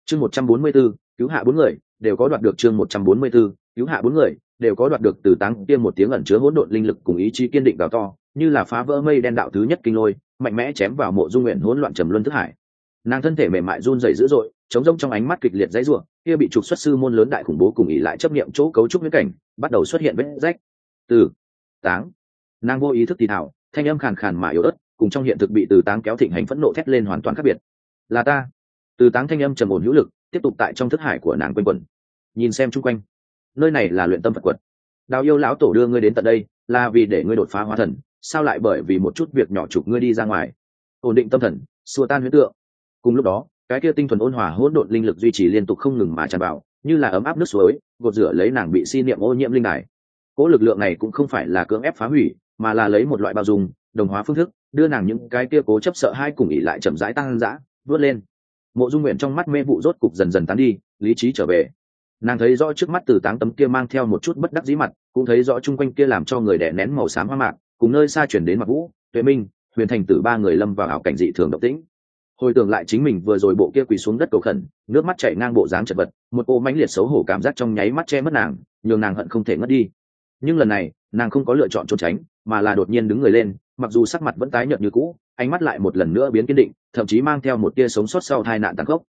chương 144, cứu hạ bốn người đều có đoạt được. Chương 144, cứu hạ bốn người đều có đoạt được. Từ Táng kia một tiếng ẩn chứa hỗn độn linh lực cùng ý chí kiên định gào to, như là phá vỡ mây đen đạo thứ nhất kinh lôi, mạnh mẽ chém vào Mộ Dung Nguyện hỗn loạn trầm luân thức hải. Nàng thân thể mềm mại run rẩy dữ dội, trống rỗng trong ánh mắt kịch liệt dãy rủa, kia bị trục xuất sư môn lớn đại khủng bố cùng ỷ lại chấp niệm chỗ cấu trúc huyễn cảnh, bắt đầu xuất hiện vết rách. Từ Táng, nàng vô ý thức thì thào, thanh âm khàn khàn mà yếu ớt, cùng trong hiện thực bị Từ Táng kéo thịnh hành phẫn nộ thét lên hoàn toàn khác biệt. Là ta. Từ Táng thanh âm trầm ổn hữu lực, tiếp tục tại trong thức hải của nàng quanh quẩn. Nhìn xem chung quanh, nơi này là luyện tâm Phật quật. Đào Yêu lão tổ đưa ngươi đến tận đây, là vì để ngươi đột phá hóa thần, sao lại bởi vì một chút việc nhỏ trục ngươi đi ra ngoài? Ổn định tâm thần, xua tan huyễn tượng. Cùng lúc đó, cái kia tinh thuần ôn hòa hỗn độn linh lực duy trì liên tục không ngừng mà tràn vào, như là ấm áp nước suối, gột rửa lấy nàng bị si niệm ô nhiễm linh đài. Cỗ lực lượng này cũng không phải là cưỡng ép phá hủy, mà là lấy một loại bao dung, đồng hóa phương thức, đưa nàng những cái kia cố chấp sợ hai cùng ỉ lại chậm rãi tăng dã, vươn lên. Mộ Dung Nguyện trong mắt mê vụ rốt cục dần dần tán đi, lý trí trở về. Nàng thấy rõ trước mắt Từ Táng tấm kia mang theo một chút bất đắc dĩ mặt, cũng thấy rõ chung quanh kia làm cho người đè nén màu xám hoa mạc, cùng nơi xa chuyển đến Mặc Vũ, Tuệ Minh, Huyền Thành Tử ba người lâm vào ảo cảnh dị thường động tĩnh. Hồi tưởng lại chính mình vừa rồi bộ kia quỳ xuống đất cầu khẩn, nước mắt chảy ngang bộ dáng chật vật, một cô mãnh liệt xấu hổ cảm giác trong nháy mắt che mất nàng, nhường nàng hận không thể ngất đi. Nhưng lần này, nàng không có lựa chọn trốn tránh, mà là đột nhiên đứng người lên, mặc dù sắc mặt vẫn tái nhợt như cũ, ánh mắt lại một lần nữa biến kiên định, thậm chí mang theo một tia sống sót sau tai nạn tàn khốc.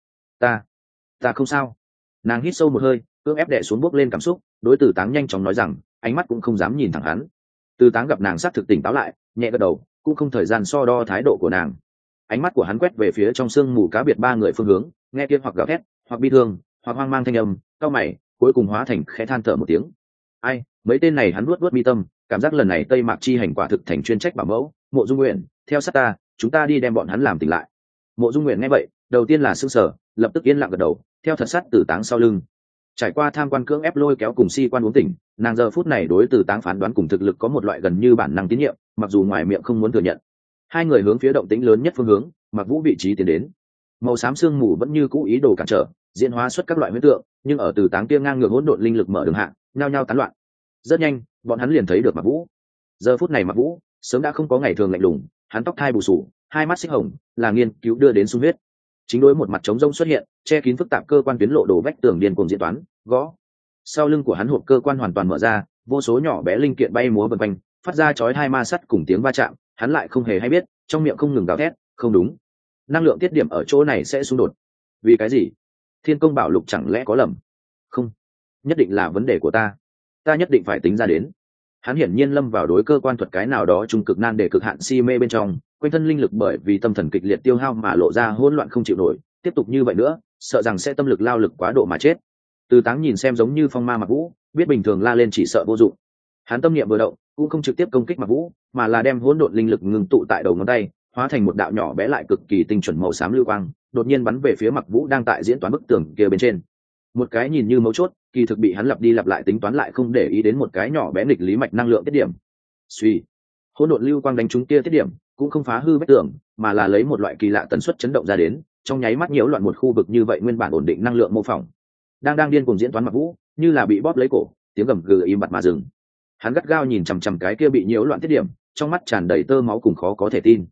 Ta không sao. Nàng hít sâu một hơi, cưỡng ép đè xuống bước lên cảm xúc, đối Từ Táng nhanh chóng nói rằng, ánh mắt cũng không dám nhìn thẳng hắn. Từ Táng gặp nàng xác thực tỉnh táo lại, nhẹ gật đầu, cũng không thời gian so đo thái độ của nàng. Ánh mắt của hắn quét về phía trong sương mù cá biệt ba người phương hướng, nghe kia hoặc gào thét, hoặc bi thương, hoặc hoang mang thanh âm, cau mày, cuối cùng hóa thành khẽ than thở một tiếng. Ai, mấy tên này hắn luốt mi tâm, cảm giác lần này Tây Mạc chi hành quả thực thành chuyên trách bảo mẫu. Mộ Dung Nguyện, theo sát ta, chúng ta đi đem bọn hắn làm tỉnh lại. Mộ Dung Nguyện nghe vậy, đầu tiên là sững sờ, lập tức yên lặng gật đầu, theo thật sát Từ Táng sau lưng. Trải qua tham quan cưỡng ép lôi kéo cùng si quan uống tỉnh, nàng giờ phút này đối Từ Táng phán đoán cùng thực lực có một loại gần như bản năng tín nhiệm, mặc dù ngoài miệng không muốn thừa nhận. Hai người hướng phía động tĩnh lớn nhất phương hướng, Mặc Vũ vị trí tiến đến. Màu xám sương mù vẫn như cũ ý đồ cản trở, diễn hóa xuất các loại huyễn tượng, nhưng ở Từ Táng kia ngang ngược hỗn độn linh lực mở đường hạ, nhao nhao tán loạn. Rất nhanh, bọn hắn liền thấy được Mặc Vũ. Giờ phút này Mặc Vũ sớm đã không có ngày thường lạnh lùng, hắn tóc thai bù sù, hai mắt xích hồng, là nghiên cứu đưa đến sung huyết. Chính đối một mặt trống rông xuất hiện, che kín phức tạp cơ quan tuyến lộ đổ vách tường điên cuồng diễn toán, gõ. Sau lưng của hắn hộp cơ quan hoàn toàn mở ra, vô số nhỏ bé linh kiện bay múa vần quanh, phát ra chói hai ma sắt cùng tiếng va chạm, hắn lại không hề hay biết, trong miệng không ngừng gào thét, không đúng, năng lượng tiết điểm ở chỗ này sẽ xung đột. Vì cái gì? Thiên Công Bảo Lục chẳng lẽ có lầm? Không, nhất định là vấn đề của ta nhất định phải tính ra đến. Hắn hiển nhiên lâm vào đối cơ quan thuật cái nào đó trung cực nan để cực hạn si mê bên trong, quanh thân linh lực bởi vì tâm thần kịch liệt tiêu hao mà lộ ra hỗn loạn không chịu nổi, tiếp tục như vậy nữa, sợ rằng sẽ tâm lực lao lực quá độ mà chết. Từ Táng nhìn xem giống như phong ma Mặc Vũ, biết bình thường la lên chỉ sợ vô dụng. Hắn tâm niệm vừa động, cũng không trực tiếp công kích Mặc Vũ, mà là đem hỗn độn linh lực ngưng tụ tại đầu ngón tay, hóa thành một đạo nhỏ bé lại cực kỳ tinh chuẩn màu xám lưu quang, đột nhiên bắn về phía Mặc Vũ đang tại diễn toán bức tường kia bên trên. Một cái nhìn như mấu chốt, kỳ thực bị hắn lặp đi lặp lại tính toán lại không để ý đến một cái nhỏ bé nghịch lý mạch năng lượng tiết điểm. Suy, hỗn độn lưu quang đánh trúng kia tiết điểm, cũng không phá hư vách tường, mà là lấy một loại kỳ lạ tần suất chấn động ra đến, trong nháy mắt nhiễu loạn một khu vực như vậy nguyên bản ổn định năng lượng mô phỏng. Đang điên cuồng diễn toán Mặc Vũ, như là bị bóp lấy cổ, tiếng gầm gừ im bặt mà dừng. Hắn gắt gao nhìn chằm chằm cái kia bị nhiễu loạn tiết điểm, trong mắt tràn đầy tơ máu cùng khó có thể tin.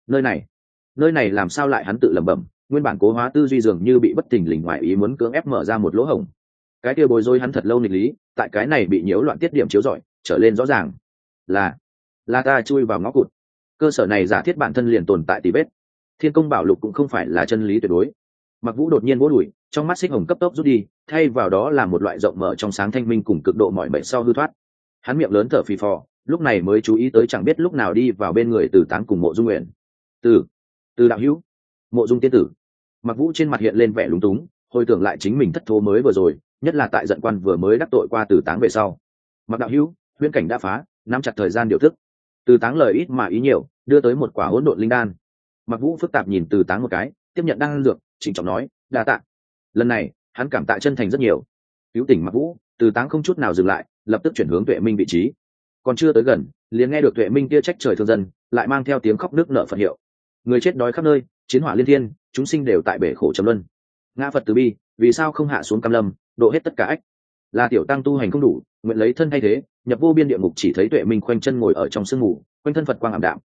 Nơi này làm sao lại, hắn tự lẩm bẩm, nguyên bản cố hóa tư duy dường như bị bất thình lình ngoài ý muốn cưỡng ép mở ra một lỗ hổng. Cái kia bối rối hắn thật lâu nghịch lý, tại cái này bị nhiễu loạn tiết điểm chiếu rọi, trở lên rõ ràng. Là ta chui vào ngõ cụt. Cơ sở này giả thiết bản thân liền tồn tại tỉ vết. Thiên Công Bảo Lục cũng không phải là chân lý tuyệt đối. Mặc Vũ đột nhiên vỗ đùi, trong mắt xích hồng cấp tốc rút đi, thay vào đó là một loại rộng mở trong sáng thanh minh cùng cực độ mỏi mệt sau hư thoát. Hắn miệng lớn thở phì phò, lúc này mới chú ý tới chẳng biết lúc nào đi vào bên người Từ Táng cùng Mộ Dung Nguyện. Từ đạo hữu, Mộ Dung tiên tử. Mặc Vũ trên mặt hiện lên vẻ lúng túng, hồi tưởng lại chính mình thất thố mới vừa rồi, nhất là tại giận quan vừa mới đắc tội qua Từ Táng về sau. Mặc đạo hữu, huyễn cảnh đã phá, nắm chặt thời gian điều thức. Từ Táng lời ít mà ý nhiều, đưa tới một quả hỗn độn linh đan. Mặc Vũ phức tạp nhìn Từ Táng một cái, tiếp nhận đan dược, trịnh trọng nói, đa tạ. Lần này, hắn cảm tạ chân thành rất nhiều. Cứu tỉnh Mặc Vũ, Từ Táng không chút nào dừng lại, lập tức chuyển hướng Tuệ Minh vị trí. Còn chưa tới gần, liền nghe được Tuệ Minh kia trách trời thương dân, lại mang theo tiếng khóc nước nở Phật hiệu. Người chết đói khắp nơi, chiến hỏa liên thiên, chúng sinh đều tại bể khổ trầm luân. Ngã Phật từ bi, vì sao không hạ xuống cam lâm, độ hết tất cả ách? Là tiểu tăng tu hành không đủ, nguyện lấy thân thay thế, nhập vô biên địa ngục. Chỉ thấy Tuệ Minh khoanh chân ngồi ở trong sương mù, quanh thân Phật quang ảm đạm,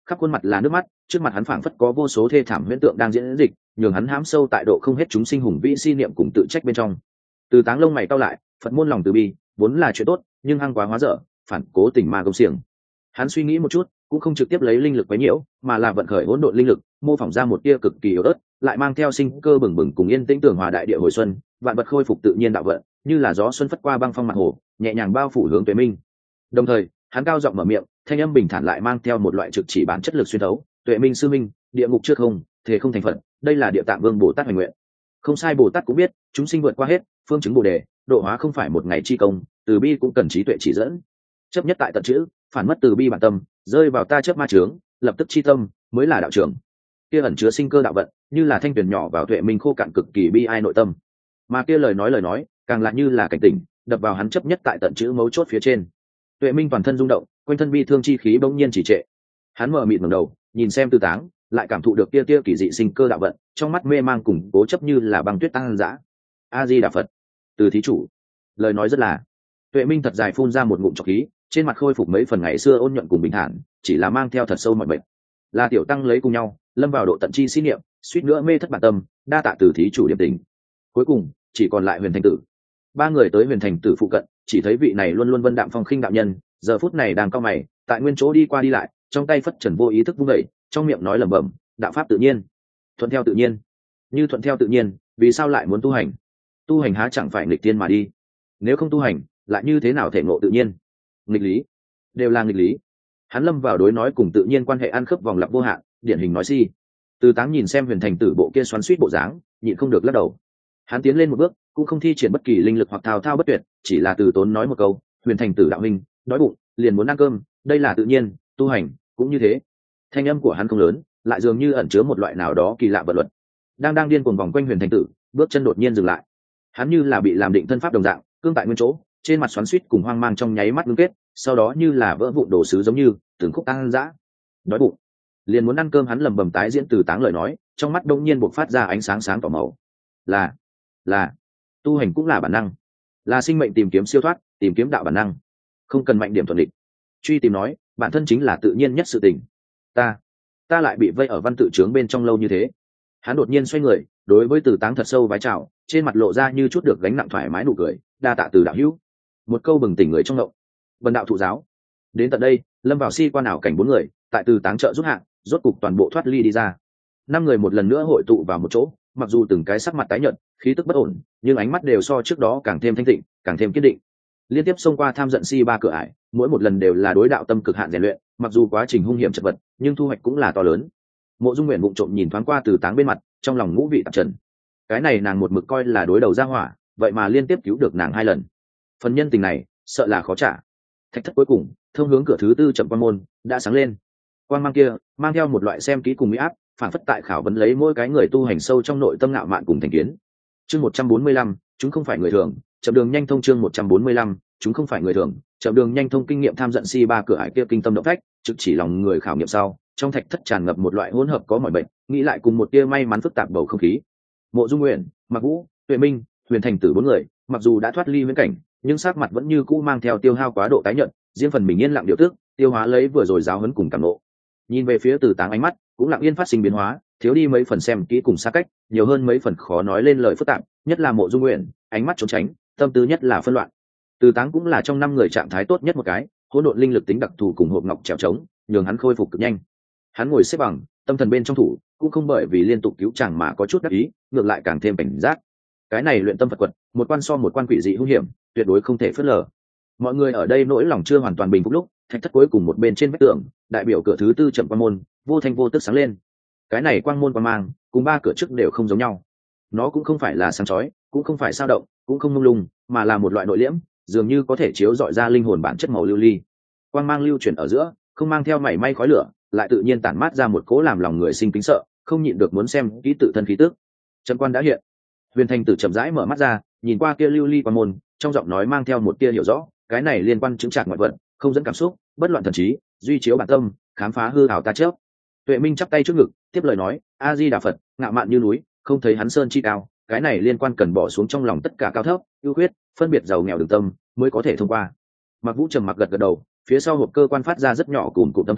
khắp khuôn mặt là nước mắt, trước mặt hắn phảng phất có vô số thê thảm huyễn tượng đang diễn dịch, nhường hắn hãm sâu tại độ không hết chúng sinh hùng vĩ si niệm cùng tự trách bên trong. Từ Táng lông mày cau lại, Phật môn lòng từ bi vốn là chuyện tốt, nhưng hăng quá hóa dở, phản cố tình ma công xiềng. Hắn suy nghĩ một chút, cũng không trực tiếp lấy linh lực quấy nhiễu, mà là vận khởi hỗn độn linh lực, mô phỏng ra một tia cực kỳ yếu ớt, lại mang theo sinh cơ bừng bừng cùng yên tĩnh tường hòa đại địa hồi xuân, vạn vật khôi phục tự nhiên đạo vận, như là gió xuân phất qua băng phong mặt hồ, nhẹ nhàng bao phủ hướng Tuệ Minh. Đồng thời, hắn cao giọng mở miệng, thanh âm bình thản lại mang theo một loại trực chỉ bản chất lực xuyên thấu. Tuệ Minh sư minh, địa ngục trước không, thể không thành phật, đây là địa tạng vương Bồ Tát hoành nguyện. Không sai, Bồ Tát cũng biết, chúng sinh vượt qua hết, phương chứng Bồ đề, độ hóa không phải một ngày chi công, từ bi cũng cần trí tuệ chỉ dẫn. Chấp nhất tại tận chữ, phản mất từ bi bản tâm, rơi vào ta chớp ma chướng, lập tức chi tâm mới là đạo trưởng. Kia ẩn chứa sinh cơ đạo vận, như là thanh tuyền nhỏ vào Tuệ Minh khô cạn cực kỳ bi ai nội tâm. Mà kia lời nói, càng lại như là cảnh tỉnh, đập vào hắn chấp nhất tại tận chữ mấu chốt phía trên. Tuệ Minh toàn thân rung động, quanh thân bi thương chi khí bỗng nhiên chỉ trệ. Hắn mở mịt ngẩng đầu, nhìn xem Từ Táng, lại cảm thụ được tia kỳ dị sinh cơ đạo vận, trong mắt mê mang cùng cố chấp như là băng tuyết tăng dã. A Di Đà Phật. Từ thí chủ, lời nói rất là. Tuệ Minh thật dài phun ra một ngụm trọc khí, trên mặt khôi phục mấy phần ngày xưa ôn nhuận cùng bình thản, chỉ là mang theo thật sâu mọi bệnh. Là tiểu tăng lấy cùng nhau, lâm vào độ tận chi xí niệm, suýt nữa mê thất bản tâm, đa tạ Từ thí chủ điểm tình. Cuối cùng, chỉ còn lại Huyền Thành Tử. Ba người tới Huyền Thành Tử phụ cận, chỉ thấy vị này luôn luôn vân đạm phong khinh đạo nhân, giờ phút này đang cau mày, tại nguyên chỗ đi qua đi lại, trong tay phất trần vô ý thức vung đẩy, trong miệng nói lẩm bẩm, đạo pháp tự nhiên, thuận theo tự nhiên. Như thuận theo tự nhiên, vì sao lại muốn tu hành? Tu hành há chẳng phải nghịch tiên mà đi? Nếu không tu hành, lại như thế nào thể ngộ tự nhiên? Nghịch lý, đều là nghịch lý. Hắn lâm vào đối nói cùng tự nhiên quan hệ ăn khớp vòng lặp vô hạn, điển hình nói si. Từ Táng nhìn xem Huyền Thành Tử bộ kia xoắn xuýt bộ dáng, nhịn không được lắc đầu. Hắn tiến lên một bước, cũng không thi triển bất kỳ linh lực hoặc thao thao bất tuyệt, chỉ là từ tốn nói một câu, Huyền Thành Tử đạo huynh, đói bụng, liền muốn ăn cơm, đây là tự nhiên, tu hành cũng như thế. Thanh âm của hắn không lớn, lại dường như ẩn chứa một loại nào đó kỳ lạ vật luật. Đang điên cuồng vòng quanh Huyền Thành Tử, bước chân đột nhiên dừng lại. Hắn như là bị làm định thân pháp đồng dạng, cương tại nguyên chỗ, trên mặt xoắn xuýt cùng hoang mang trong nháy mắt ngưng kết, sau đó như là vỡ vụn đồ sứ giống như từng khúc tăng dã. Đói bụng, liền muốn ăn cơm, hắn lẩm bẩm tái diễn Từ Táng lời nói, trong mắt đông nhiên bộc phát ra ánh sáng sáng tỏ màu. Là tu hành cũng là bản năng, là sinh mệnh tìm kiếm siêu thoát, tìm kiếm đạo bản năng, không cần mạnh điểm thuần địch. Truy tìm nói, bản thân chính là tự nhiên nhất sự tình. Ta lại bị vây ở văn tự trướng bên trong lâu như thế. Hắn đột nhiên xoay người, đối với Từ Táng thật sâu vái chào, trên mặt lộ ra như chút được gánh nặng thoải mái nụ cười, đa tạ Từ đạo hữu. Một câu bừng tỉnh người trong ngộng. Vân đạo thụ giáo. Đến tận đây, lâm vào si quan ảo cảnh bốn người, tại Từ Táng trợ giúp hạng, rốt cục toàn bộ thoát ly đi ra. Năm người một lần nữa hội tụ vào một chỗ, mặc dù từng cái sắc mặt tái nhợt, khí tức bất ổn, nhưng ánh mắt đều so trước đó càng thêm thanh tịnh, càng thêm kiên định. Liên tiếp xông qua tham giận si ba cửa ải, mỗi một lần đều là đối đạo tâm cực hạn rèn luyện, mặc dù quá trình hung hiểm chật vật, nhưng thu hoạch cũng là to lớn. Mộ Dung Nguyện vụng trộm nhìn thoáng qua Từ Táng bên mặt, trong lòng ngũ vị tạp trần. Cái này nàng một mực coi là đối đầu ra hỏa, vậy mà liên tiếp cứu được nàng hai lần. Phần nhân tình này, sợ là khó trả. Thạch thất cuối cùng, thông hướng cửa thứ tư Trầm Quan môn đã sáng lên. Quang mang kia mang theo một loại xem kỹ cùng mỹ áp, phản phất tại khảo vấn lấy mỗi cái người tu hành sâu trong nội tâm ngạo mạn cùng thành kiến. Chương 145, chúng không phải người thường, chậm đường nhanh thông. Chương 145, chúng không phải người thường, chậm đường nhanh thông. Kinh nghiệm tham giận si ba cửa ải kia kinh tâm động phách, trực chỉ lòng người khảo nghiệm sau, trong thạch thất tràn ngập một loại hỗn hợp có mọi bệnh, nghĩ lại cùng một tia may mắn phức tạp bầu không khí. Mộ Dung Nguyện, Mạc Vũ, Tuệ Minh, Huyền Thành Tử bốn người, mặc dù đã thoát ly huyễn cảnh, nhưng sắc mặt vẫn như cũ mang theo tiêu hao quá độ tái nhợt, riêng phần mình yên lặng điều tức, tiêu hóa lấy vừa rồi giáo huấn cùng cảm nộ. Nhìn về phía Từ Táng, ánh mắt cũng lặng yên phát sinh biến hóa, thiếu đi mấy phần xem kỹ cùng xa cách, nhiều hơn mấy phần khó nói lên lời phức tạp, nhất là Mộ Dung Nguyện, ánh mắt trốn tránh, tâm tư nhất là phân loạn. Từ Táng cũng là trong năm người trạng thái tốt nhất một cái, hỗn độn linh lực tính đặc thù cùng hộp ngọc trèo trống, nhường hắn khôi phục cực nhanh. Hắn ngồi xếp bằng, tâm thần bên trong thủ, cũng không bởi vì liên tục cứu chàng mà có chút đắc ý, ngược lại càng thêm cảnh giác. Cái này luyện tâm Phật quật, một quan so một quan quỷ dị hung hiểm, tuyệt đối không thể phớt lờ. Mọi người ở đây nỗi lòng chưa hoàn toàn bình phục lúc, thạch thất cuối cùng một bên trên vách tường, đại biểu cửa thứ tư Trầm Quan môn, vô thanh vô tức sáng lên. Cái này quang môn quang mang, cùng ba cửa trước đều không giống nhau. Nó cũng không phải là sáng chói, cũng không phải sao động, cũng không mông lung, mà là một loại nội liễm, dường như có thể chiếu rọi ra linh hồn bản chất màu lưu ly. Quang mang lưu chuyển ở giữa, không mang theo mảy may khói lửa, lại tự nhiên tản mát ra một cỗ làm lòng người sinh kính sợ, không nhịn được muốn xem kỹ tự thân khí tức. Trầm Quan đã hiện. Huyền Thành Tử chậm rãi mở mắt ra, nhìn qua kia lưu ly quang môn, trong giọng nói mang theo một tia hiểu rõ, cái này liên quan chứng trạc ngoại vật, không dẫn cảm xúc, bất loạn thần trí, duy chiếu bản tâm, khám phá hư ảo ta chớp. Tuệ Minh chắp tay trước ngực, tiếp lời nói, A Di Đà Phật, ngạo mạn như núi, không thấy hắn sơn chi cao, cái này liên quan cần bỏ xuống trong lòng tất cả cao thấp, ưu khuyết, phân biệt giàu nghèo đường tâm, mới có thể thông qua. Mạc Vũ trầm mặc gật gật đầu, phía sau hộp cơ quan phát ra rất nhỏ cùm cụm âm thanh,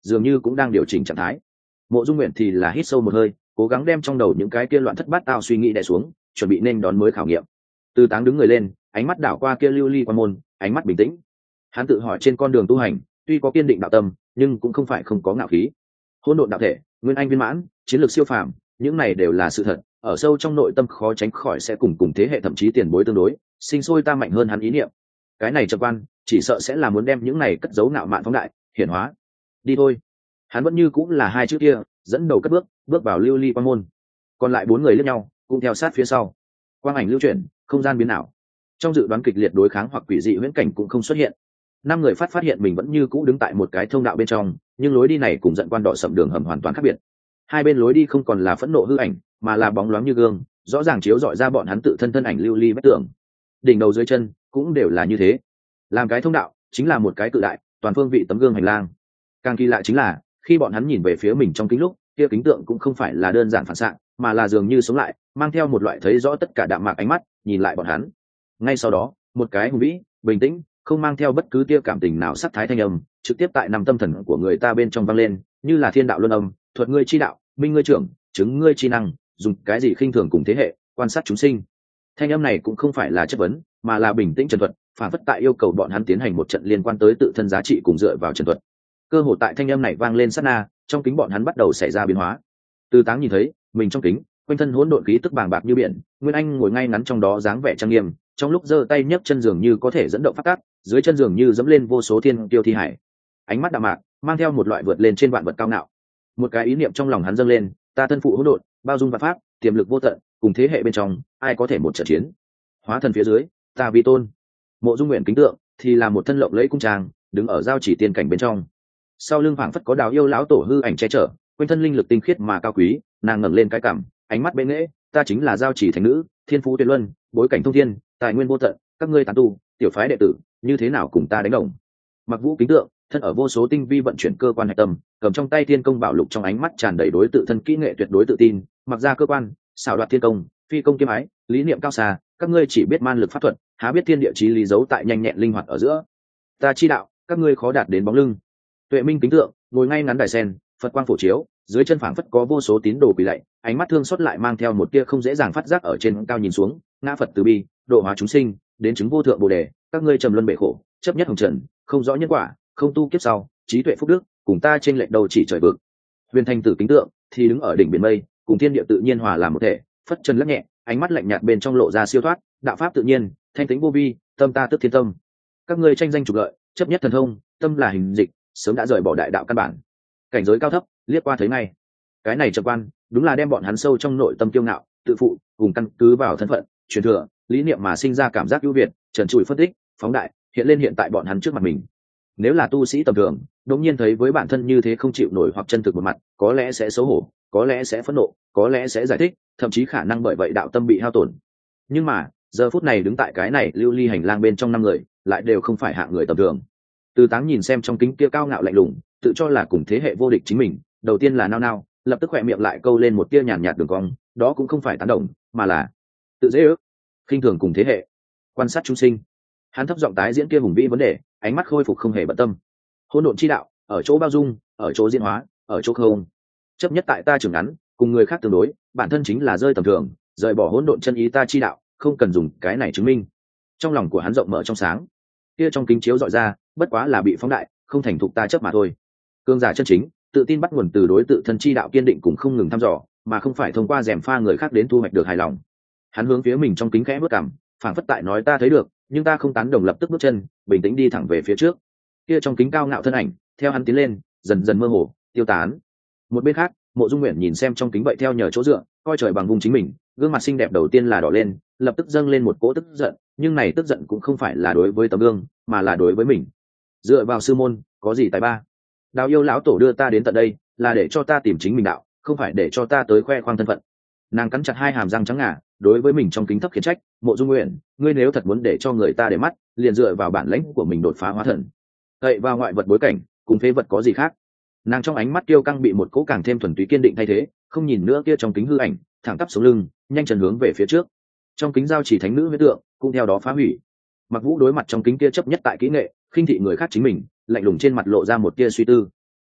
dường như cũng đang điều chỉnh trạng thái. Mộ Dung Nguyện thì là hít sâu một hơi, cố gắng đem trong đầu những cái kia loạn thất bát tao suy nghĩ đè xuống, chuẩn bị nên đón mới khảo nghiệm. Từ Táng đứng người lên, ánh mắt đảo qua kia lưu ly quan môn, ánh mắt bình tĩnh. Hắn tự hỏi trên con đường tu hành, tuy có kiên định đạo tâm, nhưng cũng không phải không có ngạo khí. Hỗn độn đạo thể, nguyên anh viên mãn, chiến lược siêu phàm, những này đều là sự thật, ở sâu trong nội tâm khó tránh khỏi sẽ cùng thế hệ thậm chí tiền bối tương đối, sinh sôi ta mạnh hơn hắn ý niệm. Cái này Trầm Quan, chỉ sợ sẽ là muốn đem những này cất giấu ngạo mạn phóng đại, hiển hóa. Đi thôi. Hắn vẫn như cũng là hai chữ kia, dẫn đầu cất bước vào lưu ly quan môn. Còn lại bốn người liếc nhau, cũng theo sát phía sau. Quang ảnh lưu chuyển, không gian biến ảo. Trong dự đoán kịch liệt đối kháng hoặc quỷ dị huyễn cảnh cũng không xuất hiện. Năm người phát hiện mình vẫn như cũ đứng tại một cái thông đạo bên trong, nhưng lối đi này cùng Giận Quan đỏ sậm đường hầm hoàn toàn khác biệt. Hai bên lối đi không còn là phẫn nộ hư ảnh, mà là bóng loáng như gương, rõ ràng chiếu rọi ra bọn hắn tự thân ảnh lưu ly vách tường. Đỉnh đầu dưới chân cũng đều là như thế. Làm cái thông đạo chính là một cái cự đại, toàn phương vị tấm gương hành lang. Càng kỳ lạ chính là, khi bọn hắn nhìn về phía mình trong kính lúc, kia kính tượng cũng không phải là đơn giản phản xạ, mà là dường như sống lại, mang theo một loại thấy rõ tất cả đạm mạc ánh mắt, nhìn lại bọn hắn. Ngay sau đó, một cái hùng vĩ, bình tĩnh, không mang theo bất cứ tia cảm tình nào sắc thái thanh âm, trực tiếp tại nằm tâm thần của người ta bên trong vang lên, như là thiên đạo luân âm, thuật ngươi chi đạo, minh ngươi trưởng, chứng ngươi chi năng, dùng cái gì khinh thường cùng thế hệ, quan sát chúng sinh. Thanh âm này cũng không phải là chất vấn, mà là bình tĩnh trần thuật, phản phất tại yêu cầu bọn hắn tiến hành một trận liên quan tới tự thân giá trị cùng dựa vào trần thuật. Cơ hội tại thanh âm này vang lên sát na, trong kính bọn hắn bắt đầu xảy ra biến hóa. Từ Táng nhìn thấy mình trong kính, quanh thân hỗn độn khí tức bàng bạc như biển, Nguyên Anh ngồi ngay ngắn trong đó dáng vẻ trang nghiêm, trong lúc giơ tay nhấc chân dường như có thể dẫn động phát tác, dưới chân dường như dẫm lên vô số thiên tiêu thi hải. Ánh mắt đạm mạc, mang theo một loại vượt lên trên vạn vật cao ngạo. Một cái ý niệm trong lòng hắn dâng lên, ta thân phụ hỗn độn, bao dung vạn pháp, tiềm lực vô tận, cùng thế hệ bên trong, ai có thể một trận chiến. Hóa thần phía dưới, ta vi tôn. Mộ Dung Nguyện kính tượng thì là một thân lộng lẫy cung trang, đứng ở giao chỉ tiên cảnh bên trong. Sau lưng phảng phất có Đào Yêu lão tổ hư ảnh che chở, quanh thân linh lực tinh khiết mà cao quý, nàng ngẩng lên cái cằm, ánh mắt bệ nghệ, ta chính là giao chỉ thánh nữ, thiên phú tuyệt luân, bối cảnh thông thiên, tài nguyên vô tận, các ngươi tán tu, tiểu phái đệ tử, như thế nào cùng ta đánh đồng. Mặc vũ kính tượng, thân ở vô số tinh vi vận chuyển cơ quan hạch tâm, cầm trong tay thiên công bảo lục, trong ánh mắt tràn đầy đối tự thân kỹ nghệ tuyệt đối tự tin, mặc ra cơ quan, xảo đoạt thiên công, phi công kiếm ái, lý niệm cao xa, các ngươi chỉ biết man lực pháp thuật, há biết thiên địa chí lý giấu tại nhanh nhẹn linh hoạt ở giữa. Ta chi đạo, các ngươi khó đạt đến bóng lưng. Tuệ minh kính tượng, ngồi ngay ngắn đài sen, Phật quang phổ chiếu, dưới chân phảng phất có vô số tín đồ quỳ lạy, ánh mắt thương xót lại mang theo một tia không dễ dàng phát giác ở trên cao nhìn xuống, ngã Phật từ bi, độ hóa chúng sinh, đến chứng vô thượng bồ đề, các ngươi trầm luân bể khổ, chấp nhất hồng trần, không rõ nhân quả, không tu kiếp sau, trí tuệ phúc đức, cùng ta trên lệch đầu chỉ trời vực. Huyền Thanh Tử kính tượng thì đứng ở đỉnh biển mây, cùng thiên địa tự nhiên hòa làm một thể, phất chân lắc nhẹ, ánh mắt lạnh nhạt bên trong lộ ra siêu thoát, đạo pháp tự nhiên, thanh tĩnh vô vi, tâm ta tức thiên tâm. Các ngươi tranh danh trục lợi, chấp nhất thần thông, tâm là hình dịch, sớm đã rời bỏ đại đạo căn bản. Cảnh giới cao thấp, liếc qua thấy ngay. Cái này Trầm Quan, đúng là đem bọn hắn sâu trong nội tâm kiêu ngạo, tự phụ, cùng căn cứ vào thân phận, truyền thừa, lý niệm mà sinh ra cảm giác ưu việt, trần trụi phân tích, phóng đại, hiện tại bọn hắn trước mặt mình. Nếu là tu sĩ tầm thường, đột nhiên thấy với bản thân như thế không chịu nổi hoặc chân thực một mặt, có lẽ sẽ xấu hổ, có lẽ sẽ phẫn nộ, có lẽ sẽ giải thích, thậm chí khả năng bởi vậy đạo tâm bị hao tổn. Nhưng mà, giờ phút này đứng tại cái này lưu ly hành lang bên trong năm người, lại đều không phải hạng người tầm thường. Từ Táng nhìn xem trong kính kia cao ngạo lạnh lùng, tự cho là cùng thế hệ vô địch chính mình, đầu tiên là nao nao, lập tức khỏe miệng lại câu lên một tia nhàn nhạt đường cong, đó cũng không phải tán đồng, mà là tự dễ ước, khinh thường cùng thế hệ, quan sát chúng sinh. Hắn thấp giọng tái diễn kia hùng vĩ vấn đề, ánh mắt khôi phục không hề bận tâm. Hỗn độn chi đạo, ở chỗ bao dung, ở chỗ diễn hóa, ở chỗ không chấp nhất tại ta trường ngắn, cùng người khác tương đối, bản thân chính là rơi tầm thường, rời bỏ hỗn độn chân ý ta chi đạo, không cần dùng cái này chứng minh. Trong lòng của hắn rộng mở trong sáng, kia trong kính chiếu dọi ra, bất quá là bị phóng đại, không thành thục ta chấp mà thôi. Cương giả chân chính, tự tin bắt nguồn từ đối tự thân chi đạo kiên định cùng không ngừng thăm dò, mà không phải thông qua rèm pha người khác đến thu hoạch được hài lòng. Hắn hướng phía mình trong kính khẽ bước cảm, phảng phất tại nói ta thấy được, nhưng ta không tán đồng, lập tức bước chân, bình tĩnh đi thẳng về phía trước. Kia trong kính cao ngạo thân ảnh, theo hắn tiến lên, dần dần mơ hồ, tiêu tán. Một bên khác, Mộ Dung Nguyện nhìn xem trong kính vậy theo nhờ chỗ dựa, coi trời bằng vùng chính mình, gương mặt xinh đẹp đầu tiên là đỏ lên, lập tức dâng lên một cỗ tức giận, nhưng này tức giận cũng không phải là đối với tấm gương, mà là đối với mình. Dựa vào sư môn, có gì tài ba? Đào Yêu lão tổ đưa ta đến tận đây, là để cho ta tìm chính mình đạo, không phải để cho ta tới khoe khoang thân phận. Nàng cắn chặt hai hàm răng trắng ngà, đối với mình trong kính thấp khiển trách, Mộ Dung Nguyện, ngươi nếu thật muốn để cho người ta để mắt, liền dựa vào bản lãnh của mình đột phá hóa thần. Cậy vào ngoại vật bối cảnh, cùng phế vật có gì khác? Nàng trong ánh mắt tiêu căng bị một cỗ càng thêm thuần túy kiên định thay thế, không nhìn nữa kia trong kính hư ảnh, thẳng tắp xuống lưng, nhanh chân hướng về phía trước. Trong kính giao chỉ thánh nữ huyết tượng cũng theo đó phá hủy. Mặc Vũ đối mặt trong kính kia chấp nhất tại kỹ nghệ, khinh thị người khác chính mình, lạnh lùng trên mặt lộ ra một tia suy tư.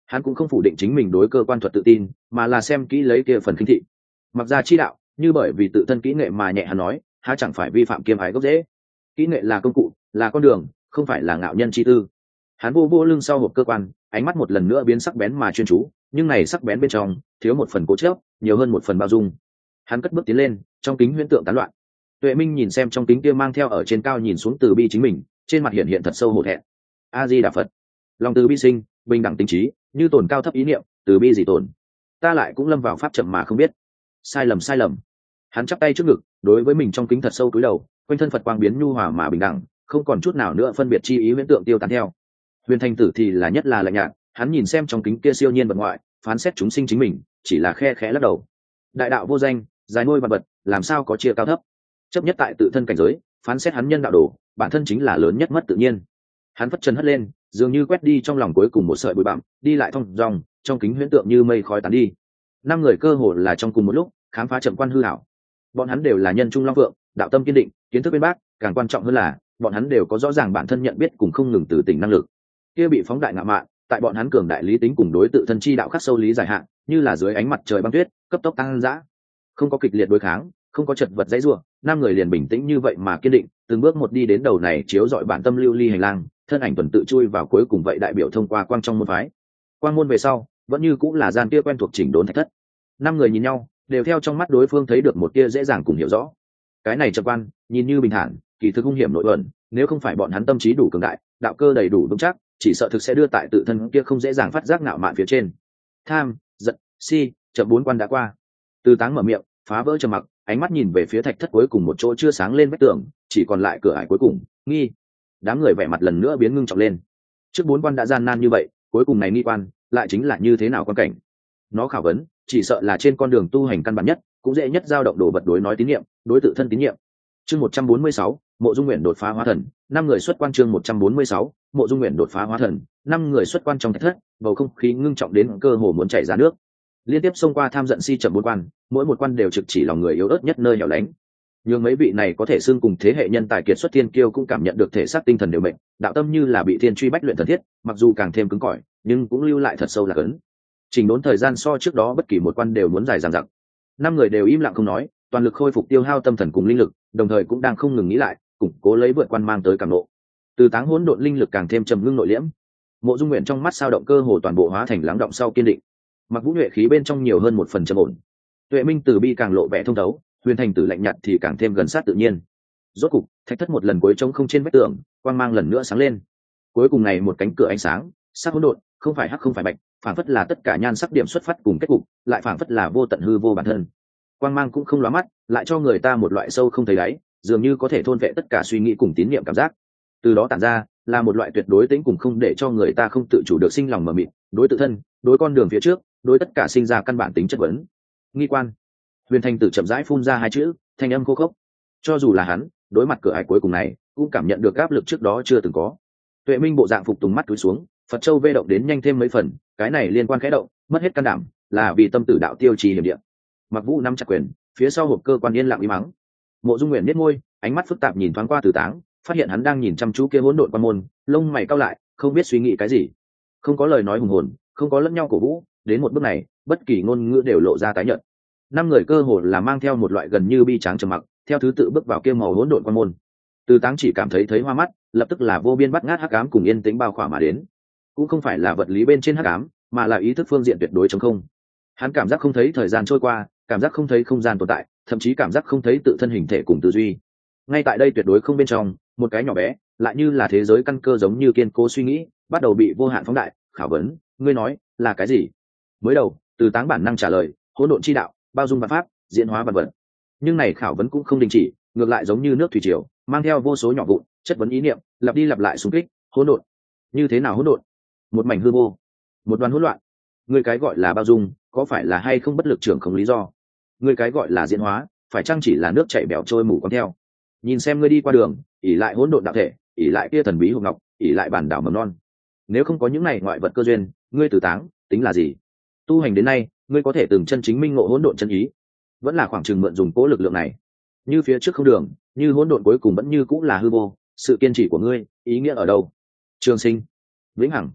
Hắn cũng không phủ định chính mình đối cơ quan thuật tự tin, mà là xem kỹ lấy kia phần khinh thị. Mặc ra chi đạo, như bởi vì tự thân kỹ nghệ mà nhẹ hắn nói, há chẳng phải vi phạm kiêm ái gốc rễ. Kỹ nghệ là công cụ, là con đường, không phải là ngạo nhân chi tư. Hắn vô vô lưng sau hộp cơ quan, ánh mắt một lần nữa biến sắc bén mà chuyên chú, nhưng này sắc bén bên trong thiếu một phần cố chấp, nhiều hơn một phần bao dung. Hắn cất bước tiến lên, trong kính huyễn tượng tán loạn. Tuệ Minh nhìn xem trong kính kia mang theo ở trên cao nhìn xuống từ bi chính mình, trên mặt hiện hiện thật sâu hổ thẹn. A Di Đà Phật, lòng từ bi sinh, bình đẳng tính trí, như tồn cao thấp ý niệm, từ bi gì tồn. Ta lại cũng lâm vào pháp chậm mà không biết. Sai lầm sai lầm. Hắn chắp tay trước ngực, đối với mình trong kính thật sâu cúi đầu, quanh thân Phật quang biến nhu hòa mà bình đẳng, không còn chút nào nữa phân biệt chi ý huyễn tượng tiêu tán theo. Huyền Thành Tử thì là nhất là lạnh nhạt, hắn nhìn xem trong kính kia siêu nhiên vật ngoại, phán xét chúng sinh chính mình, chỉ là khe khẽ lắc đầu. Đại đạo vô danh, dài nuôi vật vật, làm sao có chia cao thấp? Chấp nhất tại tự thân cảnh giới, phán xét hắn nhân đạo đồ, bản thân chính là lớn nhất mất tự nhiên. Hắn phất chân hất lên, dường như quét đi trong lòng cuối cùng một sợi bụi bặm, đi lại thong dong, trong kính huyễn tượng như mây khói tán đi. Năm người cơ hồ là trong cùng một lúc khám phá chậm quan hư hảo. Bọn hắn đều là nhân trung long vượng, đạo tâm kiên định, kiến thức bên bác, càng quan trọng hơn là bọn hắn đều có rõ ràng bản thân nhận biết cùng không ngừng từ tỉnh năng lực. Kia bị phóng đại ngạo mạn, tại bọn hắn cường đại lý tính cùng đối tự thân chi đạo khắc sâu lý giải hạn, như là dưới ánh mặt trời băng tuyết, cấp tốc tăng dã. Không có kịch liệt đối kháng, không có chật vật dãy rủa, năm người liền bình tĩnh như vậy mà kiên định, từng bước một đi đến đầu này chiếu dọi bản tâm lưu ly hành lang, thân ảnh tuần tự chui vào cuối cùng vậy đại biểu thông qua quang trong môn phái. Quang môn về sau, vẫn như cũng là gian kia quen thuộc chỉnh đốn thạch thất. Năm người nhìn nhau, đều theo trong mắt đối phương thấy được một tia dễ dàng cùng hiểu rõ. Cái này chập quan, nhìn như bình thản, kỳ thực hung hiểm nội ẩn, nếu không phải bọn hắn tâm trí đủ cường đại, đạo cơ đầy đủ vững chắc, chỉ sợ thực sẽ đưa tại tự thân kia không dễ dàng phát giác ngạo mạn phía trên. Tham, giận, si, chậm bốn quan đã qua. Từ Táng mở miệng, phá vỡ trầm mặc, ánh mắt nhìn về phía thạch thất cuối cùng một chỗ chưa sáng lên vách tường, chỉ còn lại cửa ải cuối cùng, nghi. Đám người vẻ mặt lần nữa biến ngưng trọng lên. Trước bốn quan đã gian nan như vậy, cuối cùng này nghi quan, lại chính là như thế nào quan cảnh? Nó khảo vấn, chỉ sợ là trên con đường tu hành căn bản nhất, cũng dễ nhất dao động đồ vật đối nói tín nhiệm, đối tự thân tín nhiệm. Chương 146, Mộ Dung Nguyện đột phá hóa thần, năm người xuất quan. Chương 146, Mộ Dung Nguyện đột phá hóa thần, năm người xuất quan trong thạch thất, bầu không khí ngưng trọng đến cơ hồ muốn chảy ra nước. Liên tiếp xông qua tham giận si chậm bốn quan, mỗi một quan đều trực chỉ lòng người yếu ớt nhất nơi hẻo lánh. Nhưng mấy vị này có thể xưng cùng thế hệ nhân tài kiệt xuất thiên kiêu cũng cảm nhận được thể xác tinh thần đều mệnh, đạo tâm như là bị thiên truy bách luyện thần thiết, mặc dù càng thêm cứng cỏi, nhưng cũng lưu lại thật sâu là cấn. Chỉnh đốn thời gian so trước đó bất kỳ một quan đều muốn dài dằng dặc. Năm người đều im lặng không nói, toàn lực khôi phục tiêu hao tâm thần cùng linh lực, đồng thời cũng đang không ngừng nghĩ lại, củng cố lấy vượt quan mang tới cảm nộ. Từ Táng hỗn độn linh lực càng thêm trầm ngưng nội liễm. Mộ Dung Nguyện trong mắt sao động cơ hồ toàn bộ hóa thành lắng động sau kiên định. Mặc Vũ nhuệ khí bên trong nhiều hơn một phần trầm ổn. Tuệ Minh từ bi càng lộ vẻ thông thấu, Huyền Thành Tử lạnh nhạt thì càng thêm gần sát tự nhiên. Rốt cục, thạch thất một lần cuối trống không trên vách tường, quang mang lần nữa sáng lên. Cuối cùng này một cánh cửa ánh sáng, sắc hỗn độn, không phải hắc không phải bạch, phảng phất là tất cả nhan sắc điểm xuất phát cùng kết cục, lại phảng phất là vô tận hư vô bản thân. Quang mang cũng không lóa mắt, lại cho người ta một loại sâu không thấy đáy, dường như có thể thôn vệ tất cả suy nghĩ cùng tín niệm cảm giác. Từ đó tản ra là một loại tuyệt đối tĩnh cùng không để cho người ta không tự chủ được sinh lòng mờ mịt, đối tự thân, đối con đường phía trước, đối tất cả sinh ra căn bản tính chất vấn. Nghi quan. Huyền Thành Tử chậm rãi phun ra hai chữ, thanh âm khô khốc. Cho dù là hắn, đối mặt cửa ải cuối cùng này, cũng cảm nhận được áp lực trước đó chưa từng có. Tuệ Minh bộ dạng phục tùng mắt cúi xuống, Phật Châu vê động đến nhanh thêm mấy phần, cái này liên quan khẽ động, mất hết can đảm, là vì tâm tử đạo tiêu trì hiểm địa. Mặc Vũ nắm chặt quyền, phía sau hộp cơ quan yên lặng im mắng. Mộ Dung Nguyện nhếch môi, ánh mắt phức tạp nhìn thoáng qua Từ Táng, phát hiện hắn đang nhìn chăm chú kia hỗn độn quan môn, lông mày cau lại, không biết suy nghĩ cái gì. Không có lời nói hùng hồn, không có lẫn nhau cổ vũ, đến một bước này, bất kỳ ngôn ngữ đều lộ ra tái nhợt. Năm người cơ hồ là mang theo một loại gần như bi tráng trầm mặc, theo thứ tự bước vào kia màu hỗn độn quan môn. Từ Táng chỉ cảm thấy hoa mắt, lập tức là vô biên bắt ngát hắc ám cùng yên tĩnh bao khỏa mà đến. Cũng không phải là vật lý bên trên hắc ám, mà là ý thức phương diện tuyệt đối trống không. Hắn cảm giác không thấy thời gian trôi qua, cảm giác không thấy không gian tồn tại, thậm chí cảm giác không thấy tự thân hình thể cùng tư duy. Ngay tại đây tuyệt đối không bên trong, một cái nhỏ bé, lại như là thế giới căn cơ giống như kiên cố suy nghĩ, bắt đầu bị vô hạn phóng đại, khảo vấn, ngươi nói, là cái gì? Mới đầu, Từ Táng bản năng trả lời, hỗn độn chi đạo, bao dung vạn pháp, diễn hóa vạn vật. Nhưng này khảo vấn cũng không đình chỉ, ngược lại giống như nước thủy triều, mang theo vô số nhỏ vụn, chất vấn ý niệm, lặp đi lặp lại xung kích, hỗn độn. Như thế nào hỗn độn? Một mảnh hư vô, một đoàn hỗn loạn. Ngươi cái gọi là bao dung, có phải là hay không bất lực trưởng không lý do? Ngươi cái gọi là diễn hóa, phải chăng chỉ là nước chảy bẻo trôi mù quáng theo? Nhìn xem ngươi đi qua đường, ỷ lại hỗn độn đạo thể, ỷ lại kia thần bí hộp ngọc, ỷ lại bản đảo mầm non. Nếu không có những này ngoại vật cơ duyên, ngươi Từ Táng tính là gì? Tu hành đến nay, ngươi có thể từng chân chính minh ngộ hỗn độn chân ý, vẫn là khoảng chừng mượn dùng cố lực lượng này. Như phía trước không đường, như hỗn độn cuối cùng vẫn như cũng là hư vô, sự kiên trì của ngươi, ý nghĩa ở đâu? Trường sinh, vĩnh hằng.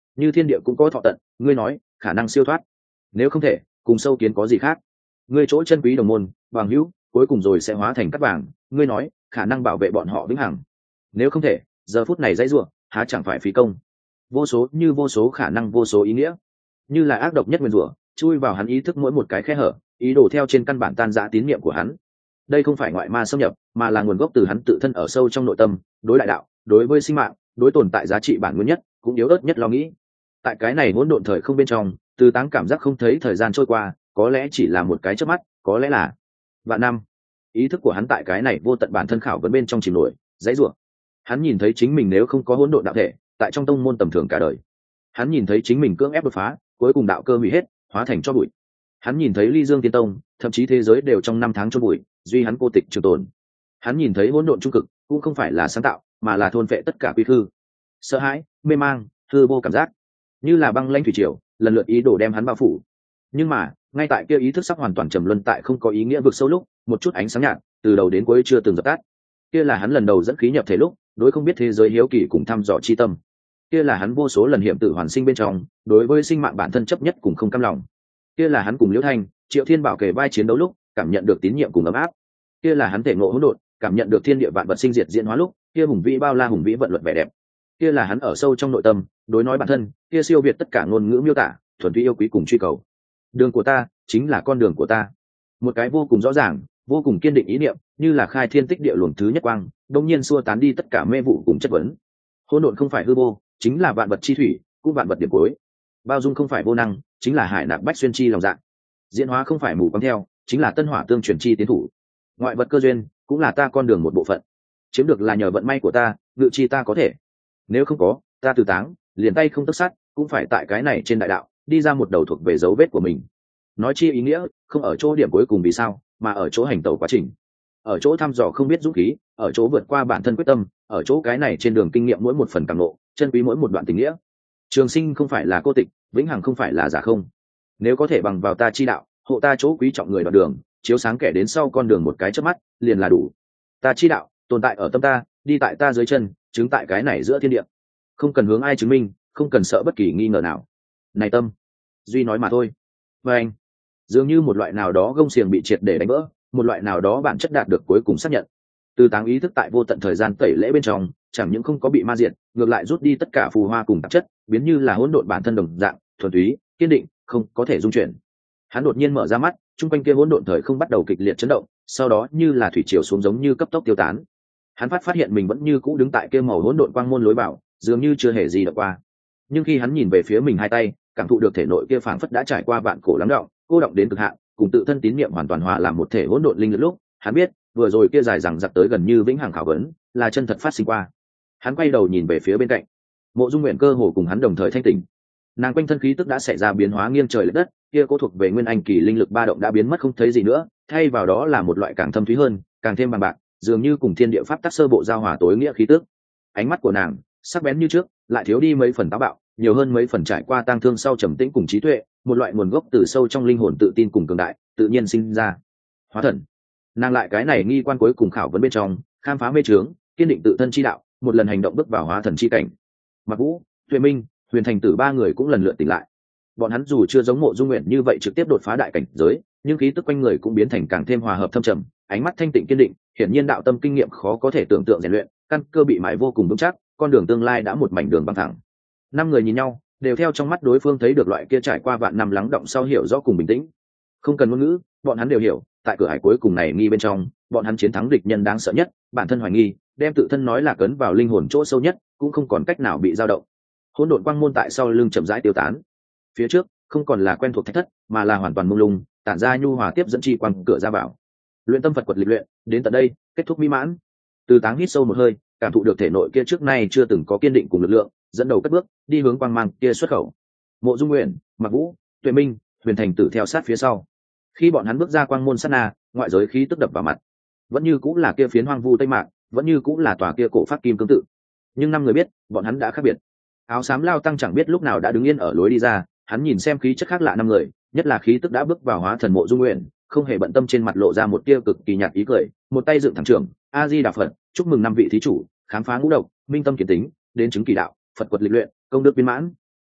như thiên địa cũng có thọ tận, ngươi nói khả năng siêu thoát. Nếu không thể, cùng sâu kiến có gì khác? Ngươi chỗ chân quý đồng môn bằng hữu cuối cùng rồi sẽ hóa thành cát vàng, ngươi nói khả năng bảo vệ bọn họ vĩnh hằng. Nếu không thể, giờ phút này dãy rủa há chẳng phải phí công? Vô số như vô số khả năng, vô số ý nghĩa, như là ác độc nhất nguyên rủa chui vào hắn ý thức mỗi một cái khe hở, ý đồ theo trên căn bản tan rã tín niệm của hắn. Đây không phải ngoại ma xâm nhập, mà là nguồn gốc từ hắn tự thân ở sâu trong nội tâm, đối đại đạo, đối với sinh mạng, đối tồn tại giá trị bản nguyên nhất cũng yếu ớt nhất lo nghĩ. Tại cái này hỗn độn thời không bên trong, Từ Táng cảm giác không thấy thời gian trôi qua, có lẽ chỉ là một cái chớp mắt, có lẽ là vạn năm. Ý thức của hắn tại cái này vô tận bản thân khảo vấn bên trong chìm nổi dãy rủa. Hắn nhìn thấy chính mình nếu không có hỗn độn đạo thể, tại trong tông môn tầm thường cả đời. Hắn nhìn thấy chính mình cưỡng ép đột phá, cuối cùng đạo cơ hủy hết, hóa thành cho bụi. Hắn nhìn thấy Ly Dương Tiên Tông, thậm chí thế giới đều trong năm tháng chôn bụi, duy hắn vô tịch trường tồn. Hắn nhìn thấy hỗn độn trung cực, cũng không phải là sáng tạo, mà là thôn phệ tất cả quy hư. Sợ hãi, mê mang, hư vô cảm giác, như là băng lãnh thủy triều, lần lượt ý đồ đem hắn bao phủ. Nhưng mà, ngay tại kia ý thức sắp hoàn toàn trầm luân tại không có ý nghĩa vực sâu lúc, một chút ánh sáng nhạt, từ đầu đến cuối chưa từng dập tắt. Kia là hắn lần đầu dẫn khí nhập thể lúc, đối không biết thế giới hiếu kỳ cùng thăm dò chi tâm. Kia là hắn vô số lần hiểm tử hoàn sinh bên trong, đối với sinh mạng bản thân chấp nhất cùng không cam lòng. Kia là hắn cùng Liễu Thanh, Triệu Thiên Bảo kề vai chiến đấu lúc, cảm nhận được tín nhiệm cùng ấm áp. Kia là hắn thể ngộ hỗn độn, cảm nhận được thiên địa vạn vật sinh diệt diễn hóa lúc, kia hùng vĩ bao la hùng vĩ vận luật vẻ đẹp. Kia là hắn ở sâu trong nội tâm, đối nói bản thân, kia siêu việt tất cả ngôn ngữ miêu tả, thuần túy yêu quý cùng truy cầu. Đường của ta chính là con đường của ta. Một cái vô cùng rõ ràng, vô cùng kiên định ý niệm, như là khai thiên tích địa luồng thứ nhất quang, đột nhiên xua tán đi tất cả mê vụ cùng chất vấn. Hỗn độn không phải hư vô, chính là vạn vật chi thủy, cũng vạn vật điểm cuối. Bao dung không phải vô năng, chính là hải nạp bách xuyên chi lòng dạ. Diễn hóa không phải mù quáng theo, chính là tân hỏa tương truyền chi tiến thủ. Ngoại vật cơ duyên, cũng là ta con đường một bộ phận. Chiếm được là nhờ vận may của ta, ngự chi ta có thể. Nếu không có, ta Từ Táng, liền tay không tất sát, cũng phải tại cái này trên đại đạo, đi ra một đầu thuộc về dấu vết của mình. Nói chi ý nghĩa, không ở chỗ điểm cuối cùng vì sao, mà ở chỗ hành tẩu quá trình. Ở chỗ thăm dò không biết dũng khí, ở chỗ vượt qua bản thân quyết tâm, ở chỗ cái này trên đường kinh nghiệm mỗi một phần cảm ngộ, chân quý mỗi một đoạn tình nghĩa. Trường sinh không phải là cô tịch, vĩnh hằng không phải là giả không. Nếu có thể bằng vào ta chi đạo, hộ ta chỗ quý trọng người đoạn đường, chiếu sáng kẻ đến sau con đường một cái chớp mắt, liền là đủ. Ta chi đạo, tồn tại ở tâm ta, đi tại ta dưới chân, chứng tại cái này giữa thiên địa. Không cần hướng ai chứng minh, không cần sợ bất kỳ nghi ngờ nào. Này tâm, duy nói mà thôi. Và anh, dường như một loại nào đó gông xiềng bị triệt để đánh vỡ, một loại nào đó bản chất đạt được cuối cùng xác nhận. Từ Táng ý thức tại vô tận thời gian tẩy lễ bên trong, chẳng những không có bị ma diệt, ngược lại rút đi tất cả phù hoa cùng tạp chất, biến như là hỗn độn bản thân đồng dạng, thuần túy, kiên định, không có thể dung chuyển. Hắn đột nhiên mở ra mắt, trung quanh kia hỗn độn thời không bắt đầu kịch liệt chấn động, sau đó như là thủy triều xuống giống như cấp tốc tiêu tán. Hắn phát hiện mình vẫn như cũ đứng tại kia màu hỗn độn quang môn lối vào, dường như chưa hề gì đã qua. Nhưng khi hắn nhìn về phía mình hai tay, cảm thụ được thể nội kia phảng phất đã trải qua vạn cổ lắng đọng, cô động đến cực hạn, cùng tự thân tín niệm hoàn toàn hòa làm một thể hỗn độn linh lực lúc, hắn biết, vừa rồi kia dài dằng dặc tới gần như vĩnh hằng khảo vấn, là chân thật phát sinh qua. Hắn quay đầu nhìn về phía bên cạnh, Mộ Dung Nguyện cơ hồ cùng hắn đồng thời thanh tỉnh. Nàng quanh thân khí tức đã xảy ra biến hóa nghiêng trời lệch đất, kia cố thuộc về nguyên anh kỳ linh lực ba động đã biến mất không thấy gì nữa, thay vào đó là một loại càng thâm thúy hơn, càng thêm bằng bạc, dường như cùng thiên địa pháp tắc sơ bộ giao hòa tối nghĩa khí tức. Ánh mắt của nàng sắc bén như trước, lại thiếu đi mấy phần táo bạo, nhiều hơn mấy phần trải qua tang thương sau trầm tĩnh cùng trí tuệ, một loại nguồn gốc từ sâu trong linh hồn tự tin cùng cường đại, tự nhiên sinh ra. Hóa thần. Nàng lại cái này nghi quan cuối cùng khảo vấn bên trong, khám phá mê trướng, kiên định tự thân chi đạo, một lần hành động bước vào hóa thần chi cảnh. Mặc Vũ, Tuệ Minh, Huyền Thành Tử ba người cũng lần lượt tỉnh lại. Bọn hắn dù chưa giống Mộ Dung Nguyện như vậy trực tiếp đột phá đại cảnh giới, nhưng khí tức quanh người cũng biến thành càng thêm hòa hợp thâm trầm, ánh mắt thanh tịnh kiên định, hiển nhiên đạo tâm kinh nghiệm khó có thể tưởng tượng rèn luyện, căn cơ bị mài vô cùng vững chắc, con đường tương lai đã một mảnh đường băng thẳng. Năm người nhìn nhau, đều theo trong mắt đối phương thấy được loại kia trải qua vạn năm lắng động sau hiểu rõ cùng bình tĩnh. Không cần ngôn ngữ, bọn hắn đều hiểu, tại cửa hải cuối cùng này nghi bên trong, bọn hắn chiến thắng địch nhân đáng sợ nhất, bản thân hoài nghi, đem tự thân nói là cấn vào linh hồn chỗ sâu nhất, cũng không còn cách nào bị dao động. Hỗn độn quang môn tại sau lưng chậm rãi tiêu tán. Phía trước, không còn là quen thuộc thạch thất, mà là hoàn toàn mông lung, tản ra nhu hòa tiếp dẫn chi quang cửa ra vào. Luyện tâm Phật quật lịch luyện, đến tận đây, kết thúc mỹ mãn. Từ Táng hít sâu một hơi, cảm thụ được thể nội kia trước nay chưa từng có kiên định cùng lực lượng, dẫn đầu cất bước, đi hướng quang mang kia xuất khẩu. Mộ Dung Nguyện, Mặc Vũ, Tuệ Minh, Huyền Thành Tử theo sát phía sau. Khi bọn hắn bước ra quang môn sát na, ngoại giới khí tức đập vào mặt. Vẫn như cũng là kia phiến hoang vu tây mạc, vẫn như cũng là tòa kia cổ phát kim cương tự. Nhưng năm người biết, bọn hắn đã khác biệt. Áo xám lao tăng chẳng biết lúc nào đã đứng yên ở lối đi ra, hắn nhìn xem khí chất khác lạ năm người, nhất là khí tức đã bước vào hóa thần Mộ Dung Nguyện, không hề bận tâm trên mặt lộ ra một tia cực kỳ nhạt ý cười, một tay dựng thẳng trưởng, A Di Đà Phật, chúc mừng năm vị thí chủ, khám phá ngũ độc, minh tâm kiến tính, đến chứng kỳ đạo, Phật quật lịch luyện, công đức viên mãn.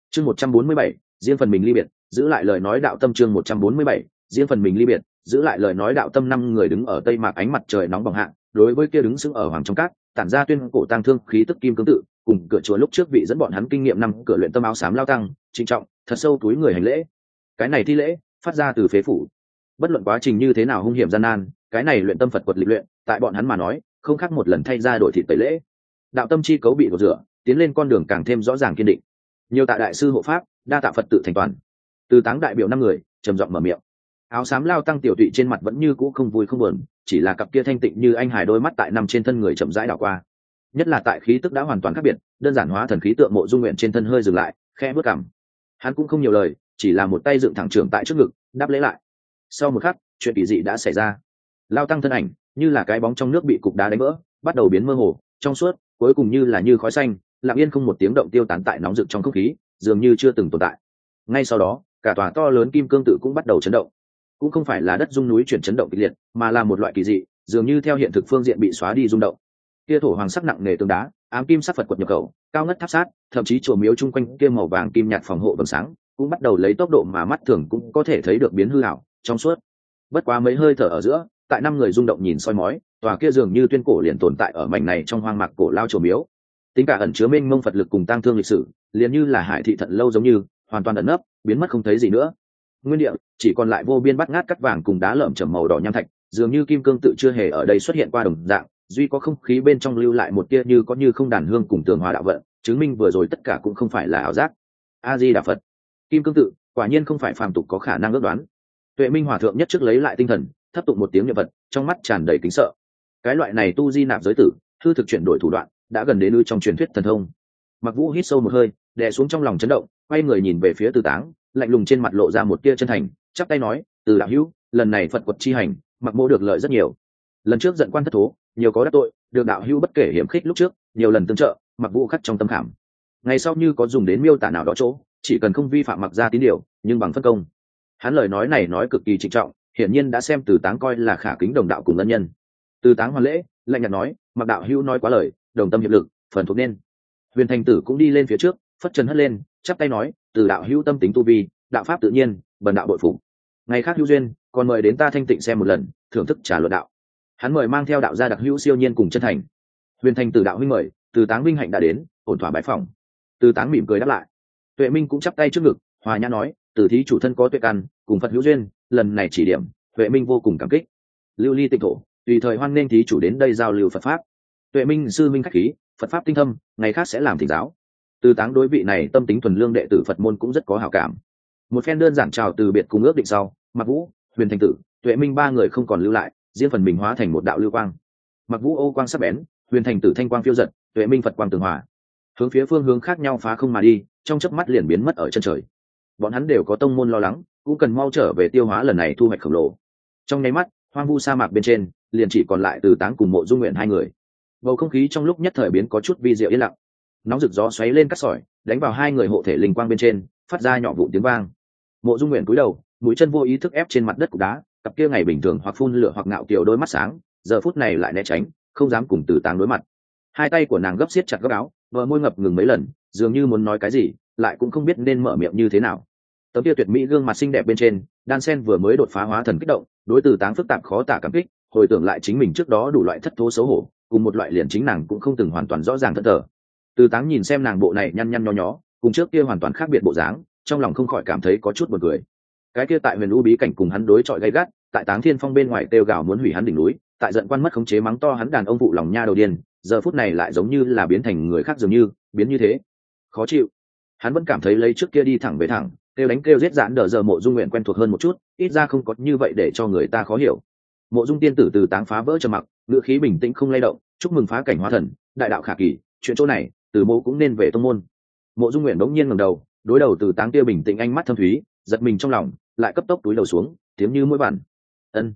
chương 147, riêng phần mình ly biệt, giữ lại lời nói đạo tâm. chương 147, riêng phần mình ly biệt, giữ lại lời nói đạo tâm. Năm người đứng ở tây mạc ánh mặt trời nóng bỏng hạ, đối với kia đứng sững ở hoàng trong cát tản ra tuyên cổ tang thương khí tức kim cương tự, cùng cửa chùa lúc trước vị dẫn bọn hắn kinh nghiệm năm cửa luyện tâm áo xám lao tăng trịnh trọng thật sâu túi người hành lễ. Cái này thi lễ phát ra từ phế phủ, bất luận quá trình như thế nào hung hiểm gian nan, cái này luyện tâm Phật quật lịch luyện tại bọn hắn mà nói không khác một lần thay ra đổi thịt tẩy lễ. Đạo tâm chi cấu bị gột rửa, tiến lên con đường càng thêm rõ ràng kiên định. Nhiều tạ đại sư hộ pháp, đa tạ Phật tự thành toàn. Từ Táng đại biểu năm người trầm giọng mở miệng. Áo xám lao tăng tiểu tụy trên mặt vẫn như cũ không vui không buồn, chỉ là cặp kia thanh tịnh như anh hải đôi mắt tại nằm trên thân người chậm rãi đảo qua. Nhất là tại khí tức đã hoàn toàn khác biệt, đơn giản hóa thần khí tượng Mộ Dung Nguyện trên thân hơi dừng lại, khẽ bước cằm. Hắn cũng không nhiều lời, chỉ là một tay dựng thẳng trưởng tại trước ngực, đáp lễ lại. Sau một khắc, chuyện kỳ dị đã xảy ra. Lao tăng thân ảnh như là cái bóng trong nước bị cục đá đánh vỡ, bắt đầu biến mơ hồ, trong suốt, cuối cùng như là như khói xanh, lặng yên không một tiếng động tiêu tán tại nóng rực trong không khí, dường như chưa từng tồn tại. Ngay sau đó, cả tòa to lớn kim cương tự cũng bắt đầu chấn động. Cũng không phải là đất rung núi chuyển chấn động kịch liệt, mà là một loại kỳ dị, dường như theo hiện thực phương diện bị xóa đi rung động. Kia thổ hoàng sắc nặng nề tường đá, ám kim sắc Phật quật nhập khẩu, cao ngất tháp sát, thậm chí chùa miếu chung quanh kia màu vàng kim nhạt phòng hộ vầng sáng, cũng bắt đầu lấy tốc độ mà mắt thường cũng có thể thấy được biến hư ảo, trong suốt. Bất quá mấy hơi thở ở giữa, tại năm người rung động nhìn soi mói, tòa kia dường như tuyên cổ liền tồn tại ở mảnh này trong hoang mạc cổ lao chùa miếu. Tính cả ẩn chứa mênh mông Phật lực cùng tang thương lịch sử, liền như là hải thị thận lâu giống như hoàn toàn ẩn nấp, biến mất không thấy gì nữa. Nguyên địa chỉ còn lại vô biên bát ngát cắt vàng cùng đá lởm chởm màu đỏ nham thạch, dường như kim cương tự chưa hề ở đây xuất hiện qua đồng dạng, duy có không khí bên trong lưu lại một tia như có như không đàn hương cùng tường hòa đạo vận, chứng minh vừa rồi tất cả cũng không phải là ảo giác. A Di Đà Phật. Kim cương tự quả nhiên không phải phàm tục có khả năng ước đoán. Tuệ Minh hòa thượng nhất trước lấy lại tinh thần, thấp tụng một tiếng niệm Phật, trong mắt tràn đầy kính sợ. Cái loại này tu di nạp giới tử, hư thực chuyển đổi thủ đoạn, đã gần đến ư trong truyền thuyết thần thông. Mặc Vũ hít sâu một hơi, đè xuống trong lòng chấn động, quay người nhìn về phía Từ Táng, lạnh lùng trên mặt lộ ra một tia chân thành, chắp tay nói: Từ đạo hữu, lần này Phật quật chi hành, Mặc Mỗ được lợi rất nhiều. Lần trước giận quan thất thố, nhiều có đắc tội, được đạo hữu bất kể hiểm khích lúc trước, nhiều lần tương trợ, Mặc Vũ khắc trong tâm khảm. Ngày sau như có dùng đến miêu tả nào đó chỗ, chỉ cần không vi phạm Mặc gia tín điều, nhưng bằng phân công. Hắn lời nói này nói cực kỳ trịnh trọng, hiển nhiên đã xem Từ Táng coi là khả kính đồng đạo cùng ân nhân. Từ Táng hoàn lễ, lạnh nhạt nói: Mặc đạo hữu nói quá lời, đồng tâm hiệp lực, phần thuộc nên. Huyền Thành Tử cũng đi lên phía trước, phất chân hất lên, chắp tay nói: Từ đạo hữu tâm tính tu vi, đạo pháp tự nhiên, bần đạo bội phục. Ngày khác hữu duyên, còn mời đến ta thanh tịnh xem một lần, thưởng thức trà luận đạo. Hắn mời mang theo đạo gia đặc hữu siêu nhiên cùng chân thành. Huyền Thành Tử đạo huynh mời, Từ Táng vinh hạnh đã đến, ổn thỏa bái phòng. Từ Táng mỉm cười đáp lại. Tuệ Minh cũng chắp tay trước ngực, hòa nhã nói: Từ thí chủ thân có tuệ căn, cùng Phật hữu duyên, lần này chỉ điểm, Tuệ Minh vô cùng cảm kích. Lưu ly tịnh thổ, tùy thời hoan nghênh thí chủ đến đây giao lưu Phật pháp. Tuệ Minh sư minh khách khí, Phật pháp tinh thâm, ngày khác sẽ làm thỉnh giáo. Từ Táng đối vị này tâm tính thuần lương đệ tử Phật môn cũng rất có hảo cảm. Một phen đơn giản chào từ biệt cùng ước định sau, Mặc Vũ, Huyền Thành Tử, Tuệ Minh ba người không còn lưu lại, riêng phần mình hóa thành một đạo lưu quang. Mặc Vũ ô quang sắc bén, Huyền Thành Tử thanh quang phiêu dật, Tuệ Minh Phật quang tường hòa, hướng phía phương hướng khác nhau phá không mà đi, trong chớp mắt liền biến mất ở chân trời. Bọn hắn đều có tông môn lo lắng, cũng cần mau trở về tiêu hóa lần này thu hoạch khổng lồ. Trong nháy mắt, hoang vu sa mạc bên trên liền chỉ còn lại Từ Táng cùng Mộ Dung Nguyện hai người. Bầu không khí trong lúc nhất thời biến có chút vi diệu yên lặng. Nóng rực gió xoáy lên cắt sỏi, đánh vào hai người hộ thể linh quang bên trên, phát ra nhỏ vụ tiếng vang. Mộ Dung Nguyện cúi đầu, mũi chân vô ý thức ép trên mặt đất cục đá, cặp kia ngày bình thường hoặc phun lửa hoặc ngạo kiều đôi mắt sáng, giờ phút này lại né tránh, không dám cùng Từ Táng đối mặt. Hai tay của nàng gấp siết chặt góc áo, bờ môi ngập ngừng mấy lần, dường như muốn nói cái gì, lại cũng không biết nên mở miệng như thế nào. Tấm kia tuyệt mỹ gương mặt xinh đẹp bên trên, đan sen vừa mới đột phá hóa thần kích động, đối Từ Táng phức tạp khó tả cảm kích, hồi tưởng lại chính mình trước đó đủ loại thất thố xấu hổ, cùng một loại liền chính nàng cũng không từng hoàn toàn rõ ràng thất thờ. Từ Táng nhìn xem nàng bộ này nhăn nhăn nho nhó, cùng trước kia hoàn toàn khác biệt bộ dáng, trong lòng không khỏi cảm thấy có chút buồn cười. Cái kia tại huyền u bí cảnh cùng hắn đối chọi gay gắt, tại Táng Thiên Phong bên ngoài kêu gào muốn hủy hắn đỉnh núi, tại giận quan mất khống chế mắng to hắn đàn ông vụ lòng nha đầu điên, giờ phút này lại giống như là biến thành người khác dường như, biến như thế. Khó chịu. Hắn vẫn cảm thấy lấy trước kia đi thẳng về thẳng, kêu đánh kêu giết giãn đờ giờ Mộ Dung Nguyện quen thuộc hơn một chút, ít ra không có như vậy để cho người ta khó hiểu. Mộ Dung tiên tử Từ Táng phá vỡ trầm mặc, ngữ khí bình tĩnh không lay động, chúc mừng phá cảnh hóa thần, đại đạo khả kỳ, chuyện chỗ này, Từ mộ cũng nên về tông môn. Mộ Dung Nguyện bỗng nhiên ngẩng đầu, đối đầu Từ Táng kia bình tĩnh ánh mắt thâm thúy, giật mình trong lòng, lại cấp tốc túi đầu xuống, tiếng như mũi bản. Ân,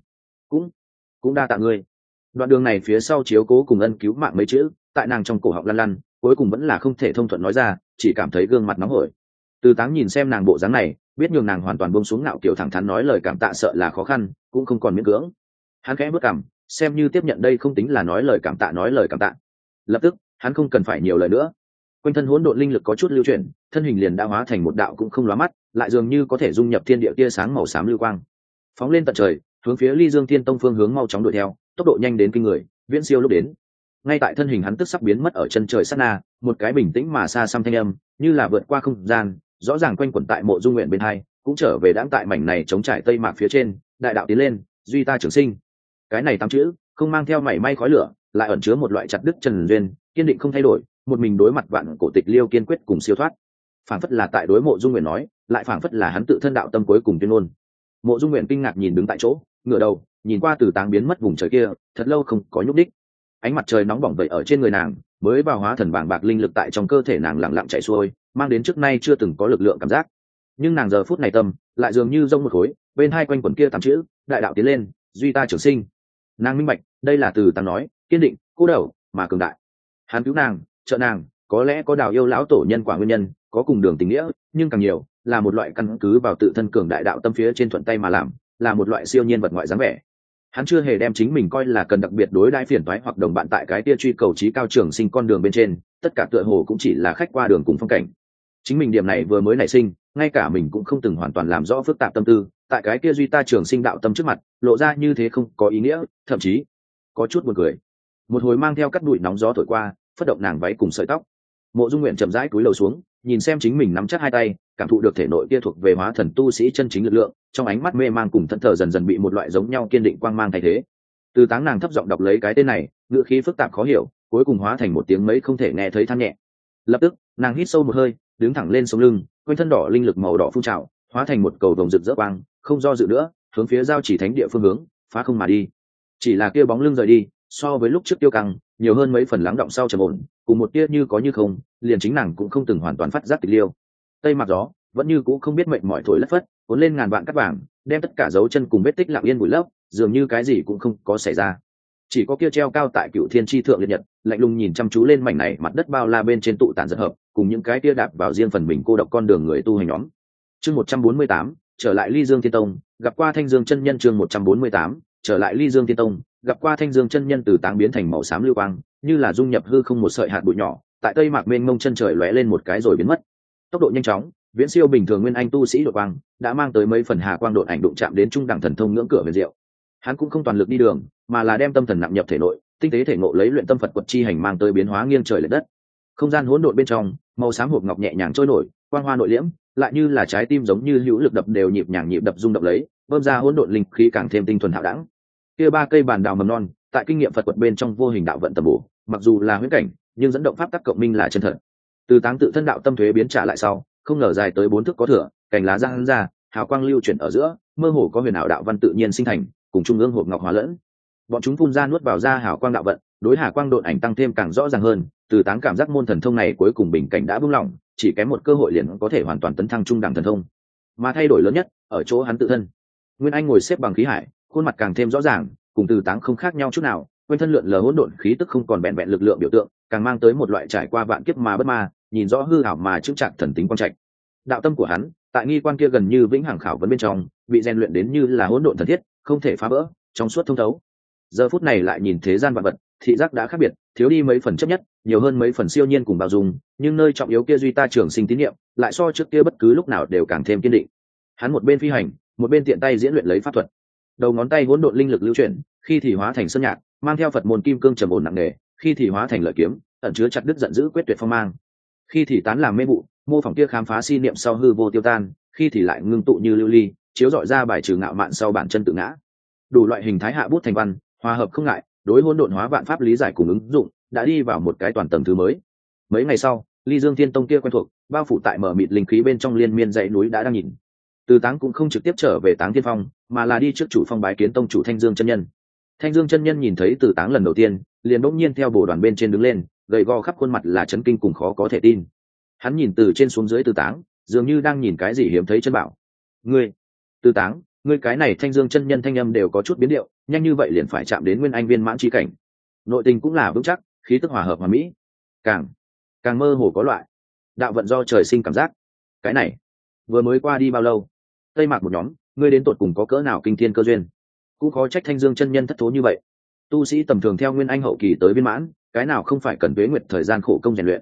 cũng đa tạ ngươi. Đoạn đường này phía sau chiếu cố cùng ân cứu mạng mấy chữ, tại nàng trong cổ họng lăn lăn, cuối cùng vẫn là không thể thông thuận nói ra, chỉ cảm thấy gương mặt nóng hổi. Từ Táng nhìn xem nàng bộ dáng này, biết nhường nàng hoàn toàn buông xuống ngạo kiểu thẳng thắn nói lời cảm tạ sợ là khó khăn, cũng không còn miễn cưỡng. Hắn khẽ bước cằm, xem như tiếp nhận đây không tính là nói lời cảm tạ. Lập tức, hắn không cần phải nhiều lời nữa. quanh thân hỗn độn linh lực có chút lưu chuyển, thân hình liền đã hóa thành một đạo cũng không lóa mắt, lại dường như có thể dung nhập thiên địa tia sáng màu xám lưu quang, phóng lên tận trời, hướng phía Ly Dương Thiên Tông phương hướng mau chóng đuổi theo, tốc độ nhanh đến kinh người, viễn siêu lúc đến. Ngay tại thân hình hắn tức sắp biến mất ở chân trời sát na, một cái bình tĩnh mà xa xăm thanh âm, như là vượt qua không gian, rõ ràng quanh quẩn tại Mộ Dung Nguyện bên hai, cũng trở về đãng tại mảnh này chống trải tây mạc phía trên, đại đạo tiến lên, duy ta trường sinh. Cái này tám chữ, không mang theo mảy may khói lửa, lại ẩn chứa một loại chặt đứt trần duyên, kiên định không thay đổi, một mình đối mặt vạn cổ tịch liêu kiên quyết cùng siêu thoát. Phảng phất là tại đối Mộ Dung Nguyện nói, lại phảng phất là hắn tự thân đạo tâm cuối cùng tuyên ngôn. Mộ Dung Nguyện kinh ngạc nhìn đứng tại chỗ, ngửa đầu nhìn qua Từ Táng biến mất vùng trời kia, thật lâu không có nhúc đích. Ánh mặt trời nóng bỏng vậy ở trên người nàng, mới vào hóa thần bàng bạc linh lực tại trong cơ thể nàng lặng lặng chảy xuôi, mang đến trước nay chưa từng có lực lượng cảm giác. Nhưng nàng giờ phút này tâm lại dường như rông một khối, bên hai quanh quần kia tám chữ, đại đạo tiến lên, duy ta trường sinh. Nàng minh bạch, đây là Từ Táng nói, kiên định, cô đầu mà cường đại. Hắn cứu nàng, trợ nàng, có lẽ có đào yêu lão tổ nhân quả nguyên nhân, có cùng đường tình nghĩa, nhưng càng nhiều là một loại căn cứ vào tự thân cường đại đạo tâm phía trên thuận tay mà làm, là một loại siêu nhiên vật ngoại dáng vẻ. Hắn chưa hề đem chính mình coi là cần đặc biệt đối đãi phiền toái hoặc đồng bạn tại cái tia truy cầu trí cao trường sinh con đường bên trên, tất cả tựa hồ cũng chỉ là khách qua đường cùng phong cảnh. Chính mình điểm này vừa mới nảy sinh, ngay cả mình cũng không từng hoàn toàn làm rõ phức tạp tâm tư, tại cái kia duy ta trường sinh đạo tâm trước mặt, lộ ra như thế không có ý nghĩa, thậm chí có chút buồn cười. Một hồi mang theo cắt bụi nóng gió thổi qua, phất động nàng váy cùng sợi tóc. Mộ Dung Nguyện chậm rãi cúi đầu xuống, nhìn xem chính mình nắm chắc hai tay, cảm thụ được thể nội kia thuộc về hóa thần tu sĩ chân chính lực lượng, trong ánh mắt mê mang cùng thẫn thờ dần dần bị một loại giống nhau kiên định quang mang thay thế. Từ Táng nàng thấp giọng đọc lấy cái tên này, ngữ khí phức tạp khó hiểu, cuối cùng hóa thành một tiếng mấy không thể nghe thấy than nhẹ. Lập tức, nàng hít sâu một hơi, đứng thẳng lên sống lưng, quanh thân đỏ linh lực màu đỏ phun trào, hóa thành một cầu vồng rực rỡ quang, không do dự nữa, hướng phía giao chỉ thánh địa phương hướng, phá không mà đi. Chỉ là kia bóng lưng rời đi, so với lúc trước tiêu căng, nhiều hơn mấy phần lắng động sau trầm ổn, cùng một tia như có như không, liền chính nàng cũng không từng hoàn toàn phát giác tịch liêu. Tây mặt gió vẫn như cũ không biết mệnh mỏi thổi lất phất, cuốn lên ngàn vạn cát vàng, đem tất cả dấu chân cùng vết tích lặng yên bụi lấp, dường như cái gì cũng không có xảy ra. Chỉ có kia treo cao tại Cửu Thiên Chi thượng liệt nhật, lạnh lùng nhìn chăm chú lên mảnh này mặt đất bao la bên trên tụ tản giật hợp, cùng những cái kia đạp vào riêng phần mình cô độc con đường người tu hành nhóm. Chương 148, trở lại Ly Dương Thiên Tông, gặp qua Thanh Dương chân nhân. Chương 148, trở lại Ly Dương Thiên Tông, gặp qua Thanh Dương chân nhân. Từ Táng biến thành màu xám lưu quang, như là dung nhập hư không một sợi hạt bụi nhỏ, tại tây mạc mênh mông chân trời lóe lên một cái rồi biến mất. Tốc độ nhanh chóng, viễn siêu bình thường nguyên anh tu sĩ đột quang, đã mang tới mấy phần hà quang đột ảnh đụng chạm đến trung đẳng thần thông ngưỡng cửa huyền diệu. Hắn cũng không toàn lực đi đường, mà là đem tâm thần nặng nhập thể nội, tinh tế thể ngộ lấy luyện tâm Phật quật chi hành mang tới biến hóa nghiêng trời lệch đất. Không gian hỗn độn bên trong, màu xám hộp ngọc nhẹ nhàng trôi nổi, quang hoa nội liễm, lại như là trái tim giống như hữu lực đập đều nhịp nhàng nhịp đập rung động lấy, bơm ra hỗn độn linh khí càng thêm tinh thuần hạo đẳng. Kia ba cây bàn đào mầm non, tại kinh nghiệm Phật quật bên trong vô hình đạo vận tầm bổ, mặc dù là huyễn cảnh, nhưng dẫn động pháp tắc cộng minh là chân thật. Từ Táng tự thân đạo tâm thuế biến trả lại sau, không ngờ dài tới 4 thước có thừa, cành lá giang ra, hào quang lưu chuyển ở giữa, mơ hồ có huyền ảo đạo văn tự nhiên sinh thành, cùng trung ương hộp ngọc hóa lẫn. Bọn chúng phun ra nuốt vào ra hào quang đạo vận, đối hà quang độn ảnh tăng thêm càng rõ ràng hơn. Từ Táng cảm giác môn thần thông này cuối cùng bình cảnh đã buông lỏng, chỉ kém một cơ hội liền có thể hoàn toàn tấn thăng trung đẳng thần thông. Mà thay đổi lớn nhất ở chỗ hắn tự thân. Nguyên Anh ngồi xếp bằng khí hải, khuôn mặt càng thêm rõ ràng, cùng Từ Táng không khác nhau chút nào, quanh thân lượn lờ hỗn độn khí tức không còn bẹn bẹn lực lượng biểu tượng, càng mang tới một loại trải qua vạn kiếp mà bất ma, nhìn rõ hư ảo mà chứng trạng thần tính quang trạch. Đạo tâm của hắn, tại nghi quan kia gần như vĩnh hằng khảo vấn bên trong, bị rèn luyện đến như là hỗn độn thần thiết, không thể phá vỡ, trong suốt thông thấu. Giờ phút này lại nhìn thế gian vạn vật, thị giác đã khác biệt, thiếu đi mấy phần chấp nhất, nhiều hơn mấy phần siêu nhiên cùng bao dung, nhưng nơi trọng yếu kia duy ta trường sinh tín niệm, lại so trước kia bất cứ lúc nào đều càng thêm kiên định. Hắn một bên phi hành, một bên tiện tay diễn luyện lấy pháp thuật. Đầu ngón tay hỗn độn linh lực lưu chuyển, khi thì hóa thành sơn nhạc, mang theo Phật môn kim cương trầm ổn nặng nề, khi thì hóa thành lợi kiếm, ẩn chứa chặt đứt giận dữ quyết tuyệt phong mang, khi thì tán làm mê vụ, mô phỏng kia khám phá si niệm sau hư vô tiêu tan, khi thì lại ngưng tụ như lưu ly, chiếu dọi ra bài trừ ngạo mạn sau bản chân tự ngã. Đủ loại hình thái hạ bút thành văn, hòa hợp không ngại, đối hỗn độn hóa vạn pháp lý giải cùng ứng dụng, đã đi vào một cái toàn tầng thứ mới. Mấy ngày sau, Ly Dương Thiên Tông kia quen thuộc, bao phủ tại mở mịt linh khí bên trong liên miên dãy núi đã đang nhìn. Từ Táng cũng không trực tiếp trở về Táng Thiên Phong, mà là đi trước chủ phong bái kiến tông chủ Thanh Dương chân nhân. Thanh Dương chân nhân nhìn thấy Từ Táng lần đầu tiên, liền bỗng nhiên theo bổ đoàn bên trên đứng lên, gầy gò khắp khuôn mặt là chấn kinh cùng khó có thể tin. Hắn nhìn từ trên xuống dưới Từ Táng, dường như đang nhìn cái gì hiếm thấy chân bảo. Ngươi, Từ Táng, ngươi cái này Thanh Dương chân nhân thanh âm đều có chút biến điệu, nhanh như vậy liền phải chạm đến nguyên anh viên mãn chi cảnh. Nội tình cũng là vững chắc, khí tức hòa hợp hòa mỹ, càng mơ hồ có loại đạo vận do trời sinh cảm giác. Cái này vừa mới qua đi bao lâu? Tây Mạc một nhóm, ngươi đến tột cùng có cỡ nào kinh thiên cơ duyên? Cũng khó trách Thanh Dương chân nhân thất thố như vậy. Tu sĩ tầm thường theo nguyên anh hậu kỳ tới viên mãn, cái nào không phải cần tuế nguyệt thời gian khổ công rèn luyện.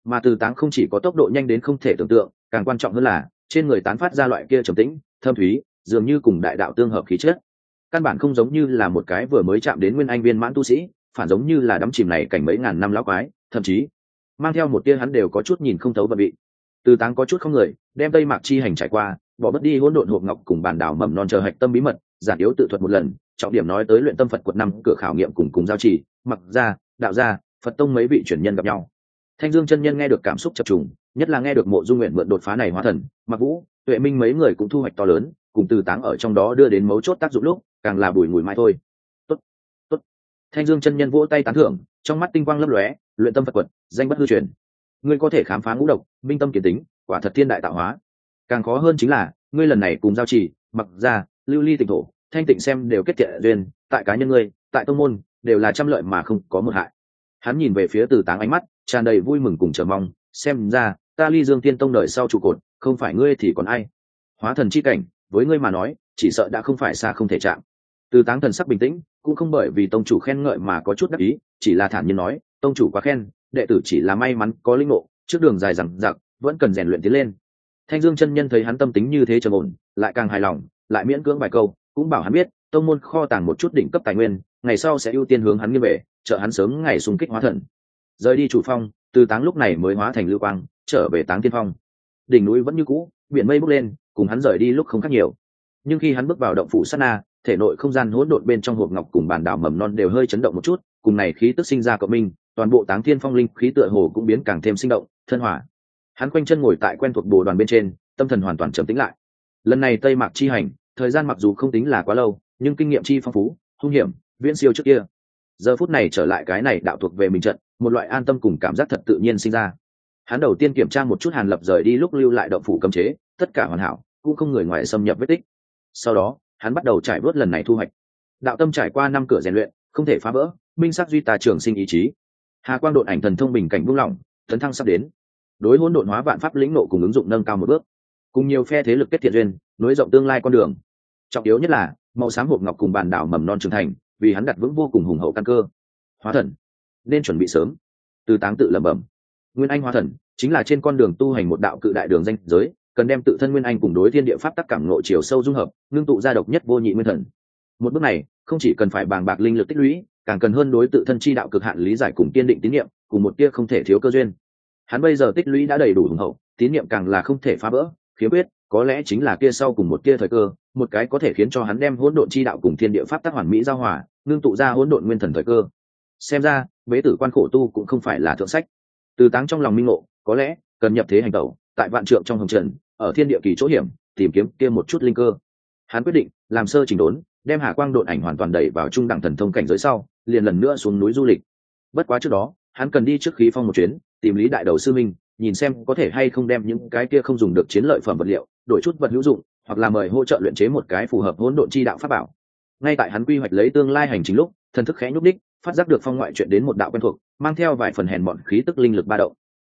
mà Từ Táng không chỉ có tốc độ nhanh đến không thể tưởng tượng, càng quan trọng hơn là trên người tán phát ra loại kia trầm tĩnh thâm thúy, dường như cùng đại đạo tương hợp khí chất, căn bản không giống như là một cái vừa mới chạm đến nguyên anh viên mãn tu sĩ, phản giống như là đắm chìm này cảnh mấy ngàn năm lão quái, thậm chí mang theo một tia hắn đều có chút nhìn không thấu vận vị. Từ Táng có chút không người, đem Tây Mạc chi hành trải qua, bỏ bất đi hỗn độn hộp ngọc cùng bản đảo mầm non chờ hạch tâm bí mật, giản yếu tự thuật một lần, trọng điểm nói tới luyện tâm Phật quật năm cửa khảo nghiệm cùng giao trì, mặc ra, đạo gia, Phật tông mấy vị truyền nhân gặp nhau. Thanh Dương chân nhân nghe được cảm xúc chập trùng, nhất là nghe được Mộ Dung Nguyện mượn đột phá này hóa thần, Mặc Vũ, Tuệ Minh mấy người cũng thu hoạch to lớn, cùng Từ Táng ở trong đó đưa đến mấu chốt tác dụng lúc, càng là bùi ngùi mãi thôi. Tốt, tốt. Thanh Dương chân nhân vỗ tay tán thưởng, trong mắt tinh quang lấp lóe, luyện tâm Phật quật, danh bất hư truyền. Ngươi có thể khám phá ngũ độc, minh tâm kiến tính, quả thật thiên đại tạo hóa. Càng khó hơn chính là, ngươi lần này cùng giao trì, Mặc ra, lưu ly tịnh thổ, thanh tịnh xem đều kết thiện duyên, tại cá nhân ngươi, tại tông môn, đều là trăm lợi mà không có một hại. Hắn nhìn về phía Từ Táng ánh mắt tràn đầy vui mừng cùng chờ mong, xem ra ta Ly Dương Tiên Tông đời sau trụ cột, không phải ngươi thì còn ai. Hóa thần chi cảnh, với ngươi mà nói, chỉ sợ đã không phải xa không thể chạm. Từ Táng thần sắc bình tĩnh, cũng không bởi vì tông chủ khen ngợi mà có chút đắc ý, chỉ là thản nhiên nói, tông chủ quá khen, đệ tử chỉ là may mắn có linh ngộ, trước đường dài dằng dặc, vẫn cần rèn luyện tiến lên. Thanh Dương chân nhân thấy hắn tâm tính như thế trầm ổn, lại càng hài lòng, lại miễn cưỡng vài câu, cũng bảo hắn biết, tông môn kho tàng một chút đỉnh cấp tài nguyên, ngày sau sẽ ưu tiên hướng hắn nghiêng về, trợ hắn sớm ngày xung kích hóa thần. Rời đi chủ phong, Từ Táng lúc này mới hóa thành lưu quang, trở về Táng Tiên Phong. Đỉnh núi vẫn như cũ, biển mây bốc lên, cùng hắn rời đi lúc không khác nhiều. Nhưng khi hắn bước vào động phủ sát na, thể nội không gian hỗn độn bên trong hộp ngọc cùng bản đảo mầm non đều hơi chấn động một chút, cùng này khí tức sinh ra cộng minh, toàn bộ Táng Thiên Phong linh khí tựa hồ cũng biến càng thêm sinh động, thân hỏa. Hắn quanh chân ngồi tại quen thuộc bồ đoàn bên trên, tâm thần hoàn toàn trầm tĩnh lại. Lần này Tây Mạc chi hành, thời gian mặc dù không tính là quá lâu, nhưng kinh nghiệm chi phong phú, hung hiểm, viễn siêu trước kia. Giờ phút này trở lại cái này đạo thuộc về mình trận, một loại an tâm cùng cảm giác thật tự nhiên sinh ra. Hắn đầu tiên kiểm tra một chút Hàn Lập rời đi lúc lưu lại động phủ cấm chế, tất cả hoàn hảo, cũng không người ngoài xâm nhập vết tích. Sau đó, hắn bắt đầu trải vớt lần này thu hoạch. Đạo tâm trải qua 5 cửa rèn luyện, không thể phá vỡ, minh sắc duy tà trường sinh ý chí. Hà quang độn ảnh thần thông bình cảnh buông lỏng, tấn thăng sắp đến. Đối hỗn độn hóa vạn pháp lĩnh nộ cùng ứng dụng nâng cao một bước. Cùng nhiều phe thế lực kết thiện duyên, nối rộng tương lai con đường. Trọng yếu nhất là, màu xám hộp ngọc cùng bản đảo mầm non trưởng thành, vì hắn đặt vững vô cùng hùng hậu căn cơ. Hóa thần, nên chuẩn bị sớm. Từ Táng tự lẩm bẩm. Nguyên anh hóa thần chính là trên con đường tu hành một đạo cự đại đường danh giới, cần đem tự thân nguyên anh cùng đối thiên địa pháp tắc cảm ngộ chiều sâu dung hợp, ngưng tụ ra độc nhất vô nhị nguyên thần. Một bước này, không chỉ cần phải bàng bạc linh lực tích lũy, càng cần hơn đối tự thân chi đạo cực hạn lý giải cùng kiên định tín niệm, cùng một tia không thể thiếu cơ duyên. Hắn bây giờ tích lũy đã đầy đủ hùng hậu, tín niệm càng là không thể phá vỡ, khiếm khuyết có lẽ chính là kia sau cùng một tia thời cơ, một cái có thể khiến cho hắn đem hỗn độn chi đạo cùng thiên địa pháp tắc hoàn mỹ giao hòa, ngưng tụ ra hỗn độn nguyên thần thời cơ. Xem ra, bế tử quan khổ tu cũng không phải là thượng sách. Từ Táng trong lòng minh ngộ, có lẽ cần nhập thế hành tẩu, tại vạn trượng trong hồng trần, ở thiên địa kỳ chỗ hiểm, tìm kiếm kia một chút linh cơ. Hắn quyết định làm sơ chỉnh đốn, đem Hà Quang độn ảnh hoàn toàn đẩy vào trung đẳng thần thông cảnh giới sau, liền lần nữa xuống núi du lịch. Bất quá trước đó, hắn cần đi trước khí phong một chuyến, tìm Lý đại đầu sư minh, nhìn xem có thể hay không đem những cái kia không dùng được chiến lợi phẩm vật liệu, đổi chút vật hữu dụng, hoặc là mời hỗ trợ luyện chế một cái phù hợp hỗn độn chi đạo pháp bảo. Ngay tại hắn quy hoạch lấy tương lai hành trình lúc, thần thức khẽ nhúc đích, phát giác được phong ngoại chuyện đến một đạo quen thuộc, mang theo vài phần hèn mọn khí tức linh lực ba động.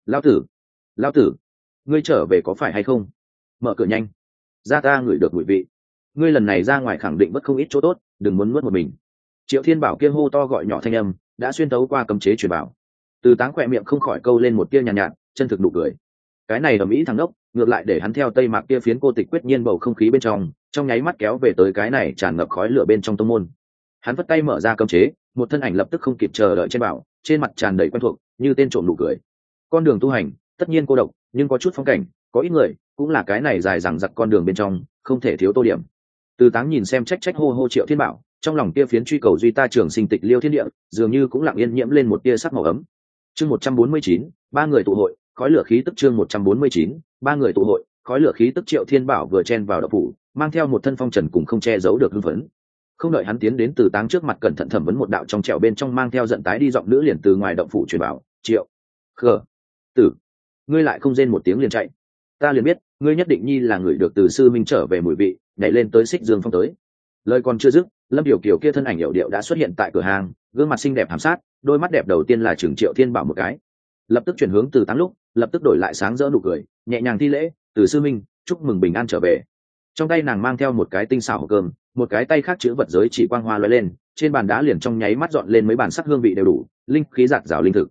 Lão tử, ngươi trở về có phải hay không? Mở cửa nhanh, ra ta ngửi được mùi vị. Ngươi lần này ra ngoài khẳng định bất không ít chỗ tốt, đừng muốn nuốt một mình. Triệu Thiên Bảo kia hô to gọi nhỏ thanh âm, đã xuyên tấu qua cấm chế truyền bảo. Từ Táng khỏe miệng không khỏi câu lên một tia nhàn nhạt, chân thực nụ cười. Cái này ầm ĩ thằng ngốc, ngược lại để hắn theo Tây Mạc kia phiến cô tịch quyết nhiên bầu không khí bên trong nháy mắt kéo về tới cái này tràn ngập khói lửa bên trong tông môn. Hắn vất tay mở ra cấm chế, một thân ảnh lập tức không kịp chờ đợi trên bảo, trên mặt tràn đầy quen thuộc, như tên trộm nụ cười. Con đường tu hành, tất nhiên cô độc, nhưng có chút phong cảnh, có ít người, cũng là cái này dài dằng dặc con đường bên trong, không thể thiếu tô điểm. Từ Táng nhìn xem trách hô Triệu Thiên Bảo, trong lòng kia phiến truy cầu duy ta trường sinh tịch liêu thiên địa, dường như cũng lặng yên nhiễm lên một tia sắc màu ấm. Chương 149, ba người tụ hội, khói lửa khí tức chương 149, ba người tụ hội, khói lửa khí tức Triệu Thiên Bảo vừa chen vào động phủ, mang theo một thân phong trần cùng không che giấu được hưng phấn. Không đợi hắn tiến đến Từ Táng trước mặt cẩn thận thẩm vấn một đạo trong trẻo bên trong mang theo giận tái đi giọng nữ liền từ ngoài động phủ truyền bảo, "Triệu, Khờ, Tử, ngươi lại không rên một tiếng liền chạy. Ta liền biết, ngươi nhất định nhi là người được từ sư minh trở về mùi vị, nhảy lên tới xích dương phong tới." Lời còn chưa dứt, Lâm Điều Kiều kia thân ảnh hiệu điệu đã xuất hiện tại cửa hàng, gương mặt xinh đẹp hàm sát, đôi mắt đẹp đầu tiên là chừng Triệu Thiên Bảo một cái, lập tức chuyển hướng Từ Táng lúc, lập tức đổi lại sáng rỡ nụ cười, nhẹ nhàng thi lễ, "Từ sư minh, chúc mừng bình an trở về." Trong tay nàng mang theo một cái tinh xảo hộp cơm, một cái tay khác chữ vật giới chỉ quang hoa lóe lên, trên bàn đá liền trong nháy mắt dọn lên mấy bàn sắc hương vị đều đủ, linh khí rạc rào linh thực.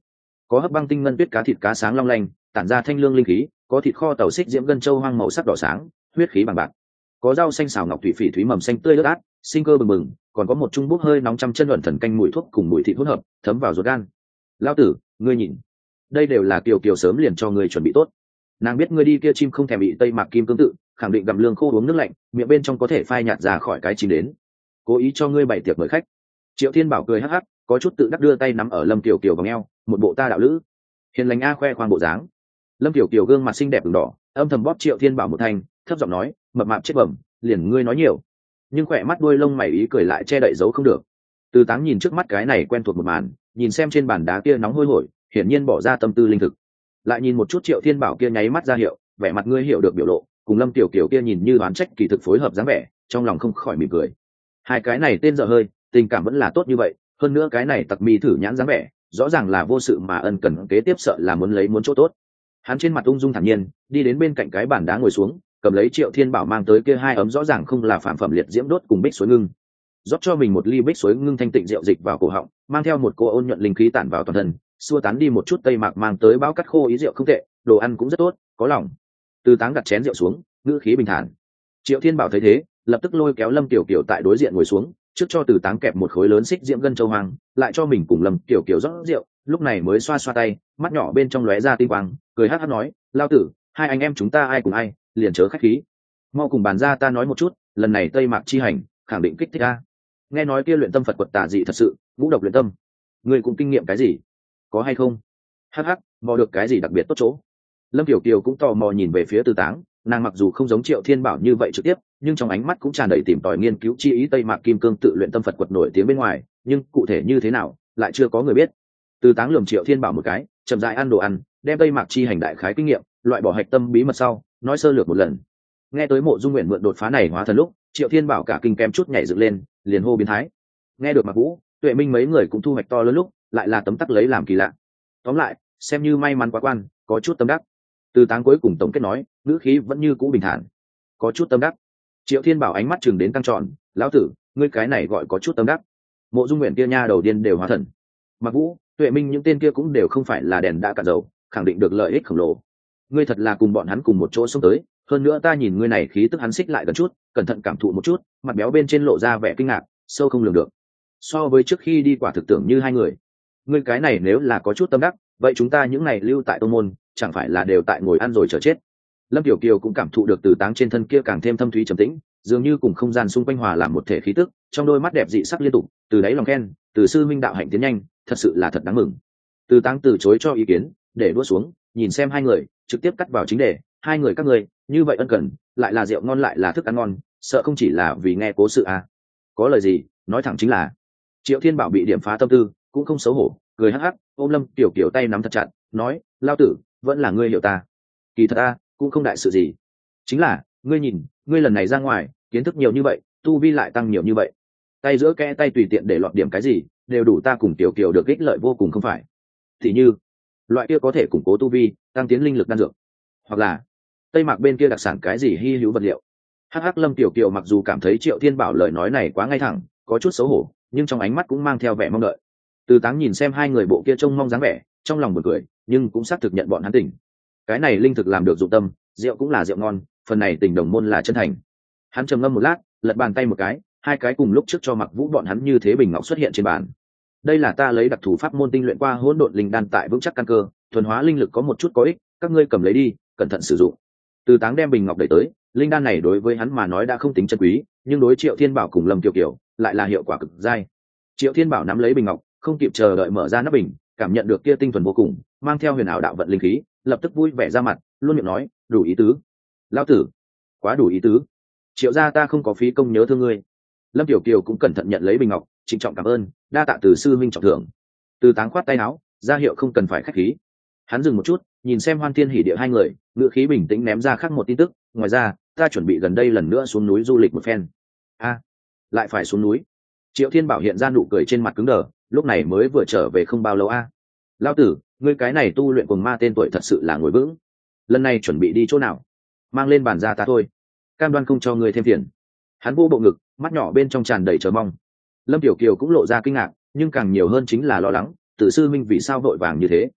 có hấp băng tinh ngân tuyết cá thịt cá sáng long lanh tản ra thanh lương linh khí, có thịt kho tàu xích diễm gân châu hoang màu sắc đỏ sáng, huyết khí bằng bạc, có rau xanh xào ngọc thủy phỉ thúy mầm xanh tươi ướt át, sinh cơ bừng bừng, còn có một chung bút hơi nóng trăm chân luẩn thần canh mùi thuốc cùng mùi thịt hỗn hợp, thấm vào ruột gan. Lao tử, ngươi nhìn, đây đều là kiều kiều sớm liền cho ngươi chuẩn bị tốt. Nàng biết ngươi đi kia chim không thèm bị tây mạc kim cương tự, khẳng định gặm lương khô uống nước lạnh, miệng bên trong có thể phai nhạt ra khỏi cái chim đến, cố ý cho ngươi bày tiệc mời khách. Triệu Thiên Bảo cười hắc hắc, có chút tự đắc đưa tay nắm ở Lâm Kiều Kiều vòng eo, một bộ ta đạo lữ hiền lành a khoe khoang bộ dáng. Lâm Kiều Kiều gương mặt xinh đẹp ửng đỏ, âm thầm bóp Triệu Thiên Bảo một thanh, thấp giọng nói, mập mạp chết bẩm, liền ngươi nói nhiều. Nhưng khỏe mắt đuôi lông mày ý cười lại che đậy giấu không được. Từ Táng nhìn trước mắt cái này quen thuộc một màn, nhìn xem trên bàn đá kia nóng hôi hổi, hiển nhiên bỏ ra tâm tư linh thực. Lại nhìn một chút Triệu Thiên Bảo kia nháy mắt ra hiệu, vẻ mặt ngươi hiểu được biểu lộ, cùng Lâm Kiều Kiều kia nhìn như đoán trách kỳ thực phối hợp dáng vẻ, trong lòng không khỏi mỉm cười. Hai cái này tên dở hơi, tình cảm vẫn là tốt như vậy, hơn nữa cái này tặc mi thử nhãn dáng vẻ, rõ ràng là vô sự mà ân cần kế tiếp sợ là muốn lấy muốn chỗ tốt. Hắn trên mặt ung dung thản nhiên, đi đến bên cạnh cái bàn đá ngồi xuống, cầm lấy Triệu Thiên Bảo mang tới kia hai ấm rõ ràng không là phản phẩm liệt diễm đốt cùng bích suối ngưng, rót cho mình một ly bích suối ngưng thanh tịnh rượu dịch vào cổ họng, mang theo một cô ôn nhuận linh khí tản vào toàn thân, xua tán đi một chút tây mạc mang tới bão cắt khô ý rượu không tệ, đồ ăn cũng rất tốt, có lòng. Từ Táng đặt chén rượu xuống, ngữ khí bình thản. Triệu Thiên Bảo thấy thế, lập tức lôi kéo Lâm Tiểu Kiều tại đối diện ngồi xuống, trước cho Từ Táng kẹp một khối lớn xích diễm gân châu hoàng, lại cho mình cùng Lâm Tiểu Kiều rót rượu, lúc này mới xoa xoa tay, mắt nhỏ bên trong lóe ra tinh quang, cười hắc hắc nói, lao tử, hai anh em chúng ta ai cùng ai, liền chớ khách khí. Mau cùng bàn ra ta nói một chút, lần này Tây Mạc chi hành, khẳng định kích thích a. Nghe nói kia luyện tâm Phật quật tà dị thật sự, ngũ độc luyện tâm, ngươi cũng kinh nghiệm cái gì? Có hay không? Hắc hắc, mò được cái gì đặc biệt tốt chỗ? Lâm Tiểu Kiều cũng tò mò nhìn về phía Từ Táng, nàng mặc dù không giống Triệu Thiên Bảo như vậy trực tiếp, nhưng trong ánh mắt cũng tràn đầy tìm tòi nghiên cứu chi ý Tây Mạc Kim Cương tự luyện tâm Phật quật nổi tiếng bên ngoài, nhưng cụ thể như thế nào, lại chưa có người biết. Từ Táng lườm Triệu Thiên Bảo một cái, chậm rãi ăn đồ ăn, đem Tây Mạc chi hành đại khái kinh nghiệm, loại bỏ hạch tâm bí mật sau, nói sơ lược một lần. Nghe tới Mộ Dung Nguyện mượn đột phá này hóa thần lúc, Triệu Thiên Bảo cả kinh kem chút nhảy dựng lên, liền hô biến thái. Nghe được Mạc Vũ, Tuệ Minh mấy người cũng thu hoạch to lớn lúc, lại là tấm tắc lấy làm kỳ lạ. Tóm lại, xem như may mắn quá quan, có chút tâm đắc. Từ Táng cuối cùng tổng kết nói, ngữ khí vẫn như cũ bình thản, có chút tâm đắc. Triệu Thiên Bảo ánh mắt chừng đến căng tròn, lão tử, ngươi cái này gọi có chút tâm đắc? Mộ Dung Nguyện kia nha đầu điên đều hóa thần, Mạc Vũ, Tuệ Minh những tên kia cũng đều không phải là đèn đã cạn dầu, khẳng định được lợi ích khổng lồ. Ngươi thật là cùng bọn hắn cùng một chỗ xông tới, hơn nữa ta nhìn ngươi này khí tức hắn xích lại gần chút, cẩn thận cảm thụ một chút, mặt béo bên trên lộ ra vẻ kinh ngạc, sâu không lường được. So với trước khi đi quả thực tưởng như hai người. Ngươi cái này nếu là có chút tâm đắc, vậy chúng ta những ngày lưu tại tông môn, chẳng phải là đều tại ngồi ăn rồi chờ chết. Lâm Tiểu Kiều cũng cảm thụ được Từ Táng trên thân kia càng thêm thâm thúy trầm tĩnh, dường như cùng không gian xung quanh hòa làm một thể khí tức, trong đôi mắt đẹp dị sắc liên tục, từ đáy lòng khen, từ sư minh đạo hạnh tiến nhanh, thật sự là thật đáng mừng. Từ Táng từ chối cho ý kiến, để đũa xuống, nhìn xem hai người, trực tiếp cắt vào chính đề, hai người các ngươi, như vậy ân cần, lại là rượu ngon lại là thức ăn ngon, sợ không chỉ là vì nghe cố sự à? Có lời gì, nói thẳng chính là. Triệu Thiên Bảo bị điểm phá tâm tư, cũng không xấu hổ, cười hắc hắc, ôm Lâm Tiểu Kiều tay nắm thật chặt, nói, lao tử, vẫn là ngươi hiểu ta. Kỳ thật ta, cũng không đại sự gì. Chính là, ngươi nhìn, ngươi lần này ra ngoài, kiến thức nhiều như vậy, tu vi lại tăng nhiều như vậy. Tay giữa kẽ tay tùy tiện để lọt điểm cái gì, đều đủ ta cùng Tiểu Kiều được ích lợi vô cùng không phải. Thì như, loại kia có thể củng cố tu vi, tăng tiến linh lực đan dược. Hoặc là, Tây Mạc bên kia đặc sản cái gì hy hữu vật liệu. Hắc hắc Lâm Tiểu Kiều mặc dù cảm thấy Triệu Thiên Bảo lời nói này quá ngay thẳng, có chút xấu hổ, nhưng trong ánh mắt cũng mang theo vẻ mong đợi. Từ Táng nhìn xem hai người bộ kia trông mong dáng vẻ, trong lòng buồn cười, nhưng cũng xác thực nhận bọn hắn tỉnh. Cái này linh thực làm được dụng tâm, rượu cũng là rượu ngon, phần này tình đồng môn là chân thành. Hắn trầm ngâm một lát, lật bàn tay một cái, hai cái cùng lúc trước cho Mặc Vũ bọn hắn như thế bình ngọc xuất hiện trên bàn. Đây là ta lấy đặc thủ pháp môn tinh luyện qua hỗn độn linh đan tại vững chắc căn cơ, thuần hóa linh lực có một chút có ích, các ngươi cầm lấy đi, cẩn thận sử dụng. Từ Táng đem bình ngọc đẩy tới, linh đan này đối với hắn mà nói đã không tính chân quý, nhưng đối Triệu Thiên Bảo cùng Lâm Kiều Kiều lại là hiệu quả cực dai. Triệu Thiên Bảo nắm lấy bình ngọc, không kịp chờ đợi mở ra nắp bình, cảm nhận được kia tinh thuần vô cùng, mang theo huyền ảo đạo vận linh khí, lập tức vui vẻ ra mặt, luôn miệng nói, đủ ý tứ. Lão tử, quá đủ ý tứ. Triệu gia ta không có phí công nhớ thương ngươi. Lâm Tiểu Kiều cũng cẩn thận nhận lấy bình ngọc, trịnh trọng cảm ơn, đa tạ từ sư minh trọng thưởng. Từ Táng khoát tay áo, ra hiệu không cần phải khách khí. Hắn dừng một chút, nhìn xem Hoan Thiên Hỉ Địa hai người, ngữ khí bình tĩnh ném ra khác một tin tức, ngoài ra, ta chuẩn bị gần đây lần nữa xuống núi du lịch một phen. A, lại phải xuống núi? Triệu Thiên Bảo hiện ra nụ cười trên mặt cứng đờ, lúc này mới vừa trở về không bao lâu a. Lão tử, ngươi cái này tu luyện cùng ma tên tuổi thật sự là ngồi vững. Lần này chuẩn bị đi chỗ nào? Mang lên bàn ra ta thôi, cam đoan không cho ngươi thêm phiền. Hắn vô bộ ngực, mắt nhỏ bên trong tràn đầy chờ mong. Lâm Tiểu Kiều cũng lộ ra kinh ngạc, nhưng càng nhiều hơn chính là lo lắng, Tử sư minh vì sao vội vàng như thế.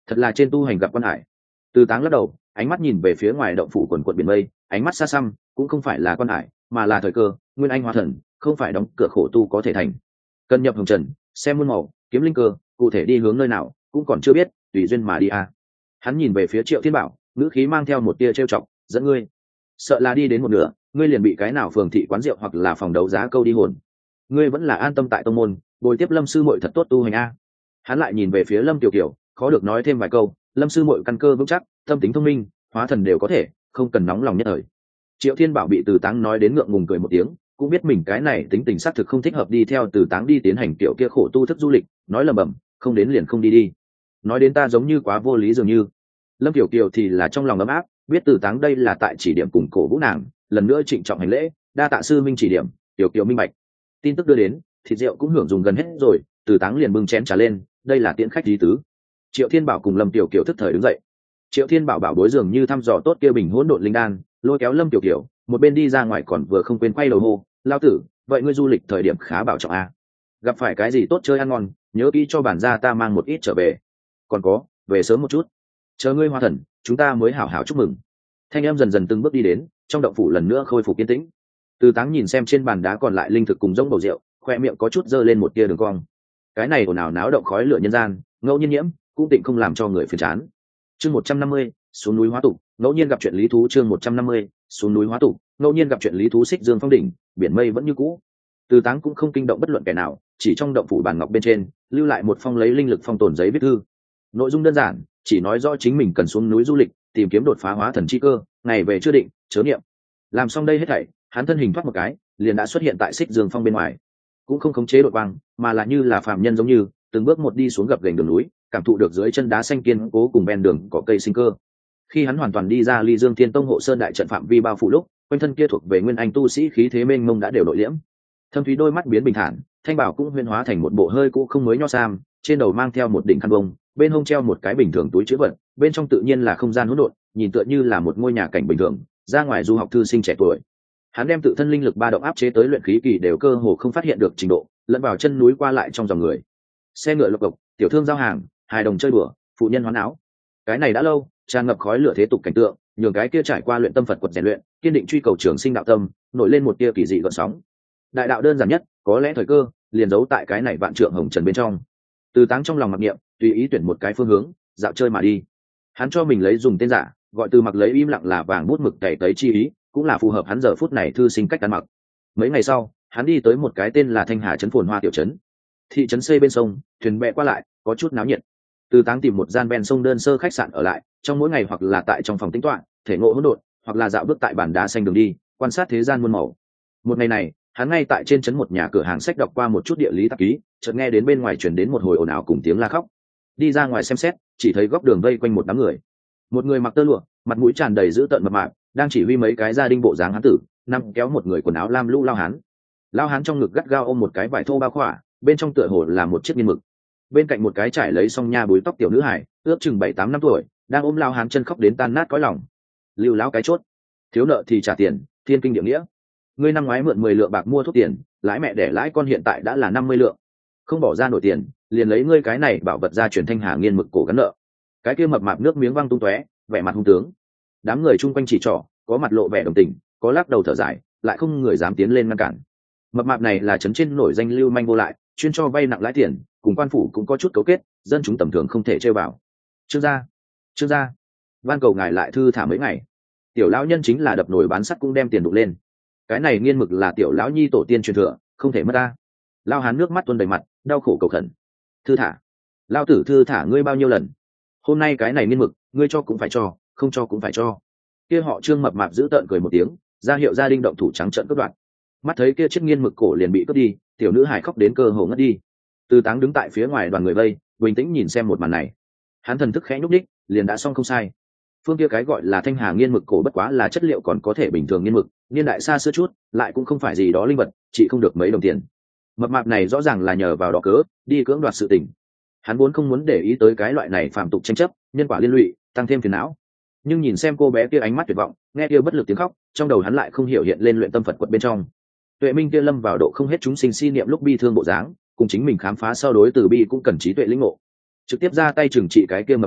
thật là trên tu hành gặp quan hải. Từ Táng lắc đầu, ánh mắt nhìn về phía ngoài động phủ quần quận biển mây, ánh mắt xa xăm, cũng không phải là quan hải, mà là thời cơ. Nguyên anh hóa thần, không phải đóng cửa khổ tu có thể thành. Cần nhập hồng trần, xem muôn màu, kiếm linh cơ, cụ thể đi hướng nơi nào cũng còn chưa biết, tùy duyên mà đi a. Hắn nhìn về phía Triệu Thiên Bảo, ngữ khí mang theo một tia trêu chọc, dẫn ngươi. Sợ là đi đến một nửa, ngươi liền bị cái nào phường thị quán rượu hoặc là phòng đấu giá câu đi hồn. Ngươi vẫn là an tâm tại tông môn, bồi tiếp Lâm sư muội thật tốt tu hành a. Hắn lại nhìn về phía Lâm Tiểu Kiều, khó được nói thêm vài câu, Lâm sư muội căn cơ vững chắc, tâm tính thông minh, hóa thần đều có thể, không cần nóng lòng nhất thời. Triệu Thiên Bảo bị Từ Táng nói đến ngượng ngùng cười một tiếng, cũng biết mình cái này tính tình xác thực không thích hợp đi theo Từ Táng đi tiến hành kiểu kia khổ tu thức du lịch, nói lầm bầm, không đến liền không đi đi. Nói đến ta giống như quá vô lý dường như. Lâm Tiểu Kiều thì là trong lòng ấm áp, biết Từ Táng đây là tại chỉ điểm cùng cổ vũ nàng, lần nữa trịnh trọng hành lễ, đa tạ sư minh chỉ điểm. Tiểu Kiều minh bạch. Tin tức đưa đến, thịt rượu cũng hưởng dùng gần hết rồi, Từ Táng liền bưng chén trà lên, đây là tiễn khách lý tứ. Triệu Thiên Bảo cùng Lâm Tiểu Kiều thức thời đứng dậy. Triệu Thiên Bảo bảo bối dường như thăm dò tốt kia bình hỗn độn linh đan, lôi kéo Lâm Tiểu Kiều, một bên đi ra ngoài còn vừa không quên quay đầu hô, lao tử, vậy ngươi du lịch thời điểm khá bảo trọng a. Gặp phải cái gì tốt chơi ăn ngon, nhớ kỹ cho bản gia ta mang một ít trở về. Còn có, về sớm một chút, chờ ngươi hóa thần, chúng ta mới hảo hảo chúc mừng. Thanh em dần dần từng bước đi đến, trong động phủ lần nữa khôi phục yên tĩnh. Từ Táng nhìn xem trên bàn đá còn lại linh thực cùng rỗng bầu rượu, khoe miệng có chút dơ lên một tia đường cong. Cái này ồn ào náo động khói lửa nhân gian, ngẫu nhiên nhiễm, cũng tịnh không làm cho người phiền chán. Chương 150, xuống núi hóa tụ, ngẫu nhiên gặp chuyện lý thú. Chương 150, xuống núi hóa tụ, ngẫu nhiên gặp chuyện lý thú. Xích Dương phong đỉnh, biển mây vẫn như cũ. Từ Táng cũng không kinh động bất luận kẻ nào, chỉ trong động phủ bàn ngọc bên trên lưu lại một phong lấy linh lực phong tồn giấy viết thư. Nội dung đơn giản, chỉ nói rõ chính mình cần xuống núi du lịch, tìm kiếm đột phá hóa thần chi cơ, ngày về chưa định, chớ niệm. Làm xong đây hết thảy, hắn thân hình thoát một cái, liền đã xuất hiện tại Xích Dương phong bên ngoài. Cũng không khống chế đột quang, mà là như là phàm nhân giống như từng bước một đi xuống gập ghềnh đường núi, cảm thụ được dưới chân đá xanh kiên cố cùng ven đường có cây sinh cơ. Khi hắn hoàn toàn đi ra Ly Dương Thiên Tông hộ sơn đại trận phạm vi bao phủ lúc, quanh thân kia thuộc về nguyên anh tu sĩ khí thế mênh mông đã đều nội liễm. Thâm thúy đôi mắt biến bình thản, thanh bảo cũng huyễn hóa thành một bộ hơi cũ không mới nho sam, trên đầu mang theo một đỉnh khăn bông, bên hông treo một cái bình thường túi trữ vật, bên trong tự nhiên là không gian hỗn độn, nhìn tựa như là một ngôi nhà cảnh bình thường, ra ngoài du học thư sinh trẻ tuổi. Hắn đem tự thân linh lực ba động áp chế tới luyện khí kỳ đều cơ hồ không phát hiện được trình độ, lẫn vào chân núi qua lại trong dòng người. Xe ngựa lộc cộc, tiểu thương giao hàng, hài đồng chơi đùa, phụ nhân hoán áo. Cái này đã lâu, tràn ngập khói lửa thế tục cảnh tượng, nhường cái kia trải qua luyện tâm Phật quật rèn luyện, kiên định truy cầu trường sinh đạo tâm, nổi lên một tia kỳ dị gợn sóng. Đại đạo đơn giản nhất, có lẽ thời cơ liền giấu tại cái này vạn trượng hồng trần bên trong. Từ Táng trong lòng mặc niệm, tùy ý tuyển một cái phương hướng, dạo chơi mà đi. Hắn cho mình lấy dùng tên giả, gọi Từ Mặc lấy im lặng là vàng bút mực tẩy tấy chi ý, cũng là phù hợp hắn giờ phút này thư sinh cách ăn mặc. Mấy ngày sau, hắn đi tới một cái tên là Thanh Hà trấn phồn hoa tiểu trấn. Thị trấn xây bên sông, thuyền bè qua lại, có chút náo nhiệt. Từ Táng tìm một gian ven sông đơn sơ khách sạn ở lại, trong mỗi ngày hoặc là tại trong phòng tĩnh tọa, thể ngộ hỗn độn, hoặc là dạo bước tại bàn đá xanh đường đi, quan sát thế gian muôn màu. Một ngày này, hắn ngay tại trên trấn một nhà cửa hàng sách đọc qua một chút địa lý tạp ký, chợt nghe đến bên ngoài truyền đến một hồi ồn ào cùng tiếng la khóc. Đi ra ngoài xem xét, chỉ thấy góc đường vây quanh một đám người. Một người mặc tơ lụa, mặt mũi tràn đầy dữ tợn mập mạp, đang chỉ huy mấy cái gia đình bộ dáng hán tử, nằm kéo một người quần áo lam lũ lao hán. Lao hán trong ngực gắt gao ôm một cái vải thô bao khỏa, bên trong tựa hồ là một chiếc nghiên mực. Bên cạnh một cái trải lấy song nha búi tóc tiểu nữ hải, ước chừng 7-8 năm tuổi, đang ôm lao hán chân khóc đến tan nát cõi lòng. Lưu lão cái chốt, thiếu nợ thì trả tiền, thiên kinh địa nghĩa. Ngươi năm ngoái mượn 10 lượng bạc mua thuốc tiền, lãi mẹ để lãi con hiện tại đã là 50 lượng, không bỏ ra nổi tiền, liền lấy ngươi cái này bảo vật ra truyền Thanh Hà nghiên mực cổ gắn nợ. Cái kia mập mạp nước miếng văng tung tóe, vẻ mặt hung tướng. Đám người chung quanh chỉ trỏ, có mặt lộ vẻ đồng tình, có lắc đầu thở dài, lại không người dám tiến lên ngăn cản. Mập mạp này là trấn trên nổi danh lưu manh vô lại, chuyên cho vay nặng lãi tiền, cùng quan phủ cũng có chút cấu kết, dân chúng tầm thường không thể chơi vào. Trương gia, van cầu ngài lại thư thả mấy ngày. Tiểu lão nhân chính là đập nồi bán sắt cũng đem tiền đục lên. Cái này nghiên mực là tiểu lão nhi tổ tiên truyền thừa, không thể mất ta. Lao hán nước mắt tuôn đầy mặt, đau khổ cầu khẩn. Thư thả, lao tử thư thả ngươi bao nhiêu lần? Hôm nay cái này nghiên mực, ngươi cho cũng phải cho, không cho cũng phải cho. Kia họ Trương mập mạp giữ tợn cười một tiếng, ra hiệu gia đình động thủ trắng trợn cướp đoạt. Mắt thấy kia chiếc nghiên mực cổ liền bị cướp đi, tiểu nữ hải khóc đến cơ hồ ngất đi. Từ Táng đứng tại phía ngoài đoàn người vây, bình tĩnh nhìn xem một màn này. Hắn thần thức khẽ nhúc đích, liền đã xong không sai. Phương kia cái gọi là Thanh Hà nghiên mực cổ bất quá là chất liệu còn có thể bình thường nghiên mực, niên đại xa xưa chút, lại cũng không phải gì đó linh vật, chỉ không được mấy đồng tiền. Mập mạp này rõ ràng là nhờ vào đó cớ đi cưỡng đoạt sự tình. Hắn vốn không muốn để ý tới cái loại này phàm tục tranh chấp, nhân quả liên lụy, tăng thêm phiền não. Nhưng nhìn xem cô bé kia ánh mắt tuyệt vọng, nghe kia bất lực tiếng khóc, trong đầu hắn lại không hiểu hiện lên luyện tâm Phật quật bên trong. Tuệ minh kia lâm vào độ không hết chúng sinh si niệm lúc bi thương bộ dáng, cùng chính mình khám phá sau đối từ bi cũng cần trí tuệ lĩnh ngộ. Trực tiếp ra tay trừng trị cái kia mập mạp,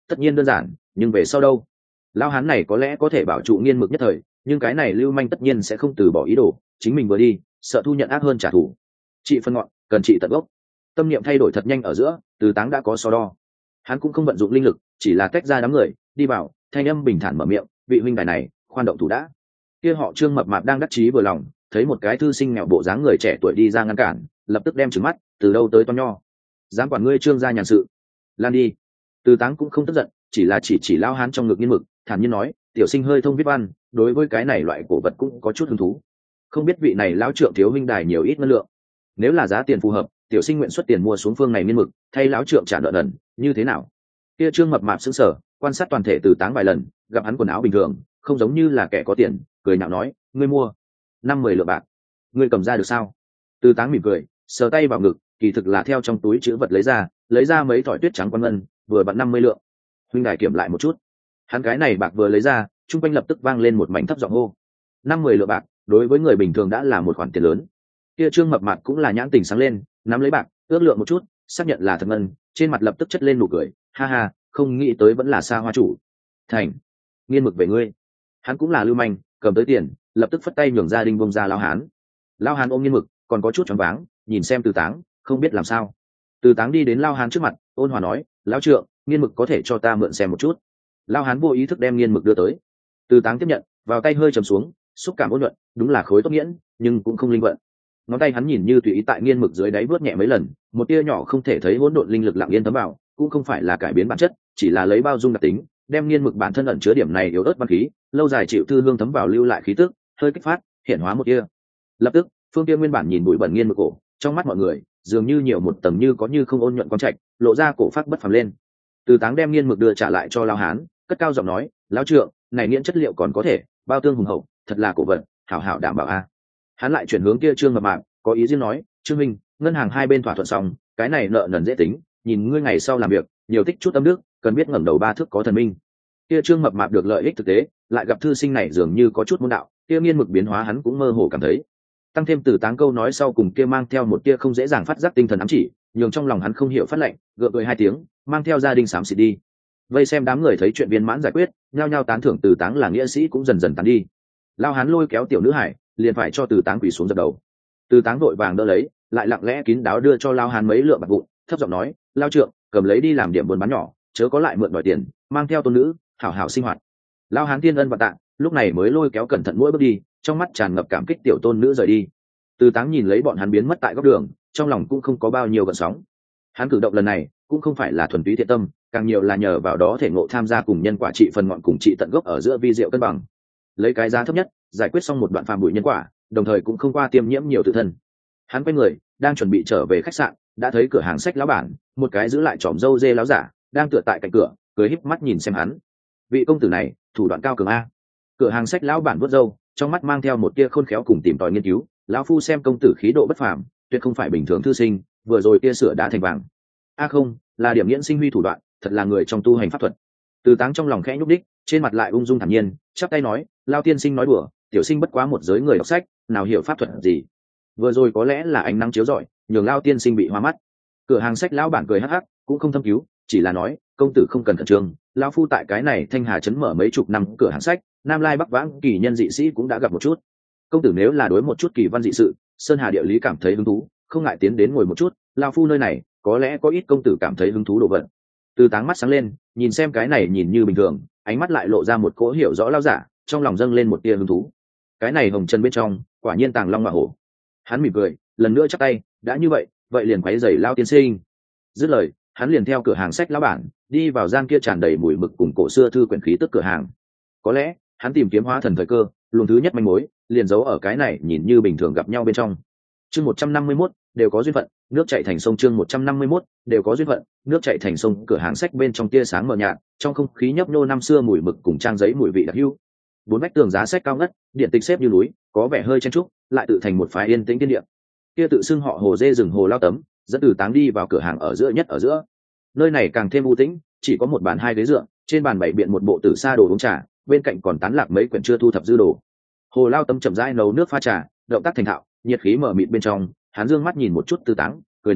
tất nhiên đơn giản, nhưng về sau đâu? Lão hán này có lẽ có thể bảo trụ Nghiên Mực nhất thời, nhưng cái này lưu manh tất nhiên sẽ không từ bỏ ý đồ, chính mình vừa đi sợ thu nhận ác hơn trả thù. Trị phân ngọn cần trị tận gốc. Tâm niệm thay đổi thật nhanh ở giữa, Từ Táng đã có so đo. Hắn cũng không vận dụng linh lực, chỉ là tách ra đám người đi vào, thanh âm bình thản mở miệng, vị huynh đài này khoan động thủ đã. Kia họ Trương mập mạp đang đắc chí vừa lòng, thấy một cái thư sinh nghèo bộ dáng người trẻ tuổi đi ra ngăn cản, lập tức đem trừng mắt, từ đâu tới to nho, dám quản ngươi Trương gia nhàn sự, lan đi. Từ Táng cũng không tức giận, chỉ là chỉ lao hán trong ngực Nghiên Mực, thản nhiên nói, tiểu sinh hơi thông viết văn, đối với cái này loại cổ vật cũng có chút hứng thú, không biết vị này lão trượng thiếu huynh đài nhiều ít ngân lượng, nếu là giá tiền phù hợp, tiểu sinh nguyện xuất tiền mua xuống phương này Nghiên Mực, thay lão trượng trả nợ nần, như thế nào? Kia Trương mập mạp sững sờ, quan sát toàn thể Từ Táng vài lần, gặp hắn quần áo bình thường, không giống như là kẻ có tiền, cười nhạo nói, ngươi mua 50 lượng bạc, ngươi cầm ra được sao? Từ Táng mỉm cười, sờ tay vào ngực, kỳ thực là theo trong túi chữ vật lấy ra mấy thỏi tuyết trắng quan ngân, vừa vặn 50 lượng. Huynh đài kiểm lại một chút. Hắn cái này bạc vừa lấy ra, trung quanh lập tức vang lên một mảnh thấp giọng hô. 50 lượng bạc, đối với người bình thường đã là một khoản tiền lớn. Kia Trương mập mạp cũng là nhãn tình sáng lên, nắm lấy bạc, ước lượng một chút, xác nhận là thật ngân, trên mặt lập tức chất lên nụ cười, ha ha, không nghĩ tới vẫn là Sa Hoa chủ. Thành, Nghiên Mực về ngươi. Hắn cũng là lưu manh, cầm tới tiền, lập tức phất tay nhường gia đình bông ra lão hán. Lão hán ôm Nghiên Mực, còn có chút choáng váng, nhìn xem Từ Táng, không biết làm sao. Từ Táng đi đến lão hán trước mặt, ôn hòa nói, lão trượng, Nghiên Mực có thể cho ta mượn xem một chút. Lão hán vô ý thức đem Nghiên Mực đưa tới. Từ Táng tiếp nhận, vào tay hơi trầm xuống, xúc cảm ôn nhuận, đúng là khối tốt nghiễn, nhưng cũng không linh vận. Ngón tay hắn nhìn như tùy ý tại Nghiên Mực dưới đáy vớt nhẹ mấy lần, một tia nhỏ không thể thấy hỗn độn linh lực lặng yên thấm vào, cũng không phải là cải biến bản chất, chỉ là lấy bao dung đặc tính, đem Nghiên Mực bản thân ẩn chứa điểm này yếu ớt văn khí, lâu dài chịu thư hương thấm vào lưu lại khí tức, hơi kích phát, hiện hóa một tia. Lập tức, phương kia nguyên bản nhìn bụi bẩn Nghiên Mực cổ, trong mắt mọi người, dường như nhiều một tầng như có như không ôn nhuận quang trạch, lộ ra cổ phát bất phàm lên. Từ Táng đem Nghiên Mực đưa trả lại cho lão hán, cất cao giọng nói, lão trượng, này nghiễn chất liệu còn có thể, bao tương hùng hậu, thật là cổ vật, hảo hảo đảm bảo a. Hắn lại chuyển hướng kia Trương mập mạp, có ý riêng nói, Trương minh, ngân hàng hai bên thỏa thuận xong, cái này nợ nần dễ tính, nhìn ngươi ngày sau làm việc, nhiều tích chút tâm đức, cần biết ngẩng đầu ba thước có thần minh. Kia Trương mập mạp được lợi ích thực tế, lại gặp thư sinh này dường như có chút môn đạo, kia Nghiên Mực biến hóa hắn cũng mơ hồ cảm thấy. Tăng thêm Từ Táng câu nói sau cùng kia mang theo một tia không dễ dàng phát giác tinh thần ám chỉ, nhường trong lòng hắn không hiểu phát lệnh, gượng cười hai tiếng, mang theo gia đình xám xịt đi. Vây xem đám người thấy chuyện viên mãn giải quyết, nhao nhao tán thưởng Từ Táng là nghĩa sĩ cũng dần dần tán đi. Lao hán lôi kéo tiểu nữ hải, liền phải cho Từ Táng quỳ xuống dập đầu. Từ Táng vội vàng đỡ lấy, lại lặng lẽ kín đáo đưa cho Lao hán mấy lượng bạc vụn, thấp giọng nói, Lao trượng, cầm lấy đi làm điểm buôn bán nhỏ, chớ có lại mượn đòi tiền, mang theo tôn nữ, hảo hảo sinh hoạt. Lao hán tiên ân và tạ, lúc này mới lôi kéo cẩn thận mỗi bước đi, trong mắt tràn ngập cảm kích tiểu tôn nữ rời đi. Từ Táng nhìn lấy bọn hắn biến mất tại góc đường, trong lòng cũng không có bao nhiêu gợn sóng. Hắn cử động lần này cũng không phải là thuần túy thiện tâm, càng nhiều là nhờ vào đó thể ngộ tham gia cùng nhân quả trị phần ngọn cùng trị tận gốc ở giữa vi diệu cân bằng, lấy cái giá thấp nhất giải quyết xong một đoạn phàm bụi nhân quả, đồng thời cũng không qua tiêm nhiễm nhiều tự thân. Hắn quay người đang chuẩn bị trở về khách sạn, đã thấy cửa hàng sách lão bản, một cái giữ lại tròm râu dê láo giả đang tựa tại cạnh cửa, cười híp mắt nhìn xem hắn. Vị công tử này thủ đoạn cao cường a. Cửa hàng sách lão bản vuốt râu, trong mắt mang theo một tia khôn khéo cùng tìm tòi nghiên cứu. Lão phu xem công tử khí độ bất phàm, tuyệt không phải bình thường thư sinh, vừa rồi tia sửa đã thành vàng. A không, là điểm nghiễn sinh huy thủ đoạn, thật là người trong tu hành pháp thuật. Từ Táng trong lòng khẽ nhúc đích, trên mặt lại ung dung thản nhiên, chắp tay nói, Lao tiên sinh nói đùa, tiểu sinh bất quá một giới người đọc sách, nào hiểu pháp thuật gì. Vừa rồi có lẽ là ánh nắng chiếu rọi, nhường Lao tiên sinh bị hoa mắt. Cửa hàng sách lão bản cười hắc hắc, cũng không thâm cứu, chỉ là nói, công tử không cần khẩn trương, lão phu tại cái này Thanh Hà trấn mở mấy chục năm cửa hàng sách, Nam Lai Bắc Vãng kỳ nhân dị sĩ cũng đã gặp một chút. Công tử nếu là đối một chút kỳ văn dị sự, sơn hà địa lý cảm thấy hứng thú, không ngại tiến đến ngồi một chút, lão phu nơi này có lẽ có ít công tử cảm thấy hứng thú đồ vật. Từ Táng mắt sáng lên, nhìn xem cái này nhìn như bình thường, ánh mắt lại lộ ra một cỗ hiểu rõ lao giả, trong lòng dâng lên một tia hứng thú. Cái này hồng chân bên trong, quả nhiên tàng long ngọa hổ. Hắn mỉm cười, lần nữa chắp tay, đã như vậy, vậy liền quấy rầy Lao tiên sinh. Dứt lời, hắn liền theo cửa hàng sách lão bản, đi vào gian kia tràn đầy mùi mực cùng cổ xưa thư quyển khí tức cửa hàng. Có lẽ, hắn tìm kiếm hóa thần thời cơ, luồng thứ nhất manh mối, liền giấu ở cái này nhìn như bình thường gặp nhau bên trong. Chương 151, đều có duyên phận, nước chảy thành sông. Chương 151, đều có duyên phận, nước chảy thành sông. Cửa hàng sách bên trong tia sáng mờ nhạt, trong không khí nhấp nhô năm xưa mùi mực cùng trang giấy mùi vị đặc hữu. Bốn vách tường giá sách cao ngất, điện tịch xếp như núi, có vẻ hơi chen trúc, lại tự thành một phái yên tĩnh tiên địa. Kia tự xưng họ Hồ Dê rừng Hồ Lao Tấm, dẫn Từ Táng đi vào cửa hàng ở giữa nhất ở giữa. Nơi này càng thêm u tĩnh, chỉ có một bàn hai ghế dựa, trên bàn bày biện một bộ tử sa đồ uống trà, bên cạnh còn tán lạc mấy quyển chưa thu thập dư đồ. Hồ Lao Tấm chậm rãi nấu nước pha trà, động tác thành thạo, nhiệt khí mở mịt bên trong, hắn dương mắt nhìn một chút Từ Táng, cười nói,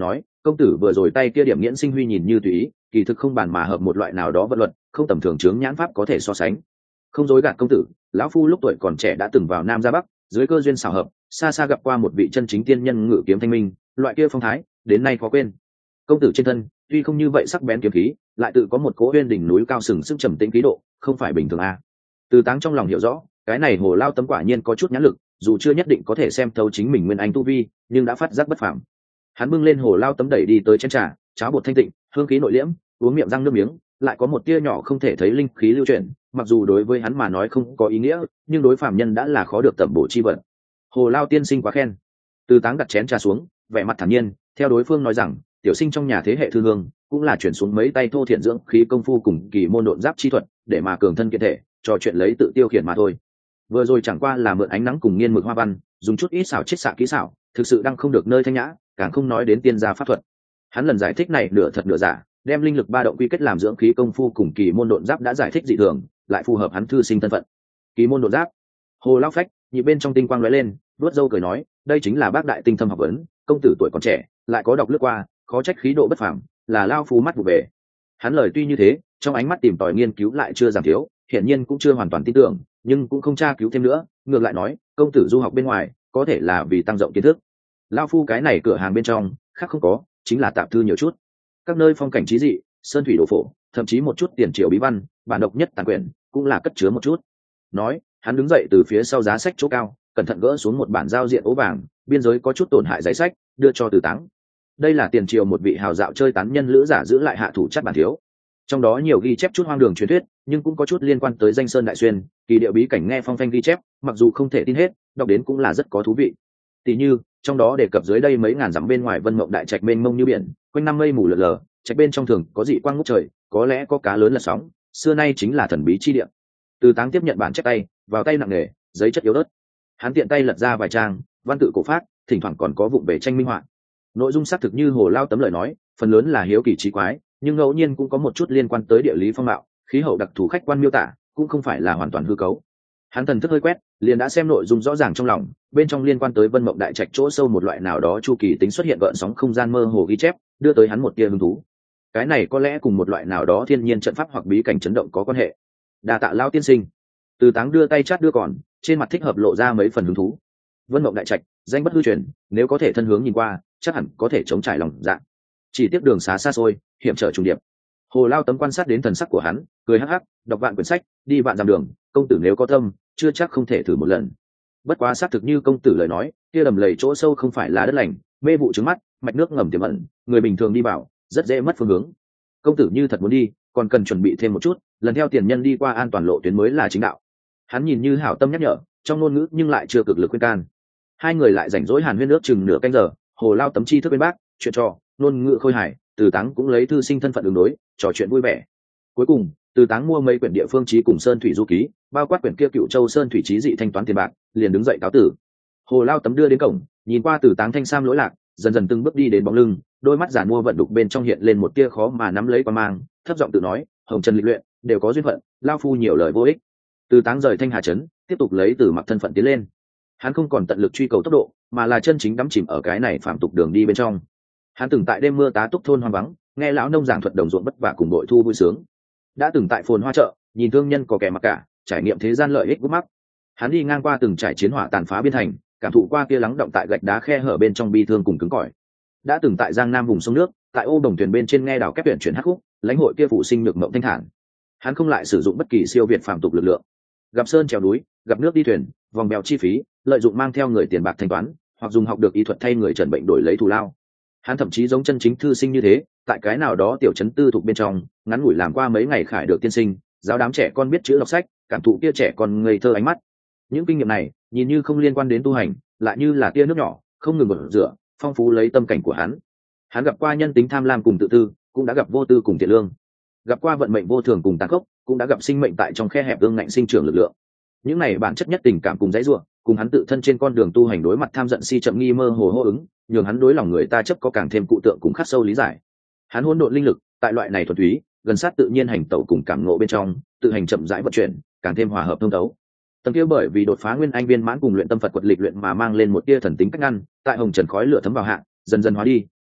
công tử vừa rồi tay kia điểm nghiễn sinh huy nhìn như tùy ý, kỳ thực không bàn mà hợp một loại nào đó vật luật, không tầm thường chướng nhãn pháp có thể so sánh. Không dối gạt công tử, lão phu lúc tuổi còn trẻ đã từng vào Nam ra Bắc, dưới cơ duyên xảo hợp, xa xa gặp qua một vị chân chính tiên nhân ngự kiếm thanh minh, loại kia phong thái, đến nay khó quên. Công tử trên thân, tuy không như vậy sắc bén kiếm khí, lại tự có một cỗ uyên đỉnh núi cao sừng sững trầm tĩnh khí độ, không phải bình thường a. Từ Táng trong lòng hiểu rõ, cái này Hồ Lao Tấm quả nhiên có chút nhãn lực, dù chưa nhất định có thể xem thấu chính mình nguyên anh tu vi, nhưng đã phát giác bất phàm. Hắn bưng lên Hồ Lao Tấm đẩy đi tới chén trà, cháo bột thanh tịnh, hương khí nội liễm, uống miệng răng nước miếng, lại có một tia nhỏ không thể thấy linh khí lưu chuyển, mặc dù đối với hắn mà nói không có ý nghĩa, nhưng đối phàm nhân đã là khó được tẩm bổ chi vật. Hồ Lao tiên sinh quá khen. Từ Táng đặt chén trà xuống, vẻ mặt thản nhiên, theo đối phương nói rằng, tiểu sinh trong nhà thế hệ thư hương, cũng là chuyển xuống mấy tay thô thiện dưỡng khí công phu cùng kỳ môn độn giáp chi thuật, để mà cường thân kiện thể, trò chuyện lấy tự tiêu khiển mà thôi. Vừa rồi chẳng qua là mượn ánh nắng cùng nghiên mực hoa văn, dùng chút ít xảo chiết xạ kỹ xảo, thực sự đang không được nơi thanh nhã, càng không nói đến tiên gia pháp thuật. Hắn lần giải thích này nửa thật nửa giả, đem linh lực ba động quy kết làm dưỡng khí công phu cùng kỳ môn độn giáp đã giải thích dị thường, lại phù hợp hắn thư sinh thân phận. Kỳ môn độn giáp. Hồ Lao phách, nhị bên trong tinh quang lóe lên, vuốt râu cười nói, đây chính là bác đại tinh thâm học vấn, công tử tuổi còn trẻ, lại có đọc lướt qua, khó trách khí độ bất phàm, là lao phú mắt vụ về. Hắn lời tuy như thế, trong ánh mắt tìm tòi nghiên cứu lại chưa giảm thiếu, hiển nhiên cũng chưa hoàn toàn tin tưởng, nhưng cũng không tra cứu thêm nữa, ngược lại nói, công tử du học bên ngoài, có thể là vì tăng rộng kiến thức. Lao phu cái này cửa hàng bên trong, khác không có, chính là tạp thư nhiều chút. Các nơi phong cảnh trí dị, sơn thủy đồ phổ, thậm chí một chút tiền triệu bí văn, bản độc nhất tàn quyển, cũng là cất chứa một chút. Nói, hắn đứng dậy từ phía sau giá sách chỗ cao, cẩn thận gỡ xuống một bản giao diện ố vàng, biên giới có chút tổn hại giấy sách, đưa cho Từ Táng. Đây là tiền triều một vị hào dạo chơi tán nhân lữ giả giữ lại hạ thủ chất bản thiếu, trong đó nhiều ghi chép chút hoang đường truyền thuyết, nhưng cũng có chút liên quan tới danh sơn đại xuyên, kỳ điệu bí cảnh nghe phong phanh ghi chép, mặc dù không thể tin hết, đọc đến cũng là rất có thú vị. Tỷ như trong đó đề cập dưới đây mấy ngàn dặm bên ngoài Vân Mộng đại trạch mênh mông như biển, quanh năm mây mù lờ lờ, trạch bên trong thường có dị quang ngút trời, có lẽ có cá lớn lật sóng, xưa nay chính là thần bí chi địa. Từ Táng tiếp nhận bản chép tay, vào tay nặng nề, giấy chất yếu ớt. Hắn tiện tay lật ra vài trang, văn tự cổ phát, thỉnh thoảng còn có vụng về tranh minh họa. Nội dung xác thực như Hồ Lao Tấm lời nói, phần lớn là hiếu kỳ trí quái, nhưng ngẫu nhiên cũng có một chút liên quan tới địa lý phong mạo, khí hậu đặc thù khách quan miêu tả, cũng không phải là hoàn toàn hư cấu. Hắn thần thức hơi quét, liền đã xem nội dung rõ ràng trong lòng, bên trong liên quan tới Vân Mộng đại trạch chỗ sâu một loại nào đó chu kỳ tính xuất hiện gợn sóng không gian mơ hồ ghi chép, đưa tới hắn một tia hứng thú. Cái này có lẽ cùng một loại nào đó thiên nhiên trận pháp hoặc bí cảnh chấn động có quan hệ. Đa tạ Lao tiên sinh. Từ Táng đưa tay chát đưa còn, trên mặt thích hợp lộ ra mấy phần hứng thú. Vân Mộng đại trạch, danh bất hư truyền, nếu có thể thân hướng nhìn qua, chắc hẳn có thể chống trải lòng dạ. Chỉ tiếc đường xá xa xôi, hiểm trở trùng điệp. Hồ Lao Tấm quan sát đến thần sắc của hắn, cười hắc hắc, đọc vạn quyển sách, đi vạn dặm đường, công tử nếu có tâm, chưa chắc không thể thử một lần. Bất quá xác thực như công tử lời nói, kia đầm lầy chỗ sâu không phải là đất lành, mê vụ trứng mắt, mạch nước ngầm tiềm ẩn, người bình thường đi vào, rất dễ mất phương hướng. Công tử như thật muốn đi, còn cần chuẩn bị thêm một chút, lần theo tiền nhân đi qua an toàn lộ tuyến mới là chính đạo. Hắn nhìn như hảo tâm nhắc nhở, trong ngôn ngữ nhưng lại chưa cực lực khuyên can. Hai người lại rảnh rỗi hàn huyên nước chừng nửa canh giờ, Hồ Lao Tấm chi thức bên bác, chuyện trò, ngôn ngữ khôi hài, Từ Táng cũng lấy thư sinh thân phận ứng đối, trò chuyện vui vẻ. Cuối cùng, Từ Táng mua mấy quyển địa phương chí cùng sơn thủy du ký, bao quát quyển kia Cựu Châu sơn thủy chí dị thanh toán tiền bạc, liền đứng dậy cáo tử. Hồ Lao Tấm đưa đến cổng, nhìn qua Từ Táng thanh sam lỗi lạc, dần dần từng bước đi đến bóng lưng, đôi mắt giản mua vận đục bên trong hiện lên một tia khó mà nắm lấy qua mang, thấp giọng tự nói, hồng trần lịch luyện, đều có duyên phận, lao phu nhiều lời vô ích. Từ Táng rời Thanh Hà trấn, tiếp tục lấy Từ Mặc thân phận tiến lên. Hắn không còn tận lực truy cầu tốc độ, mà là chân chính đắm chìm ở cái này phạm tục đường đi bên trong. Hắn từng tại đêm mưa tá túc thôn hoang vắng, nghe lão nông giảng thuật đồng ruộng vất vả cùng bội thu vui sướng. Đã từng tại phồn hoa chợ, nhìn thương nhân có kẻ mặc cả, trải nghiệm thế gian lợi ích gút mắc. Hắn đi ngang qua từng trải chiến hỏa tàn phá biên thành, cảm thụ qua kia lắng động tại gạch đá khe hở bên trong bi thương cùng cứng cỏi. Đã từng tại Giang Nam vùng sông nước, tại ô đồng thuyền bên trên nghe đào kép tuyển chuyển hát khúc, lãnh hội kia phụ sinh nhược mộng thanh thản. Hắn không lại sử dụng bất kỳ siêu việt phạm tục lực lượng. Gặp sơn trèo núi, gặp nước đi thuyền, vòng bèo chi phí, lợi dụng mang theo người tiền bạc thanh toán, hoặc dùng học được y thuật thay người trần bệnh đổi lấy thù lao. Hắn thậm chí giống chân chính thư sinh như thế, tại cái nào đó tiểu trấn tư thuộc bên trong, ngắn ngủi làm qua mấy ngày khải được tiên sinh, giáo đám trẻ con biết chữ đọc sách, cảm thụ kia trẻ con ngây thơ ánh mắt. Những kinh nghiệm này, nhìn như không liên quan đến tu hành, lại như là tia nước nhỏ, không ngừng gột rửa, phong phú lấy tâm cảnh của hắn. Hắn gặp qua nhân tính tham lam cùng tự tư, cũng đã gặp vô tư cùng thiện lương. Gặp qua vận mệnh vô thường cùng tàn khốc, cũng đã gặp sinh mệnh tại trong khe hẹp ương ngạnh sinh trưởng lực lượng. Những này bản chất nhất tình cảm cùng dãy ruộng, cùng hắn tự thân trên con đường tu hành đối mặt tham giận si chậm nghi mơ hồ hô ứng, nhường hắn đối lòng người ta chấp có càng thêm cụ tượng cùng khắc sâu lý giải. Hắn hỗn độn linh lực, tại loại này thuần túy, gần sát tự nhiên hành tẩu cùng cảm ngộ bên trong, tự hành chậm rãi vận chuyển, càng thêm hòa hợp thông thấu. Tầng kia bởi vì đột phá nguyên anh viên mãn cùng luyện tâm Phật quật lịch luyện mà mang lên một tia thần tính cách ngăn, tại hồng trần khói lửa thấm vào hạ, dần dần hóa đi,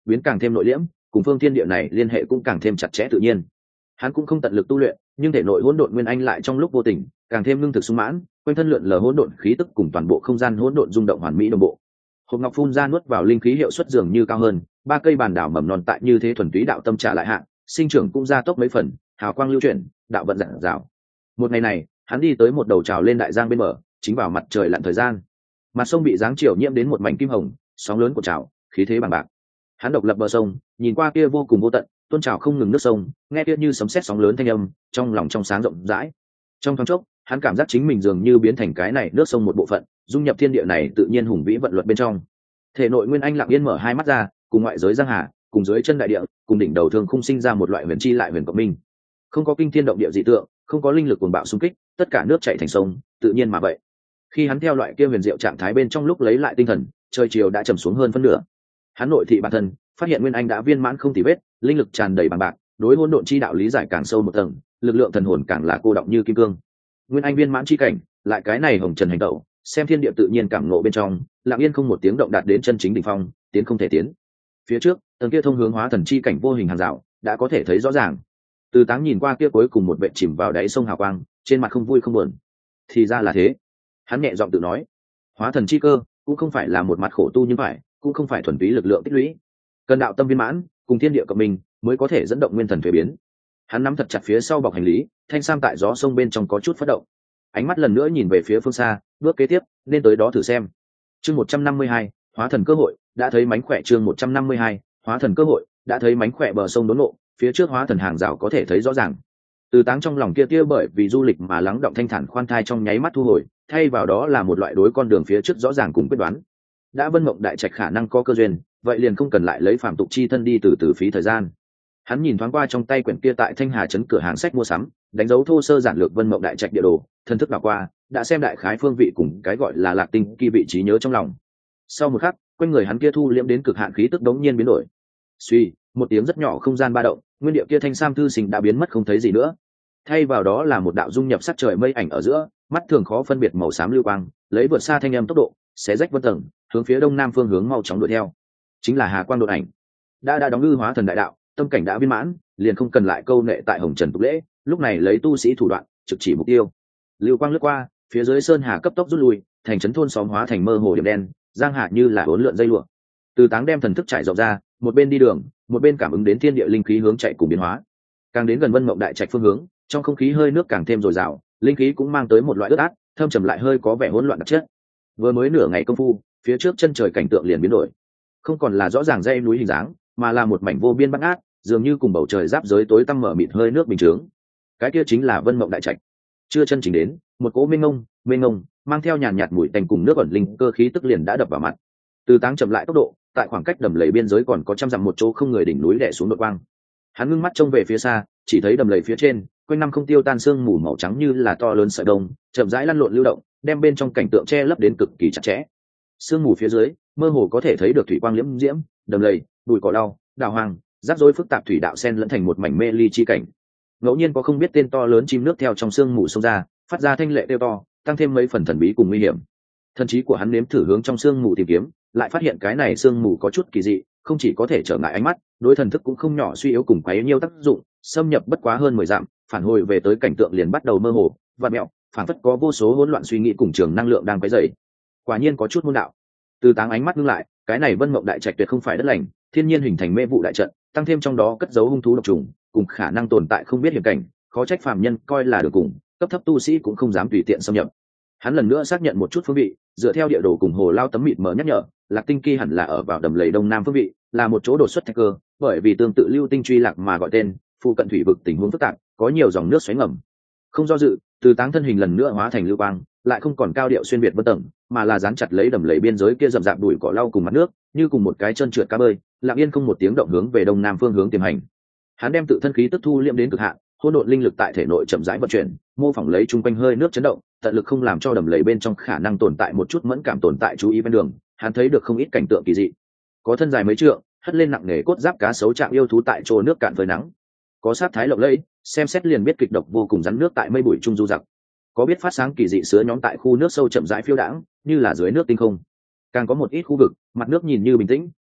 biến càng thêm nội liễm, cùng phương thiên địa này liên hệ cũng càng thêm chặt chẽ tự nhiên. Hắn cũng không tận lực tu luyện, nhưng thể nội hỗn độn nguyên anh lại trong lúc vô tình càng thêm ngưng thực sung mãn, quanh thân lượn lờ hỗn độn khí tức cùng toàn bộ không gian hỗn độn rung động hoàn mỹ đồng bộ. Hộp ngọc phun ra nuốt vào linh khí hiệu suất dường như cao hơn, ba cây bàn đảo mầm non tại như thế thuần túy đạo tâm trả lại hạn, sinh trưởng cũng gia tốc mấy phần, hào quang lưu chuyển, đạo vận rạng rào. Một ngày này, hắn đi tới một đầu trào lên đại giang bên bờ, chính vào mặt trời lặn thời gian. Mặt sông bị dáng chiều nhiễm đến một mảnh kim hồng, sóng lớn của trào, khí thế bằng bạc. Hắn độc lập bờ sông, nhìn qua kia vô cùng vô tận, tuôn trào không ngừng nước sông, nghe kia như sấm sét sóng lớn thanh âm, trong lòng trong sáng rộng rãi. Trong thoáng chốc, hắn cảm giác chính mình dường như biến thành cái này nước sông một bộ phận, dung nhập thiên địa này tự nhiên hùng vĩ vận luật bên trong. Thể nội nguyên anh lặng yên mở hai mắt ra, cùng ngoại giới giang hà, cùng dưới chân đại địa, cùng đỉnh đầu thường khung sinh ra một loại huyền chi lại huyền cộng minh. Không có kinh thiên động địa dị tượng, không có linh lực cuồng bạo xung kích, tất cả nước chảy thành sông, tự nhiên mà vậy. Khi hắn theo loại kia huyền diệu trạng thái bên trong lúc lấy lại tinh thần, trời chiều đã trầm xuống hơn phân nửa. Hắn nội thị bản thân, phát hiện nguyên anh đã viên mãn không tì vết, linh lực tràn đầy bằng bạc, đối hỗn độn chi đạo lý giải càng sâu một tầng, lực lượng thần hồn càng là cô động như kim cương. Nguyên anh viên mãn chi cảnh, lại cái này hồng trần hành động, xem thiên địa tự nhiên cảm ngộ bên trong, lặng yên không một tiếng động đạt đến chân chính đỉnh phong, tiến không thể tiến. Phía trước, tầng kia thông hướng hóa thần chi cảnh vô hình hàng rào, đã có thể thấy rõ ràng. Từ Táng nhìn qua kia cuối cùng một vệt chìm vào đáy sông hào quang, trên mặt không vui không buồn. Thì ra là thế, hắn nhẹ giọng tự nói. Hóa thần chi cơ cũng không phải là một mặt khổ tu như phải, cũng không phải thuần túy lực lượng tích lũy, cần đạo tâm viên mãn, cùng thiên địa cộng mình mới có thể dẫn động nguyên thần thuế biến. Hắn nắm thật chặt phía sau bọc hành lý, thanh sam tại gió sông bên trong có chút phất động. Ánh mắt lần nữa nhìn về phía phương xa, bước kế tiếp nên tới đó thử xem. Chương 152, hóa thần cơ hội, đã thấy mánh khỏe. Chương 152, hóa thần cơ hội, đã thấy mánh khỏe. Bờ sông đốn ngộ, phía trước hóa thần hàng rào có thể thấy rõ ràng. Từ Táng trong lòng kia tia bởi vì du lịch mà lắng động thanh thản khoan thai trong nháy mắt thu hồi, thay vào đó là một loại đối con đường phía trước rõ ràng cùng quyết đoán. Đã Vân Mộng Đại Trạch khả năng có cơ duyên, vậy liền không cần lại lấy phàm tục chi thân đi từ phí thời gian. Hắn nhìn thoáng qua trong tay quyển kia tại Thanh Hà trấn cửa hàng sách mua sắm, đánh dấu thô sơ giản lược Vân Mộng Đại Trạch địa đồ, thân thức đảo qua, đã xem đại khái phương vị cùng cái gọi là Lạc Tinh kỳ vị trí nhớ trong lòng. Sau một khắc, quanh người hắn kia thu liễm đến cực hạn khí tức đống nhiên biến đổi. Suy, một tiếng rất nhỏ không gian ba động, nguyên địa kia thanh sam thư sinh đã biến mất không thấy gì nữa. Thay vào đó là một đạo dung nhập sắc trời mây ảnh ở giữa, mắt thường khó phân biệt màu xám lưu quang, lấy vượt xa thanh âm tốc độ, xé rách vân tầng, hướng phía đông nam phương hướng mau chóng đuổi theo. Chính là Hà Quang đột ảnh. Đã đóng ngư hóa thần đại đạo, tâm cảnh đã viên mãn, liền không cần lại câu nệ tại hồng trần tục lễ, lúc này lấy tu sĩ thủ đoạn, trực chỉ mục tiêu. Lưu quang lướt qua, phía dưới sơn hà cấp tốc rút lui, thành trấn thôn xóm hóa thành mơ hồ điểm đen, giang hạ như là uốn lượn dây lụa. Từ Táng đem thần thức trải rộng ra, một bên đi đường, một bên cảm ứng đến thiên địa linh khí hướng chạy cùng biến hóa. Càng đến gần Vân Mộng Đại Trạch phương hướng, trong không khí hơi nước càng thêm dồi dào, linh khí cũng mang tới một loại ướt át, thâm trầm lại hơi có vẻ hỗn loạn đặc chất. Vừa mới nửa ngày công phu, phía trước chân trời cảnh tượng liền biến đổi, không còn là rõ ràng dãy núi hình dáng, mà là một mảnh vô biên bát ngát, dường như cùng bầu trời giáp giới tối tăm mở mịt hơi nước bình thường. Cái kia chính là Vân Mộng Đại Trạch. Chưa chân chính đến, một cỗ mênh mông, mang theo nhàn nhạt mùi tanh cùng nước ẩn linh cơ khí tức liền đã đập vào mặt. Từ Táng chậm lại tốc độ, tại khoảng cách đầm lầy biên giới còn có trăm dặm một chỗ không người đỉnh núi đè xuống đột quang. Hắn ngưng mắt trông về phía xa, chỉ thấy đầm lầy phía trên, quanh năm không tiêu tan sương mù màu trắng như là to lớn sợi đông, chậm rãi lăn lộn lưu động, đem bên trong cảnh tượng che lấp đến cực kỳ chặt chẽ. Sương mù phía dưới, mơ hồ có thể thấy được thủy quang liễm diễm, đầm lầy, bụi cỏ lau, đào hoang, rắc rối phức tạp thủy đạo sen lẫn thành một mảnh mê ly chi cảnh. Ngẫu nhiên có không biết tên to lớn chim nước theo trong sương mù xông ra, phát ra thanh lệ kêu to, tăng thêm mấy phần thần bí cùng nguy hiểm. Thần trí của hắn nếm thử hướng trong sương mù tìm kiếm, lại phát hiện cái này sương mù có chút kỳ dị, không chỉ có thể trở ngại ánh mắt, đối thần thức cũng không nhỏ suy yếu cùng quấy nhiêu tác dụng, xâm nhập bất quá hơn 10 dặm, phản hồi về tới cảnh tượng liền bắt đầu mơ hồ, vặn mẹo, phản phất có vô số hỗn loạn suy nghĩ cùng trường năng lượng đang quấy rầy. Quả nhiên có chút môn đạo. Từ Táng ánh mắt ngưng lại, cái này Vân Mộng Đại Trạch tuyệt không phải đất lành, thiên nhiên hình thành mê vụ đại trận, tăng thêm trong đó cất giấu hung thú độc trùng, cùng khả năng tồn tại không biết hiểm cảnh, khó trách phàm nhân coi là được cùng, cấp thấp tu sĩ cũng không dám tùy tiện xâm nhập. Hắn lần nữa xác nhận một chút phương vị, dựa theo địa đồ cùng hồ lao tấm mịt mờ nhắc nhở, Lạc Tinh Kỳ hẳn là ở vào đầm lầy đông nam phương vị, là một chỗ đột xuất thạch cơ, bởi vì tương tự lưu tinh truy lạc mà gọi tên, phụ cận thủy vực tình huống phức tạp, có nhiều dòng nước xoáy ngầm. Không do dự, Từ Táng thân hình lần nữa hóa thành lưu quang, lại không còn cao điệu xuyên biệt vân tầng, mà là dán chặt lấy đầm lầy biên giới kia rậm rạp bụi cỏ lau cùng mặt nước, như cùng một cái chân trượt cá bơi, lặng yên không một tiếng động hướng về đông nam phương hướng tiềm hành. Hắn đem tự thân khí tức thu liễm đến cực hạn, hỗn độn linh lực tại thể nội chậm rãi vận chuyển, mô phỏng lấy chung quanh hơi nước chấn động, tận lực không làm cho đầm lầy bên trong khả năng tồn tại một chút mẫn cảm tồn tại chú ý bên đường. Hắn thấy được không ít cảnh tượng kỳ dị, có thân dài mấy trượng, hất lên nặng nề cốt giáp cá sấu trạng yêu thú tại chỗ nước cạn phơi nắng, có sát thái lộng lẫy, xem xét liền biết kịch độc vô cùng rắn nước tại mây bụi trung du giặc, có biết phát sáng kỳ dị sứa nhóm tại khu nước sâu chậm rãi phiêu đãng, như là dưới nước tinh không. Càng có một ít khu vực, mặt nước nhìn như bình tĩnh,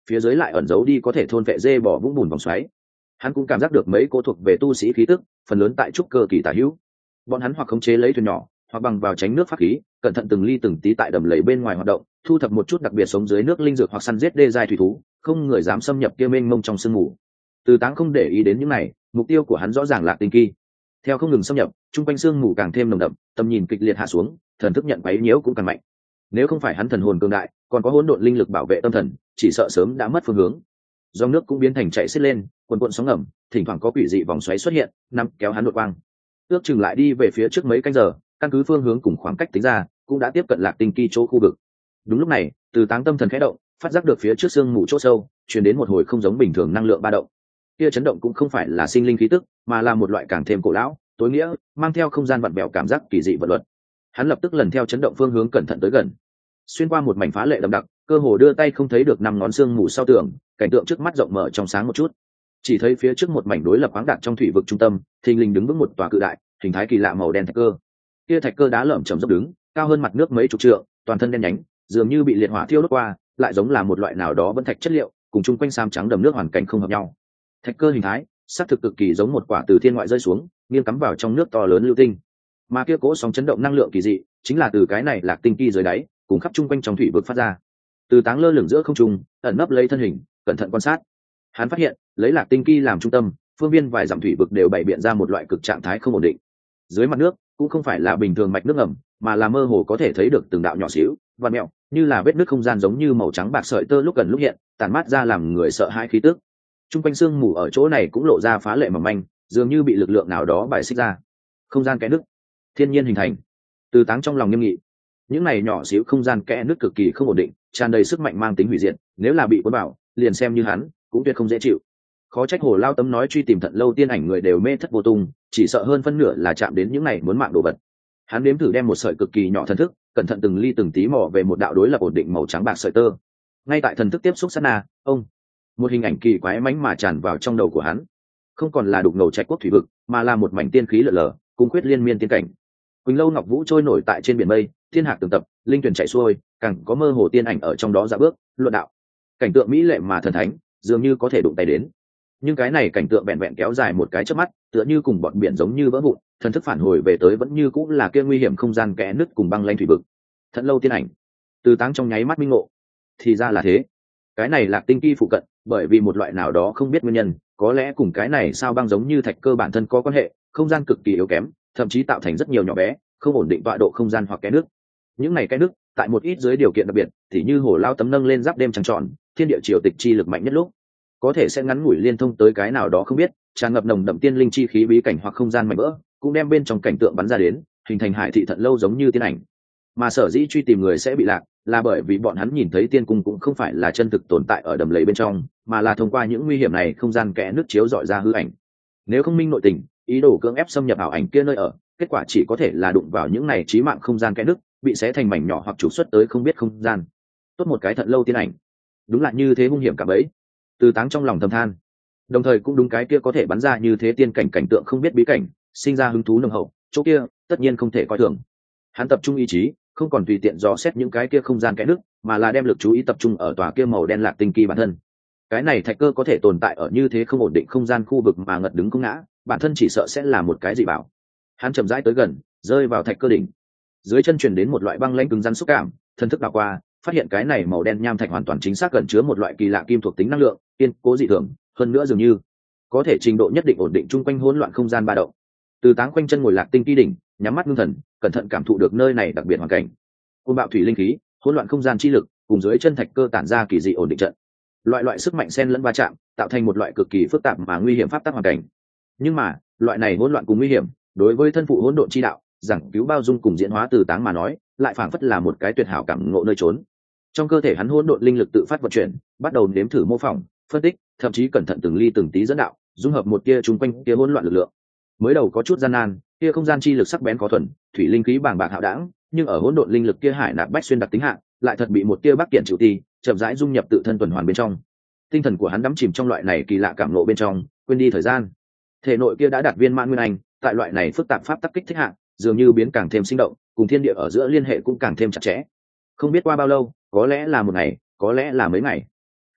phía dưới lại ẩn giấu đi có thể thôn vệ dê bỏ vũng bùn vòng xoáy. Hắn cũng cảm giác được mấy cỗ thuộc về tu sĩ khí tức, phần lớn tại trúc cơ kỳ tả hữu. Bọn hắn hoặc khống chế lấy thuyền nhỏ, hoặc bằng vào tránh nước pháp khí, cẩn thận từng ly từng tí tại đầm lầy bên ngoài hoạt động, thu thập một chút đặc biệt sống dưới nước linh dược hoặc săn giết đê giai thủy thú, không người dám xâm nhập kia mênh mông trong sương mù. Từ Táng không để ý đến những này, mục tiêu của hắn rõ ràng là tinh kỳ. Theo không ngừng xâm nhập, trung quanh sương mù càng thêm nồng đậm, tầm nhìn kịch liệt hạ xuống, thần thức nhận quấy nhiễu cũng càng mạnh. Nếu không phải hắn thần hồn cường đại, còn có hỗn độn linh lực bảo vệ tâm thần, chỉ sợ sớm đã mất phương hướng. Dòng nước cũng biến thành chạy xiết lên, cuồn cuộn sóng ngầm, thỉnh thoảng có quỷ dị vòng xoáy xuất hiện, nắm kéo hắn đột quang. Ước chừng lại đi về phía trước mấy canh giờ, căn cứ phương hướng cùng khoảng cách tính ra, cũng đã tiếp cận Lạc Tinh Kỳ chỗ khu vực. Đúng lúc này, Từ Táng tâm thần khẽ động, phát giác được phía trước sương mù chỗ sâu, truyền đến một hồi không giống bình thường năng lượng ba động. Kia chấn động cũng không phải là sinh linh khí tức, mà là một loại càng thêm cổ lão, tối nghĩa, mang theo không gian vặn vẹo cảm giác kỳ dị vật luật. Hắn lập tức lần theo chấn động phương hướng cẩn thận tới gần, xuyên qua một mảnh phá lệ đậm đặc, cơ hồ đưa tay không thấy được năm ngón xương mù sau tường, cảnh tượng trước mắt rộng mở trong sáng một chút. Chỉ thấy phía trước một mảnh đối lập khoáng đạt trong thủy vực trung tâm, thình lình đứng vững một tòa cự đại, hình thái kỳ lạ màu đen thạch cơ. Kia thạch cơ đá lởm chởm dốc đứng, cao hơn mặt nước mấy chục trượng, toàn thân đen nhánh, dường như bị liệt hỏa thiêu đốt qua, lại giống là một loại nào đó vẫn thạch chất liệu, cùng chung quanh sam trắng đầm nước hoàn cảnh không hợp nhau. Thạch cơ hình thái, xác thực cực kỳ giống một quả từ thiên ngoại rơi xuống, nghiêng cắm vào trong nước to lớn lưu tinh. Mà kia cỗ sóng chấn động năng lượng kỳ dị, chính là từ cái này Lạc Tinh Kỳ dưới đáy, cùng khắp chung quanh trong thủy vực phát ra. Từ Táng lơ lửng giữa không trung, ẩn nấp lấy thân hình, cẩn thận quan sát. Hắn phát hiện, lấy Lạc Tinh Kỳ làm trung tâm, phương viên vài dặm thủy vực đều bày biện ra một loại cực trạng thái không ổn định. Dưới mặt nước cũng không phải là bình thường mạch nước ngầm, mà là mơ hồ có thể thấy được từng đạo nhỏ xíu, vằn mèo, như là vết nứt không gian giống như màu trắng bạc sợi tơ lúc gần lúc hiện, tản mát ra làm người sợ hãi khí tức. Trung quanh sương mù ở chỗ này cũng lộ ra phá lệ mỏng manh, dường như bị lực lượng nào đó bài xích ra. Không gian kẽ nứt, thiên nhiên hình thành. Từ Táng trong lòng nghiêm nghị. Những này nhỏ xíu không gian kẽ nứt cực kỳ không ổn định, tràn đầy sức mạnh mang tính hủy diệt, nếu là bị cuốn vào, liền xem như hắn, cũng tuyệt không dễ chịu. Khó trách Hồ Lao Tấm nói truy tìm Thận Lâu tiên ảnh người đều mê thất vô tung, chỉ sợ hơn phân nửa là chạm đến những này muốn mạng đồ vật. Hắn nếm thử đem một sợi cực kỳ nhỏ thần thức, cẩn thận từng ly từng tí mò về một đạo đối lập ổn định màu trắng bạc sợi tơ. Ngay tại thần thức tiếp xúc sát na, một hình ảnh kỳ quái mánh mà tràn vào trong đầu của hắn. Không còn là đục ngầu trạch quốc thủy vực, mà là một mảnh tiên khí lở lở, cùng quyết liên miên tiên cảnh. Quỳnh lâu ngọc vũ trôi nổi tại trên biển mây, thiên hạc tường tập, linh tuyển chạy xuôi, càng có mơ hồ tiên ảnh ở trong đó dạo bước, luận đạo. Cảnh tượng mỹ lệ mà thần thánh, dường như có thể đụng tay đến. Nhưng cái này cảnh tượng vẹn vẹn kéo dài một cái chớp mắt, tựa như cùng bọn biển giống như vỡ vụn, thần thức phản hồi về tới vẫn như cũng là kia nguy hiểm không gian kẽ nứt cùng băng lanh thủy vực. Thận Lâu tiên ảnh. Từ Táng trong nháy mắt minh ngộ. Thì ra là thế. Cái này Lạc Tinh Kỳ phụ cận, bởi vì một loại nào đó không biết nguyên nhân, có lẽ cùng cái này sao băng giống như thạch cơ bản thân có quan hệ, không gian cực kỳ yếu kém, thậm chí tạo thành rất nhiều nhỏ bé, không ổn định tọa độ không gian hoặc kẽ nước. Những này kẽ nước, tại một ít dưới điều kiện đặc biệt, thì như Hồ Lao Tấm nâng lên giáp đêm trăng tròn, thiên địa triều tịch chi lực mạnh nhất lúc, có thể sẽ ngắn ngủi liên thông tới cái nào đó không biết, tràn ngập nồng đậm tiên linh chi khí bí cảnh hoặc không gian mạnh vỡ, cũng đem bên trong cảnh tượng bắn ra đến, hình thành Hải thị Thận Lâu giống như tiên ảnh. Mà sở dĩ truy tìm người sẽ bị lạc, là bởi vì bọn hắn nhìn thấy tiên cung cũng không phải là chân thực tồn tại ở đầm lầy bên trong, mà là thông qua những nguy hiểm này không gian kẽ nước chiếu dọi ra hư ảnh. Nếu không minh nội tình, ý đồ cưỡng ép xâm nhập ảo ảnh kia nơi ở, kết quả chỉ có thể là đụng vào những này chí mạng không gian kẽ nước, bị xé thành mảnh nhỏ hoặc trục xuất tới không biết không gian. Tốt một cái Thận Lâu tiên ảnh, đúng là như thế hung hiểm cả bấy. Từ Táng trong lòng thầm than, đồng thời cũng đúng cái kia có thể bắn ra như thế tiên cảnh cảnh tượng không biết bí cảnh, sinh ra hứng thú nồng hậu, chỗ kia tất nhiên không thể coi thường. Hắn tập trung ý chí, không còn tùy tiện dò xét những cái kia không gian kẽ nước, mà là đem lực chú ý tập trung ở tòa kia màu đen Lạc Tinh Kỳ bản thân. Cái này thạch cơ có thể tồn tại ở như thế không ổn định không gian khu vực mà ngật đứng không ngã, bản thân chỉ sợ sẽ là một cái dị bảo. Hắn chậm rãi tới gần, rơi vào thạch cơ đỉnh. Dưới chân truyền đến một loại băng lãnh cứng rắn xúc cảm, thân thức đảo qua, phát hiện cái này màu đen nham thạch hoàn toàn chính xác gần chứa một loại kỳ lạ kim thuộc tính năng lượng, kiên cố dị thường, hơn nữa dường như có thể trình độ nhất định ổn định chung quanh hỗn loạn không gian ba động. Từ Táng quanh chân ngồi Lạc Tinh Kỳ đỉnh, nhắm mắt ngưng thần, cẩn thận cảm thụ được nơi này đặc biệt hoàn cảnh. Côn bạo thủy linh khí, hỗn loạn không gian chi lực, cùng dưới chân thạch cơ tản ra kỳ dị ổn định trận. Loại sức mạnh xen lẫn va chạm, tạo thành một loại cực kỳ phức tạp mà nguy hiểm pháp tắc hoàn cảnh. Nhưng mà, loại này hỗn loạn cùng nguy hiểm, đối với thân phụ hỗn độn chi đạo, giảng cứu bao dung cùng diễn hóa Từ Táng mà nói, lại phảng phất là một cái tuyệt hảo cảm ngộ nơi trốn. Trong cơ thể hắn hỗn độn linh lực tự phát vận chuyển, bắt đầu nếm thử mô phỏng, phân tích, thậm chí cẩn thận từng ly từng tí dẫn đạo, dung hợp một tia chung quanh tia hỗn loạn lực lượng. Mới đầu có chút gian nan, kia không gian chi lực sắc bén khó thuần, thủy linh khí bàng bạc hạo đãng, nhưng ở hỗn độn linh lực kia hải nạp bách xuyên đặc tính hạng, lại thật bị một tia bắc kiện chịu ti, chậm rãi dung nhập tự thân tuần hoàn bên trong. Tinh thần của hắn đắm chìm trong loại này kỳ lạ cảm ngộ bên trong, quên đi thời gian. Thể nội kia đã đạt viên mãn nguyên anh, tại loại này phức tạp pháp tắc kích thích hạng, dường như biến càng thêm sinh động, cùng thiên địa ở giữa liên hệ cũng càng thêm chặt chẽ. Không biết qua bao lâu, có lẽ là một ngày, có lẽ là mấy ngày.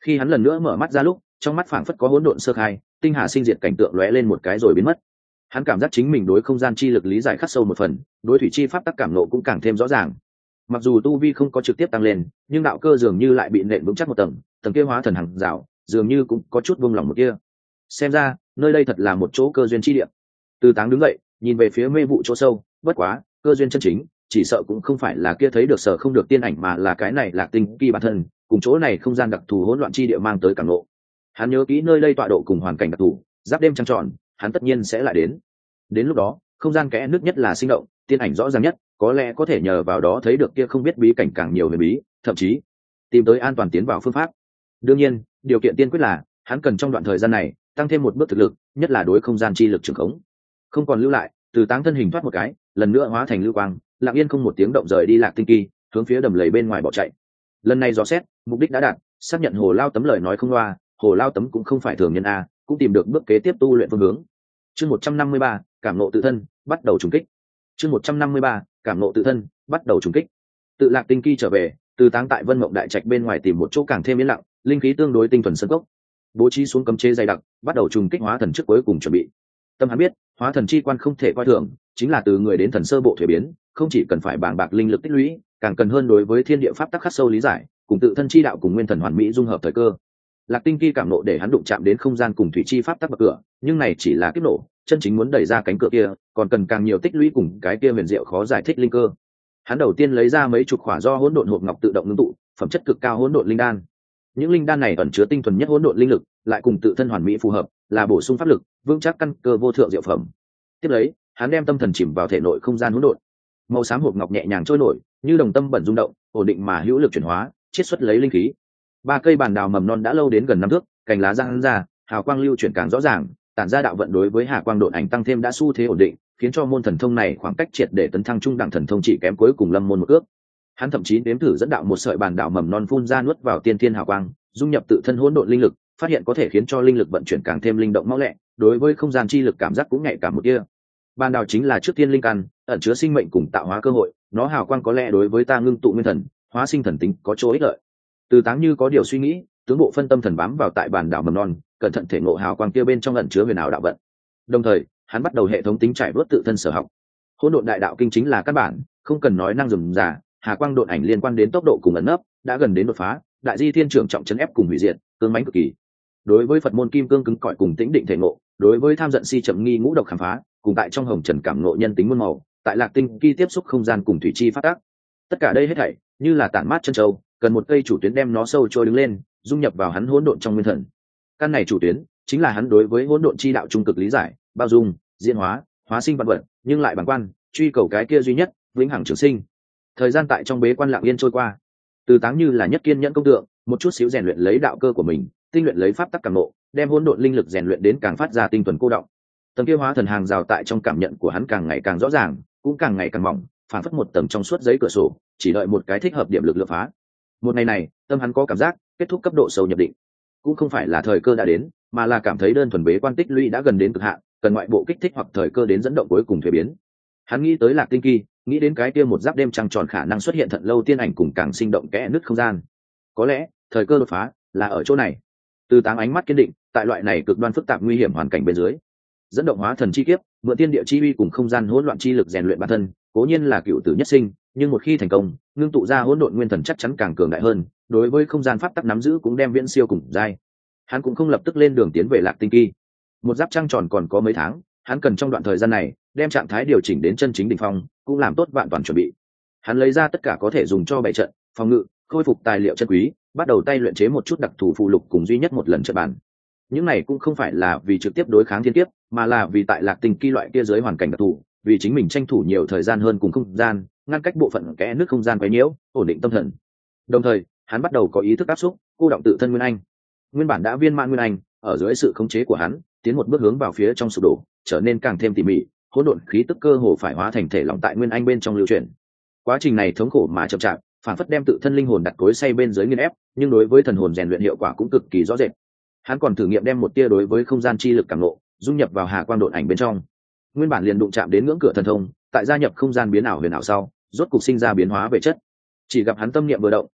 Khi hắn lần nữa mở mắt ra lúc, trong mắt phảng phất có hỗn độn sơ khai, tinh hà sinh diệt cảnh tượng lóe lên một cái rồi biến mất. Hắn cảm giác chính mình đối không gian chi lực lý giải khắc sâu một phần, đối thủy chi pháp tắc cảm nộ cũng càng thêm rõ ràng. Mặc dù tu vi không có trực tiếp tăng lên, nhưng đạo cơ dường như lại bị nện vững chắc một tầng, tầng kia hóa thần hàng rào dường như cũng có chút buông lỏng một kia. Xem ra nơi đây thật là một chỗ cơ duyên chi địa. Từ Táng đứng dậy, nhìn về phía mê vụ chỗ sâu, bất quá cơ duyên chân chính chỉ sợ cũng không phải là kia thấy được sở không được tiên ảnh, mà là cái này Lạc Tinh Kỳ bản thân cùng chỗ này không gian đặc thù hỗn loạn chi địa mang tới cảm ngộ. Hắn nhớ kỹ nơi đây tọa độ cùng hoàn cảnh đặc thù, giáp đêm trăng tròn, hắn tất nhiên sẽ lại đến lúc đó không gian kẽ nước nhất là sinh động, tiên ảnh rõ ràng nhất, có lẽ có thể nhờ vào đó thấy được kia không biết bí cảnh càng nhiều huyền bí, thậm chí tìm tới an toàn tiến vào phương pháp. Đương nhiên điều kiện tiên quyết là hắn cần trong đoạn thời gian này tăng thêm một bước thực lực, nhất là đối không gian chi lực trường khống. Không còn lưu lại, Từ Táng thân hình thoát một cái, lần nữa hóa thành lưu quang, lặng yên không một tiếng động rời đi Lạc Tinh Kỳ, hướng phía đầm lầy bên ngoài bỏ chạy. Lần này dò xét, mục đích đã đạt, xác nhận Hồ Lao Tấm lời nói không loa, Hồ Lao Tấm cũng không phải thường nhân a, cũng tìm được bước kế tiếp tu luyện phương hướng. Chương 153, cảm ngộ tự thân, bắt đầu trùng kích. Chương 153, cảm ngộ tự thân, bắt đầu trùng kích. Tự Lạc Tinh Kỳ trở về, Từ Táng tại Vân Mộng Đại Trạch bên ngoài tìm một chỗ càng thêm yên lặng, linh khí tương đối tinh thuần sân cốc, bố trí xuống cấm chế dày đặc, bắt đầu trùng kích hóa thần trước cuối cùng chuẩn bị. Tâm hắn biết, hóa thần chi quan không thể coi thường, chính là từ người đến thần sơ bộ thuế biến, không chỉ cần phải bàng bạc linh lực tích lũy, càng cần hơn đối với thiên địa pháp tắc khắc sâu lý giải, cùng tự thân chi đạo cùng nguyên thần hoàn mỹ dung hợp thời cơ. Lạc Tinh Kỳ cảm nộ để hắn đụng chạm đến không gian cùng thủy chi pháp tắc bậc cửa, nhưng này chỉ là kiếp nổ, chân chính muốn đẩy ra cánh cửa kia, còn cần càng nhiều tích lũy cùng cái kia huyền diệu khó giải thích linh cơ. Hắn đầu tiên lấy ra mấy chục khỏa do hỗn độn hộp ngọc tự động ngưng tụ, phẩm chất cực cao hỗn độn linh đan. Những linh đan này ẩn chứa tinh thuần nhất hỗn độn linh lực, lại cùng tự thân hoàn mỹ phù hợp, là bổ sung pháp lực, vững chắc căn cơ vô thượng diệu phẩm. Tiếp lấy, hắn đem tâm thần chìm vào thể nội không gian hỗn độn. Màu xám hộp ngọc nhẹ nhàng trôi nổi, như đồng tâm bẩn rung động, ổn định mà hữu lực chuyển hóa, chiết xuất lấy linh khí. Ba cây bàn đào mầm non đã lâu đến gần 5 thước, cành lá giang ra, hào quang lưu chuyển càng rõ ràng, tản ra đạo vận đối với hà quang độn ảnh tăng thêm đã xu thế ổn định, khiến cho môn thần thông này khoảng cách triệt để tấn thăng trung đẳng thần thông chỉ kém cuối cùng lâm môn một ước. Hắn thậm chí nếm thử dẫn đạo một sợi bàn đào mầm non phun ra nuốt vào tiên thiên hào quang, dung nhập tự thân hỗn độn linh lực, phát hiện có thể khiến cho linh lực vận chuyển càng thêm linh động mau lẹ, đối với không gian chi lực cảm giác cũng nhạy cảm một kia. Bàn đào chính là trước tiên linh căn, ẩn chứa sinh mệnh cùng tạo hóa cơ hội, nó hào quang có lẽ đối với ta ngưng tụ nguyên thần, hóa sinh thần tính có chỗ ích lợi. Từ Táng như có điều suy nghĩ, tướng bộ phân tâm thần bám vào tại bàn đảo mầm non, cẩn thận thể ngộ hào quang kia bên trong ẩn chứa huyền ảo đạo vận. Đồng thời, hắn bắt đầu hệ thống tính trải vớt tự thân sở học. Hỗn độn đại đạo kinh chính là căn bản, không cần nói năng rườm rà, hà quang độn ảnh liên quan đến tốc độ cùng ẩn nấp, đã gần đến đột phá, đại di thiên trưởng trọng chấn ép cùng hủy diệt, cương mãnh cực kỳ. Đối với Phật môn kim cương cứng cỏi cùng tĩnh định thể ngộ, đối với tham giận si chậm nghi ngũ độc khám phá, cùng tại trong hồng trần cảm ngộ nhân tính muôn màu, tại Lạc Tinh Kỳ tiếp xúc không gian cùng thủy chi phát tác. Tất cả đây hết thảy như là tản mát chân châu, cần một cây chủ tuyến đem nó sâu trôi đứng lên, dung nhập vào hắn hỗn độn trong nguyên thần. Căn này chủ tuyến chính là hắn đối với hỗn độn chi đạo trung cực lý giải, bao dung, diễn hóa, hóa sinh vạn vật, nhưng lại bản quan, truy cầu cái kia duy nhất, vĩnh hằng trường sinh. Thời gian tại trong bế quan lặng yên trôi qua, Từ Táng như là nhất kiên nhẫn công tượng, một chút xíu rèn luyện lấy đạo cơ của mình, tinh luyện lấy pháp tắc cảm ngộ, đem hỗn độn linh lực rèn luyện đến càng phát ra tinh thuần cô động. Tầng kia hóa thần hàng rào tại trong cảm nhận của hắn càng ngày càng rõ ràng, cũng càng ngày càng mỏng, phản phất một tầng trong suốt giấy cửa sổ, chỉ đợi một cái thích hợp điểm lực lựa phá. Một ngày này, tâm hắn có cảm giác kết thúc cấp độ sâu nhập định, cũng không phải là thời cơ đã đến, mà là cảm thấy đơn thuần bế quan tích lũy đã gần đến cực hạn, cần ngoại bộ kích thích hoặc thời cơ đến dẫn động cuối cùng thuế biến. Hắn nghĩ tới Lạc Tinh Kỳ, nghĩ đến cái kia một giáp đêm trăng tròn khả năng xuất hiện thận lâu tiên ảnh cùng càng sinh động kẽ nứt không gian. Có lẽ thời cơ đột phá là ở chỗ này. Từ Táng ánh mắt kiên định, tại loại này cực đoan phức tạp nguy hiểm hoàn cảnh bên dưới, dẫn động hóa thần chi kiếp, mượn tiên địa chi uy cùng không gian hỗn loạn chi lực rèn luyện bản thân, cố nhiên là cựu tử nhất sinh, nhưng một khi thành công, ngưng tụ ra hỗn độn nguyên thần chắc chắn càng cường đại hơn, đối với không gian pháp tắc nắm giữ cũng đem viễn siêu cùng giai. Hắn cũng không lập tức lên đường tiến về Lạc Tinh Kỳ. Một giáp trăng tròn còn có mấy tháng, hắn cần trong đoạn thời gian này đem trạng thái điều chỉnh đến chân chính đỉnh phong, cũng làm tốt vạn toàn chuẩn bị. Hắn lấy ra tất cả có thể dùng cho bày trận, phòng ngự, khôi phục tài liệu chân quý, bắt đầu tay luyện chế một chút đặc thù phụ lục cùng duy nhất một lần trận bàn. Những này cũng không phải là vì trực tiếp đối kháng thiên kiếp, mà là vì tại Lạc Tinh Kỳ loại kia dưới hoàn cảnh đặc thù, vì chính mình tranh thủ nhiều thời gian hơn cùng không gian, ngăn cách bộ phận kẽ nước không gian quấy nhiễu, ổn định tâm thần. Đồng thời, hắn bắt đầu có ý thức áp xúc, cô động tự thân nguyên anh. Nguyên bản đã viên mãn nguyên anh, ở dưới sự khống chế của hắn, tiến một bước hướng vào phía trong sụp đổ, trở nên càng thêm tỉ mỉ, hỗn độn khí tức cơ hồ phải hóa thành thể lỏng tại nguyên anh bên trong lưu chuyển. Quá trình này thống khổ mà chậm chạp, phản phất đem tự thân linh hồn đặt cối xay bên dưới nghiền ép, nhưng đối với thần hồn rèn luyện hiệu quả cũng cực kỳ rõ rệt. Hắn còn thử nghiệm đem một tia đối với không gian chi lực cảm ngộ, dung nhập vào hà quang độn ảnh bên trong. Nguyên bản liền đụng chạm đến ngưỡng cửa thần thông, tại gia nhập không gian biến ảo huyền ảo sau, rốt cục sinh ra biến hóa về chất. Chỉ gặp hắn tâm niệm vừa động,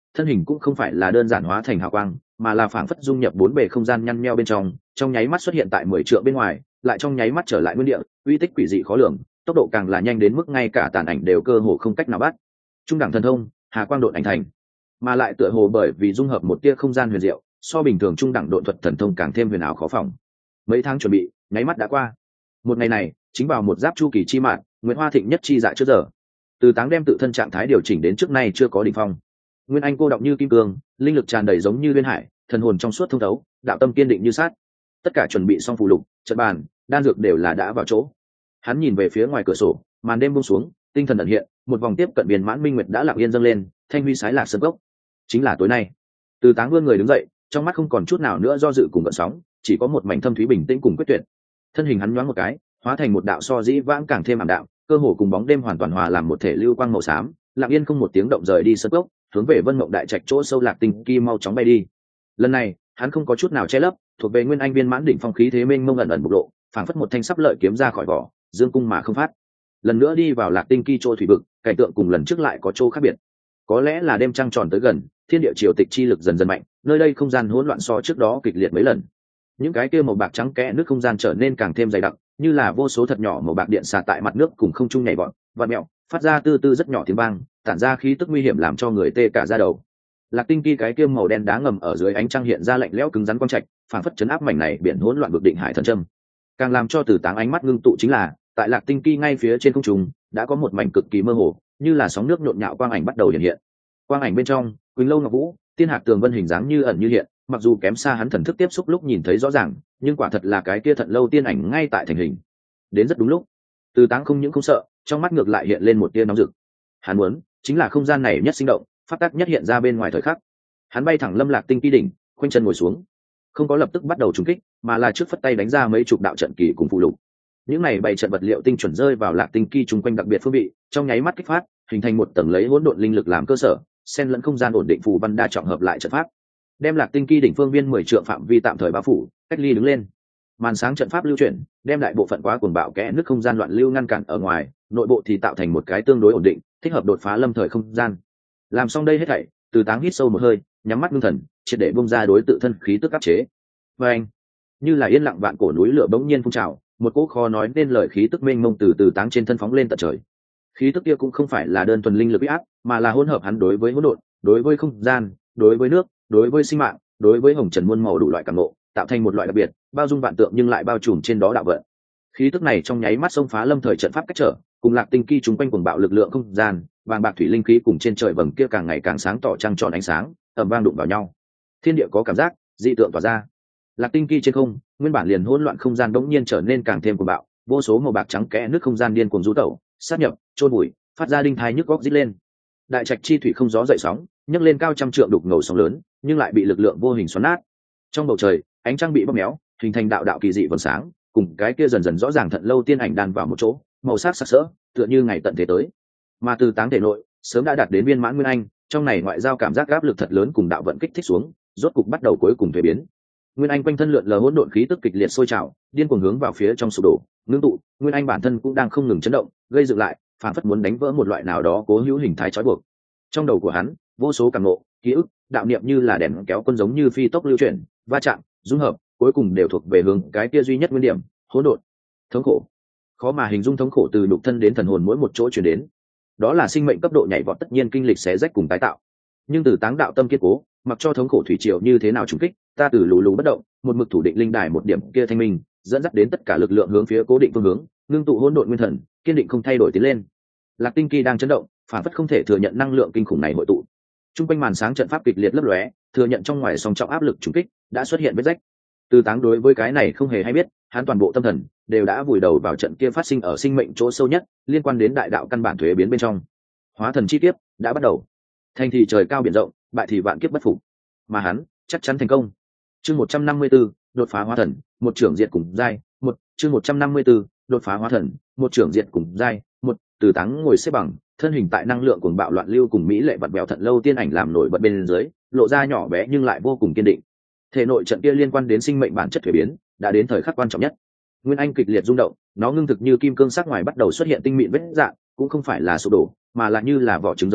thân hình cũng không phải là đơn giản hóa thành hào quang, mà là phảng phất dung nhập bốn bề không gian nhăn nheo bên trong nháy mắt xuất hiện tại 10 trượng bên ngoài, lại trong nháy mắt trở lại nguyên địa, uy tích quỷ dị khó lường, tốc độ càng là nhanh đến mức ngay cả tàn ảnh đều cơ hồ không cách nào bắt. Trung đẳng thần thông, Hà quang độn ảnh thành, mà lại tựa hồ bởi vì dung hợp một tia không gian huyền diệu, so bình thường trung đẳng độn thuật thần thông càng thêm huyền ảo khó phòng. Mấy tháng chuẩn bị, nháy mắt đã qua. Một ngày này, chính vào một giáp chu kỳ chi mạng, Nguyệt Hoa thịnh nhất chi dạ trước giờ. Từ Táng đem tự thân trạng thái điều chỉnh đến trước nay chưa có đỉnh phong. Nguyên Anh cô động như kim cương, linh lực tràn đầy giống như liên hải, thần hồn trong suốt thông thấu, đạo tâm kiên định như sát. Tất cả chuẩn bị xong phù lục, trận bàn, đan dược đều là đã vào chỗ. Hắn nhìn về phía ngoài cửa sổ, màn đêm buông xuống, tinh thần ẩn hiện, một vòng tiếp cận viên mãn minh nguyệt đã lặng yên dâng lên, thanh huy sái lạc sơn gốc. Chính là tối nay. Từ Táng vươn người đứng dậy, trong mắt không còn chút nào nữa do dự cùng gợn sóng, chỉ có một mảnh thâm thúy bình tĩnh cùng quyết tuyệt. Thân hình hắn nhoáng một cái, hóa thành một đạo so dĩ vãng càng thêm ảm đạm, cơ hồ cùng bóng đêm hoàn toàn hòa làm một thể lưu quang màu xám, lặng yên không một tiếng động rời đi sơn gốc, hướng về Vân Mộng đại trạch chỗ sâu Lạc Tinh Kỳ mau chóng bay đi. Lần này, hắn không có chút nào che lấp, thuộc về Nguyên Anh viên mãn đỉnh phong khí thế mênh mông ẩn ẩn bộc lộ, phảng phất một thanh sắp lợi kiếm ra khỏi vỏ, dương cung mà không phát. Lần nữa đi vào Lạc Tinh Kỳ chỗ thủy vực, cảnh tượng cùng lần trước lại có chỗ khác biệt. Có lẽ là đêm trăng tròn tới gần, thiên địa triều tịch chi lực dần dần mạnh, nơi đây không gian hỗn loạn so trước đó kịch liệt mấy lần. Những cái kia màu bạc trắng kẽ nước không gian trở nên càng thêm dày đặc, như là vô số thật nhỏ màu bạc điện xà tại mặt nước cùng không trung nhảy vọt, vặn mèo, phát ra tư tư rất nhỏ tiếng vang, tản ra khí tức nguy hiểm làm cho người tê cả da đầu. Lạc Tinh Kỳ cái kia màu đen đá ngầm ở dưới ánh trăng hiện ra lạnh lẽo cứng rắn quang trạch, phản phất chấn áp mảnh này biển hỗn loạn vực định hải thần châm. Càng làm cho Từ Táng ánh mắt ngưng tụ chính là, tại Lạc Tinh Kỳ ngay phía trên không trung, đã có một mảnh cực kỳ mơ hồ, như là sóng nước nhộn nhạo quang ảnh bắt đầu hiện hiện. Quang ảnh bên trong, Quỳnh Lâu Ngọc Vũ, Tiên Hạc Tường Vân hình dáng như ẩn như hiện, mặc dù kém xa hắn thần thức tiếp xúc lúc nhìn thấy rõ ràng, nhưng quả thật là cái kia Thận Lâu tiên ảnh ngay tại thành hình. Đến rất đúng lúc. Từ Táng không những không sợ, trong mắt ngược lại hiện lên một tia nóng rực. Hắn muốn, chính là không gian này nhất sinh động, phát tác nhất hiện ra bên ngoài thời khắc. Hắn bay thẳng Lâm Lạc Tinh Kỳ đỉnh, khoanh chân ngồi xuống, không có lập tức bắt đầu trùng kích, mà là trước phất tay đánh ra mấy chục đạo trận kỳ cùng phụ lục. Những này bày trận vật liệu tinh chuẩn rơi vào Lạc Tinh Kỳ chung quanh đặc biệt phương vị, trong nháy mắt kích phát, hình thành một tầng lấy hỗn độn linh lực làm cơ sở, xen lẫn không gian ổn định phù văn đa trọng hợp lại trận pháp, đem Lạc Tinh Kỳ đỉnh phương viên 10 trượng phạm vi tạm thời bao phủ, cách ly đứng lên. Màn sáng trận pháp lưu chuyển, đem đại bộ phận quá cuồng bạo kẽ nước không gian loạn lưu ngăn cản ở ngoài, nội bộ thì tạo thành một cái tương đối ổn định, thích hợp đột phá lâm thời không gian. Làm xong đây hết thảy, Từ Táng hít sâu một hơi, nhắm mắt ngưng thần, triệt để bung ra đối tự thân khí tức áp chế. Và anh, như là yên lặng vạn cổ núi lửa bỗng nhiên phun trào, một cỗ khó nói nên lời khí tức mênh mông từ Táng trên thân phóng lên tận trời. Khí tức kia cũng không phải là đơn thuần linh lực uy áp, mà là hỗn hợp hắn đối với hỗn độn, đối với không gian, đối với nước, đối với sinh mạng, đối với hồng trần muôn màu đủ loại cảm ngộ, tạo thành một loại đặc biệt, bao dung vạn tượng nhưng lại bao trùm trên đó đạo vận. Khí tức này trong nháy mắt xông phá lâm thời trận pháp cách trở, cùng Lạc Tinh Kỳ chúng quanh cuồng bạo lực lượng không gian, vàng bạc thủy linh khí cùng trên trời vầng kia càng ngày càng sáng tỏ trăng tròn ánh sáng, ầm vang đụng vào nhau. Thiên địa có cảm giác, dị tượng tỏa ra. Lạc Tinh Kỳ trên không, nguyên bản liền hỗn loạn không gian đống nhiên trở nên càng thêm cuồng bạo, vô số màu bạc trắng kẽ nước không gian điên cuồng du tẩu, sát nhập, trôn bụi, phát ra đinh thai nhức góc rít lên. Đại trạch chi thủy không gió dậy sóng, nhấc lên cao trăm trượng đục ngầu sóng lớn, nhưng lại bị lực lượng vô hình xoắn nát. Trong bầu trời, ánh trăng bị bóp méo, hình thành đạo đạo kỳ dị vầng sáng, cùng cái kia dần dần rõ ràng Thận Lâu tiên ảnh đan vào một chỗ, màu sắc sặc sỡ, tựa như ngày tận thế tới. Mà Từ Táng thể nội, sớm đã đạt đến viên mãn nguyên anh, trong này ngoại giao cảm giác áp lực thật lớn cùng đạo vận kích thích xuống, rốt cục bắt đầu cuối cùng thay biến. Nguyên anh quanh thân lượn lờ hỗn độn khí tức kịch liệt sôi trào, điên cuồng hướng vào phía trong sụp đổ, ngưng tụ, nguyên anh bản thân cũng đang không ngừng chấn động, gây dựng lại, phản phất muốn đánh vỡ một loại nào đó cố hữu hình thái trói buộc. Trong đầu của hắn, vô số cảm ngộ, ký ức, đạo niệm như là đèn kéo quân giống như phi tốc lưu chuyển, va chạm, dung hợp, cuối cùng đều thuộc về hướng cái kia duy nhất nguyên điểm, hỗn độn. Thống khổ, khó mà hình dung thống khổ từ nhục thân đến thần hồn mỗi một chỗ truyền đến. Đó là sinh mệnh cấp độ nhảy vọt tất nhiên kinh lịch xé rách cùng tái tạo. Nhưng Từ Táng đạo tâm kiên cố, mặc cho thống khổ thủy triều như thế nào trùng kích, ta từ lù lù bất động, một mực thủ định linh đài một điểm kia thanh minh, dẫn dắt đến tất cả lực lượng hướng phía cố định phương hướng, ngưng tụ hỗn độn nguyên thần, kiên định không thay đổi tiến lên. Lạc Tinh Kỳ đang chấn động, phản phất không thể thừa nhận năng lượng kinh khủng này hội tụ. Trung quanh màn sáng trận pháp kịch liệt lấp lóe, thừa nhận trong ngoài song trọng áp lực trùng kích, đã xuất hiện vết rách. Từ Táng đối với cái này không hề hay biết, hắn toàn bộ tâm thần đều đã vùi đầu vào trận kia phát sinh ở sinh mệnh chỗ sâu nhất, liên quan đến đại đạo căn bản thuế biến bên trong. Hóa thần chi kiếp đã bắt đầu. Thành thị trời cao biển rộng, bại thì vạn kiếp bất phục. Mà hắn chắc chắn thành công. Chương 154, đột phá hóa thần, một trưởng diệt cùng giai, một chương 154, đột phá hóa thần, một trưởng diệt cùng giai, một. Từ Táng ngồi xếp bằng, thân hình tại năng lượng cuồng bạo loạn lưu cùng mỹ lệ vặn vẹo Thận Lâu tiên ảnh làm nổi bật bên dưới, lộ ra nhỏ bé nhưng lại vô cùng kiên định. Thể nội trận kia liên quan đến sinh mệnh bản chất thuế biến, đã đến thời khắc quan trọng nhất. Nguyên anh kịch liệt rung động, nó ngưng thực như kim cương sắc ngoài bắt đầu xuất hiện tinh mịn vết dạng, cũng không phải là sụp đổ, mà là như là vỏ trứng giống như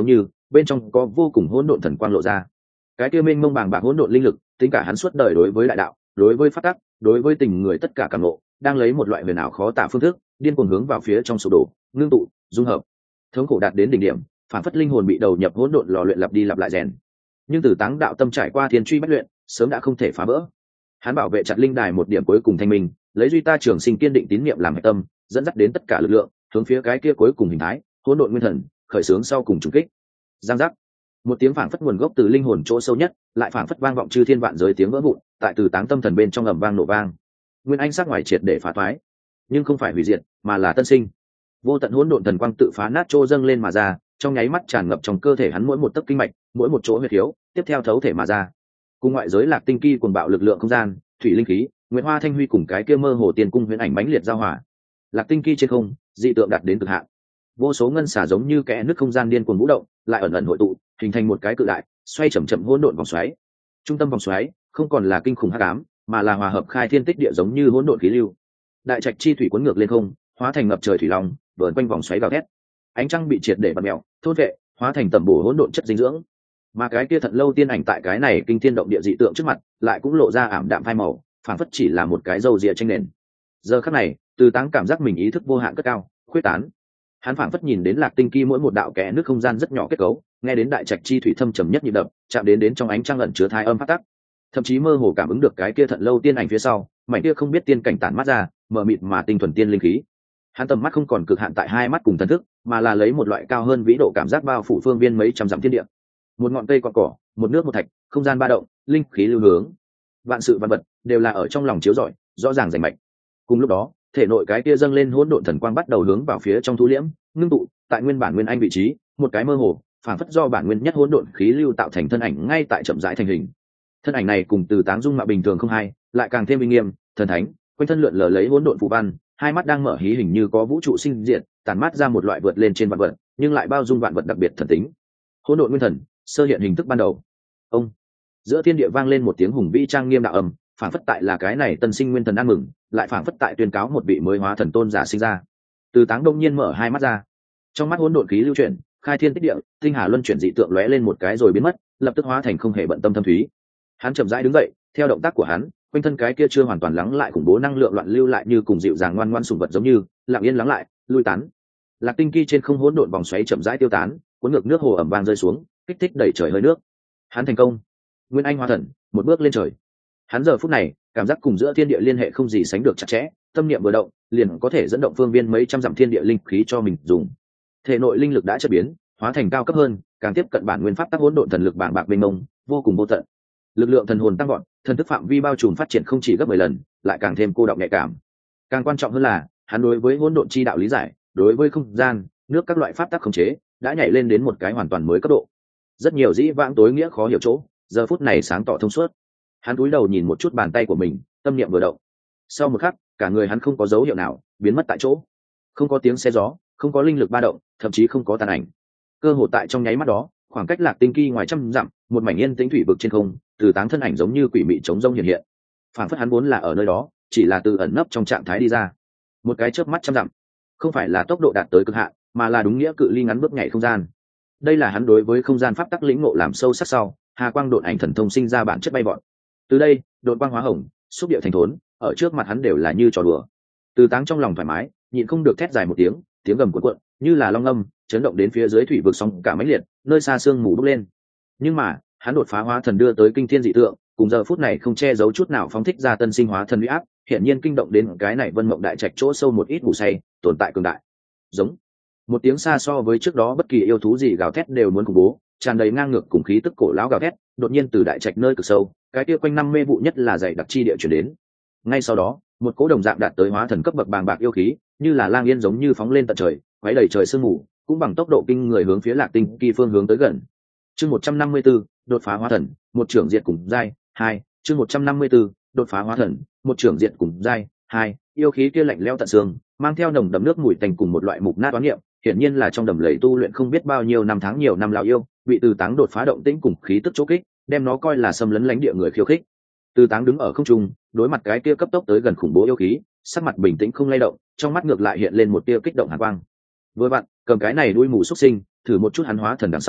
bên trong có vô cùng hỗn độn thần quang lộ ra. Cái kia mênh mông bàng bạc hỗn độn linh lực, tính cả hắn suốt đời đối với đại đạo, đối với pháp tắc, đối với tình người tất cả cảm ngộ, đang lấy một loại huyền ảo khó tả phương thức, điên cuồng hướng vào phía trong sụp đổ, ngưng tụ, dung hợp. Thống khổ đạt đến đỉnh điểm, phản phất linh hồn bị đầu nhập hỗn độn lò luyện lặp đi lặp lại rèn. Nhưng Tử Táng đạo tâm trải qua thiên truy bách luyện, sớm đã không thể phá vỡ. Hắn bảo vệ chặt linh đài một điểm cuối cùng thanh minh, lấy duy ta trường sinh kiên định tín niệm làm hệ tâm, dẫn dắt đến tất cả lực lượng, hướng phía cái kia cuối cùng hình thái, hỗn độn nguyên thần, khởi xướng sau cùng trùng kích. Giang giác. Một tiếng phảng phất nguồn gốc từ linh hồn chỗ sâu nhất, lại phảng phất vang vọng chư thiên vạn giới tiếng vỡ vụn, tại Tử Táng tâm thần bên trong ầm vang nổ vang. Nguyên anh sắc ngoài triệt để phá thoái, nhưng không phải hủy diệt, mà là tân sinh. Vô tận hỗn độn thần quang tự phá nát trô dâng lên mà ra, trong nháy mắt tràn ngập trong cơ thể hắn mỗi một tấc kinh mạch, mỗi một chỗ huyết khiếu, tiếp theo thấu thể mà ra. Cùng ngoại giới lạc tinh kỳ cuồng bạo lực lượng không gian, thủy linh khí, Nguyệt Hoa Thanh Huy cùng cái kia mơ hồ tiền cung huyễn ảnh mãnh liệt giao hòa. Lạc tinh kỳ trên không, dị tượng đạt đến cực hạn. Vô số ngân xả giống như kẽ nước không gian điên cuồng vũ động, lại ẩn ẩn hội tụ, hình thành một cái cự đại, xoay chậm chậm hỗn độn vòng xoáy. Trung tâm vòng xoáy không còn là kinh khủng hắc ám, mà là hòa hợp khai thiên tích địa giống như hỗn độn khí lưu. Đại trạch chi thủy cuốn ngược lên không, hóa thành ngập trời thủy long, vờn quanh vòng xoáy gào thét. Ánh trăng bị triệt để bật mèo, thôn vệ, hóa thành tẩm bổ hỗn độn chất dinh dưỡng. Mà cái kia Thận Lâu tiên ảnh tại cái này kinh thiên động địa dị tượng trước mặt, lại cũng lộ ra ảm đạm phai màu, phản phất chỉ là một cái râu ria tranh nền. Giờ khắc này, Từ Táng cảm giác mình ý thức vô hạn cất cao, khuyết tán. Hắn phản phất nhìn đến lạc tinh kỳ mỗi một đạo kẽ nước không gian rất nhỏ kết cấu, nghe đến đại trạch chi thủy thâm trầm nhất nhịp đập, chạm đến trong ánh trăng ẩn chứa thai âm phát tắc, thậm chí mơ hồ cảm ứng được cái kia Thận Lâu tiên ảnh phía sau, mảnh kia không biết tiên cảnh tản mắt ra, mờ mịt mà tinh thuần tiên linh khí. Hắn tầm mắt không còn cực hạn tại hai mắt cùng thần thức, mà là lấy một loại cao hơn vĩ độ cảm giác bao phủ phương viên mấy trăm dặm thiên địa. Một ngọn cây cọn cỏ, một nước một thạch, không gian ba động, linh khí lưu hướng, vạn sự vạn vật đều là ở trong lòng chiếu rọi, rõ ràng rành mạch. Cùng lúc đó, thể nội cái kia dâng lên hỗn độn thần quang bắt đầu hướng vào phía trong thu liễm, ngưng tụ tại nguyên bản nguyên anh vị trí, một cái mơ hồ, phản phất do bản nguyên nhất hỗn độn khí lưu tạo thành thân ảnh ngay tại chậm rãi thành hình. Thân ảnh này cùng Từ Táng dung mạo bình thường không hai, lại càng thêm uy nghiêm, thần thánh, quanh thân lượn lờ lấy hỗn độn phù văn, hai mắt đang mở hí hình như có vũ trụ sinh diệt, tản mát ra một loại vượt lên trên vạn vật, nhưng lại bao dung vạn vật đặc biệt thần tính. Hỗn độn nguyên thần, sơ hiện hình thức ban đầu. Ông. Giữa thiên địa vang lên một tiếng hùng vĩ trang nghiêm đạo âm, phản phất tại là cái này tân sinh nguyên thần ăn mừng, lại phản phất tại tuyên cáo một vị mới hóa thần tôn giả sinh ra. Từ Táng đông nhiên mở hai mắt ra, trong mắt hỗn độn khí lưu chuyển, khai thiên tích địa, tinh hà luân chuyển dị tượng lóe lên một cái rồi biến mất, lập tức hóa thành không hề bận tâm thâm thúy. Hắn chậm rãi đứng dậy, theo động tác của hắn, quanh thân cái kia chưa hoàn toàn lắng lại khủng bố năng lượng loạn lưu lại như cùng dịu dàng ngoan ngoãn sùng vật giống như lặng yên lắng lại, lui tán. Lạc tinh kỳ trên không hỗn độn vòng xoáy chậm rãi tiêu tán, cuốn ngược nước hồ ẩm vang rơi xuống, kích thích đẩy trời hơi nước. Hắn thành công. Nguyên anh hóa thần, một bước lên trời. Hắn giờ phút này, cảm giác cùng giữa thiên địa liên hệ không gì sánh được chặt chẽ, tâm niệm vừa động, liền có thể dẫn động phương viên mấy trăm dặm thiên địa linh khí cho mình dùng. Thể nội linh lực đã chất biến, hóa thành cao cấp hơn, càng tiếp cận bản nguyên pháp tắc hỗn độn thần lực bàng bạc mênh mông, vô cùng vô tận. Lực lượng thần hồn tăng gọn, thần thức phạm vi bao trùm phát triển không chỉ gấp 10 lần, lại càng thêm cô đọng nhạy cảm. Càng quan trọng hơn là, hắn đối với hỗn độn chi đạo lý giải, đối với không gian, nước các loại pháp tắc khống chế, đã nhảy lên đến một cái hoàn toàn mới cấp độ. Rất nhiều dĩ vãng tối nghĩa khó hiểu chỗ, giờ phút này sáng tỏ thông suốt. Hắn cúi đầu nhìn một chút bàn tay của mình, tâm niệm vừa động. Sau một khắc, cả người hắn không có dấu hiệu nào, biến mất tại chỗ. Không có tiếng xe gió, không có linh lực ba động, thậm chí không có tàn ảnh. Cơ hồ tại trong nháy mắt đó, khoảng cách Lạc tinh kỳ ngoài trăm dặm, một mảnh yên tĩnh thủy vực trên không, Từ Táng thân ảnh giống như quỷ mị trống rông hiện hiện. Phản phất hắn vốn là ở nơi đó, chỉ là từ ẩn nấp trong trạng thái đi ra. Một cái chớp mắt trăm dặm, không phải là tốc độ đạt tới cực hạn, mà là đúng nghĩa cự ly ngắn bước nhảy không gian. Đây là hắn đối với không gian pháp tắc lĩnh ngộ làm sâu sắc sau, Hà Quang độn ảnh thần thông sinh ra bản chất bay vọt. Từ đây, độn quang hóa hồng, xúc địa thành thốn, ở trước mặt hắn đều là như trò đùa. Từ Táng trong lòng thoải mái, nhịn không được thét dài một tiếng, tiếng gầm cuộn cuộn, như là long âm, chấn động đến phía dưới thủy vực sóng cả mãnh liệt, nơi xa sương mù bốc lên. Nhưng mà, hắn đột phá hóa thần đưa tới kinh thiên dị tượng, cùng giờ phút này không che giấu chút nào phóng thích ra tân sinh hóa thần uy áp, hiển nhiên kinh động đến cái này Vân Mộng Đại Trạch chỗ sâu một ít ngủ say, tồn tại cường đại. Giống một tiếng xa so với trước đó bất kỳ yêu thú gì gào thét đều muốn khủng bố, tràn đầy ngang ngược cùng khí tức cổ lão gào thét, đột nhiên từ đại trạch nơi cực sâu, cái kia quanh năm mê vụ nhất là dày đặc chi địa chuyển đến. Ngay sau đó, một cỗ đồng dạng đạt tới hóa thần cấp bậc bàng bạc yêu khí, như là lang yên giống như phóng lên tận trời, quấy đầy trời sương mù, cũng bằng tốc độ kinh người hướng phía Lạc tinh kỳ phương hướng tới gần. Chương 154, đột phá hóa thần, một trưởng diệt cùng giai 2. Chương 154, đột phá hóa thần, một trưởng diệt cùng giai 2. Yêu khí kia lạnh lẽo tận xương, mang theo nồng đậm nước mùi tanh cùng một loại mục nát toán niệm, hiển nhiên là trong đầm lầy tu luyện không biết bao nhiêu năm tháng nhiều năm lão yêu, bị Từ Táng đột phá động tĩnh cùng khí tức chỗ kích, đem nó coi là xâm lấn lãnh địa người khiêu khích. Từ Táng đứng ở không trung, đối mặt cái kia cấp tốc tới gần khủng bố yêu khí, sắc mặt bình tĩnh không lay động, trong mắt ngược lại hiện lên một tia kích động hàn quang. Vừa vặn, cầm cái này đuôi mù xuất sinh, thử một chút hắn hóa thần đằng sau,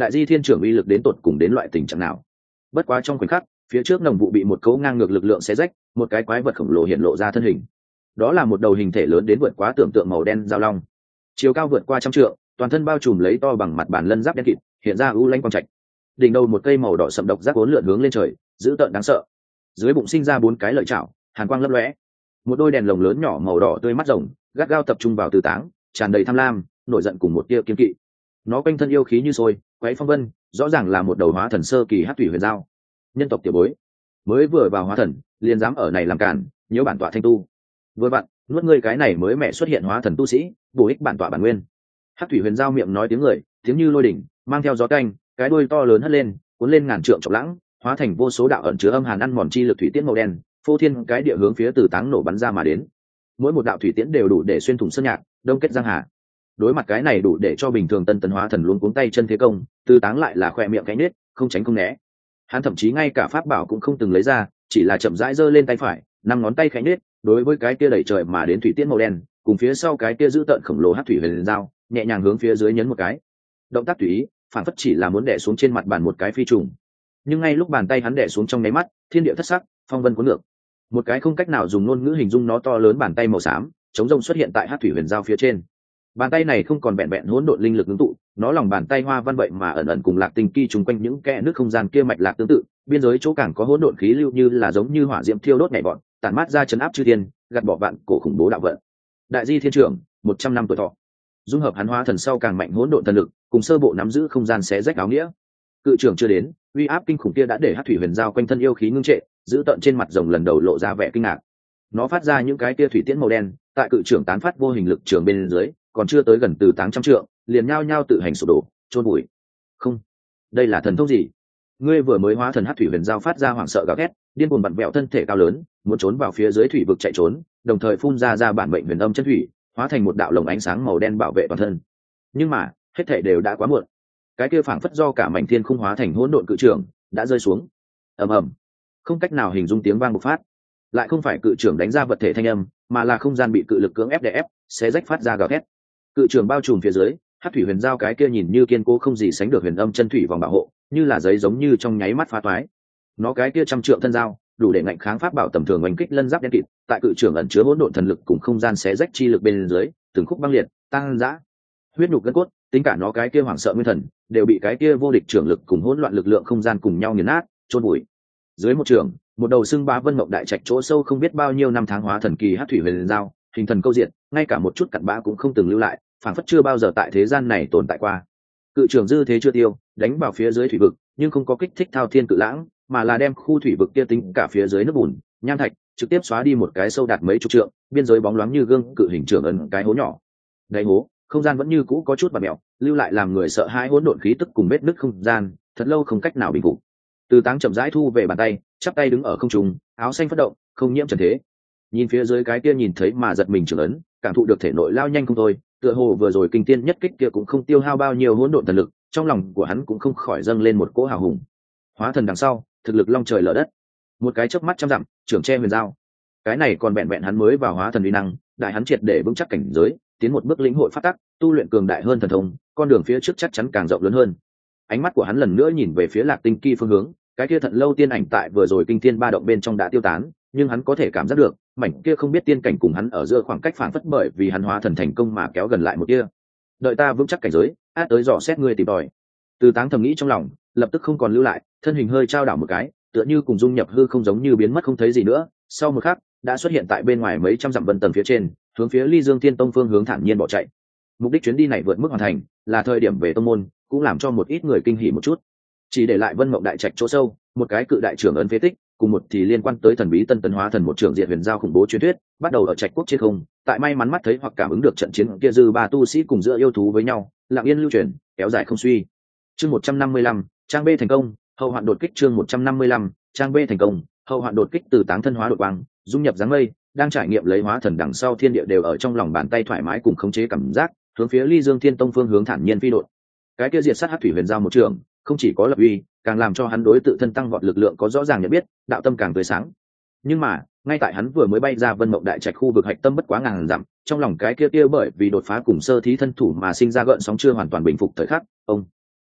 đại di thiên trưởng uy lực đến tột cùng đến loại tình trạng nào. Bất quá trong khoảnh khắc, phía trước nồng vụ bị một cấu ngang ngược lực lượng xé rách, một cái quái vật khổng lồ hiện lộ ra thân hình. Đó là một đầu hình thể lớn đến vượt quá tưởng tượng màu đen giao long, chiều cao vượt qua 100 trượng, toàn thân bao trùm lấy to bằng mặt bản lân giáp đen kịt, hiện ra u lanh quang trạch. Đỉnh đầu một cây màu đỏ sậm độc giác uốn lượn hướng lên trời, dữ tợn đáng sợ. Dưới bụng sinh ra 4 cái lợi chảo, hàn quang lấp lóe. Một đôi đèn lồng lớn nhỏ màu đỏ tươi mắt rồng, gắt gao tập trung vào Từ Táng, tràn đầy tham lam, nổi giận cùng một tia kiên kỵ. Nó quanh thân yêu khí như sôi, quấy phong vân, rõ ràng là một đầu hóa thần sơ kỳ hắc thủy huyền giao. Nhân tộc tiểu bối, mới vừa vào hóa thần, liền dám ở này làm cản, nhiễu bản tọa thanh tu. Vừa vặn, nuốt ngươi cái này mới mẹ xuất hiện hóa thần tu sĩ, bổ ích bản tọa bản nguyên. Hắc thủy huyền giao miệng nói tiếng người, tiếng như lôi đỉnh, mang theo gió canh, cái đuôi to lớn hất lên, cuốn lên ngàn trượng trọng lãng, hóa thành vô số đạo ẩn chứa âm hàn ăn mòn chi lực thủy tiễn màu đen, phô thiên cái địa hướng phía Từ Táng nổ bắn ra mà đến. Mỗi một đạo thủy tiễn đều đủ để xuyên thủng sơn nhạc, đông kết giang hà. Đối mặt cái này đủ để cho bình thường tân tấn hóa thần luôn cuống tay chân thế công, Từ Táng lại là khoe miệng cánh nết, không tránh không né. Hắn thậm chí ngay cả pháp bảo cũng không từng lấy ra, chỉ là chậm rãi giơ lên tay phải, 5 ngón tay khẽ nết, đối với cái kia đẩy trời mà đến thủy tiễn màu đen, cùng phía sau cái kia giữ tợn khổng lồ hắc thủy huyền giao, nhẹ nhàng hướng phía dưới nhấn một cái. Động tác tùy ý, phản phất chỉ là muốn đè xuống trên mặt bàn một cái phi trùng. Nhưng ngay lúc bàn tay hắn đè xuống trong nháy mắt, thiên địa thất sắc, phong vân cuốn ngược. Một cái không cách nào dùng ngôn ngữ hình dung nó to lớn bàn tay màu xám, chống rông xuất hiện tại hắc thủy huyền giao phía trên. Bàn tay này không còn vẹn vẹn hỗn độn linh lực ngưng tụ, nó lòng bàn tay hoa văn vậy mà ẩn ẩn cùng lạc tinh kỳ trùng quanh những kẽ nước không gian kia mạch lạc tương tự, biên giới chỗ càng có hỗn độn khí lưu như là giống như hỏa diễm thiêu đốt nhảy bọn, tản mát ra chấn áp chư thiên, gạt bỏ vạn cổ khủng bố đạo vận. Đại di thiên trưởng, 100 năm tuổi thọ. Dung hợp hắn hóa thần sau càng mạnh hỗn độn thần lực, cùng sơ bộ nắm giữ không gian xé rách áo nghĩa. Cự trưởng chưa đến, uy áp kinh khủng kia đã để hắc thủy huyền giao quanh thân yêu khí ngưng trệ, giữ tận trên mặt rồng lần đầu lộ ra vẻ kinh ngạc. Nó phát ra những cái tia thủy tiễn màu đen, tại cự trưởng tán phát vô hình lực trường bên dưới, còn chưa tới gần Từ 800 trượng, liền nhao nhao tự hành sụp đổ, chôn bụi. Không, đây là thần thông gì? Ngươi vừa mới hóa thần hắc thủy huyền giao phát ra hoảng sợ gào thét, điên cuồng vặn vẹo thân thể cao lớn, muốn trốn vào phía dưới thủy vực chạy trốn, đồng thời phun ra bản mệnh huyền âm chân thủy, hóa thành một đạo lồng ánh sáng màu đen bảo vệ toàn thân. Nhưng mà, hết thảy đều đã quá muộn. Cái kia phảng phất do cả mảnh thiên khung hóa thành hỗn độn cự trưởng, đã rơi xuống. Ầm ầm, không cách nào hình dung tiếng vang bộc phát. Lại không phải cự trưởng đánh ra vật thể thanh âm, mà là không gian bị cự lực cưỡng ép đè ép, xé rách phát ra gào thét. Cự trưởng bao trùm phía dưới, hắc thủy huyền giao cái kia nhìn như kiên cố không gì sánh được huyền âm chân thủy vòng bảo hộ, như là giấy giống như trong nháy mắt phá toái. Nó cái kia trăm trượng thân dao, đủ để ngạnh kháng pháp bảo tầm thường oanh kích lân giáp đen kịt, tại cự trưởng ẩn chứa hỗn độn thần lực cùng không gian xé rách chi lực bên dưới, từng khúc băng liệt, tăng dã. Huyết nhục gân cốt, tính cả nó cái kia hoảng sợ nguyên thần, đều bị cái kia vô địch trưởng lực cùng hỗn loạn lực lượng không gian cùng nhau nghiền nát, chôn bụi. Dưới một trường, một đầu xưng bá vân mộng đại trạch chỗ sâu không biết bao nhiêu năm tháng hóa thần kỳ hắc thủy huyền giao, hình thần câu diện, ngay cả một chút cặn bã cũng không từng lưu lại, phảng phất chưa bao giờ tại thế gian này tồn tại qua. Cự trưởng dư thế chưa tiêu, đánh vào phía dưới thủy vực, nhưng không có kích thích thao thiên cự lãng, mà là đem khu thủy vực kia tính cả phía dưới nước bùn, nham thạch, trực tiếp xóa đi một cái sâu đạt mấy chục trượng, biên giới bóng loáng như gương, cự hình trưởng ấn cái hố nhỏ. Đáy hố, không gian vẫn như cũ có chút bạt mèo, lưu lại làm người sợ hãi hỗn độn khí tức cùng vết nứt không gian, thật lâu không cách nào bình phục. Từ Táng chậm rãi thu về bàn tay, chắp tay đứng ở không trung, áo xanh phất động, không nhiễm trần thế. Nhìn phía dưới cái kia nhìn thấy mà giật mình trưởng ấn, cảm thụ được thể nội lao nhanh không thôi, tựa hồ vừa rồi kinh tiên nhất kích kia cũng không tiêu hao bao nhiêu hỗn độn thần lực, trong lòng của hắn cũng không khỏi dâng lên một cỗ hào hùng. Hóa thần đằng sau, thực lực long trời lở đất, một cái chớp mắt trăm dặm, trưởng che huyền giao. Cái này còn vẹn vẹn hắn mới vào hóa thần uy năng, đại hắn triệt để vững chắc cảnh giới, tiến một bước lĩnh hội phát tắc, tu luyện cường đại hơn thần thông, con đường phía trước chắc chắn càng rộng lớn hơn. Ánh mắt của hắn lần nữa nhìn về phía Lạc Tinh Kỳ phương hướng, cái kia thận lâu tiên ảnh tại vừa rồi kinh thiên ba động bên trong đã tiêu tán, nhưng hắn có thể cảm giác được, mảnh kia không biết tiên cảnh cùng hắn ở giữa khoảng cách phản phất bởi vì hắn hóa thần thành công mà kéo gần lại một kia. Đợi ta vững chắc cảnh giới, át tới dò xét ngươi tìm tòi. Từ Táng thầm nghĩ trong lòng, lập tức không còn lưu lại, thân hình hơi trao đảo một cái, tựa như cùng dung nhập hư không giống như biến mất không thấy gì nữa. Sau một khắc, đã xuất hiện tại bên ngoài mấy trăm dặm vân tầng phía trên, hướng phía Ly Dương Thiên Tông phương hướng thản nhiên bỏ chạy. Mục đích chuyến đi này vượt mức hoàn thành, là thời điểm về tông môn, cũng làm cho một ít người kinh hỉ một chút. Chỉ để lại Vân Mộng đại trạch chỗ sâu, một cái cự đại trưởng ấn phế tích, cùng một thì liên quan tới thần bí tân tấn hóa thần một trưởng diện huyền giao khủng bố truyền thuyết, bắt đầu ở trạch quốc trên không, tại may mắn mắt thấy hoặc cảm ứng được trận chiến kia dư ba tu sĩ cùng giữa yêu thú với nhau, lặng yên lưu truyền, kéo dài không suy. Chương 155, trang B thành công, hậu hoạn đột kích chương 155, trang B thành công, hậu hoạn đột kích Từ Táng thân hóa đột quang, dung nhập dáng mây, đang trải nghiệm lấy hóa thần đằng sau thiên địa đều ở trong lòng bàn tay thoải mái cùng khống chế cảm giác, hướng phía Ly Dương Thiên Tông phương hướng thản nhiên phi đột. Cái kia diệt sát hắc thủy huyền giao một trường, không chỉ có lập uy, càng làm cho hắn đối tự thân tăng vọt lực lượng có rõ ràng nhận biết, đạo tâm càng tươi sáng. Nhưng mà, ngay tại hắn vừa mới bay ra Vân Mộng đại trạch khu vực hạch tâm bất quá ngàn dặm, trong lòng cái kia bởi vì đột phá cùng sơ thí thân thủ mà sinh ra gợn sóng chưa hoàn toàn bình phục thời khắc, ông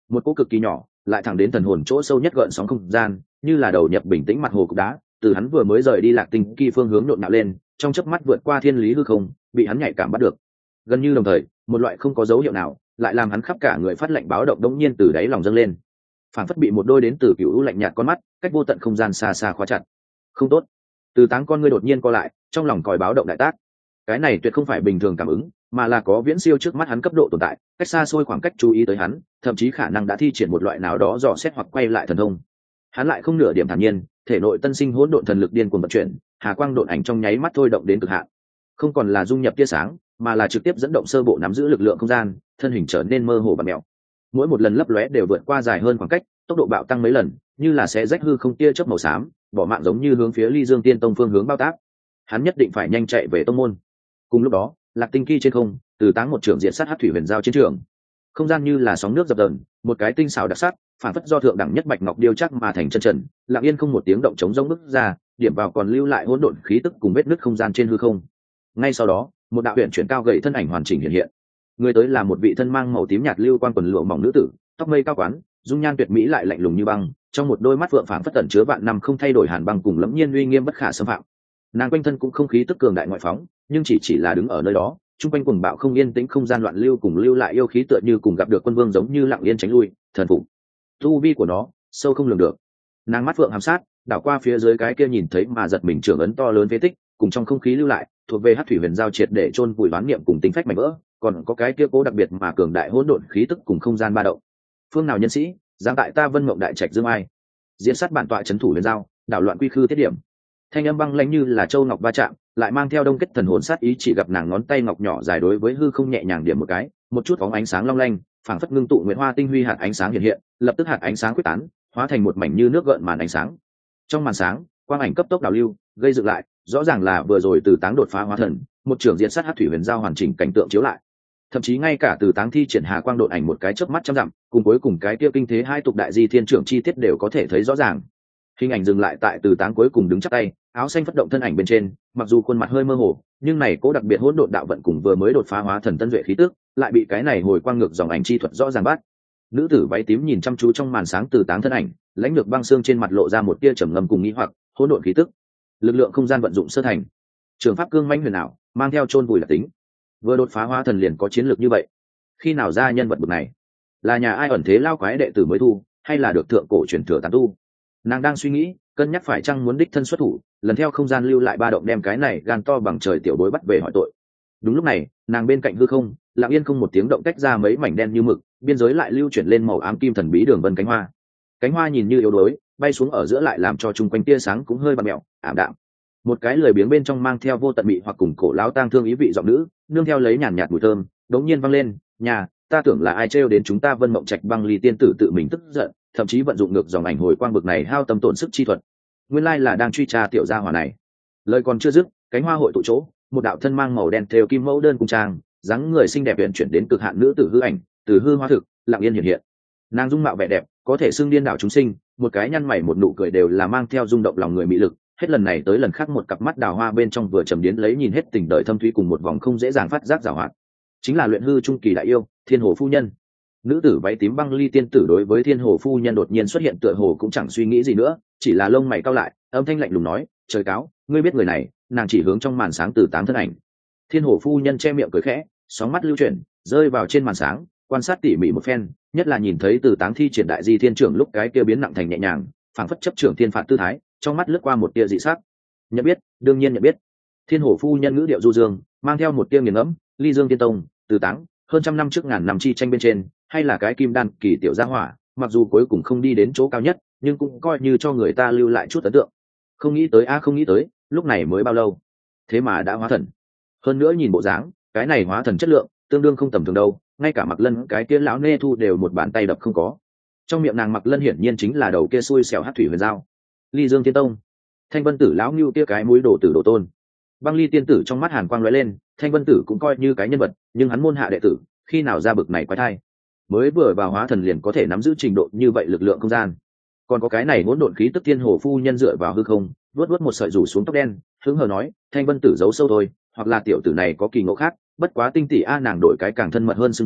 một cỗ cực kỳ nhỏ lại thẳng đến thần hồn chỗ sâu nhất gợn sóng không gian, như là đầu nhập bình tĩnh mặt hồ cục đá, từ hắn vừa mới rời đi Lạc Tinh Kỳ phương hướng nhộn nhạo lên, trong chớp mắt vượt qua thiên lý hư không, bị hắn nhạy cảm bắt được. Gần như đồng thời, một loại không có dấu hiệu nào, lại làm hắn khắp cả người phát lạnh báo động đống nhiên từ đáy lòng dâng lên. Phản phất bị một đôi đến từ cựu lạnh nhạt con mắt, cách vô tận không gian xa xa khóa chặt. Không tốt. Từ Táng con ngươi đột nhiên co lại, trong lòng còi báo động đại tác. Cái này tuyệt không phải bình thường cảm ứng, mà là có viễn siêu trước mắt hắn cấp độ tồn tại, cách xa xôi khoảng cách chú ý tới hắn, thậm chí khả năng đã thi triển một loại nào đó dò xét hoặc quay lại thần thông. Hắn lại không nửa điểm thản nhiên, thể nội tân sinh hỗn độn thần lực điên cuồng vận chuyển, hà quang độn ảnh trong nháy mắt thôi động đến cực hạn. Không còn là dung nhập tia sáng, mà là trực tiếp dẫn động sơ bộ nắm giữ lực lượng không gian, thân hình trở nên mơ hồ và mèo. Mỗi một lần lấp lóe đều vượt qua dài hơn khoảng cách, tốc độ bạo tăng mấy lần, như là sẽ rách hư không tia chớp màu xám, bỏ mạng giống như hướng phía Ly Dương Tiên Tông phương hướng bao tác. Hắn nhất định phải nhanh chạy về tông môn. Cùng lúc đó, Lạc Tinh Kỳ trên không, Từ Táng một trưởng diện sát Hắc Thủy Huyền Giao chiến trường. Không gian như là sóng nước dập dờn, một cái tinh xảo đặc sắc, phản phất do thượng đẳng nhất bạch ngọc điêu chắc mà thành chân trần, lặng yên không một tiếng động chống rỗng bứt ra, điểm vào còn lưu lại hỗn độn khí tức cùng vết nứt không gian trên hư không. Ngay sau đó, một đạo huyền chuyển cao gầy thân ảnh hoàn chỉnh hiện hiện. Người tới là một vị thân mang màu tím nhạt lưu quan quần lụa mỏng nữ tử, tóc mây cao quán, dung nhan tuyệt mỹ lại lạnh lùng như băng, trong một đôi mắt vượng phảng phất tẩn chứa vạn năm không thay đổi hàn băng cùng lẫm nhiên uy nghiêm bất khả xâm phạm. Nàng quanh thân cũng không khí tức cường đại ngoại phóng, nhưng chỉ là đứng ở nơi đó, trung quanh cuồng bạo không yên tĩnh không gian loạn lưu cùng lưu lại yêu khí tựa như cùng gặp được quân vương giống như lặng yên tránh lui, thần phục. Tu vi của nó sâu không lường được. Nàng mắt vượng hàm sát, đảo qua phía dưới cái kia nhìn thấy mà giật mình trưởng ấn to lớn phế tích, cùng trong không khí lưu lại, thuộc về Hắc Thủy Huyền Giao triệt để chôn vùi đoán niệm cùng tính phách mảnh vỡ, còn có cái kia cố đặc biệt mà cường đại hỗn độn khí tức cùng không gian ba động. Phương nào nhân sĩ, giáng tại ta Vân Mộng Đại Trạch Dương Ai, diễn sát bản tọa trấn thủ Huyền Giao, đảo loạn quy khư tiết điểm. Thanh âm băng lãnh như là châu ngọc va chạm, lại mang theo đông kết thần hồn sát ý, chỉ gặp nàng ngón tay ngọc nhỏ dài đối với hư không nhẹ nhàng điểm một cái, một chút bóng ánh sáng long lanh, phảng phất ngưng tụ nguyệt hoa tinh huy hạt ánh sáng hiện hiện, lập tức hạt ánh sáng quyết tán, hóa thành một mảnh như nước gợn màn ánh sáng. Trong màn sáng, quang ảnh cấp tốc đảo lưu, gây dựng lại, rõ ràng là vừa rồi Từ Táng đột phá hóa thần, một trường diễn sát Hắc Thủy Huyền Giao hoàn chỉnh cảnh tượng chiếu lại. Thậm chí ngay cả Từ Táng thi triển hà quang độn ảnh một cái chớp mắt trăm dặm, cùng cuối cùng cái kia kinh thế hai tục đại di thiên trưởng chi tiết đều có thể thấy rõ ràng. Hình ảnh dừng lại tại Từ Táng cuối cùng đứng chắp tay, áo xanh phất động thân ảnh bên trên, mặc dù khuôn mặt hơi mơ hồ, nhưng này cố đặc biệt hỗn độn đạo vận cùng vừa mới đột phá hóa thần tân duệ khí tức, lại bị cái này hồi quang ngược dòng ảnh chi thuật rõ ràng bắt. Nữ tử váy tím nhìn chăm chú trong màn sáng Từ Táng thân ảnh, lãnh lược băng xương trên mặt lộ ra một tia trầm ngâm cùng nghi hoặc, hỗn độn khí tức, lực lượng không gian vận dụng sơ thành, trường pháp cương mãnh huyền ảo, mang theo chôn vùi đặc tính, vừa đột phá hóa thần liền có chiến lược như vậy, khi nào ra nhân vật bậc này, là nhà ai ẩn thế lao quái đệ tử mới thu, hay là được thượng cổ truyền thừa tán tu? Nàng đang suy nghĩ, cân nhắc phải chăng muốn đích thân xuất thủ, lần theo không gian lưu lại ba động đem cái này gan to bằng trời tiểu bối bắt về hỏi tội. Đúng lúc này, nàng bên cạnh hư không, lặng yên không một tiếng động tách ra mấy mảnh đen như mực, biên giới lại lưu chuyển lên màu ám kim thần bí đường vân cánh hoa. Cánh hoa nhìn như yếu đuối, bay xuống ở giữa lại làm cho chung quanh tia sáng cũng hơi bặm mèo, ảm đạm. Một cái lười biếng bên trong mang theo vô tận mị hoặc cùng cổ lão tang thương ý vị giọng nữ, nương theo lấy nhàn nhạt mùi thơm, đống nhiên vang lên, "Nhà, ta tưởng là ai trêu đến chúng ta Vân Mộng Trạch Băng Ly tiên tử tự mình tức giận, thậm chí vận dụng ngược dòng ảnh hồi quang bực này hao tâm tổn sức chi thuật. Nguyên lai là đang truy tra tiểu gia hỏa này." Lời còn chưa dứt, cánh hoa hội tụ chỗ, một đạo thân mang màu đen thêu kim mẫu đơn cung trang, dáng người xinh đẹp huyền chuyển đến cực hạn nữ tử hư ảnh, từ hư hoa thực, lặng yên hiện hiện. Nàng dung mạo vẻ đẹp, có thể xưng điên đảo chúng sinh, một cái nhăn mày một nụ cười đều là mang theo rung động lòng người mị lực, hết lần này tới lần khác một cặp mắt đào hoa bên trong vừa trầm điến lấy nhìn hết tình đời thâm thúy cùng một vòng không dễ dàng phát giác giảo hoạt. Chính là luyện hư trung kỳ đại yêu, Thiên Hồ phu nhân. Nữ tử váy tím Băng Ly tiên tử đối với Thiên Hồ phu nhân đột nhiên xuất hiện tựa hồ cũng chẳng suy nghĩ gì nữa, chỉ là lông mày cau lại, âm thanh lạnh lùng nói, "Trời cáo, ngươi biết người này?" Nàng chỉ hướng trong màn sáng Từ Táng thân ảnh. Thiên Hồ phu nhân che miệng cười khẽ, sóng mắt lưu chuyển, rơi vào trên màn sáng, quan sát tỉ mỉ một phen, nhất là nhìn thấy Từ Táng thi triển đại di thiên trưởng lúc cái kia biến nặng thành nhẹ nhàng, phảng phất chấp trưởng thiên phạt tư thái, trong mắt lướt qua một tia dị sắc. Nhận biết, đương nhiên nhận biết. Thiên Hổ phu nhân ngữ điệu du dương, mang theo một tia nghiền ngẫm, Ly Dương Tiên Tông, Từ Táng, hơn trăm năm trước ngàn năm chi tranh bên trên, hay là cái kim đan kỳ tiểu gia hỏa, mặc dù cuối cùng không đi đến chỗ cao nhất, nhưng cũng coi như cho người ta lưu lại chút ấn tượng. Không nghĩ tới không nghĩ tới, lúc này mới bao lâu, thế mà đã hóa thần. Hơn nữa nhìn bộ dáng, cái này hóa thần chất lượng, tương đương không tầm thường đâu, ngay cả Mặc Lân cái kia lão nê thu đều một bàn tay đập không có. Trong miệng nàng Mặc Lân hiển nhiên chính là đầu kia xui xẻo Hắc Thủy Huyền Giao. Ly Dương Tiên Tông, Thanh Vân Tử lão ngưu kia cái mũi đổ tử đồ tôn. Băng Ly tiên tử trong mắt hàn quang lóe lên, Thanh Vân Tử cũng coi như cái nhân vật, nhưng hắn môn hạ đệ tử, khi nào ra bực này quái thai, mới vừa vào hóa thần liền có thể nắm giữ trình độ như vậy lực lượng không gian. Còn có cái này hỗn độn khí tức Thiên Hồ phu nhân dựa vào hư không, vuốt một sợi rủ xuống tóc đen, hứng hờ nói, Thanh Vân Tử giấu sâu thôi, hoặc là tiểu tử này có kỳ ngộ khác, bất quá tinh tỷ a nàng đổi cái càng thân mật hơn xưng hô,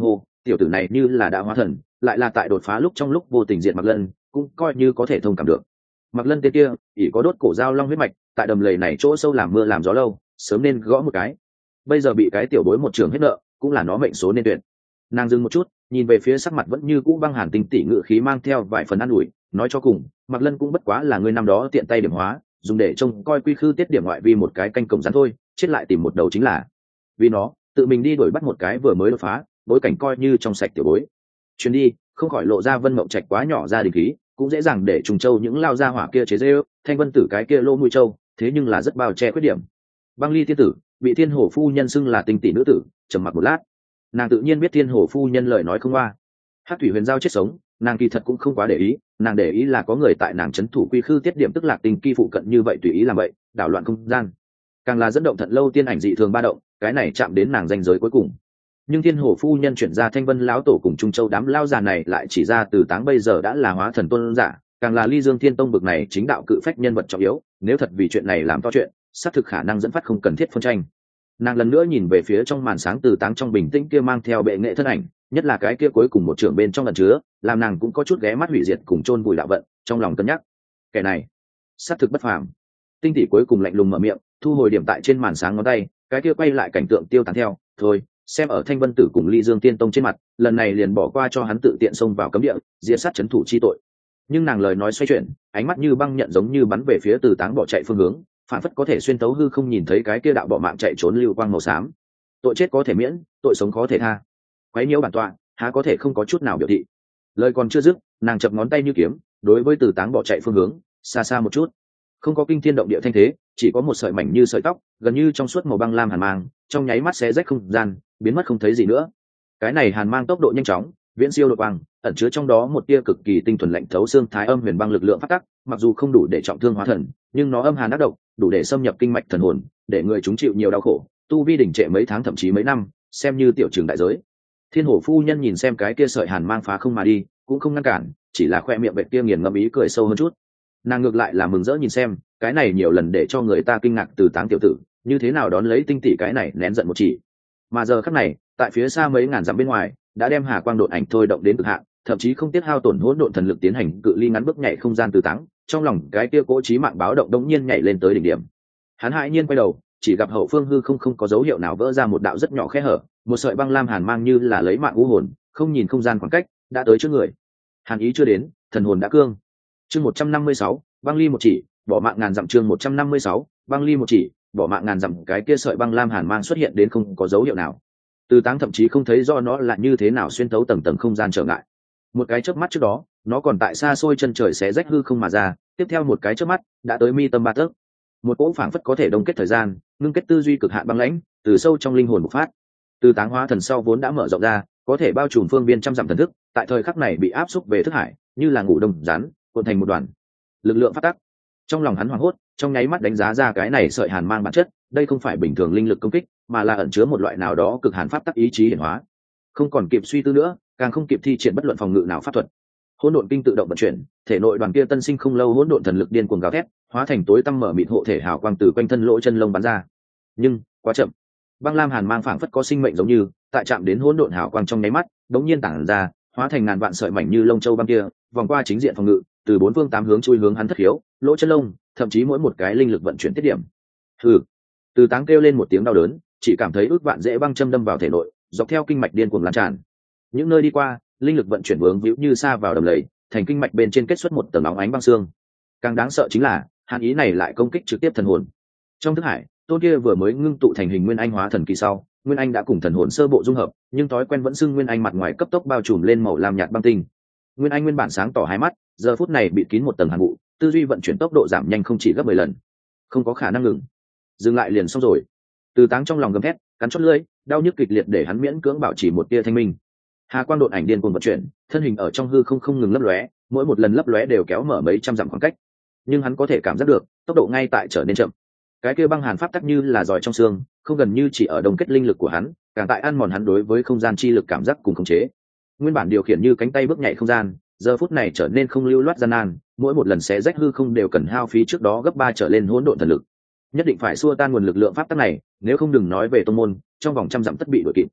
tiểu tử này như là đã hóa thần, lại là tại đột phá lúc trong lúc vô tình diệt Mạc Lân, cũng coi như có thể thông cảm được. Mạc Lân tên kia ỷ có đốt cổ dao long huyết mạch, tại đầm lầy này chỗ sâu làm mưa làm gió lâu, sớm nên gõ một cái. Bây giờ bị cái tiểu bối một trường hết nợ, cũng là nó mệnh số nên tuyệt. Nàng dừng một chút, nhìn về phía sắc mặt vẫn như cũ băng hàn tinh tỉ ngự khí mang theo vài phần an ủi, nói cho cùng Mạc Lân cũng bất quá là người năm đó tiện tay điểm hóa, dùng để trông coi quy khư tiết điểm ngoại vi một cái canh cổng rắn thôi, chết lại tìm một đầu chính là vì nó tự mình đi đuổi bắt một cái vừa mới đột phá, bối cảnh coi như trong sạch tiểu bối. Chuyến đi không khỏi lộ ra Vân Mộng Trạch quá nhỏ ra đình khí, cũng dễ dàng để trùng châu những lao ra hỏa kia chế dễ ước. Thanh Vân Tử cái kia lô mũi châu, thế nhưng là rất bao che khuyết điểm. Băng Ly tiên tử bị Thiên Hổ phu nhân xưng là tinh tỷ nữ tử, trầm mặc một lát, nàng tự nhiên biết Thiên Hổ phu nhân lời nói không qua. Hắc thủy huyền giao chết sống, nàng kỳ thật cũng không quá để ý, nàng để ý là có người tại nàng trấn thủ quy khư tiết điểm tức lạc tinh kỳ phụ cận như vậy tùy ý làm vậy, đảo loạn không gian. Càng là dẫn động Thận Lâu tiên ảnh dị thường ba động, cái này chạm đến nàng danh giới cuối cùng. Nhưng Thiên Hổ phu nhân chuyển ra Thanh Vân lão tổ cùng Trung Châu đám lao già này lại chỉ ra Từ Táng bây giờ đã là hóa thần tôn giả, càng là Ly Dương Thiên Tông bực này chính đạo cự phách nhân vật trọng yếu, nếu thật vì chuyện này làm to chuyện, xác thực khả năng dẫn phát không cần thiết phân tranh. Nàng lần nữa nhìn về phía trong màn sáng Từ Táng trong bình tĩnh kia mang theo bệ nghệ thân ảnh, nhất là cái kia cuối cùng một trưởng bên trong lần chứa, làm nàng cũng có chút ghé mắt hủy diệt cùng chôn vùi đạo vận, trong lòng cân nhắc. Kẻ này, xác thực bất phàm. Tinh tỷ cuối cùng lạnh lùng mở miệng, thu hồi điểm tại trên màn sáng ngón tay, cái kia quay lại cảnh tượng tiêu tán theo, thôi, xem ở Thanh Vân Tử cùng Ly Dương Tiên Tông trên mặt, lần này liền bỏ qua cho hắn tự tiện xông vào cấm địa, diệt sát trấn thủ chi tội. Nhưng nàng lời nói xoay chuyển, ánh mắt như băng nhận giống như bắn về phía Từ Táng bỏ chạy phương hướng, phản phất có thể xuyên tấu hư không nhìn thấy cái kia đạo bỏ mạng chạy trốn lưu quang màu xám. Tội chết có thể miễn, tội sống khó thể tha. Quấy nhiễu bản tọa, há có thể không có chút nào biểu thị. Lời còn chưa dứt, nàng chập ngón tay như kiếm, đối với Từ Táng bỏ chạy phương hướng, xa xa một chút. Không có kinh thiên động địa thanh thế, chỉ có một sợi mảnh như sợi tóc, gần như trong suốt màu băng lam hàn mang, trong nháy mắt xé rách không gian, biến mất không thấy gì nữa. Cái này hàn mang tốc độ nhanh chóng, viễn siêu đột quang, ẩn chứa trong đó một tia cực kỳ tinh thuần lạnh thấu xương thái âm huyền băng lực lượng phát tắc, mặc dù không đủ để trọng thương hóa thần, nhưng nó âm hàn ác độc, đủ để xâm nhập kinh mạch thần hồn, để người chúng chịu nhiều đau khổ, tu vi đỉnh trệ mấy tháng thậm chí mấy năm, xem như tiểu trường đại giới. Thiên Hổ phu nhân nhìn xem cái kia sợi hàn mang phá không mà đi, cũng không ngăn cản, chỉ là khoe miệng bệt kia nghiền ngẫm ý cười sâu hơn chút. Nàng ngược lại là mừng rỡ nhìn xem, cái này nhiều lần để cho người ta kinh ngạc Từ Táng tiểu tử, như thế nào đón lấy tinh tỷ cái này nén giận một chỉ. Mà giờ khắc này, tại phía xa mấy ngàn dặm bên ngoài, đã đem Hà Quang độn ảnh thôi động đến cực hạn, thậm chí không tiếc hao tổn hỗn độn thần lực tiến hành cự ly ngắn bước nhảy không gian Từ Táng, trong lòng cái kia cỗ chí mạng báo động đống nhiên nhảy lên tới đỉnh điểm. Hắn hãi nhiên quay đầu, chỉ gặp hậu phương hư không có dấu hiệu nào vỡ ra một đạo rất nhỏ khe hở, một sợi băng lam hàn mang như là lấy mạng u hồn, không nhìn không gian khoảng cách, đã tới trước người. Hàn ý chưa đến, thần hồn đã cương. Chương 156, băng ly một chỉ, bỏ mạng ngàn dặm. Chương 156, băng ly một chỉ, bỏ mạng ngàn dặm. Cái kia sợi băng lam hàn mang xuất hiện đến không có dấu hiệu nào. Từ Táng thậm chí không thấy do nó là như thế nào xuyên thấu tầng tầng không gian trở ngại. Một cái chớp mắt trước đó, nó còn tại xa xôi chân trời xé rách hư không mà ra, tiếp theo một cái chớp mắt, đã tới mi tâm ba tấc. Một cỗ phảng phất có thể đông kết thời gian, ngưng kết tư duy cực hạn băng lãnh, từ sâu trong linh hồn bộc phát. Từ Táng hóa thần sau vốn đã mở rộng ra, có thể bao trùm phương viên trăm dặm thần thức, tại thời khắc này bị áp xúc về thức hải, như là ngủ đông rắn, cuộn thành một đoàn. Lực lượng phát tắc. Trong lòng hắn hoảng hốt, trong nháy mắt đánh giá ra cái này sợi hàn mang bản chất, đây không phải bình thường linh lực công kích, mà là ẩn chứa một loại nào đó cực hàn pháp tắc ý chí hiển hóa. Không còn kịp suy tư nữa, càng không kịp thi triển bất luận phòng ngự nào pháp thuật. Hỗn độn kinh tự động vận chuyển, thể nội đoàn kia tân sinh không lâu hỗn độn thần lực điên cuồng gào thét, hóa thành tối tăm mở mịt hộ thể hào quang từ quanh thân lỗ chân lông bắn ra. Nhưng quá chậm. Băng lam hàn mang phảng phất có sinh mệnh giống như, tại chạm đến hỗn độn hào quang trong nháy mắt, đống nhiên tản ra, hóa thành ngàn vạn sợi mảnh như lông châu băng kia, vòng qua chính diện phòng ngự, từ bốn phương tám hướng chui hướng hắn thất hiếu, lỗ chân lông, thậm chí mỗi một cái linh lực vận chuyển tiết điểm. Hừ. Từ Táng kêu lên một tiếng đau đớn, chỉ cảm thấy ước vạn dễ băng châm đâm vào thể nội, dọc theo kinh mạch điên cuồng lan tràn. Những nơi đi qua, linh lực vận chuyển vướng víu như sa vào đầm lầy, thành kinh mạch bên trên kết xuất một tầng óng ánh băng xương. Càng đáng sợ chính là, hàn ý này lại công kích trực tiếp thần hồn. Trong thức hải, tôn kia vừa mới ngưng tụ thành hình nguyên anh hóa thần kỳ sau, nguyên anh đã cùng thần hồn sơ bộ dung hợp, nhưng thói quen vẫn xưng nguyên anh mặt ngoài cấp tốc bao trùm lên màu lam nhạt băng tinh. Nguyên anh nguyên bản sáng tỏ hai mắt, giờ phút này bị kín một tầng hàn vụ, tư duy vận chuyển tốc độ giảm nhanh không chỉ gấp 10 lần. Không có khả năng ngừng, dừng lại liền xong rồi. Từ Táng trong lòng gầm thét, cắn chót lưỡi, đau nhức kịch liệt để hắn miễn cưỡng bảo trì một tia thanh minh. Hà quang độn ảnh điên cuồng vận chuyển, thân hình ở trong hư không ngừng lấp lóe, mỗi một lần lấp lóe đều kéo mở mấy trăm dặm khoảng cách. Nhưng hắn có thể cảm giác được, tốc độ ngay tại trở nên chậm. Cái kia băng hàn pháp tắc như là giỏi trong xương, không gần như chỉ ở đồng kết linh lực của hắn, càng tại ăn mòn hắn đối với không gian chi lực cảm giác cùng khống chế. Nguyên bản điều khiển như cánh tay bước nhảy không gian, giờ phút này trở nên không lưu loát gian nan, mỗi một lần xé rách hư không đều cần hao phí trước đó gấp 3 trở lên hỗn độn thần lực. Nhất định phải xua tan nguồn lực lượng pháp tắc này, nếu không đừng nói về tông môn, trong vòng trăm dặm tất bị đuổi kịp.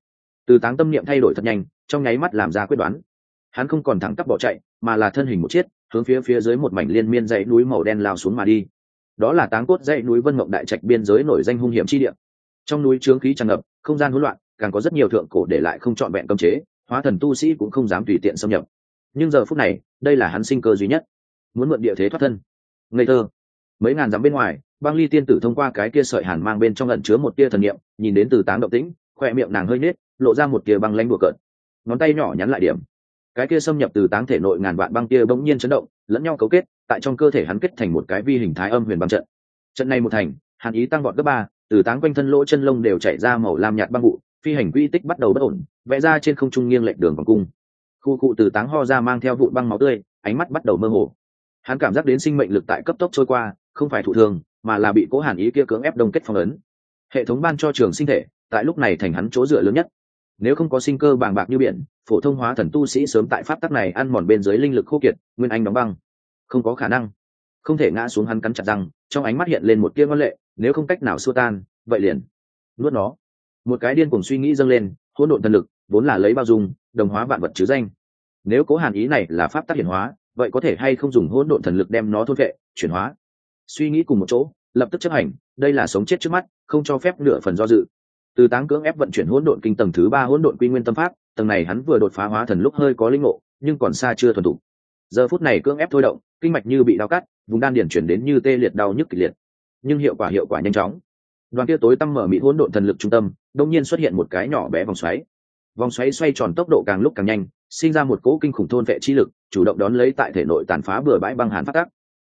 Từ Táng tâm niệm thay đổi thật nhanh, trong nháy mắt làm ra quyết đoán. Hắn không còn thẳng tắp bỏ chạy, mà là thân hình một chiếc, hướng phía dưới một mảnh liên miên dãy núi màu đen lao xuống mà đi. Đó là Táng Cốt dãy núi Vân Mộng Đại Trạch biên giới nổi danh hung hiểm chi địa. Trong núi chướng khí tràn ngập, không gian hỗn loạn, càng có rất nhiều thượng cổ để lại không trọn vẹn cấm chế, hóa thần tu sĩ cũng không dám tùy tiện xâm nhập. Nhưng giờ phút này, đây là hắn sinh cơ duy nhất, muốn mượn địa thế thoát thân. Ngây thơ. Mấy ngàn dặm bên ngoài, Băng Ly tiên tử thông qua cái kia sợi hàn mang bên trong ẩn chứa một tia thần niệm, nhìn đến Từ Táng động tĩnh, khoe miệng nàng hơi nết, lộ ra một tia băng lãnh đùa cợt. Ngón tay nhỏ nhắn lại điểm. Cái kia xâm nhập Từ Táng thể nội ngàn vạn băng tia bỗng nhiên chấn động, lẫn nhau cấu kết, tại trong cơ thể hắn kết thành một cái vi hình thái âm huyền băng trận. Trận này một thành, hàn ý tăng vọt gấp 3, Từ Táng quanh thân lỗ chân lông đều chảy ra màu lam nhạt băng vụ, phi hành quy tích bắt đầu bất ổn, vẽ ra trên không trung nghiêng lệch đường vòng cung. Khu cụ Từ Táng ho ra mang theo vụn băng máu tươi, ánh mắt bắt đầu mơ hồ. Hắn cảm giác đến sinh mệnh lực tại cấp tốc trôi qua, không phải thụ thương, mà là bị cố hàn ý kia cưỡng ép đông kết phong ấn. Hệ thống ban cho trường sinh thể, tại lúc này thành hắn chỗ dựa lớn nhất. Nếu không có sinh cơ bàng bạc như biển, phổ thông hóa thần tu sĩ sớm tại pháp tắc này ăn mòn bên dưới linh lực khô kiệt, nguyên anh đóng băng. Không có khả năng, không thể ngã xuống. Hắn cắn chặt răng, trong ánh mắt hiện lên một tia ngoan lệ, nếu không cách nào xua tan, vậy liền nuốt nó. Một cái điên cuồng suy nghĩ dâng lên, hỗn độn thần lực vốn là lấy bao dung, đồng hóa vạn vật chứ danh. Nếu cố hàn ý này là pháp tắc hiển hóa, vậy có thể hay không dùng hỗn độn thần lực đem nó thôn vệ, chuyển hóa? Suy nghĩ cùng một chỗ, lập tức chấp hành, đây là sống chết trước mắt, không cho phép nửa phần do dự. Từ Táng cưỡng ép vận chuyển hỗn độn kinh tầng thứ 3 hỗn độn quy nguyên tâm pháp, tầng này hắn vừa đột phá hóa thần lúc hơi có linh ngộ, nhưng còn xa chưa thuần thục. Giờ phút này cưỡng ép thôi động, kinh mạch như bị đau cắt, vùng đan điển chuyển đến như tê liệt đau nhức kịch liệt. Nhưng hiệu quả nhanh chóng. Đoàn kia tối tăm mở mịt hỗn độn thần lực trung tâm, đột nhiên xuất hiện một cái nhỏ bé vòng xoáy. Vòng xoáy xoay tròn tốc độ càng lúc càng nhanh, sinh ra một cỗ kinh khủng thôn vệ chi lực, chủ động đón lấy tại thể nội tàn phá bừa bãi băng hàn phát tác.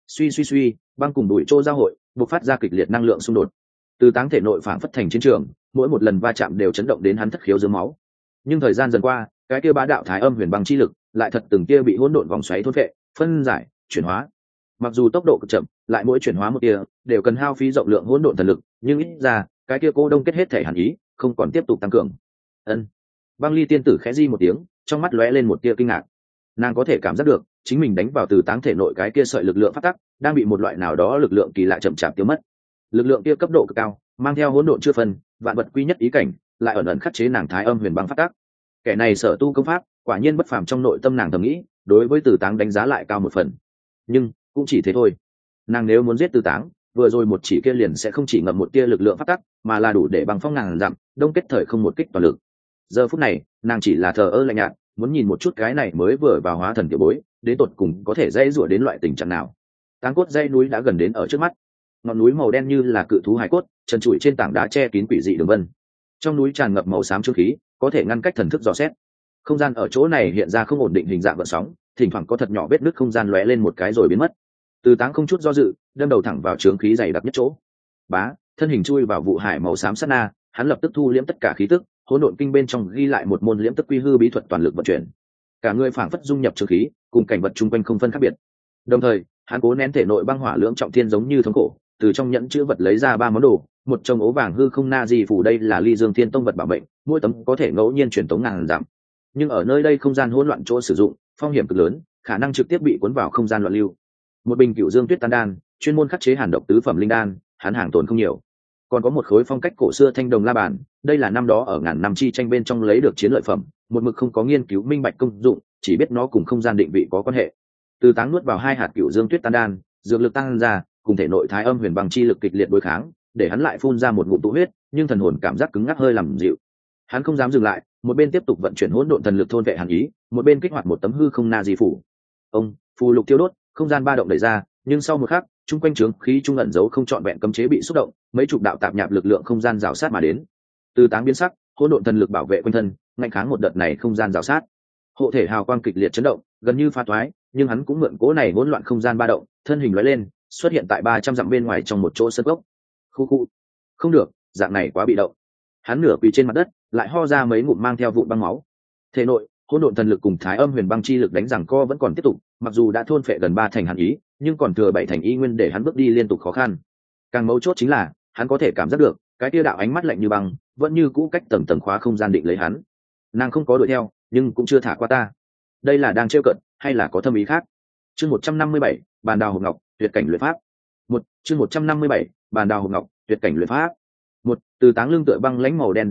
Suy, băng cùng bụi trô giao hội, bộc phát ra kịch liệt năng lượng xung đột. Từ Táng thể nội phảng phất thành chiến trường, mỗi một lần va chạm đều chấn động đến hắn thất khiếu dưới máu. Nhưng thời gian dần qua, cái kia bá đạo thái âm huyền băng chi lực lại thật từng kia bị hỗn độn vòng xoáy thôn vệ, phân giải, chuyển hóa. Mặc dù tốc độ cực chậm, lại mỗi chuyển hóa một tia đều cần hao phí rộng lượng hỗn độn thần lực, nhưng ít ra, cái kia cô đông kết hết thể hàn ý, không còn tiếp tục tăng cường. Ân. Băng Ly tiên tử khẽ di một tiếng, trong mắt lóe lên một tia kinh ngạc. Nàng có thể cảm giác được, chính mình đánh vào Từ Táng thể nội cái kia sợi lực lượng phát tắc, đang bị một loại nào đó lực lượng kỳ lạ chậm chạp tiêu mất. Lực lượng kia cấp độ cực cao, mang theo hỗn độn chưa phân, vạn vật quy nhất ý cảnh, lại ẩn ẩn khắc chế nàng thái âm huyền băng phát tắc. Kẻ này sở tu công pháp, quả nhiên bất phàm, trong nội tâm nàng thầm nghĩ, đối với Từ Táng đánh giá lại cao một phần. Nhưng cũng chỉ thế thôi. Nàng nếu muốn giết Từ Táng, vừa rồi một chỉ kia liền sẽ không chỉ ngậm một tia lực lượng phát tắc, mà là đủ để băng phong ngàn dặm, đông kết thời không một kích toàn lực. Giờ phút này, nàng chỉ là thờ ơ lạnh nhạt, muốn nhìn một chút cái này mới vừa vào hóa thần tiểu bối, đến tột cùng có thể dây rủa đến loại tình trạng nào. Táng Cốt dãy núi đã gần đến ở trước mắt, ngọn núi màu đen như là cự thú hải cốt, trần trụi trên tảng đá che kín quỷ dị đường vân. Trong núi tràn ngập màu xám trương khí, có thể ngăn cách thần thức dò xét. Không gian ở chỗ này hiện ra không ổn định hình dạng gợn sóng, thỉnh thoảng có thật nhỏ vết nứt không gian lóe lên một cái rồi biến mất. Từ Táng không chút do dự, đâm đầu thẳng vào trướng khí dày đặc nhất chỗ. Bá, thân hình chui vào vụ hải màu xám sát na, hắn lập tức thu liễm tất cả khí tức, hỗn độn kinh bên trong ghi lại một môn liễm tức quy hư bí thuật toàn lực vận chuyển. Cả người phảng phất dung nhập trướng khí, cùng cảnh vật chung quanh không phân khác biệt. Đồng thời, hắn cố nén thể nội băng hỏa lưỡng trọng thiên giống như thống cổ, từ trong nhẫn chữ vật lấy ra 3 món đồ, một chồng ố vàng hư không na di phủ, đây là Ly Dương Thiên Tông vật bảo mệnh, mỗi tấm có thể ngẫu nhiên truyền tống ngàn dặm. Nhưng ở nơi đây không gian hỗn loạn chỗ sử dụng, phong hiểm cực lớn, khả năng trực tiếp bị cuốn vào không gian loạn lưu. Một bình Cửu Dương Tuyết Tan đan, chuyên môn khắc chế hàn độc tứ phẩm linh đan, hắn hàng tồn không nhiều. Còn có một khối phong cách cổ xưa thanh đồng la bàn, đây là năm đó ở ngàn năm chi tranh bên trong lấy được chiến lợi phẩm, một mực không có nghiên cứu minh bạch công dụng, chỉ biết nó cùng không gian định vị có quan hệ. Từ Táng nuốt vào 2 hạt Cửu Dương Tuyết Tan đan, dược lực tăng ra, cùng thể nội thái âm huyền băng chi lực kịch liệt đối kháng, để hắn lại phun ra một ngụm tụ huyết, nhưng thần hồn cảm giác cứng ngắc hơi làm dịu. Hắn không dám dừng lại, một bên tiếp tục vận chuyển hỗn độn thần lực thôn vệ hàn ý, một bên kích hoạt một tấm hư không na di phủ. Ông, phù lục tiêu đốt, không gian ba động đẩy ra, nhưng sau một khắc, chung quanh trướng khí trung ẩn giấu không trọn vẹn cấm chế bị xúc động, mấy chục đạo tạp nhạp lực lượng không gian rào sát mà đến. Từ Táng biến sắc, hỗn độn thần lực bảo vệ quanh thân, ngăn kháng một đợt này không gian rào sát. Hộ thể hào quang kịch liệt chấn động, gần như phá toái, nhưng hắn cũng mượn cỗ này hỗn loạn không gian ba động, thân hình lóe lên, xuất hiện tại 300 dặm bên ngoài trong một chỗ sân gốc. Khu. Không được, dạng này quá bị động. Hắn nửa quỳ trên mặt đất, lại ho ra mấy ngụm mang theo vụn băng máu. Thể nội, hỗn độn thần lực cùng thái âm huyền băng chi lực đánh rằng co vẫn còn tiếp tục, mặc dù đã thôn phệ gần 3 thành hàn ý, nhưng còn thừa 7 thành y nguyên để hắn bước đi liên tục khó khăn. Càng mấu chốt chính là, hắn có thể cảm giác được, cái tia đạo ánh mắt lạnh như băng, vẫn như cũ cách tầng tầng khóa không gian định lấy hắn. Nàng không có đuổi theo, nhưng cũng chưa thả qua ta. Đây là đang trêu cợt, hay là có thâm ý khác? Chương 157, bàn đào hộp ngọc, tuyệt cảnh luyện pháp. Chương 157, bàn đào hộp ngọc, tuyệt cảnh luyện pháp. Từ Táng lưng tựa băng lãnh màu đen đàn núi,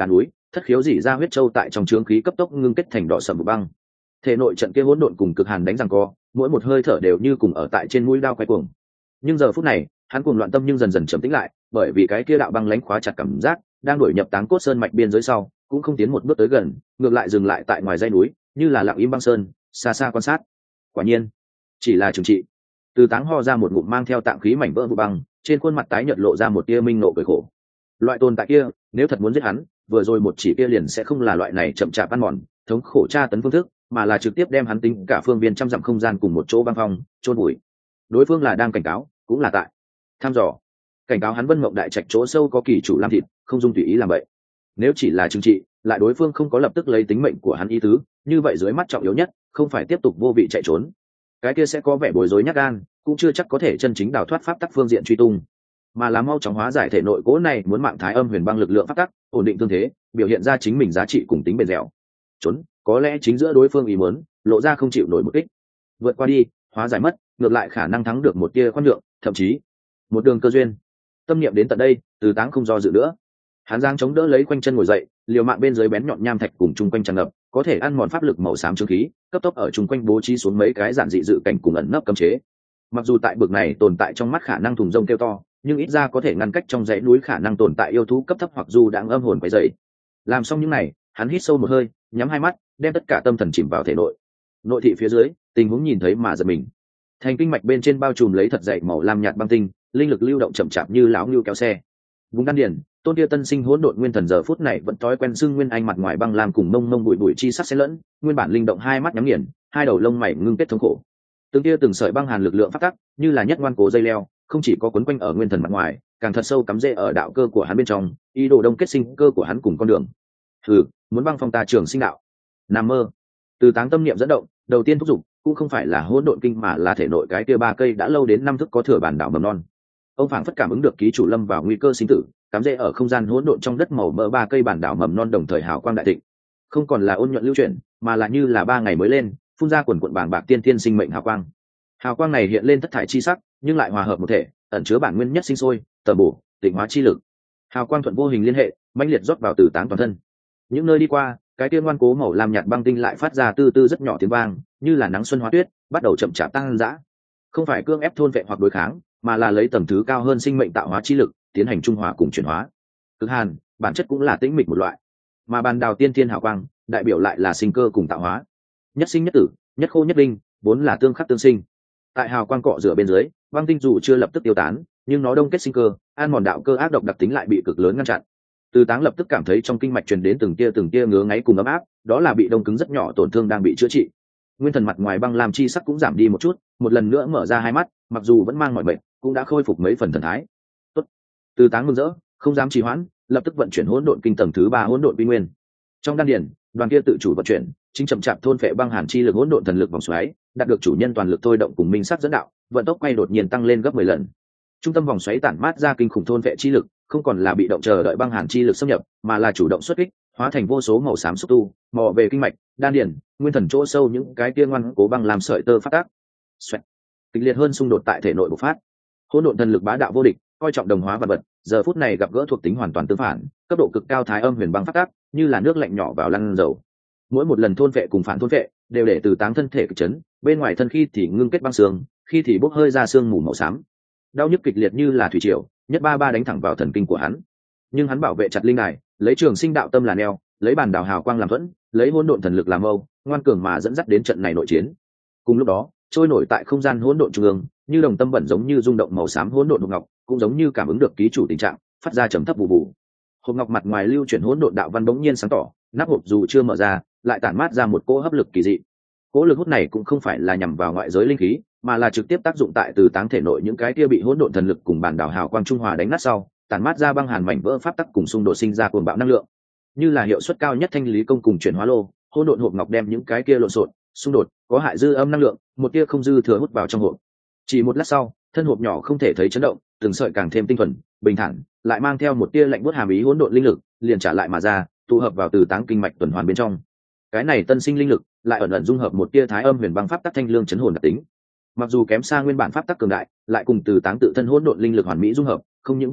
thất khiếu dỉ ra huyết châu tại trong trướng khí cấp tốc ngưng kết thành đỏ sầm băng. Thể nội trận kia hỗn độn cùng cực hàn đánh giằng co, mỗi một hơi thở đều như cùng ở tại trên mũi đao quay cuồng. Nhưng giờ phút này, hắn cuồng loạn tâm nhưng dần dần trầm tĩnh lại, bởi vì cái kia đạo băng lãnh khóa chặt cảm giác đang đuổi nhập Táng Cốt Sơn mạch biên giới sau, cũng không tiến một bước tới gần, ngược lại dừng lại tại ngoài dãy núi, như là lặng im băng sơn, xa xa quan sát. Quả nhiên, chỉ là trừng trị. Từ Táng ho ra một ngụm mang theo tạng khí mảnh vỡ vụ băng, trên khuôn mặt tái nhợt lộ ra một tia minh nộ cười khổ. Loại tồn tại kia, nếu thật muốn giết hắn, vừa rồi một chỉ kia liền sẽ không là loại này chậm chạp ăn mòn, thống khổ tra tấn phương thức, mà là trực tiếp đem hắn tính cả phương viên trăm dặm không gian cùng một chỗ băng phong, chôn bụi. Đối phương là đang cảnh cáo, cũng là tại thăm dò, cảnh cáo hắn Vân Mộng Đại Trạch chỗ sâu có kỳ chủ làm thịt, không dung tùy ý làm vậy. Nếu chỉ là trừng trị, lại đối phương không có lập tức lấy tính mệnh của hắn ý tứ, như vậy dưới mắt trọng yếu nhất, không phải tiếp tục vô vị chạy trốn. Cái kia sẽ có vẻ bối rối nhát gan, cũng chưa chắc có thể chân chính đào thoát pháp tắc phương diện truy tung, mà là mau chóng hóa giải thể nội cố này muốn mạng thái âm huyền băng lực lượng pháp tắc, ổn định tương thế, biểu hiện ra chính mình giá trị cùng tính bền dẻo. Trốn, có lẽ chính giữa đối phương ý muốn, lộ ra không chịu nổi một kích. Vượt qua đi, hóa giải mất, ngược lại khả năng thắng được một tia khoan nhượng, thậm chí một đường cơ duyên. Tâm niệm đến tận đây, Từ Táng không do dự nữa. Hắn giang chống đỡ lấy quanh chân ngồi dậy, liều mạng bên dưới bén nhọn nham thạch cùng chung quanh tràn ngập, có thể ăn mòn pháp lực màu xám trương khí, cấp tốc ở chung quanh bố trí xuống mấy cái giản dị dự cảnh cùng ẩn nấp cấm chế. Mặc dù tại bực này tồn tại trong mắt khả năng thùng rông kêu to, nhưng ít ra có thể ngăn cách trong dãy núi khả năng tồn tại yêu thú cấp thấp hoặc dù đang âm hồn quấy dậy. Làm xong những này, hắn hít sâu một hơi, nhắm hai mắt, đem tất cả tâm thần chìm vào thể nội. Nội thị phía dưới, tình huống nhìn thấy mà giật mình. Thành kinh mạch bên trên bao trùm lấy thật dày màu lam nhạt băng tinh, linh lực lưu động chậm chạp như lão ngưu kéo xe. Vùng đan điền, tôn kia tân sinh hỗn độn nguyên thần giờ phút này vẫn thói quen xưng nguyên anh mặt ngoài băng lam cùng mông mông bụi bụi chi sắc xen lẫn, nguyên bản linh động hai mắt nhắm nghiền, hai đầu lông mày ngưng kết thống khổ. Từng kia từng sợi băng hàn lực lượng phát tắc, như là nhất ngoan cố dây leo, không chỉ có quấn quanh ở nguyên thần mặt ngoài, càng thật sâu cắm rễ ở đạo cơ của hắn bên trong, ý đồ đông kết sinh cơ của hắn cùng con đường. Muốn băng phong ta trường sinh đạo. Nằm mơ. Từ Táng tâm niệm dẫn động, đầu tiên thúc giục, cũng không phải là hỗn độn kinh mà là thể nội cái kia ba cây đã lâu đến năm thức có thừa bản đảo mầm non. Ông phảng phất cảm ứng được ký chủ lâm vào nguy cơ sinh tử, cắm rễ ở không gian hỗn độn trong đất màu mỡ ba cây bản đảo mầm non đồng thời hào quang đại thịnh, không còn là ôn nhuận lưu chuyển, mà là như là ba ngày mới lên, phun ra quần quần bàng bạc tiên thiên sinh mệnh hào quang. Hào quang này hiện lên thất thải chi sắc, nhưng lại hòa hợp một thể, ẩn chứa bản nguyên nhất sinh sôi, tầm bổ, tịnh hóa chi lực. Hào quang thuận vô hình liên hệ, mãnh liệt rót vào Từ Táng toàn thân. Những nơi đi qua, cái tiên ngoan cố màu lam nhạt băng tinh lại phát ra tư tư rất nhỏ tiếng vang, như là nắng xuân hóa tuyết, bắt đầu chậm chạp tăng dã. Không phải cương ép thôn vệ hoặc đối kháng, mà là lấy tầm thứ cao hơn sinh mệnh tạo hóa chi lực, tiến hành trung hòa cùng chuyển hóa. Cực hàn, bản chất cũng là tĩnh mịch một loại, mà bàn đào tiên thiên hào quang, đại biểu lại là sinh cơ cùng tạo hóa. Nhất sinh nhất tử, nhất khô nhất linh, vốn là tương khắc tương sinh. Tại hào quang cọ rửa bên dưới, băng tinh dù chưa lập tức tiêu tán, nhưng nó đông kết sinh cơ, an mòn đạo cơ ác độc đặc tính lại bị cực lớn ngăn chặn. Từ Táng lập tức cảm thấy trong kinh mạch truyền đến từng tia ngứa ngáy cùng ấm áp, đó là bị đông cứng rất nhỏ tổn thương đang bị chữa trị. Nguyên thần mặt ngoài băng lam chi sắc cũng giảm đi một chút, một lần nữa mở ra hai mắt, mặc dù vẫn mang mỏi mệt, cũng đã khôi phục mấy phần thần thái. Tốt. Từ Táng mừng rỡ, không dám trì hoãn, lập tức vận chuyển hỗn độn kinh tầng thứ 3 hỗn độn vi nguyên. Trong đan điền, đoàn kia tự chủ vận chuyển, chính chậm chạp thôn phệ băng hàn chi lực hỗn độn thần lực vòng xoáy, đạt được chủ nhân toàn lực thôi động cùng minh sắc dẫn đạo, vận tốc quay đột nhiên tăng lên gấp 10 lần. Trung tâm vòng xoáy tản mát ra kinh khủng thôn phệ chi lực, không còn là bị động chờ đợi băng hàn chi lực xâm nhập, mà là chủ động xuất kích, hóa thành vô số màu xám xúc tu, mò về kinh mạch, đan điền, nguyên thần chỗ sâu những cái kia ngoan cố băng làm sợi tơ phát tác. Xoẹt. Kịch liệt hơn xung đột tại thể nội bộc phát. Hỗn độn thần lực bá đạo vô địch, coi trọng đồng hóa vật vật, giờ phút này gặp gỡ thuộc tính hoàn toàn tương phản, cấp độ cực cao thái âm huyền băng phát tác, như là nước lạnh nhỏ vào lăn dầu. Mỗi một lần thôn vệ cùng phản thôn vệ, đều để Từ Táng thân thể kịch chấn, bên ngoài thân khi thì ngưng kết băng xương, khi thì bốc hơi ra xương mù màu xám. Đau nhức kịch liệt như là thủy triều, nhất ba ba đánh thẳng vào thần kinh của hắn. Nhưng hắn bảo vệ chặt linh đài, lấy trường sinh đạo tâm là neo, lấy bản đảo hào quang làm thuẫn, lấy hỗn độn thần lực làm mâu, ngoan cường mà dẫn dắt đến trận này nội chiến. Cùng lúc đó, trôi nổi tại không gian hỗn độn trung ương, như đồng tâm bẩn giống như rung động màu xám hỗn độn hộp ngọc, cũng giống như cảm ứng được ký chủ tình trạng, phát ra trầm thấp vụ vụ. Hộp ngọc mặt ngoài lưu chuyển hỗn độn đạo văn bỗng nhiên sáng tỏ, nắp hộp dù chưa mở ra, lại tản mát ra một cỗ hấp lực kỳ dị. Cỗ lực hút này cũng không phải là nhằm vào ngoại giới linh khí, mà là trực tiếp tác dụng tại Từ Táng thể nội những cái kia bị hỗn độn thần lực cùng bản đảo hào quang trung hòa đánh nát sau, tản mát ra băng hàn mảnh vỡ pháp tắc cùng xung đột sinh ra cuồng bạo năng lượng. Như là hiệu suất cao nhất thanh lý công cùng chuyển hóa lô, hỗn độn hộp ngọc đem những cái kia lộn xộn, xung đột, có hại dư âm năng lượng, một tia không dư thừa hút vào trong hộp. Chỉ một lát sau, thân hộp nhỏ không thể thấy chấn động, từng sợi càng thêm tinh thuần, bình thản, lại mang theo một tia lạnh buốt hàm ý hỗn độn linh lực, liền trả lại mà ra, tụ hợp vào Từ Táng kinh mạch tuần hoàn bên trong. Cái này tân sinh linh lực, lại ẩn ẩn dung hợp một tia thái âm huyền băng pháp tắc thanh lương chấn hồn đặc tính. Mặc dù kém xa nguyên bản pháp tắc cường đại, lại cùng Từ Táng tự thân hỗn độn linh lực hoàn mỹ dung hợp, không những vô hại,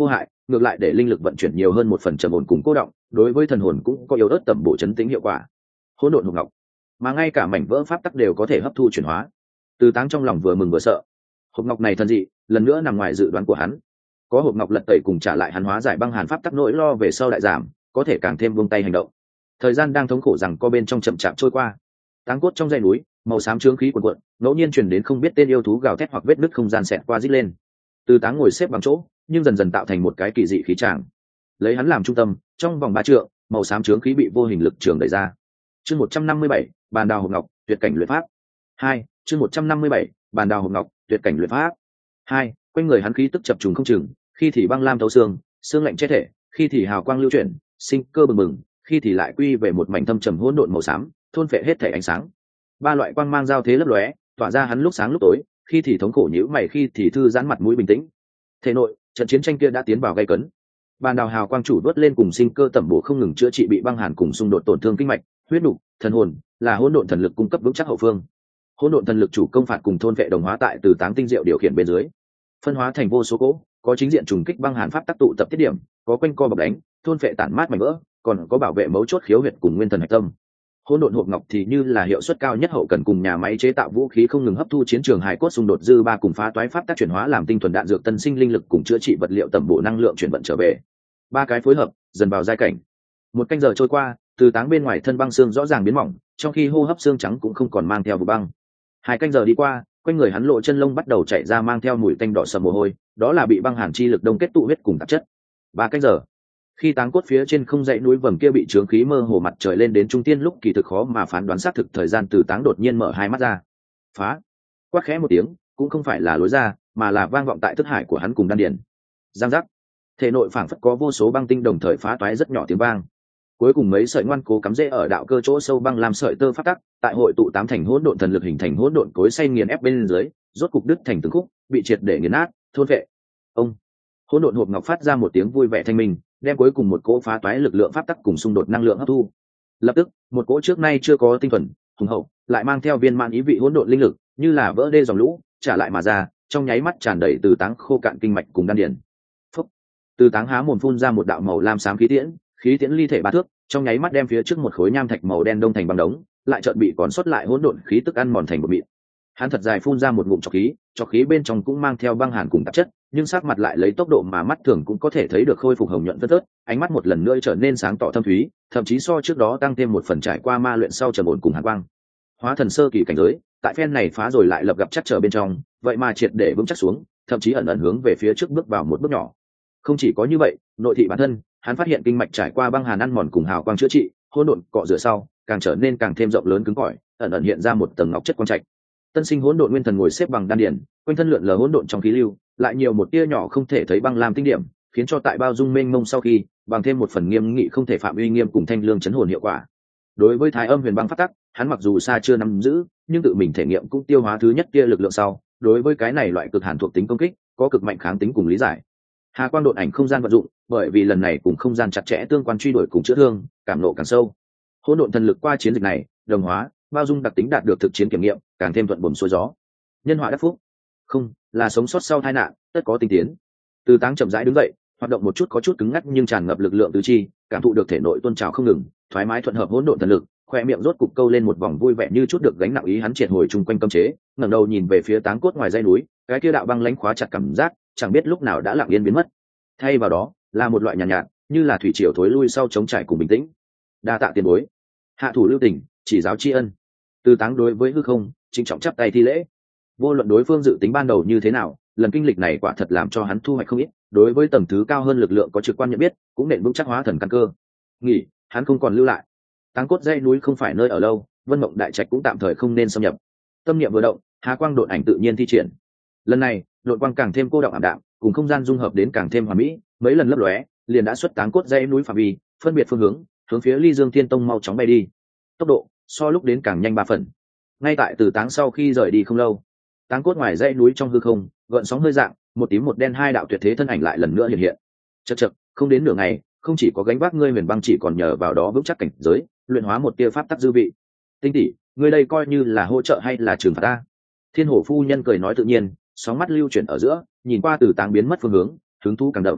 ngược lại để linh lực vận chuyển nhiều hơn một phần trầm ổn cùng cô động, đối với thần hồn cũng có yếu ớt tẩm bổ chấn tĩnh hiệu quả. Hỗn độn hộp ngọc, mà ngay cả mảnh vỡ pháp tắc đều có thể hấp thu chuyển hóa. Từ Táng trong lòng vừa mừng vừa sợ. Hộp ngọc này thần dị, lần nữa nằm ngoài dự đoán của hắn. Có hộp ngọc lật tẩy cùng trả lại hắn hóa giải băng hàn pháp tắc nỗi lo về sau đại giảm, có thể càng thêm buông tay hành động. Thời gian đang thống khổ rằng co bên trong chậm chạp trôi qua. Táng cốt trong dãy núi, màu xám trướng khí cuồn cuộn, ngẫu nhiên truyền đến không biết tên yêu thú gào thét hoặc vết nứt không gian xẹt qua rít lên. Từ Táng ngồi xếp bằng chỗ, nhưng dần dần tạo thành một cái kỳ dị khí tràng. Lấy hắn làm trung tâm, trong vòng 3 trượng, màu xám trướng khí bị vô hình lực trường đẩy ra. Chương 157, bàn đào hộp ngọc, tuyệt cảnh luyện pháp. 2, chương 157, bàn đào hộp ngọc, tuyệt cảnh luyện pháp. 2, quanh người hắn khí tức chập trùng không chừng, khi thì băng lam thấu xương, xương lạnh che thể, khi thì hào quang lưu chuyển, sinh cơ bừng bừng, khi thì lại quy về một mảnh thâm trầm hỗn độn màu xám, thôn phệ hết thể ánh sáng. Ba loại quang mang giao thế lấp lóe, tỏa ra hắn lúc sáng lúc tối, khi thì thống khổ nhíu mày, khi thì thư giãn mặt mũi bình tĩnh. Thể nội, trận chiến tranh kia đã tiến vào gay cấn. Bàn đào hào quang chủ đốt lên cùng sinh cơ tẩm bổ không ngừng chữa trị bị băng hàn cùng xung đột tổn thương kinh mạch, huyết nục, thần hồn, là hỗn độn thần lực cung cấp vững chắc hậu phương. Hỗn độn thần lực chủ công phạt cùng thôn vệ đồng hóa tại Từ Táng tinh diệu điều khiển bên dưới, phân hóa thành vô số cỗ, có chính diện trùng kích băng hàn pháp tác tụ tập tiết điểm, có quanh co bọc đánh, thôn vệ tản mát mảnh vỡ, còn có bảo vệ mấu chốt khiếu huyệt cùng nguyên thần hạch tâm. Hỗn độn hộp ngọc thì như là hiệu suất cao nhất hậu cần cùng nhà máy chế tạo vũ khí không ngừng hấp thu chiến trường hài cốt xung đột dư ba cùng phá toái pháp tác chuyển hóa làm tinh thuần đạn dược tân sinh linh lực cùng chữa trị vật liệu tẩm bổ năng lượng chuyển vận trở về. Ba cái phối hợp dần vào giai cảnh. Một canh giờ trôi qua, Từ Táng bên ngoài thân băng xương rõ ràng biến mỏng, trong khi hô hấp xương trắng cũng không còn mang theo vụ băng. 2 canh giờ đi qua, quanh người hắn lộ chân lông bắt đầu chảy ra mang theo mùi tanh đỏ sầm mồ hôi, đó là bị băng hàn chi lực đông kết tụ huyết cùng tạp chất. 3 canh giờ, khi Táng cốt phía trên không dãy núi vầng kia bị chướng khí mơ hồ mặt trời lên đến trung tiên lúc kỳ thực khó mà phán đoán xác thực thời gian. Từ Táng đột nhiên mở hai mắt ra. Phá! Quát khẽ một tiếng, cũng không phải là lối ra, mà là vang vọng tại thức hải của hắn cùng đan điền. Giang giác! Thể nội phảng phất có vô số băng tinh đồng thời phá toái rất nhỏ tiếng vang. Cuối cùng mấy sợi ngoan cố cắm rễ ở đạo cơ chỗ sâu băng làm sợi tơ phát tắc, tại hội tụ tám thành hỗn độn thần lực hình thành hỗn độn cối xay nghiền ép bên dưới, rốt cục đứt thành từng khúc, bị triệt để nghiền nát, thôn vệ. Ông! Hỗn độn hộp ngọc phát ra một tiếng vui vẻ thanh minh, đem cuối cùng một cỗ phá toái lực lượng pháp tắc cùng xung đột năng lượng hấp thu. Lập tức, một cỗ trước nay chưa có tinh thuần, hùng hậu, lại mang theo viên mãn ý vị hỗn độn linh lực, như là vỡ đê dòng lũ, trả lại mà ra, trong nháy mắt tràn đầy Từ Táng khô cạn kinh mạch cùng đan điền. Phúc! Từ Táng há mồm phun ra một đạo màu lam xám khí tiễn ly thể 3 thước, trong nháy mắt đem phía trước một khối nham thạch màu đen đông thành băng đống, lại chợt bị còn sót lại hỗn độn khí tức ăn mòn thành bột mịn. Hắn thật dài phun ra một ngụm trọc khí bên trong cũng mang theo băng hàn cùng tạp chất, nhưng sắc mặt lại lấy tốc độ mà mắt thường cũng có thể thấy được khôi phục hồng nhuận phất phớt, ánh mắt một lần nữa trở nên sáng tỏ thâm thúy, thậm chí so trước đó tăng thêm một phần trải qua ma luyện sau trầm ổn cùng hàn quang. Hóa thần sơ kỳ cảnh giới, tại phen này phá rồi lại lập gặp chắc trở bên trong, vậy mà triệt để vững chắc xuống, thậm chí ẩn ẩn hướng về phía trước bước vào một bước nhỏ. Không chỉ có như vậy, nội thị bản thân, hắn phát hiện kinh mạch trải qua băng hàn ăn mòn cùng hào quang chữa trị, hỗn độn cọ rửa sau, càng trở nên càng thêm rộng lớn cứng cỏi, ẩn ẩn hiện ra một tầng ngọc chất quang trạch. Tân sinh hỗn độn nguyên thần ngồi xếp bằng đan điển, quanh thân lượn lờ hỗn độn trong khí lưu, lại nhiều một tia nhỏ không thể thấy băng lam tinh điểm, khiến cho tại bao dung mênh mông sau khi, bằng thêm một phần nghiêm nghị không thể phạm uy nghiêm cùng thanh lương chấn hồn hiệu quả. Đối với Thái Âm Huyền Băng pháp tắc, hắn mặc dù xa chưa nắm giữ, nhưng tự mình thể nghiệm cũng tiêu hóa thứ nhất tia lực lượng sau, đối với cái này loại cực hàn thuộc tính công kích, có cực mạnh kháng tính cùng lý giải. Hà quang độn ảnh không gian vận dụng, bởi vì lần này cùng không gian chặt chẽ tương quan truy đuổi cùng chữa thương, cảm nộ càng sâu. Hỗn độn thần lực qua chiến dịch này, đồng hóa, bao dung đặc tính đạt được thực chiến kiểm nghiệm, càng thêm thuận buồm xuôi gió. Nhân họa đắc phúc, không là sống sót sau tai nạn, tất có tinh tiến. Từ Táng chậm rãi đứng dậy, hoạt động một chút có chút cứng ngắc nhưng tràn ngập lực lượng tứ chi, cảm thụ được thể nội tuôn trào không ngừng, thoải mái thuận hợp hỗn độn thần lực, khoe miệng rốt cục câu lên một vòng vui vẻ như chút được gánh nặng ý hắn triệt hồi chung quanh cấm chế, ngẩng đầu nhìn về phía Táng cốt ngoài dãy núi, cái kia đạo băng lãnh khóa chặt cảm giác, chẳng biết lúc nào đã lặng yên biến mất. Thay vào đó, là một loại nhàn nhạt, như là thủy triều thối lui sau chống trải cùng bình tĩnh. Đa tạ tiền bối, hạ thủ lưu tình, chỉ giáo tri ân. Từ Táng đối với hư không trịnh trọng chắp tay thi lễ. Vô luận đối phương dự tính ban đầu như thế nào, lần kinh lịch này quả thật làm cho hắn thu hoạch không ít, đối với tầng thứ cao hơn lực lượng có trực quan nhận biết, cũng nền vững chắc hóa thần căn cơ. Nghỉ, hắn không còn lưu lại. Táng cốt dãy núi không phải nơi ở lâu, Vân Mộng đại trạch cũng tạm thời không nên xâm nhập. Tâm niệm vừa động, Hà quang độn ảnh tự nhiên thi triển. Lần này, độn quang càng thêm cô đọng ảm đạm, cùng không gian dung hợp đến càng thêm hoàn mỹ, mấy lần lấp lóe, liền đã xuất Táng cốt dãy núi phạm vi, phân biệt phương hướng phía Ly Dương Thiên Tông mau chóng bay đi. Tốc độ so lúc đến càng nhanh 3 phần. Ngay tại Từ Táng sau khi rời đi không lâu, Táng cốt ngoài dãy núi trong hư không, gợn sóng hơi dạng, một tím một đen hai đạo tuyệt thế thân ảnh lại lần nữa hiện hiện. Chậc, không đến nửa ngày, không chỉ có gánh vác ngươi Huyền Băng chỉ còn nhờ vào đó vững chắc cảnh giới, luyện hóa một tia pháp tắc dư vị. Tinh tỷ, ngươi đây coi như là hỗ trợ hay là trừng phạt ta? Thiên Hổ phu nhân cười nói tự nhiên, sóng mắt lưu chuyển ở giữa, nhìn qua Từ Táng biến mất phương hướng, hứng thú càng đậm.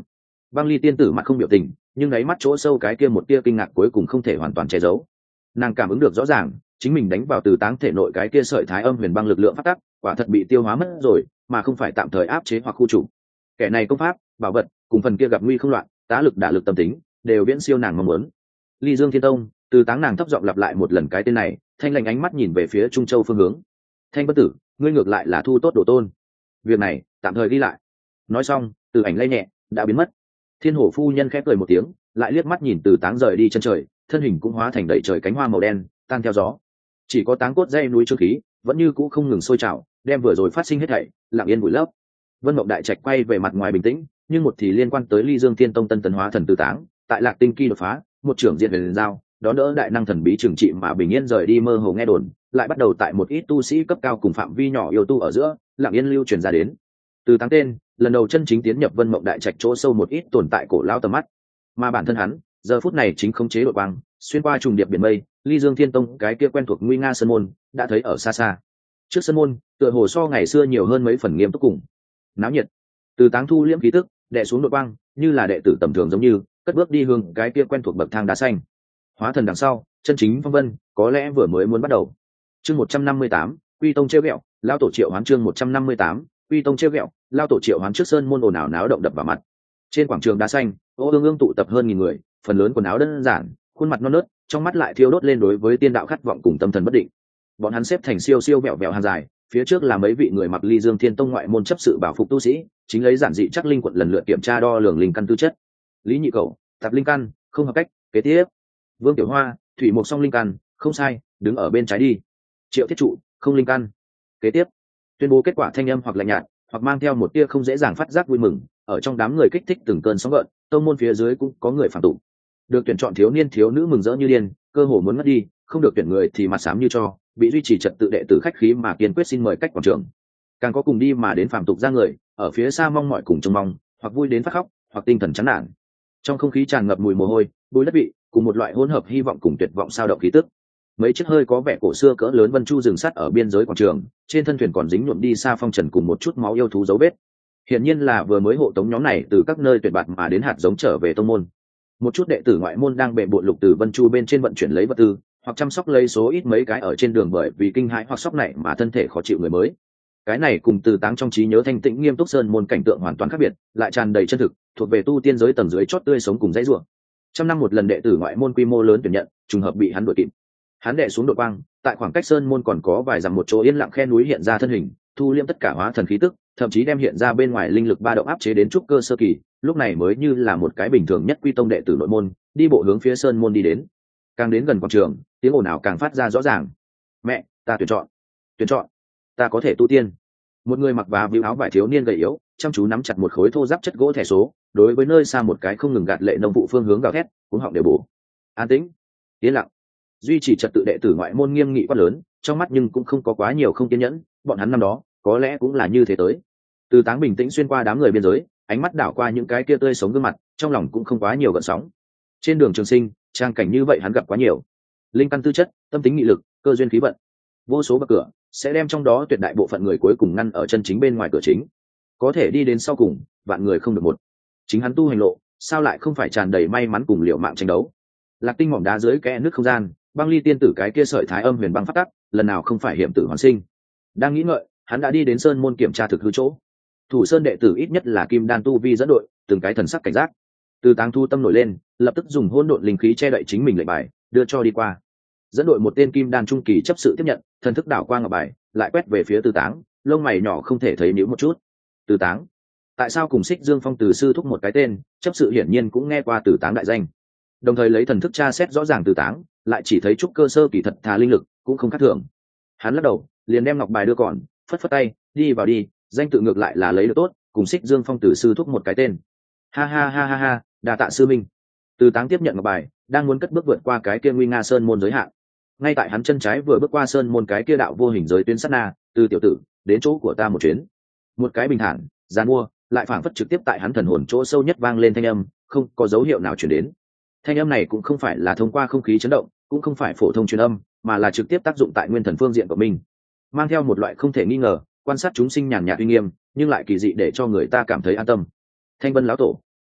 Băng Ly tiên tử mặt không biểu tình, nhưng đáy mắt chỗ sâu cái kia một tia kinh ngạc cuối cùng không thể hoàn toàn che giấu. Nàng cảm ứng được rõ ràng, chính mình đánh vào Từ Táng thể nội cái kia sợi thái âm huyền băng lực lượng phát tắc, quả thật bị tiêu hóa mất rồi, mà không phải tạm thời áp chế hoặc khu trục. Kẻ này công pháp, bảo vật, cùng phần kia gặp nguy không loạn, tá lực đả lực tâm tính, đều viễn siêu nàng mong muốn. Ly Dương Thiên Tông, Từ Táng nàng thấp giọng lặp lại một lần cái tên này, thanh lành ánh mắt nhìn về phía Trung Châu phương hướng. Thanh bất tử, ngươi ngược lại là thu tốt đồ tôn. Việc này tạm thời ghi lại. Nói xong, từ ảnh lay nhẹ đã biến mất. Thiên Hổ phu nhân khẽ cười một tiếng, lại liếc mắt nhìn Từ Táng rời đi chân trời, thân hình cũng hóa thành đầy trời cánh hoa màu đen, tan theo gió. Chỉ có táng cốt dây núi trương khí vẫn như cũ không ngừng sôi trào, đem vừa rồi phát sinh hết thảy lặng yên vùi lấp. Vân Mộng Đại Trạch quay về mặt ngoài bình tĩnh, nhưng một thì liên quan tới Ly Dương Thiên Tông tân tấn hóa thần Từ Táng, tại Lạc Tinh Kỳ đột phá, một trưởng diện huyền giao, đón đỡ đại năng thần bí trừng trị mà bình yên rời đi mơ hồ nghe đồn, lại bắt đầu tại một ít tu sĩ cấp cao cùng phạm vi nhỏ yêu tu ở giữa, lặng yên lưu truyền ra đến. Từ Táng tên, lần đầu chân chính tiến nhập Vân Mộng Đại Trạch chỗ sâu một ít tồn tại cổ lao tầm mắt, mà bản thân hắn, giờ phút này chính khống chế đội quang, xuyên qua trùng điệp biển mây, Ly Dương Thiên Tông cái kia quen thuộc nguy nga sơn môn, đã thấy ở xa xa. Trước sơn môn, tựa hồ so ngày xưa nhiều hơn mấy phần nghiêm túc cùng náo nhiệt. Từ Táng thu liễm khí tức, đè xuống đội quang, như là đệ tử tầm thường giống như, cất bước đi hướng cái kia quen thuộc bậc thang đá xanh. Hóa thần đằng sau, chân chính phong vân, có lẽ vừa mới muốn bắt đầu. Chương 158, Quy Tông trêu ghẹo, lao tổ triệu hoán chương 158, Quy Tông trêu ghẹo, lao tổ triệu hoán trước sơn môn ồn ào náo động đập vào mặt. Trên quảng trường đá xanh, ô ương ương tụ tập hơn nghìn người, phần lớn quần áo đơn giản, khuôn mặt non nớt, trong mắt lại thiêu đốt lên đối với tiên đạo khát vọng cùng tâm thần bất định. Bọn hắn xếp thành siêu siêu vẹo vẹo hàng dài, phía trước là mấy vị người mặc Ly Dương Thiên Tông ngoại môn chấp sự bảo phục tu sĩ, chính lấy giản dị chắc linh quận lần lượt kiểm tra đo lường linh căn tư chất. Lý Nhị Cẩu, Tạp linh căn, không hợp cách, kế tiếp. Vương Tiểu Hoa, Thủy Mộc song linh căn, không sai, đứng ở bên trái đi. Triệu Thiết Trụ, không linh căn, kế tiếp. Tuyên bố kết quả thanh âm hoặc lạnh nhạt, hoặc mang theo một tia không dễ dàng phát giác vui mừng, ở trong đám người kích thích từng cơn sóng gợn, tông môn phía dưới cũng có người phản tụ. Được tuyển chọn thiếu niên thiếu nữ mừng rỡ như điên, cơ hồ muốn ngất đi, không được tuyển người thì mặt xám như cho, bị duy trì trật tự đệ tử khách khí mà kiên quyết xin mời cách quảng trường. Càng có cùng đi mà đến phàm tục ra người, ở phía xa mong mọi cùng trông mong, hoặc vui đến phát khóc, hoặc tinh thần chán nản. Trong không khí tràn ngập mùi mồ hôi, bụi đất vị, cùng một loại hỗn hợp hy vọng cùng tuyệt vọng sao động khí tức. Mấy chiếc hơi có vẻ cổ xưa cỡ lớn vân chu dừng sắt ở biên giới quảng trường, trên thân thuyền còn dính nhuộm đi xa phong trần cùng một chút máu yêu thú dấu vết. Hiển nhiên là vừa mới hộ tống nhóm này từ các nơi tuyệt bạt mà đến hạt giống trở về tông môn. Một chút đệ tử ngoại môn đang bệ bội lục từ vân chu bên trên vận chuyển lấy vật tư, hoặc chăm sóc lấy số ít mấy cái ở trên đường bởi vì kinh hãi hoặc sốc này mà thân thể khó chịu người mới. Cái này cùng Từ Táng trong trí nhớ thanh tĩnh nghiêm túc sơn môn cảnh tượng hoàn toàn khác biệt, lại tràn đầy chân thực, thuộc về tu tiên giới tầng dưới chót tươi sống cùng dãy rủa. Trăm năm một lần đệ tử ngoại môn quy mô lớn tuyển nhận, trùng hợp bị hắn đuổi kịp. Hắn đệ xuống đội quang, tại khoảng cách sơn môn còn có vài dặm một chỗ yên lặng khe núi hiện ra thân hình, thu liễm tất cả hóa thần khí tức, thậm chí đem hiện ra bên ngoài linh lực ba động áp chế đến trúc cơ sơ kỳ, lúc này mới như là một cái bình thường nhất quy tông đệ tử nội môn, đi bộ hướng phía sơn môn đi đến. Càng đến gần quảng trường, tiếng ồn ào càng phát ra rõ ràng. Mẹ, ta tuyển chọn, ta có thể tu tiên. Một người mặc và víu áo vải thiếu niên gầy yếu, chăm chú nắm chặt một khối thô giáp chất gỗ thẻ số, đối với nơi xa một cái không ngừng gạt lệ nông vụ phương hướng gào thét, cũng họng đều bổ. An tĩnh, yên lặng, duy trì trật tự đệ tử ngoại môn nghiêm nghị quá lớn, trong mắt nhưng cũng không có quá nhiều không kiên nhẫn, bọn hắn năm đó có lẽ cũng là như thế tới. Từ Táng bình tĩnh xuyên qua đám người biên giới, ánh mắt đảo qua những cái kia tươi sống gương mặt, trong lòng cũng không quá nhiều gợn sóng. Trên đường trường sinh, trang cảnh như vậy hắn gặp quá nhiều. Linh căn tư chất, tâm tính nghị lực, cơ duyên khí vận, vô số bậc cửa sẽ đem trong đó tuyệt đại bộ phận người cuối cùng ngăn ở chân chính bên ngoài cửa chính. Có thể đi đến sau cùng, vạn người không được một. Chính hắn tu hành lộ, sao lại không phải tràn đầy may mắn cùng liều mạng tranh đấu. Lạc Tinh mỏm đá dưới kẽ nước không gian, Băng Ly tiên tử cái kia sợi thái âm huyền băng phát tắc, lần nào không phải hiểm tử hoàn sinh. Đang nghĩ ngợi, hắn đã đi đến sơn môn kiểm tra thực hư chỗ. Thủ sơn đệ tử ít nhất là kim đan tu vi dẫn đội, từng cái thần sắc cảnh giác. Từ Táng thu tâm nổi lên, lập tức dùng hỗn độn linh khí che đậy chính mình lệnh bài, đưa cho đi qua. Dẫn đội một tên kim đan trung kỳ chấp sự tiếp nhận, thần thức đảo qua ngọc bài, lại quét về phía Từ Táng, lông mày nhỏ không thể thấy nhíu một chút. Từ Táng, tại sao cùng Xích Dương Phong từ sư thúc một cái tên, chấp sự hiển nhiên cũng nghe qua Từ Táng đại danh. Đồng thời lấy thần thức tra xét rõ ràng Từ Táng, lại chỉ thấy trúc cơ sơ kỳ thật thà linh lực, cũng không khác thường. Hắn lắc đầu, liền đem ngọc bài đưa còn, phất phất tay, đi vào đi, danh tự ngược lại là lấy được tốt, cùng Xích Dương Phong từ sư thúc một cái tên. Ha ha ha ha ha, đa tạ sư minh. Từ Táng tiếp nhận ngọc bài, đang muốn cất bước vượt qua cái kia nguy nga sơn môn giới hạn. Ngay tại hắn chân trái vừa bước qua sơn môn cái kia đạo vô hình giới tuyến sát na, từ tiểu tử, đến chỗ của ta một chuyến. Một cái bình thản, giàn mua, lại phảng phất trực tiếp tại hắn thần hồn chỗ sâu nhất vang lên thanh âm, không có dấu hiệu nào truyền đến. Thanh âm này cũng không phải là thông qua không khí chấn động, cũng không phải phổ thông truyền âm, mà là trực tiếp tác dụng tại nguyên thần phương diện của mình, mang theo một loại không thể nghi ngờ, quan sát chúng sinh nhàn nhạt uy nghiêm, nhưng lại kỳ dị để cho người ta cảm thấy an tâm. Thanh Vân lão tổ,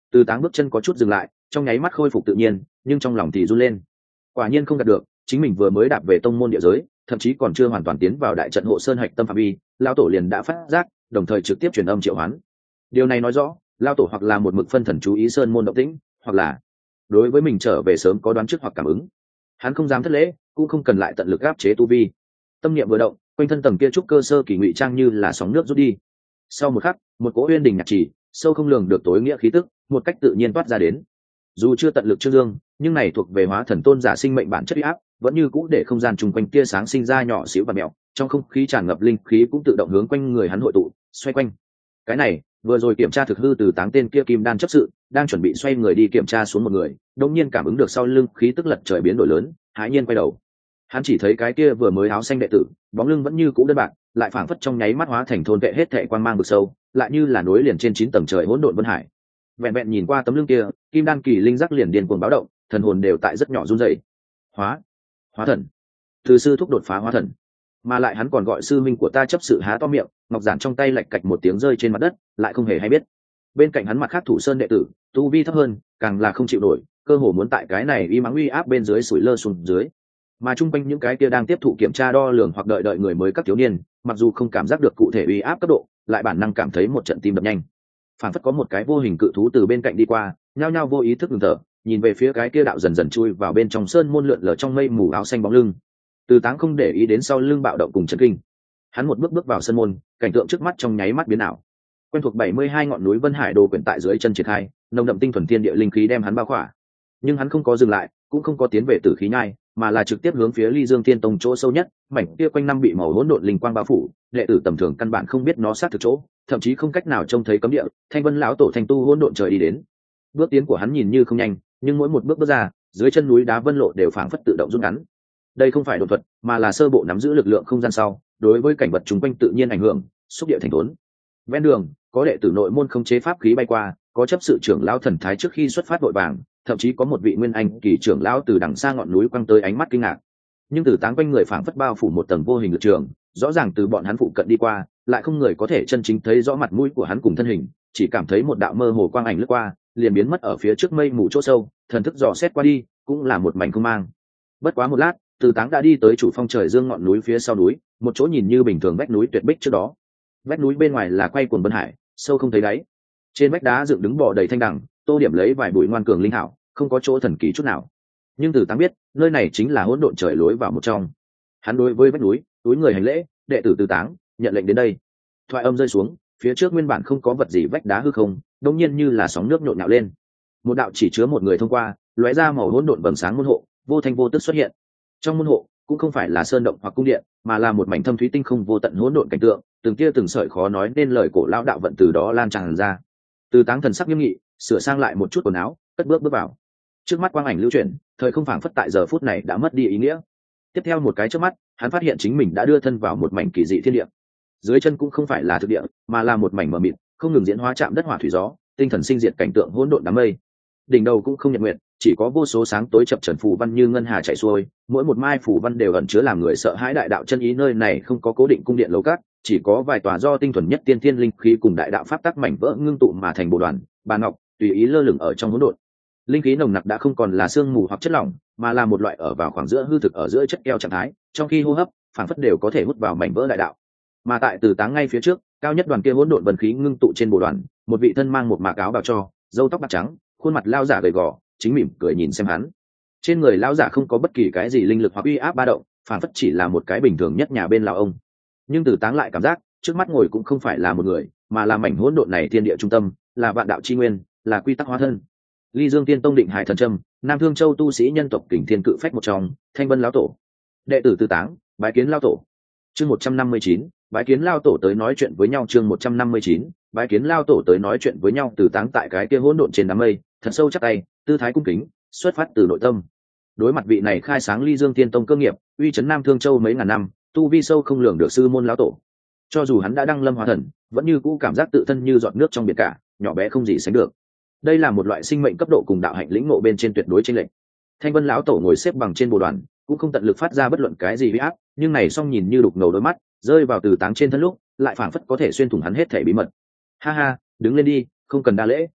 Từ Táng bước chân có chút dừng lại, trong nháy mắt khôi phục tự nhiên, nhưng trong lòng thì run lên. Quả nhiên không đạt được, chính mình vừa mới đạp về tông môn địa giới, thậm chí còn chưa hoàn toàn tiến vào đại trận hộ sơn hạch tâm phạm vi, lão tổ liền đã phát giác, đồng thời trực tiếp truyền âm triệu hoán. Điều này nói rõ, lão tổ hoặc là một mực phân thần chú ý sơn môn động tĩnh, hoặc là đối với mình trở về sớm có đoán trước hoặc cảm ứng. Hắn không dám thất lễ, cũng không cần lại tận lực áp chế tu vi. Tâm niệm vừa động, quanh thân tầng kia trúc cơ sơ kỳ ngụy trang như là sóng nước rút đi. Sau một khắc, một cỗ uyên đình nhạc trì, sâu không lường được tối nghĩa khí tức, một cách tự nhiên toát ra đến. Dù chưa tận lực trương dương, nhưng này thuộc về hóa thần tôn giả sinh mệnh bản chất uy áp, vẫn như cũ để không gian chung quanh tia sáng sinh ra nhỏ xíu và mèo, trong không khí tràn ngập linh khí cũng tự động hướng quanh người hắn hội tụ, xoay quanh. Cái này, vừa rồi kiểm tra thực hư từ Táng tên kia kim đan chấp sự, đang chuẩn bị xoay người đi kiểm tra xuống một người, đột nhiên cảm ứng được sau lưng khí tức lật trời biến đổi lớn, hãi nhiên quay đầu. Hắn chỉ thấy cái kia vừa mới áo xanh đệ tử, bóng lưng vẫn như cũ đơn bạc, lại phảng phất trong nháy mắt hóa thành thôn vệ hết thệ quang mang vực sâu, lại như là nối liền trên 9 tầng trời hỗn độn vân hải. Vẹn vẹn nhìn qua tấm lưng kia, kim đan kỳ linh giác liền điên cuồng báo động, thần hồn đều tại rất nhỏ run rẩy. Hóa thần. Từ sư thúc đột phá hóa thần, mà lại hắn còn gọi sư minh của ta chấp sự há to miệng, ngọc giản trong tay lạch cạch một tiếng rơi trên mặt đất, lại không hề hay biết. Bên cạnh hắn mặt khác thủ sơn đệ tử, tu vi thấp hơn, càng là không chịu nổi, cơ hồ muốn tại cái này y mắng uy áp bên dưới sủi lơ xuống dưới. Mà chung quanh những cái kia đang tiếp thụ kiểm tra đo lường hoặc đợi người mới các thiếu niên, mặc dù không cảm giác được cụ thể uy áp cấp độ, lại bản năng cảm thấy một trận tim đập nhanh. Phản phất có một cái vô hình cự thú từ bên cạnh đi qua, nhao nhao vô ý thức ngừng thở, nhìn về phía cái kia đạo dần dần chui vào bên trong sơn môn lượn lờ trong mây mù áo xanh bóng lưng. Từ Táng không để ý đến sau lưng bạo động cùng chấn kinh, hắn một bước bước vào sân môn, cảnh tượng trước mắt trong nháy mắt biến ảo. Quen thuộc 72 ngọn núi Vân Hải đồ quyển tại dưới chân triển khai, nồng đậm tinh thuần thiên địa linh khí đem hắn bao khỏa. Nhưng hắn không có dừng lại, cũng không có tiến về Tử khí nhai, mà là trực tiếp hướng phía Ly Dương Thiên Tông chỗ sâu nhất, mảnh kia quanh năm bị màu hỗn độn linh quang bao phủ, đệ tử tầm thường căn bản không biết nó sát thực chỗ, thậm chí không cách nào trông thấy cấm địa. Thanh Vân lão tổ thành tu hỗn độn trời đi đến. Bước tiến của hắn nhìn như không nhanh, nhưng mỗi một bước bước ra, dưới chân núi đá vân lộ đều phảng phất tự động rút ngắn. Đây không phải đột thuật, mà là sơ bộ nắm giữ lực lượng không gian sau, đối với cảnh vật chung quanh tự nhiên ảnh hưởng, xúc địa thành thốn. Ven đường, có đệ tử nội môn không chế pháp khí bay qua, có chấp sự trưởng lão thần thái trước khi xuất phát vội vàng, thậm chí có một vị nguyên anh kỳ trưởng lão từ đằng xa ngọn núi quăng tới ánh mắt kinh ngạc. Nhưng Từ Táng quanh người phảng phất bao phủ một tầng vô hình lực trường, rõ ràng từ bọn hắn phụ cận đi qua, lại không người có thể chân chính thấy rõ mặt mũi của hắn cùng thân hình, chỉ cảm thấy một đạo mơ hồ quang ảnh lướt qua, liền biến mất ở phía trước mây mù chỗ sâu, thần thức dò xét qua đi, cũng là một mảnh không mang. Bất quá một lát, Từ Táng đã đi tới chủ phong trời dương ngọn núi phía sau núi, một chỗ nhìn như bình thường vách núi tuyệt bích trước đó. Vách núi bên ngoài là quay cuồng vân hải, sâu không thấy đáy. Trên vách đá dựng đứng bò đầy thanh đằng, tô điểm lấy vài bụi ngoan cường linh hảo, không có chỗ thần kỳ chút nào. Nhưng Từ Táng biết, nơi này chính là hỗn độn trời lối vào một trong. Hắn đối với vách núi, túi người hành lễ, đệ tử Từ Táng, nhận lệnh đến đây. Thoại âm rơi xuống, phía trước nguyên bản không có vật gì vách đá hư không, đột nhiên như là sóng nước nhộn nhạo lên. Một đạo chỉ chứa một người thông qua, lóe ra màu hỗn độn vầng sáng môn hộ, vô thanh vô tức xuất hiện. Trong môn hộ cũng không phải là sơn động hoặc cung điện, mà là một mảnh thâm thúy tinh không vô tận hỗn độn cảnh tượng, từng tia từng sợi khó nói nên lời cổ lão đạo vận từ đó lan tràn ra. Từ Táng thần sắc nghiêm nghị, sửa sang lại một chút quần áo, cất bước bước vào. Trước mắt quang ảnh lưu chuyển, thời không phảng phất tại giờ phút này đã mất đi ý nghĩa. Tiếp theo một cái trước mắt, hắn phát hiện chính mình đã đưa thân vào một mảnh kỳ dị thiên địa. Dưới chân cũng không phải là thực địa, mà là một mảnh mờ mịt, không ngừng diễn hóa chạm đất hỏa thủy gió, tinh thần sinh diệt cảnh tượng hỗn độn đám mây. Đỉnh đầu cũng không nhật nguyện, chỉ có vô số sáng tối chập chờn phù văn như ngân hà chảy xuôi, mỗi một mai phù văn đều ẩn chứa làm người sợ hãi đại đạo chân ý. Nơi này không có cố định cung điện lầu cát, chỉ có vài tòa do tinh thuần nhất tiên thiên linh khí cùng đại đạo pháp tắc mảnh vỡ ngưng tụ mà thành bộ đoàn, bàn ngọc tùy ý lơ lửng ở trong hỗn độn. Linh khí nồng nặc đã không còn là sương mù hoặc chất lỏng, mà là một loại ở vào khoảng giữa hư thực ở giữa chất keo trạng thái, trong khi hô hấp, phản phất đều có thể hút vào mảnh vỡ đại đạo. Mà tại Từ Táng ngay phía trước, cao nhất đoàn kia hỗn độn vân khí ngưng tụ trên bộ đoàn, một vị thân mang một mạc áo bào cho, râu tóc bạc trắng, khuôn mặt lao giả gầy gò, chính mỉm cười nhìn xem hắn. Trên người lao giả không có bất kỳ cái gì linh lực hoặc uy áp ba động, phản phất chỉ là một cái bình thường nhất nhà bên lão ông. Nhưng Từ Táng lại cảm giác, trước mắt ngồi cũng không phải là một người, mà là mảnh hỗn độn này thiên địa trung tâm, là vạn đạo chi nguyên, là quy tắc hóa thân. Ly Dương Tiên Tông Định Hải Thần Trâm, Nam Thương Châu tu sĩ nhân tộc Kình Thiên Cự Phách một trong, Thanh Vân lão tổ. Đệ tử Từ Táng, bái kiến lão tổ. Chương 159, bái kiến lão tổ tới nói chuyện với nhau. Chương 159, bái kiến lão tổ tới nói chuyện với nhau. Từ Táng tại cái kia hỗn độn trên đám mây, thật sâu chắp tay, tư thái cung kính, xuất phát từ nội tâm. Đối mặt vị này khai sáng Ly Dương Tiên Tông cơ nghiệp, uy chấn Nam Thương Châu mấy ngàn năm, tu vi sâu không lường được sư môn lão tổ. Cho dù hắn đã đăng lâm hóa thần, vẫn như cũ cảm giác tự thân như giọt nước trong biển cả, nhỏ bé không gì sánh được. Đây là một loại sinh mệnh cấp độ cùng đạo hạnh lĩnh ngộ bên trên tuyệt đối chênh lệch. Thanh Vân lão tổ ngồi xếp bằng trên bồ đoàn, cũng không tận lực phát ra bất luận cái gì uy áp, nhưng này song nhìn như đục ngầu đôi mắt, rơi vào Từ Táng trên thân lúc, lại phảng phất có thể xuyên thủng hắn hết thể bí mật. Ha ha, đứng lên đi, không cần đa lễ.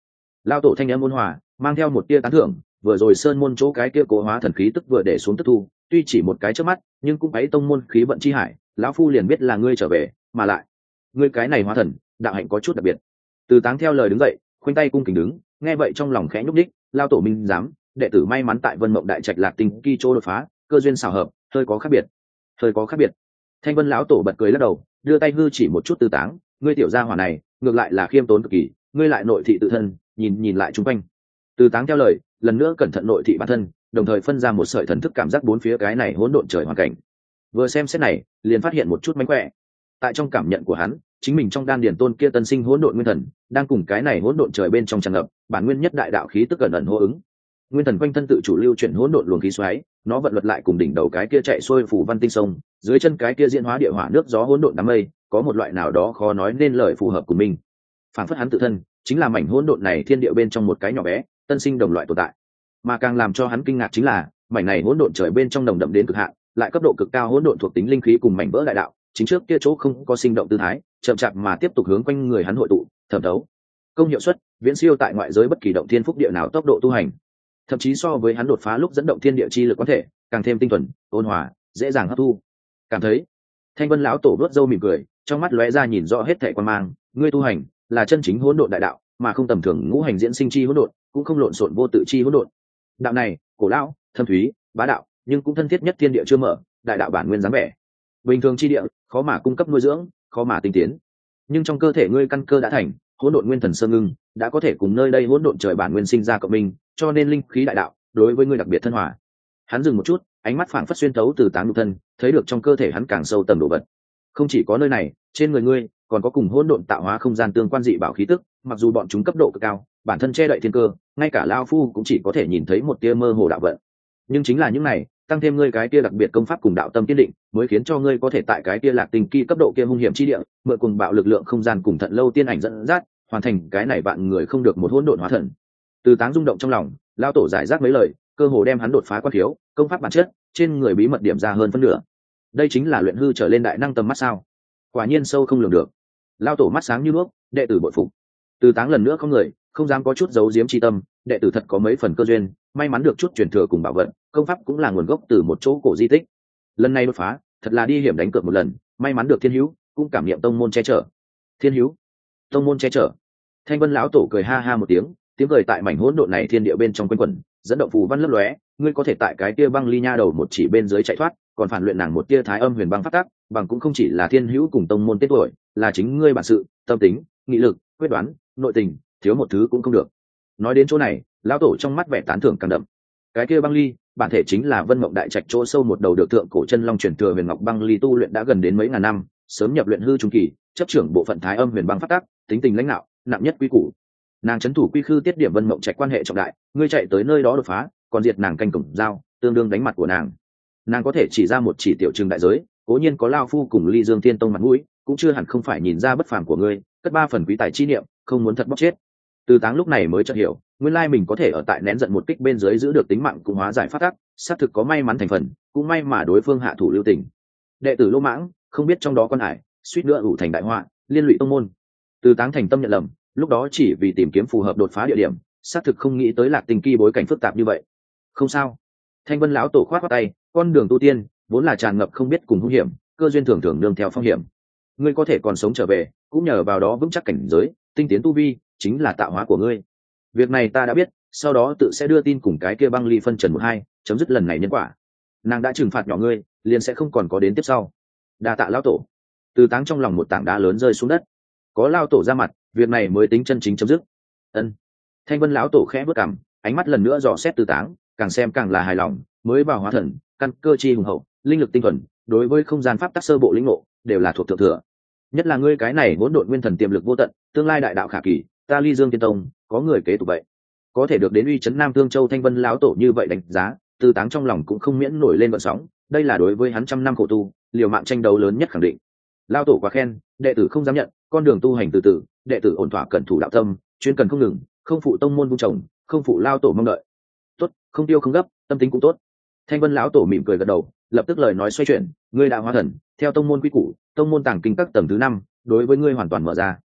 Lao tổ thanh âm ôn hòa mang theo một tia tán thưởng, vừa rồi sơn môn chỗ cái kia cố hóa thần khí tức vừa để xuống tức thu, tuy chỉ một cái trước mắt nhưng cũng ấy tông môn khí vận chi hải, lão phu liền biết là ngươi trở về, mà lại ngươi cái này hóa thần đạo hạnh có chút đặc biệt. Từ Táng theo lời đứng dậy, khoanh tay cung kính đứng, nghe vậy trong lòng khẽ nhúc đích. Lao tổ minh giám, đệ tử may mắn tại Vân Mộng Đại Trạch Lạc Tinh Kỳ chỗ đột phá, cơ duyên xảo hợp, hơi có khác biệt. Hơi có khác biệt. Thanh Vân lão tổ bật cười lắc đầu, đưa tay hư chỉ một chút Từ Táng, ngươi tiểu gia hỏa này ngược lại là khiêm tốn cực kỳ, ngươi lại nội thị tự thân, nhìn lại chung quanh. Từ Táng theo lời, lần nữa cẩn thận nội thị bản thân, đồng thời phân ra một sợi thần thức cảm giác bốn phía cái này hỗn độn trời hoàn cảnh. Vừa xem xét này, liền phát hiện một chút mánh khỏe. Tại trong cảm nhận của hắn, chính mình trong đan điền tôn kia tân sinh hỗn độn nguyên thần đang cùng cái này hỗn độn trời bên trong tràn ngập, bản nguyên nhất đại đạo khí tức gần ẩn hô ứng. Nguyên thần quanh thân tự chủ lưu chuyển hỗn độn luồng khí xoáy, nó vận luật lại cùng đỉnh đầu cái kia chạy xuôi phủ văn tinh sông, dưới chân cái kia diễn hóa địa hỏa nước gió hỗn độn đám mây, có một loại nào đó khó nói nên lời phù hợp của mình. Phản phất hắn tự thân chính là mảnh hỗn độn này thiên địa bên trong một cái nhỏ bé, tân sinh đồng loại tồn tại. Mà càng làm cho hắn kinh ngạc chính là, mảnh này hỗn độn trời bên trong nồng đậm đến cực hạn, lại cấp độ cực cao hỗn độn thuộc tính linh khí cùng mảnh vỡ đại đạo, chính trước kia chỗ không có sinh động tư thái, chậm chạp mà tiếp tục hướng quanh người hắn hội tụ, thẩm thấu. Công hiệu suất viễn siêu tại ngoại giới bất kỳ động thiên phúc địa nào tốc độ tu hành, thậm chí so với hắn đột phá lúc dẫn động thiên địa chi lực có thể càng thêm tinh thuần, ôn hòa, dễ dàng hấp thu. Cảm thấy Thanh Vân lão tổ đốt râu mỉm cười, trong mắt lóe ra nhìn rõ hết thảy quan mang, ngươi tu hành là chân chính hỗn độn đại đạo, mà không tầm thường ngũ hành diễn sinh chi hỗn độn, cũng không lộn xộn vô tự chi hỗn độn. Đạo này cổ lão, thâm thúy, bá đạo, nhưng cũng thân thiết nhất thiên địa chưa mở, đại đạo bản nguyên dáng vẻ. Bình thường chi địa khó mà cung cấp nuôi dưỡng, khó mà tinh tiến, nhưng trong cơ thể ngươi căn cơ đã thành hỗn độn nguyên thần sơ ngưng, đã có thể cùng nơi đây hỗn độn trời bản nguyên sinh ra cộng minh, cho nên linh khí đại đạo đối với ngươi đặc biệt thân hòa. Hắn dừng một chút, ánh mắt phảng phất xuyên thấu Từ Táng nhục thân, thấy được trong cơ thể hắn càng sâu tầng đồ vật. Không chỉ có nơi này, trên người ngươi còn có cùng hỗn độn tạo hóa không gian tương quan dị bảo khí tức, mặc dù bọn chúng cấp độ cực cao, bản thân che đậy thiên cơ, ngay cả lão phu cũng chỉ có thể nhìn thấy một tia mơ hồ đạo vận. Nhưng chính là những này, tăng thêm ngươi cái kia đặc biệt công pháp cùng đạo tâm kiên định, mới khiến cho ngươi có thể tại cái kia Lạc Tinh Kỳ cấp độ kia hung hiểm chi địa, mượn cùng bạo lực lượng không gian cùng Thận Lâu tiên ảnh dẫn dắt, hoàn thành cái này bạn người không được một hỗn độn hóa thần. Từ Táng rung động trong lòng, lão tổ giải rác mấy lời, cơ hồ đem hắn đột phá quan thiếu, công pháp bản chất, trên người bí mật điểm ra hơn phân nửa. Đây chính là luyện hư trở lên đại năng tầm mắt sao? Quả nhiên sâu không lường được. Lão tổ mắt sáng như nước, đệ tử bội phục. Từ Táng lần nữa không người, không dám có chút giấu giếm chi tâm, đệ tử thật có mấy phần cơ duyên, may mắn được chút truyền thừa cùng bảo vận, công pháp cũng là nguồn gốc từ một chỗ cổ di tích. Lần này đột phá, thật là đi hiểm đánh cược một lần, may mắn được thiên hữu, cũng cảm nghiệm tông môn che chở. Thiên hữu, tông môn che chở. Thanh Vân lão tổ cười ha ha một tiếng, tiếng cười tại mảnh hỗn độn này thiên địa bên trong quanh quẩn, dẫn động phù văn lấp lóe, ngươi có thể tại cái kia băng ly nha đầu một chỉ bên dưới chạy thoát, còn phản luyện nàng một tia thái âm huyền băng pháp tắc, bằng cũng không chỉ là thiên hữu cùng tông môn tên tuổi, là chính ngươi bản sự, tâm tính, nghị lực, quyết đoán, nội tình, thiếu một thứ cũng không được. Nói đến chỗ này, lão tổ trong mắt vẻ tán thưởng càng đậm. Cái kia băng ly bản thể chính là Vân Mộng Đại Trạch chỗ sâu một đầu được thượng cổ chân long truyền thừa huyền ngọc băng ly tu luyện đã gần đến mấy ngàn năm, sớm nhập luyện hư trung kỳ, chấp trưởng bộ phận thái âm huyền băng pháp tắc, tính tình lãnh đạo, nặng nhất quy củ. Nàng trấn thủ quy khư tiết điểm Vân Mộng Trạch quan hệ trọng đại, ngươi chạy tới nơi đó đột phá, còn diệt nàng canh cổng dao, tương đương đánh mặt của nàng. Nàng có thể chỉ ra một chỉ tiểu trừng đại giới, cố nhiên có lao phu cùng Ly Dương Thiên Tông mặt mũi, cũng chưa hẳn không phải nhìn ra bất phàm của ngươi, cất 3 phần quý tài chi niệm, không muốn thật bóc chết. Từ Táng lúc này mới chợt hiểu, nguyên lai mình có thể ở tại nén giận một kích bên dưới giữ được tính mạng cùng hóa giải phát tác, xác thực có may mắn thành phần, cũng may mà đối phương hạ thủ lưu tình. Đệ tử lỗ mãng, không biết trong đó con hải, suýt nữa ủ thành đại họa, liên lụy tông môn. Từ Táng thành tâm nhận lầm, lúc đó chỉ vì tìm kiếm phù hợp đột phá địa điểm, xác thực không nghĩ tới Lạc Tinh Kỳ bối cảnh phức tạp như vậy. Không sao. Thanh Vân lão tổ khoát tay, con đường tu tiên vốn là tràn ngập không biết cùng hung hiểm, cơ duyên thường thường nương theo phong hiểm. Ngươi có thể còn sống trở về, cũng nhờ vào đó vững chắc cảnh giới, tinh tiến tu vi, chính là tạo hóa của ngươi. Việc này ta đã biết, sau đó tự sẽ đưa tin cùng cái kia băng ly phân trần 1-2, chấm dứt lần này nhân quả. Nàng đã trừng phạt nhỏ ngươi, liền sẽ không còn có đến tiếp sau. Đa tạ lão tổ. Từ Táng trong lòng một tảng đá lớn rơi xuống đất. Có lão tổ ra mặt, việc này mới tính chân chính chấm dứt. Ân. Thanh Vân lão tổ khẽ bước cằm, ánh mắt lần nữa dò xét Từ Táng, càng xem càng là hài lòng, mới vào hóa thần, căn cơ chi hùng hậu, linh lực tinh thuần, đối với không gian pháp tắc sơ bộ lĩnh ngộ, đều là thuộc thượng thừa. Nhất là ngươi cái này hỗn độn nguyên thần tiềm lực vô tận, tương lai đại đạo khả kỳ, ta Ly Dương Tiên Tông có người kế tục vậy, có thể được đến uy chấn Nam Thương Châu Thanh Vân lão tổ như vậy đánh giá, Từ Táng trong lòng cũng không miễn nổi lên gợn sóng, đây là đối với hắn trăm năm khổ tu, liều mạng tranh đấu lớn nhất khẳng định. Lão tổ quá khen, đệ tử không dám nhận, con đường tu hành từ từ, đệ tử ổn thỏa cẩn thủ đạo tâm, chuyên cần không ngừng, không phụ tông môn vun trồng, không phụ lão tổ mong đợi. Tốt, không tiêu không gấp, tâm tính cũng tốt. Thanh Vân lão tổ mỉm cười gật đầu, lập tức lời nói xoay chuyển, ngươi đã hóa thần, theo tông môn quy củ, tông môn tàng kinh các tầng thứ 5, đối với ngươi hoàn toàn mở ra.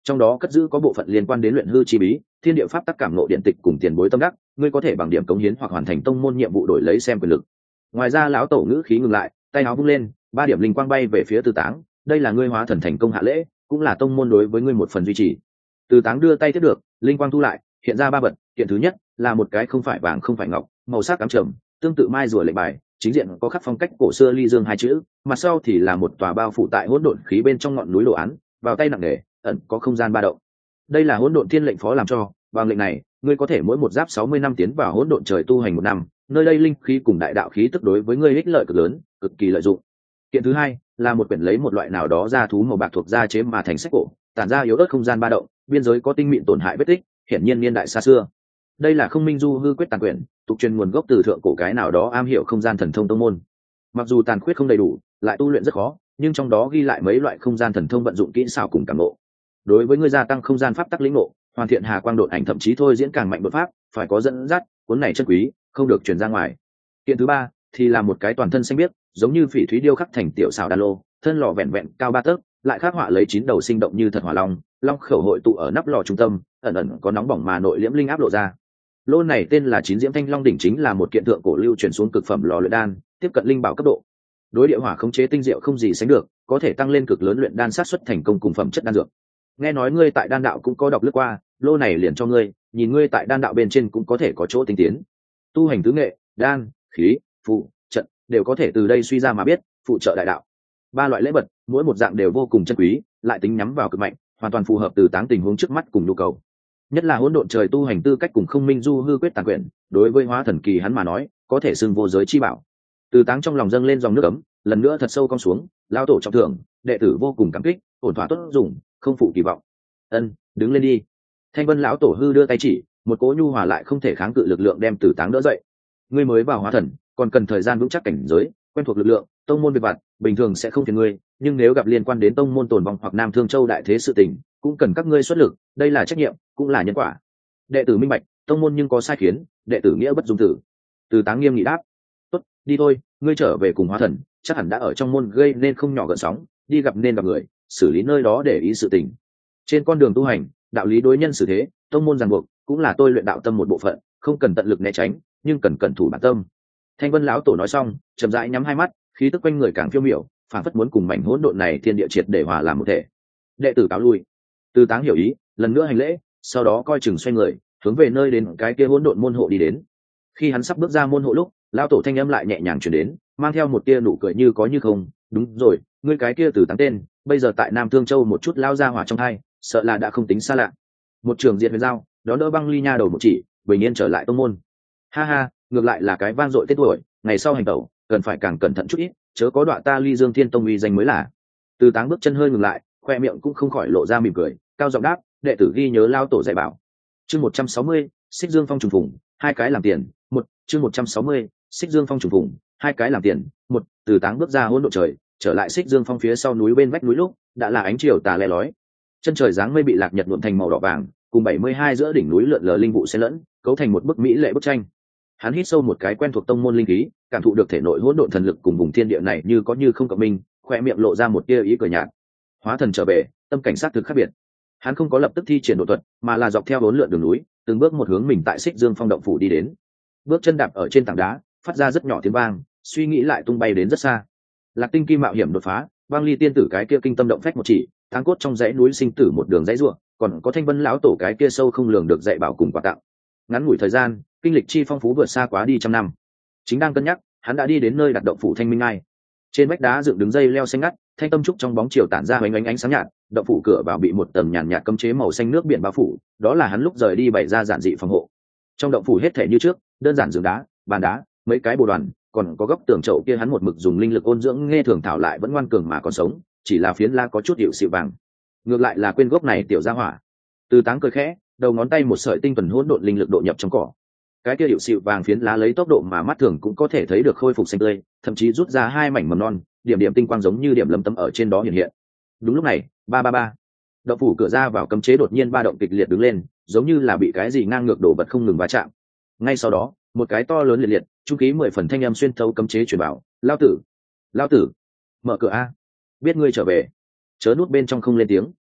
trong đó cất giữ có bộ phận liên quan đến luyện hư chi bí, thiên địa pháp tắc cảm ngộ điện tịch cùng tiền bối tâm đắc, ngươi có thể bằng điểm cống hiến hoặc hoàn thành tông môn nhiệm vụ đổi lấy xem quyền lực. Ngoài ra lão tổ ngữ khí ngừng lại, tay áo vung lên, 3 điểm linh quang bay về phía Từ Táng, đây là ngươi hóa thần thành công hạ lễ, cũng là tông môn đối với ngươi một phần duy trì. Từ Táng đưa tay tiếp được, linh quang thu lại, hiện ra 3 vật, kiện thứ nhất là một cái không phải vàng không phải ngọc, màu sắc ám trầm, tương tự mai rùa lệnh bài, chính diện có khắc phong cách cổ xưa ly dương 2 chữ, mặt sau thì là một tòa bao phủ tại hỗn độn khí bên trong ngọn núi đồ án, vào tay nặng nề, ẩn có không gian ba động. Đây là hỗn độn thiên lệnh phó làm cho, bằng lệnh này, ngươi có thể mỗi một giáp 60 năm tiến vào hỗn độn trời tu hành 1 năm, nơi đây linh khí cùng đại đạo khí tức đối với ngươi ích lợi cực lớn, cực kỳ lợi dụng. Kiện thứ hai là một quyển lấy một loại nào đó da thú màu bạc thuộc da chế mà thành sách cổ, tản ra yếu ớt không gian ba động, biên giới có tinh mịn tổn hại vết tích, hiển nhiên niên đại xa xưa. Đây là Không Minh Du Hư Quyết tàn quyển, tục truyền nguồn gốc từ thượng cổ cái nào đó am hiểu không gian thần thông tông môn. Mặc dù tàn khuyết không đầy đủ, lại tu luyện rất khó, nhưng trong đó ghi lại mấy loại không gian thần thông vận dụng kỹ xảo cùng cảm ngộ. Đối với người gia tăng không gian pháp tắc lĩnh ngộ, hoàn thiện hà quang độn ảnh thậm chí thôi diễn càng mạnh đột pháp, phải có dẫn dắt, cuốn này chân quý, không được truyền ra ngoài. Kiện thứ ba thì là một cái toàn thân xanh biếc, giống như phỉ thúy điêu khắc thành tiểu xảo đan lô, thân lò vẹn vẹn cao 3 tấc, lại khắc họa lấy 9 đầu sinh động như thật hỏa long, long khẩu hội tụ ở nắp lò trung tâm, ẩn ẩn có nóng bỏng mà nội liễm linh áp lộ ra. Lô này tên là Chín Diễm Thanh Long đỉnh, chính là một kiện thượng cổ lưu truyền xuống cực phẩm lò luyện đan, tiếp cận linh bảo cấp độ. Đối địa hỏa khống chế tinh diệu không gì sánh được, có thể tăng lên cực lớn luyện đan sát xuất thành công cùng phẩm chất đan dược. Nghe nói ngươi tại đan đạo cũng có đọc lướt qua, lô này liền cho ngươi, nhìn ngươi tại đan đạo bên trên cũng có thể có chỗ tinh tiến. Tu hành tứ nghệ, đan, khí, phụ, trận đều có thể từ đây suy ra mà biết, phụ trợ đại đạo. 3 loại lễ vật, mỗi một dạng đều vô cùng chân quý, lại tính nhắm vào cực mạnh, hoàn toàn phù hợp Từ Táng tình huống trước mắt cùng nhu cầu. Nhất là hỗn độn trời tu hành tư cách cùng Không Minh Du Hư Quyết tàn quyển, đối với hóa thần kỳ hắn mà nói, có thể xưng vô giới chi bảo. Từ Táng trong lòng dâng lên dòng nước ấm, lần nữa thật sâu cong xuống, lao tổ trọng thưởng, đệ tử vô cùng cảm kích, ổn thỏa tốt dùng, không phụ kỳ vọng. Ân, đứng lên đi. Thanh Vân lão tổ hư đưa tay chỉ, một cỗ nhu hòa lại không thể kháng cự lực lượng đem Từ Táng đỡ dậy. Ngươi mới vào hóa thần, còn cần thời gian vững chắc cảnh giới, quen thuộc lực lượng, tông môn việc vặt, bình thường sẽ không phiền ngươi, nhưng nếu gặp liên quan đến tông môn tồn vong hoặc Nam Thương Châu đại thế sự tình, cũng cần các ngươi xuất lực, đây là trách nhiệm, cũng là nhân quả. Đệ tử minh bạch, tông môn nhưng có sai khiến, đệ tử nghĩa bất dung tử. Từ Táng nghiêm nghị đáp. Tốt, đi thôi, ngươi trở về cùng hóa thần, chắc hẳn đã ở trong môn gây nên không nhỏ gợn sóng, đi gặp nên gặp người, xử lý nơi đó để ý sự tình. Trên con đường tu hành, đạo lý đối nhân xử thế, tông môn ràng buộc, cũng là tôi luyện đạo tâm một bộ phận, không cần tận lực né tránh, nhưng cần cẩn thủ bản tâm. Thanh Vân lão tổ nói xong, chậm rãi nhắm hai mắt, khí tức quanh người càng phiêu miểu, phảng phất muốn cùng mảnh hỗn độn này thiên địa triệt để hòa làm một thể. Đệ tử cáo lui. Từ Táng hiểu ý, lần nữa hành lễ, sau đó coi chừng xoay người, hướng về nơi đến cái kia hỗn độn môn hộ đi đến. Khi hắn sắp bước ra môn hộ lúc, lão tổ thanh âm lại nhẹ nhàng truyền đến, mang theo một tia nụ cười như có như không. Đúng rồi, ngươi cái kia Từ Táng tên, bây giờ tại Nam Thương Châu một chút lao ra hỏa trong hai, sợ là đã không tính xa lạ. Một trường diệt huyền giao, đó đỡ băng ly nha đầu một chỉ, bình yên trở lại tông môn. Ha ha, ngược lại là cái van dội tên tuổi, ngày sau hành tẩu cần phải càng cẩn thận chút ít, chớ có đọa ta Ly Dương Thiên Tông uy danh mới là. Từ Táng bước chân hơi ngừng lại, khoe miệng cũng không khỏi lộ ra mỉm cười, cao giọng đáp, đệ tử ghi nhớ lao tổ dạy bảo. Chương 160, Xích Dương Phong trùng phùng, 2 cái làm tiền. Chương 160, Xích Dương Phong trùng phùng, 2 cái làm tiền. Từ Táng bước ra hỗn độn trời, trở lại Xích Dương Phong phía sau núi bên vách núi lúc, đã là ánh chiều tà le lói. Chân trời dáng mây bị lạc nhật nhuộm thành màu đỏ vàng, cùng 72 giữa đỉnh núi lượn lờ linh vụ xen lẫn, cấu thành một bức mỹ lệ bức tranh. Hắn hít sâu một cái quen thuộc tông môn linh khí, cảm thụ được thể nội hỗn độn thần lực cùng vùng thiên địa này như có như không cộng minh, khoe miệng lộ ra một tia ý cười nhạt. Hóa thần trở về, tâm cảnh sát thực khác biệt. Hắn không có lập tức thi triển độ thuật, mà là dọc theo bốn lượn đường núi, từng bước một hướng mình tại Xích Dương Phong động phủ đi đến. Bước chân đạp ở trên tảng đá, phát ra rất nhỏ tiếng vang, suy nghĩ lại tung bay đến rất xa. Lạc Tinh Kim mạo hiểm đột phá, Băng Ly tiên tử cái kia kinh tâm động phách một chỉ, táng cốt trong dãy núi sinh tử một đường dãy ruộng, còn có Thanh Vân lão tổ cái kia sâu không lường được dạy bảo cùng quà tặng. Ngắn ngủi thời gian, kinh lịch chi phong phú vượt xa quá đi trăm năm. Chính đang cân nhắc, hắn đã đi đến nơi đặt động phủ Thanh Minh Ngai. Trên vách đá dựng đứng dây leo xanh ngắt, thanh tâm trúc trong bóng chiều tản ra ánh ánh sáng nhạt, động phủ cửa vào bị một tầng nhàn nhạt cấm chế màu xanh nước biển bao phủ, đó là hắn lúc rời đi bày ra giản dị phòng hộ. Trong động phủ hết thể như trước, đơn giản giường đá, bàn đá, mấy cái bồ đoàn, còn có góc tường chậu kia hắn một mực dùng linh lực ôn dưỡng nghe thường thảo lại vẫn ngoan cường mà còn sống, chỉ là phiến la có chút hiệu xịu vàng. Ngược lại là quên gốc này tiểu gia hỏa. Từ Táng cười khẽ, đầu ngón tay một sợi tinh thuần hỗn độn linh lực độ nhập trong cỏ. Cái kia hiệu xịu vàng phiến lá lấy tốc độ mà mắt thường cũng có thể thấy được khôi phục xanh tươi, thậm chí rút ra 2 mảnh mầm non, điểm điểm tinh quang giống như điểm lấm tấm ở trên đó hiện hiện. Đúng lúc này, ba ba ba, động phủ cửa ra vào cấm chế đột nhiên ba động kịch liệt đứng lên, giống như là bị cái gì ngang ngược đổ vật không ngừng va chạm. Ngay sau đó, một cái to lớn liệt liệt, trung khí 10 phần thanh âm xuyên thấu cấm chế truyền bảo, "Lao tử, lao tử, mở cửa a, biết ngươi trở về." Chớ nút bên trong không lên tiếng.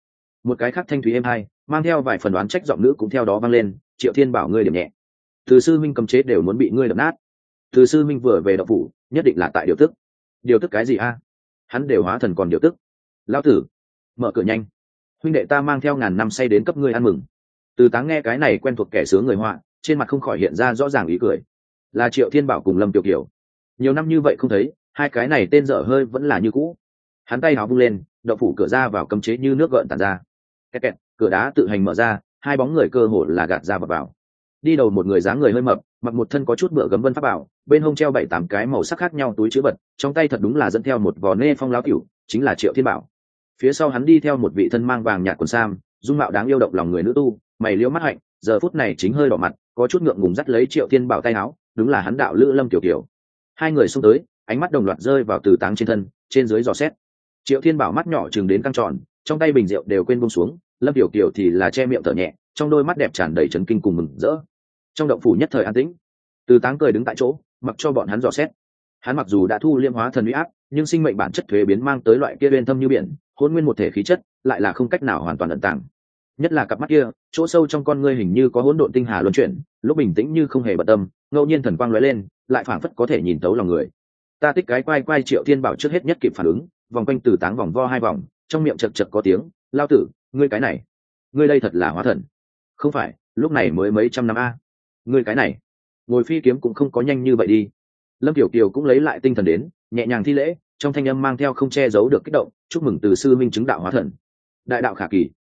Một cái khác thanh thúy êm hai, mang theo vài phần đoán trách giọng nữ cũng theo đó vang lên. Triệu Thiên Bảo ngươi điểm nhẹ, từ sư minh cấm chế đều muốn bị ngươi đập nát. Từ sư minh vừa về đậu phủ nhất định là tại điều tức. Điều tức cái gì a? Hắn đều hóa thần còn điều tức. Lão tử, mở cửa nhanh, huynh đệ ta mang theo ngàn năm say đến cấp ngươi ăn mừng. Từ Táng nghe cái này quen thuộc kẻ sướng người họa, trên mặt không khỏi hiện ra rõ ràng ý cười. Là Triệu Thiên Bảo cùng Lâm Tiểu Kiều. Nhiều năm như vậy không thấy, hai cái này tên dở hơi vẫn là như cũ. Hắn tay áo vung lên, đậu phủ cửa ra vào cấm chế như nước gợn tản ra. Kẹt kẹt, cửa đá tự hành mở ra, hai bóng người cơ hồ là gạt ra và vào. Đi đầu một người dáng người hơi mập, mặc một thân có chút bựa gấm vân pháp bảo, bên hông treo 7-8 cái màu sắc khác nhau túi chứa vật, trong tay thật đúng là dẫn theo một vò nê phong láo cửu, chính là Triệu Thiên Bảo. Phía sau hắn đi theo một vị thân mang vàng nhạt quần sam, dung mạo đáng yêu động lòng người nữ tu, mày liễu mắt hạnh, giờ phút này chính hơi đỏ mặt, có chút ngượng ngùng dắt lấy Triệu Thiên Bảo tay áo, đúng là hắn đạo lữ Lâm Tiểu Kiều. Hai người xông tới, ánh mắt đồng loạt rơi vào Từ Táng trên thân, trên dưới dò xét. Triệu Thiên Bảo mắt nhỏ trừng đến căng tròn, trong tay bình rượu đều quên buông xuống, Lâm Tiểu Kiều thì là che miệng thở nhẹ, trong đôi mắt đẹp tràn đầy chấn kinh cùng mừng rỡ. Trong động phủ nhất thời an tĩnh. Từ Táng cười đứng tại chỗ, mặc cho bọn hắn dò xét. Hắn mặc dù đã thu liêm hóa thần uy áp, nhưng sinh mệnh bản chất thuế biến mang tới loại kia uyên thâm như biển, hôn nguyên một thể khí chất, lại là không cách nào hoàn toàn ẩn tàng. Nhất là cặp mắt kia, chỗ sâu trong con ngươi hình như có hỗn độn tinh hà luân chuyển, lúc bình tĩnh như không hề bận tâm, ngẫu nhiên thần quang lóe lên, lại phảng phất có thể nhìn thấu lòng người. Ta tích cái quay Triệu Thiên Bảo trước hết nhất kịp phản ứng, vòng quanh Từ Táng vòng vo hai vòng, trong miệng chật chật có tiếng, lao tử, ngươi cái này, ngươi đây thật là hóa thần. Không phải, lúc này mới mấy trăm năm a. Ngươi cái này, ngồi phi kiếm cũng không có nhanh như vậy đi. Lâm Tiểu Kiều cũng lấy lại tinh thần đến, nhẹ nhàng thi lễ, trong thanh âm mang theo không che giấu được kích động, chúc mừng Từ sư minh chứng đạo hóa thần. Đại đạo khả kỳ.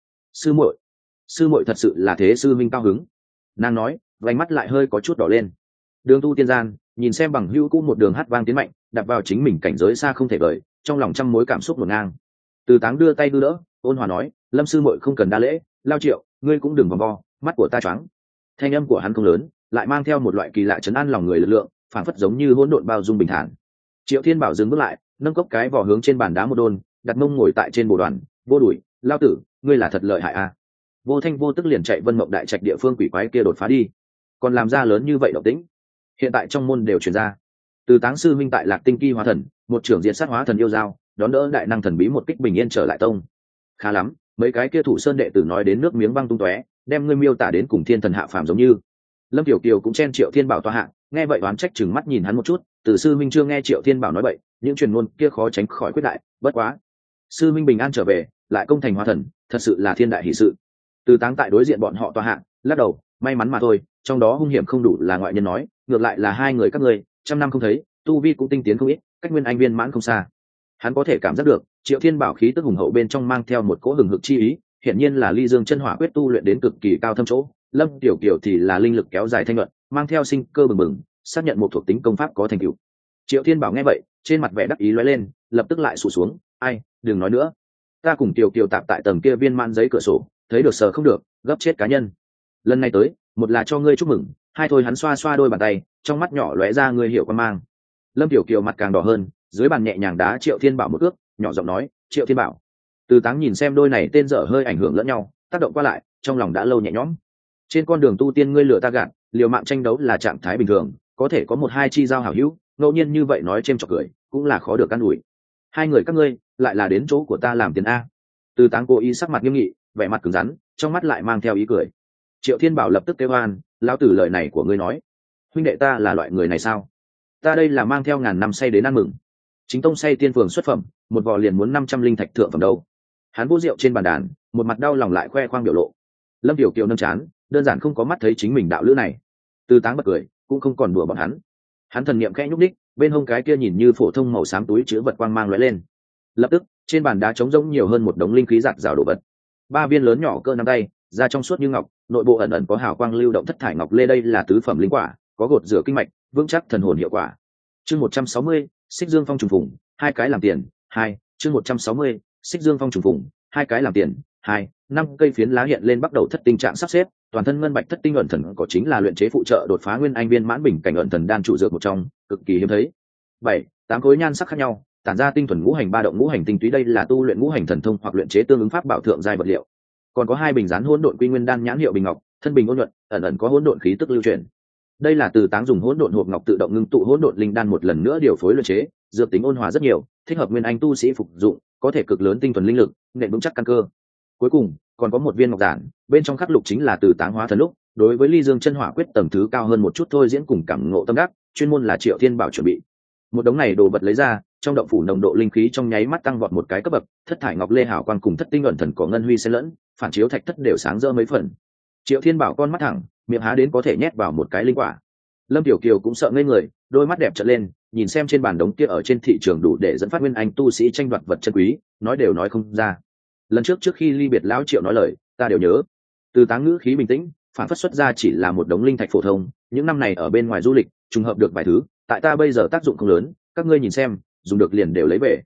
Sư muội thật sự là thế sư minh cao hứng. Nàng nói, vành mắt lại hơi có chút đỏ lên. Đường tu tiên gian, nhìn xem bằng hữu cũ một đường hát vang tiến mạnh, đặt vào chính mình cảnh giới xa không thể vời, trong lòng trăm mối cảm xúc ngổn ngang. Từ Táng đưa tay đưa đỡ, ôn hòa nói, Lâm sư muội không cần đa lễ, lao Triệu, ngươi cũng đừng vòng vo, mắt của ta choáng. Thanh âm của hắn không lớn, lại mang theo một loại kỳ lạ trấn an lòng người lực lượng, phảng phất giống như hỗn độn bao dung bình thản. Triệu Thiên Bảo dừng bước lại, nâng cốc cái vỏ hướng trên bàn đá một đôn, đặt mông ngồi tại trên bồ đoàn, vô đuổi, lao tử, ngươi là thật lợi hại a. Vô thanh vô tức liền chạy Vân Mộng đại trạch địa phương quỷ quái kia đột phá đi, còn làm ra lớn như vậy động tĩnh. Hiện tại trong môn đều truyền ra, Từ Táng sư minh tại Lạc Tinh Kỳ hóa thần, một trưởng diện sát hóa thần yêu giao, đón đỡ đại năng thần bí một kích bình yên trở lại tông. Khá lắm, mấy cái kia thủ sơn đệ tử nói đến nước miếng văng tung tóe, đem ngươi miêu tả đến cùng thiên thần hạ phàm giống như. Lâm Tiểu Kiều cũng chen Triệu Thiên Bảo tòa hạ, nghe vậy đoán trách chừng mắt nhìn hắn một chút, Từ sư minh chưa nghe Triệu Thiên Bảo nói bậy, những truyền ngôn kia khó tránh khỏi quyết đại, bất quá, sư minh bình an trở về, lại công thành hóa thần, thật sự là thiên đại hỷ sự. Từ Táng tại đối diện bọn họ tòa hạ, lắc đầu, may mắn mà thôi, trong đó hung hiểm không đủ là ngoại nhân nói, ngược lại là hai người các ngươi, trăm năm không thấy, tu vi cũng tinh tiến không ít, cách nguyên anh viên mãn không xa. Hắn có thể cảm giác được, Triệu Thiên Bảo khí tức hùng hậu bên trong mang theo một cỗ hừng hực chi ý, hiển nhiên là Ly Dương chân hỏa quyết tu luyện đến cực kỳ cao thâm chỗ. Lâm Tiểu Kiều thì là linh lực kéo dài thanh luận, mang theo sinh cơ bừng bừng, xác nhận một thuộc tính công pháp có thành tựu. Triệu Thiên Bảo nghe vậy, trên mặt vẻ đắc ý lóe lên, lập tức lại sụ xuống, ai, đừng nói nữa, ta cùng Tiểu Kiều tạp tại tầng kia viên mãn giấy cửa sổ, thấy được sờ không được, gấp chết cá nhân. Lần này tới, một là cho ngươi chúc mừng, hai thôi hắn xoa xoa đôi bàn tay, trong mắt nhỏ lóe ra ngươi hiểu quan mang. Lâm Tiểu Kiều mặt càng đỏ hơn, dưới bàn nhẹ nhàng đá Triệu Thiên Bảo một ước, nhỏ giọng nói, Triệu Thiên Bảo. Từ Táng nhìn xem đôi này tên dở hơi ảnh hưởng lẫn nhau, tác động qua lại, trong lòng đã lâu nhẹ nhõm. Trên con đường tu tiên ngươi lừa ta gạt, liều mạng tranh đấu là trạng thái bình thường, có thể có một hai chi giao hảo hữu, ngẫu nhiên như vậy nói chêm chọc cười, cũng là khó được căn ủi. Hai người các ngươi, lại là đến chỗ của ta làm tiền a. Từ Táng cố ý sắc mặt nghiêm nghị, vẻ mặt cứng rắn, trong mắt lại mang theo ý cười. Triệu Thiên Bảo lập tức kêu oan, lão tử lời này của ngươi nói, huynh đệ ta là loại người này sao? Ta đây là mang theo ngàn năm say đến ăn mừng. Chính tông say tiên phường xuất phẩm, một vò liền muốn 500 linh thạch thượng phẩm đâu. Hắn vô rượu trên bàn đàn, một mặt đau lòng lại khoe khoang biểu lộ. Lâm Tiểu Kiều nâng chán, đơn giản không có mắt thấy chính mình đạo lữ này. Từ Táng bật cười, cũng không còn đùa bọn hắn. Hắn thần niệm khẽ nhúc đích, bên hông cái kia nhìn như phổ thông màu xám túi chứa vật quang mang lóe lên. Lập tức, trên bàn đá trống rỗng nhiều hơn một đống linh khí giạt rào đổ vật. 3 viên lớn nhỏ cỡ nắm tay, da trong suốt như ngọc, nội bộ ẩn ẩn có hào quang lưu động thất thải ngọc lê, đây là tứ phẩm linh quả, có gột rửa kinh mạch, vững chắc thần hồn hiệu quả. Chương 160, Xích Dương Phong trùng phùng, hai cái làm tiền, 2, chương 160, Xích Dương Phong trùng phùng, hai cái làm tiền, 2, 5 cây phiến lá hiện lên bắt đầu thất tình trạng sắp xếp, toàn thân ngân bạch thất tinh ẩn thần có chính là luyện chế phụ trợ đột phá nguyên anh viên mãn bình cảnh ẩn thần đan trụ dược một trong, cực kỳ hiếm thấy. 7, 8 khối nhan sắc khác nhau, tản ra tinh thuần ngũ hành ba động ngũ hành tinh túy, đây là tu luyện ngũ hành thần thông hoặc luyện chế tương ứng pháp bảo thượng giai vật liệu. Còn có 2 bình dán hỗn độn quy nguyên đan nhãn hiệu bình ngọc, thân bình ôn nhuận, ẩn ẩn có hỗn độn khí tức lưu truyền. Đây là Từ Táng dùng hỗn độn hộp ngọc tự động ngưng tụ hỗn độn linh đan một lần nữa điều phối luyện chế, dược tính ôn hòa rất nhiều, thích hợp nguyên anh tu sĩ phục dụng, có thể cực lớn tinh thuần linh lực, nền vững chắc căn cơ. Cuối cùng, còn có một viên ngọc giản, bên trong khắc lục chính là từ táng hóa thần lúc đối với ly dương chân hỏa quyết tầng thứ cao hơn một chút thôi diễn cùng cảm ngộ tâm đắc, chuyên môn là Triệu Thiên Bảo chuẩn bị. Một đống này đồ vật lấy ra, trong động phủ nồng độ linh khí trong nháy mắt tăng vọt một cái cấp bậc, thất thải ngọc lê hảo quang cùng thất tinh ẩn thần có ngân huy xen lẫn, phản chiếu thạch thất đều sáng rỡ mấy phần. Triệu Thiên Bảo con mắt thẳng, miệng há đến có thể nhét vào một cái linh quả. Lâm Tiểu Kiều cũng sợ ngây người, đôi mắt đẹp trợn lên, nhìn xem trên bàn đống kia ở trên thị trường đủ để dẫn phát nguyên anh tu sĩ tranh đoạt vật chân quý, nói đều nói không ra. Lần trước khi ly biệt lão Triệu nói lời, ta đều nhớ. Từ táng ngữ khí bình tĩnh, phản phất xuất ra chỉ là một đống linh thạch phổ thông, những năm này ở bên ngoài du lịch, trùng hợp được vài thứ, tại ta bây giờ tác dụng không lớn, các ngươi nhìn xem, dùng được liền đều lấy về.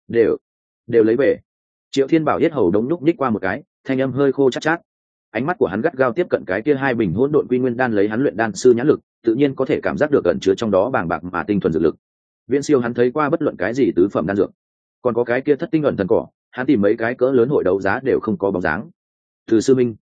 Đều lấy về. Triệu Thiên Bảo yết hầu đống nhúc nhích qua một cái, thanh âm hơi khô chát chát. Ánh mắt của hắn gắt gao tiếp cận cái kia hai bình hỗn độn quy nguyên đan lấy hắn luyện đan sư nhãn lực, tự nhiên có thể cảm giác được ẩn chứa trong đó bàng bạc mà tinh thuần dược lực. Viễn siêu hắn thấy qua bất luận cái gì tứ phẩm đan dược. Còn có cái kia thất tinh ẩn thần cỏ, hắn tìm mấy cái cỡ lớn hội đấu giá đều không có bóng dáng. Từ sư minh,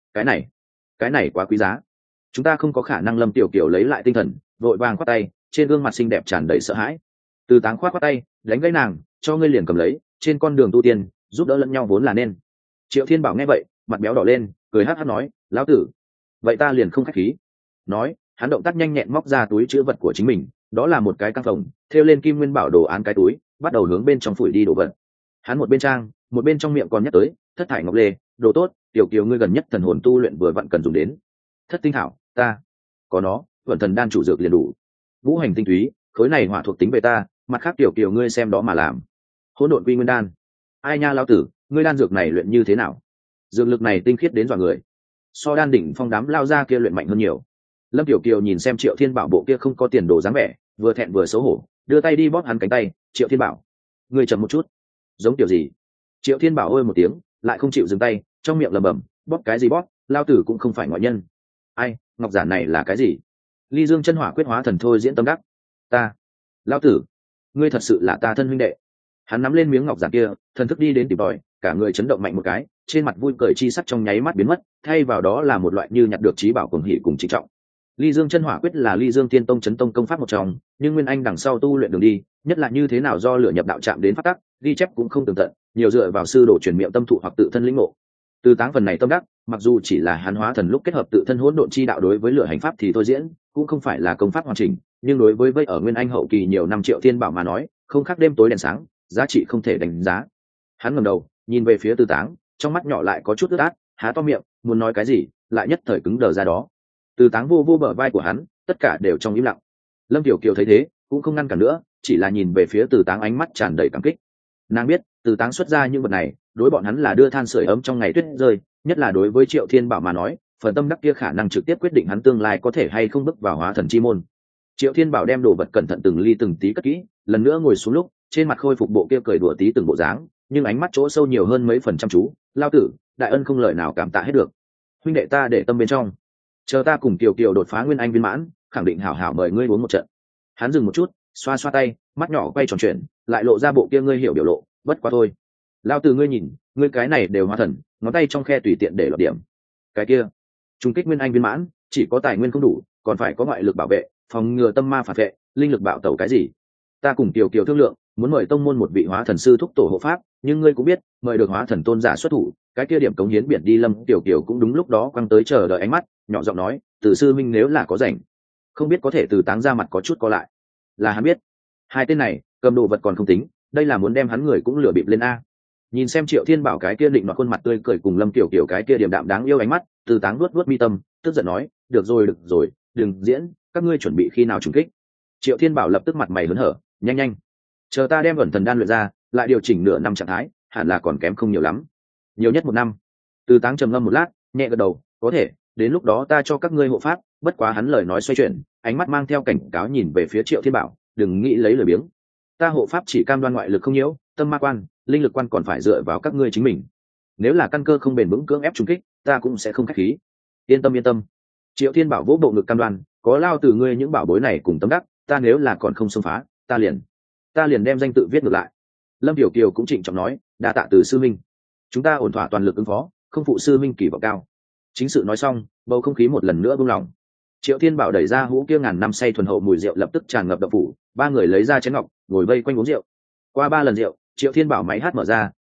cái này quá quý giá. Chúng ta không có khả năng. Lâm Tiểu Kiều lấy lại tinh thần, vội vàng khoát tay, trên gương mặt xinh đẹp tràn đầy sợ hãi. Từ táng khoát tay, đánh gãy nàng, cho ngươi liền cầm lấy, trên con đường tu tiên, giúp đỡ lẫn nhau vốn là nên. Triệu Thiên Bảo nghe vậy, mặt béo đỏ lên, cười hắt hắt nói, lão tử, vậy ta liền không khách khí. Nói, hắn động tác nhanh nhẹn móc ra túi chứa vật của chính mình, đó là một cái căng phòng, thêu lên kim nguyên bảo đồ án cái túi, bắt đầu hướng bên trong phủi đi đồ vật. Hắn một bên trang, một bên trong miệng còn nhắc tới, thất thải ngọc lê, đồ tốt, Tiểu Kiều ngươi gần nhất thần hồn tu luyện vừa vặn cần dùng đến. Thất tinh thảo, ta có nó, vận thần đan chủ dược liền đủ. Ngũ hành tinh túy, khối này hỏa thuộc tính về ta, mặt khác Tiểu Kiều ngươi xem đó mà làm. Hỗn độn quy nguyên đan, ai nha lão tử, ngươi đan dược này luyện như thế nào? Dược lực này tinh khiết đến dọa người, so đan đỉnh phong đám lao ra kia luyện mạnh hơn nhiều. Lâm Tiểu Kiều nhìn xem Triệu Thiên Bảo bộ kia không có tiền đồ dáng vẻ, vừa thẹn vừa xấu hổ, đưa tay đi bóp hắn cánh tay. Triệu Thiên Bảo, ngươi chậm một chút. Giống kiểu gì? Triệu Thiên Bảo ôi một tiếng, lại không chịu dừng tay, trong miệng lẩm bẩm, bóp cái gì bóp, lao tử cũng không phải ngoại nhân. Ai, ngọc giản này là cái gì? Ly Dương chân hỏa quyết hóa thần thôi diễn tâm đắc. Ta, lao tử, ngươi thật sự là ta thân huynh đệ. Hắn nắm lên miếng ngọc giản kia, thần thức đi đến tìm tòi, cả người chấn động mạnh một cái, trên mặt vui cười chi sắc trong nháy mắt biến mất, thay vào đó là một loại như nhặt được trí bảo cuồng hỉ cùng trịnh trọng. Ly Dương chân hỏa quyết là Ly Dương Tiên Tông chấn tông công pháp một trong, nhưng Nguyên Anh đằng sau tu luyện đường đi, nhất là như thế nào do lửa nhập đạo chạm đến pháp tắc, ghi chép cũng không tường tận, nhiều dựa vào sư đồ truyền miệng tâm thụ hoặc tự thân lĩnh ngộ. Từ táng phần này tâm đắc, mặc dù chỉ là hắn hóa thần lúc kết hợp tự thân hỗn độn chi đạo đối với lửa hành pháp thì thôi diễn, cũng không phải là công pháp hoàn chỉnh, nhưng đối với ở Nguyên Anh hậu kỳ nhiều năm Triệu Thiên Bảo mà nói, không khác đêm tối đèn sáng, giá trị không thể đánh giá. Hắn ngẩng đầu, nhìn về phía Từ Táng, trong mắt nhỏ lại có chút ướt át, há to miệng, muốn nói cái gì, lại nhất thời cứng đờ ra đó. Từ Táng vô vô bờ vai của hắn, tất cả đều trong im lặng. Lâm Tiểu Kiều thấy thế, cũng không ngăn cản nữa, chỉ là nhìn về phía Từ Táng ánh mắt tràn đầy cảm kích. Nàng biết, Từ Táng xuất ra những vật này, đối bọn hắn là đưa than sưởi ấm trong ngày tuyết rơi, nhất là đối với Triệu Thiên Bảo mà nói, phần tâm đắc kia khả năng trực tiếp quyết định hắn tương lai có thể hay không bước vào hóa thần chi môn. Triệu Thiên Bảo đem đồ vật cẩn thận từng ly từng tí cất kỹ, lần nữa ngồi xuống lúc, trên mặt khôi phục bộ kia cười đùa tí từng bộ dáng, nhưng ánh mắt chỗ sâu nhiều hơn mấy phần chăm chú. Lao tử, đại ân không lời nào cảm tạ hết được. Huynh đệ ta để tâm bên trong, chờ ta cùng Kiều Kiều đột phá Nguyên Anh viên mãn, khẳng định hảo hảo mời ngươi uống một trận. Hắn dừng một chút, xoa xoa tay, mắt nhỏ quay tròn chuyển, lại lộ ra bộ kia ngươi hiểu biểu lộ, bất quá thôi. Lao tử ngươi nhìn, ngươi cái này đều hóa thần, ngón tay trong khe tùy tiện để lọt điểm. Cái kia, trung kích Nguyên Anh viên mãn, chỉ có tài nguyên không đủ, còn phải có ngoại lực bảo vệ, phòng ngừa tâm ma phản vệ, linh lực bạo tẩu cái gì. Ta cùng Kiều Kiều thương lượng, muốn mời tông môn một vị hóa thần sư thúc tổ hộ pháp, nhưng ngươi cũng biết, mời được hóa thần tôn giả xuất thủ, cái kia điểm cống hiến biển đi. Lâm Tiểu Kiều cũng đúng lúc đó quăng tới chờ đợi ánh mắt, nhỏ giọng nói, Từ sư minh nếu là có rảnh, không biết có thể Từ Táng ra mặt có chút co lại. Là hắn biết, hai tên này cầm đồ vật còn không tính, đây là muốn đem hắn người cũng lừa bịp lên a. Nhìn xem Triệu Thiên Bảo cái kia định nọ khuôn mặt tươi cười cùng Lâm Tiểu Kiều cái kia điềm đạm đáng yêu ánh mắt, Từ Táng nuốt mi tâm, tức giận nói, được rồi, đừng diễn, các ngươi chuẩn bị khi nào trùng kích. Triệu Thiên Bảo lập tức mặt mày hớn hở, nhanh, chờ ta đem ẩn thần đan luyện ra, lại điều chỉnh nửa năm trạng thái, hẳn là còn kém không nhiều lắm, nhiều nhất 1 năm. Từ Táng trầm ngâm một lát, nhẹ gật đầu, có thể, đến lúc đó ta cho các ngươi hộ pháp. Bất quá hắn lời nói xoay chuyển, ánh mắt mang theo cảnh cáo nhìn về phía Triệu Thiên Bảo, đừng nghĩ lấy lời biếng. Ta hộ pháp chỉ cam đoan ngoại lực không nhiễu, tâm ma quan, linh lực quan còn phải dựa vào các ngươi chính mình. Nếu là căn cơ không bền vững cưỡng ép trùng kích, ta cũng sẽ không khách khí. Yên tâm. Triệu Thiên Bảo vỗ bộ ngực cam đoan, có lao từ ngươi những bảo bối này cùng tâm đắc, ta nếu là còn không xông phá, ta liền đem danh tự viết ngược lại. Lâm Tiểu Kiều cũng trịnh trọng nói, đa tạ Từ sư minh, chúng ta ổn thỏa toàn lực ứng phó, không phụ sư minh kỳ vọng cao. Chính sự nói xong, bầu không khí một lần nữa buông lỏng. Triệu Thiên Bảo đẩy ra hũ kia ngàn năm say thuần hậu mùi rượu lập tức tràn ngập động phủ, ba người lấy ra chén ngọc, ngồi vây quanh uống rượu. Qua 3 lần rượu, Triệu Thiên Bảo máy hát mở ra,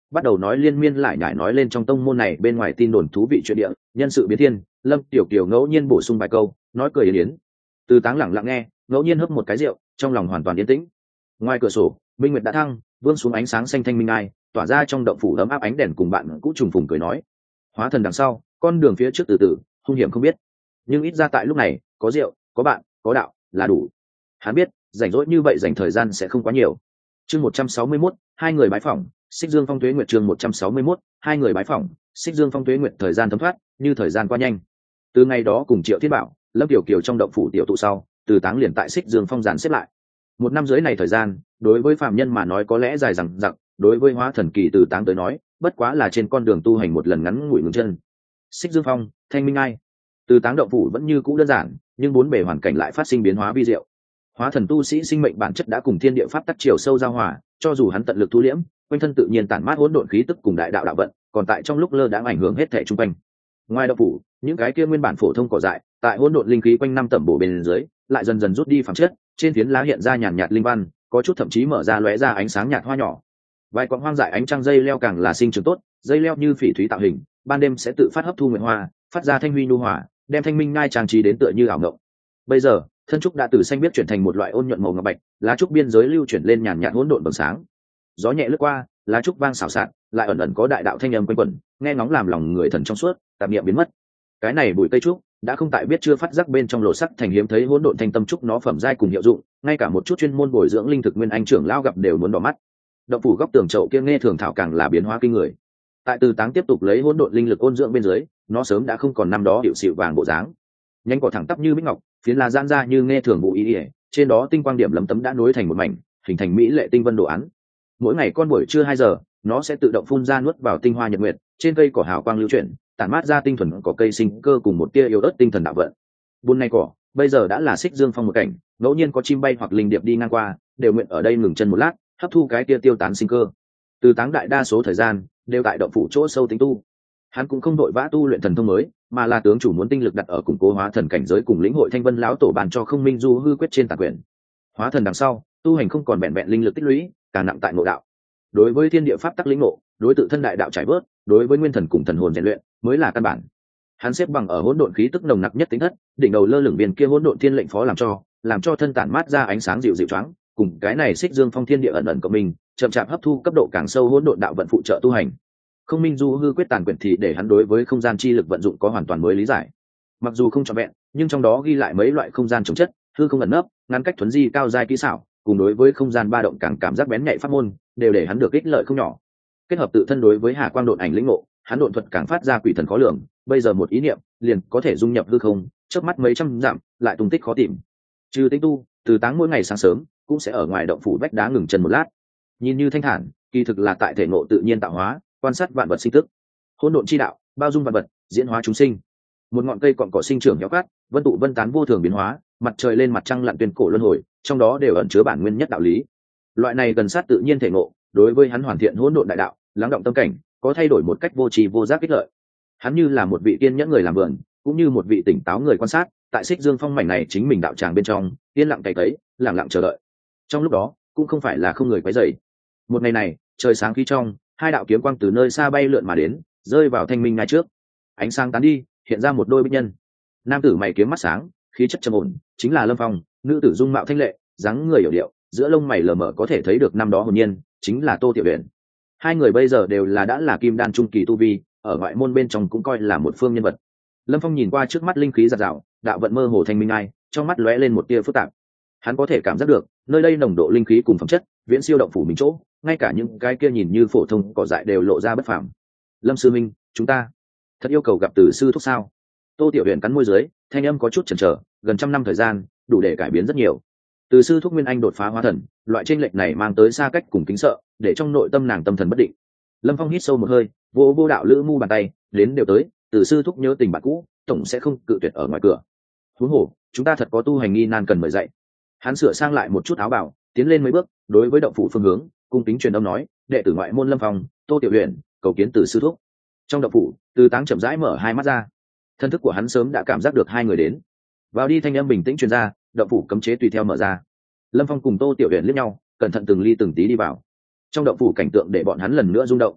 bắt đầu nói liên miên lại nhải nói lên trong tông môn này bên ngoài tin đồn thú vị chuyện địa, nhân sự biến thiên. Lâm tiểu kiều ngẫu nhiên bổ sung vài câu, nói cười yến yến. Từ Táng lẳng lặng nghe, ngẫu nhiên hấp một cái rượu, trong lòng hoàn toàn yên tĩnh. Ngoài cửa sổ, minh nguyệt đã thăng, vương xuống ánh sáng xanh thanh minh ai, tỏa ra trong động phủ ấm áp ánh đèn, cùng bạn cũ trùng phùng cười nói. Hóa thần đằng sau, con đường phía trước từ từ hung hiểm không biết, nhưng ít ra tại lúc này có rượu, có bạn, có đạo là đủ. Hắn biết rảnh rỗi như vậy dành thời gian sẽ không quá nhiều. Chương 161, hai người bái phỏng. Xích Dương Phong Tuế Nguyệt. Chương 161, hai người bái phỏng. Xích Dương Phong Tuế Nguyệt. Thời gian thấm thoát như thời gian qua nhanh. Từ ngày đó cùng Triệu Thiên Bảo, Lâm Tiểu Kiều trong động phủ tiểu tụ sau, Từ Táng liền tại Xích Dương Phong dàn xếp lại. Một năm dưới này thời gian, đối với phạm nhân mà nói có lẽ dài dằng dặc, đối với hóa thần kỳ Từ Táng tới nói, bất quá là trên con đường tu hành một lần ngắn ngủi ngừng chân. Xích Dương Phong, Thanh Minh Ai. Từ Táng động phủ vẫn như cũ đơn giản, nhưng bốn bề hoàn cảnh lại phát sinh biến hóa vi diệu. Hóa thần tu sĩ sinh mệnh bản chất đã cùng thiên địa pháp tắc chiều sâu giao hòa, cho dù hắn tận lực thu liễm, quanh thân tự nhiên tản mát hỗn độn khí tức cùng đại đạo đạo vận, còn tại trong lúc lơ đãng ảnh hưởng hết thảy xung quanh. Ngoài động phủ, những cái kia nguyên bản phổ thông cỏ dại, tại hỗn độn linh khí quanh năm tẩm bổ bên dưới, lại dần dần rút đi phẩm chất, trên phiến lá hiện ra nhàn nhạt linh văn, có chút thậm chí mở ra lóe ra ánh sáng nhạt hoa nhỏ. Vài quặng hoang dại ánh trăng dây leo càng là sinh trưởng tốt, dây leo như phỉ thúy tạo hình, ban đêm sẽ tự phát hấp thu nguyệt hoa, phát ra thanh huy nhu hòa, đem thanh minh ngai trang trí đến tựa như ảo ngộng. Bây giờ, thân trúc đã từ xanh biếc chuyển thành một loại ôn nhuận màu ngọc bạch, lá trúc biên giới lưu chuyển lên nhàn nhạt hỗn độn vầng sáng. Gió nhẹ lướt qua, lá trúc vang xào xạc, lại ẩn ẩn có đại đạo thanh âm quanh quẩn, nghe ngóng làm lòng người thần trong suốt, tạp niệm biến mất. Cái này bụi cây trúc đã không tại biết chưa phát giác bên trong lộ sắc thành hiếm thấy hỗn độn thanh tâm trúc, nó phẩm giai cùng hiệu dụng, ngay cả một chút chuyên môn bồi dưỡng linh thực nguyên anh trưởng lao gặp đều muốn đỏ mắt. Động phủ góc tường chậu kia nghe thường thảo càng là biến hóa kinh người. Tại Từ Táng tiếp tục lấy hỗn độn linh lực ôn dưỡng bên dưới, nó sớm đã không còn năm đó hiệu xịu vàng bộ dáng. Nhánh cỏ thẳng tắp như bích ngọc, phiến lá giãn ra như nghe thường vụ ý, trên đó tinh quang điểm lấm tấm đã nối thành một mảnh, hình thành mỹ lệ tinh vân đồ án. Mỗi ngày con buổi trưa 2 giờ, nó sẽ tự động phun ra nuốt vào tinh hoa nhật nguyệt, trên cây cỏ hào quang lưu chuyển, tản mát ra tinh thuần có cây sinh cơ cùng một tia yếu ớt tinh thần đạo vận. Buôn này cỏ, bây giờ đã là Xích Dương Phong một cảnh, ngẫu nhiên có chim bay hoặc linh điệp đi ngang qua, đều nguyện ở đây ngừng chân một lát, hấp thu cái tia tiêu tán sinh cơ. Từ Táng đại đa số thời gian đều tại động phủ chỗ sâu tính tu. Hắn cũng không đội vã tu luyện thần thông mới, mà là tướng chủ muốn tinh lực đặt ở củng cố hóa thần cảnh giới cùng lĩnh hội Thanh Vân lão tổ bàn cho Không Minh Du hư quyết trên tàn quyển. Hóa thần đằng sau, tu hành không còn vẹn vẹn linh lực tích lũy, càng nặng tại nội đạo. Đối với thiên địa pháp tắc lĩnh ngộ, đối tự thân đại đạo trải bớt, đối với nguyên thần cùng thần hồn rèn luyện mới là căn bản. Hắn xếp bằng ở hỗn độn khí tức nồng nặc nhất tính thất, đỉnh đầu lơ lửng viên kia hỗn độn thiên lệnh phó làm cho thân tản mát ra ánh sáng dịu dịu choáng, cùng cái này Xích Dương Phong thiên địa ẩn ẩn của mình, chậm chạp hấp thu cấp độ càng sâu hỗn độn đạo vận phụ trợ tu hành. Không Minh Du hư quyết tàn quyển thì để hắn đối với không gian chi lực vận dụng có hoàn toàn mới lý giải. Mặc dù không trọn vẹn, nhưng trong đó ghi lại mấy loại không gian chống chất, hư không ẩn nấp, ngăn cách thuần di cao giai kỹ xảo, cùng đối với không gian ba động càng cảm giác bén nhạy pháp môn, đều để hắn được ích lợi không nhỏ. Kết hợp tự thân đối với Hà Quang độn ảnh lĩnh ngộ, hắn độn thuật càng phát ra quỷ thần khó lường, bây giờ một ý niệm liền có thể dung nhập hư không, chớp mắt mấy trăm dặm, lại tung tích khó tìm. Trừ tinh tu, Từ Táng mỗi ngày sáng sớm cũng sẽ ở ngoài động phủ vách đá ngừng chân một lát. Nhìn như thanh thản, kỳ thực là tại thể ngộ tự nhiên tạo hóa, quan sát vạn vật sinh tức. Hỗn độn chi đạo, bao dung vạn vật, diễn hóa chúng sinh. Một ngọn cây cọn cỏ sinh trưởng héo cát, vân tụ vân tán vô thường biến hóa, mặt trời lên mặt trăng lặn tuyên cổ luân hồi, trong đó đều ẩn chứa bản nguyên nhất đạo lý. Loại này gần sát tự nhiên thể ngộ, đối với hắn hoàn thiện hỗn độn đại đạo, lắng động tâm cảnh, có thay đổi một cách vô tri vô giác ích lợi. Hắn như là một vị kiên nhẫn người làm vườn, cũng như một vị tỉnh táo người quan sát, tại Xích Dương Phong mảnh này chính mình đạo tràng bên trong, yên lặng cày cấy, lặng lặng chờ đợi. Trong lúc đó, cũng không phải là không người quấy rầy. Một ngày này, trời sáng khí trong, hai đạo kiếm quang từ nơi xa bay lượn mà đến, rơi vào thanh minh ngay trước. Ánh sáng tán đi, hiện ra một đôi bích nhân. Nam tử mày kiếm mắt sáng, khí chất trầm ổn, chính là Lâm Phong. Nữ tử dung mạo thanh lệ, dáng người hiểu điệu, giữa lông mày lờ mờ có thể thấy được năm đó hồn nhiên, chính là Tô Tiểu Uyển. Hai người bây giờ đều đã là kim đan trung kỳ tu vi, ở ngoại môn bên trong cũng coi là một phương nhân vật. Lâm Phong nhìn qua trước mắt linh khí giạt rào, đạo vận mơ hồ thanh minh ai, trong mắt lóe lên một tia phức tạp. Hắn có thể cảm giác được, nơi đây nồng độ linh khí cùng phẩm chất viễn siêu động phủ mình chỗ, ngay cả những cái kia nhìn như phổ thông cỏ dại đều lộ ra bất phàm. Lâm sư minh, chúng ta thật yêu cầu gặp Từ sư thúc sao? Tô Tiểu Uyển cắn môi dưới, thanh âm có chút chần chờ, gần trăm năm thời gian, đủ để cải biến rất nhiều. Từ sư thúc nguyên anh đột phá hóa thần, loại chênh lệch này mang tới xa cách cùng kính sợ, để trong nội tâm nàng tâm thần bất định. Lâm Phong hít sâu một hơi, vô đạo lữ mu bàn tay, đến đều tới, Từ sư thúc nhớ tình bạn cũ, tổng sẽ không cự tuyệt ở ngoài cửa. Huống hồ, chúng ta thật có tu hành nghi nan cần mời dạy. Hắn sửa sang lại một chút áo bào, tiến lên mấy bước, đối với động phủ phương hướng, cung kính truyền âm nói, đệ tử ngoại môn Lâm Phong, Tô Tiểu Uyển, cầu kiến Từ sư thúc. Trong động phủ, Từ Táng chậm rãi mở hai mắt ra. Thân thức của hắn sớm đã cảm giác được hai người đến. Vào đi, thanh âm bình tĩnh truyền ra, động phủ cấm chế tùy theo mở ra. Lâm Phong cùng Tô Tiểu Uyển liếc nhau, cẩn thận từng ly từng tí đi vào. Trong động phủ cảnh tượng để bọn hắn lần nữa rung động.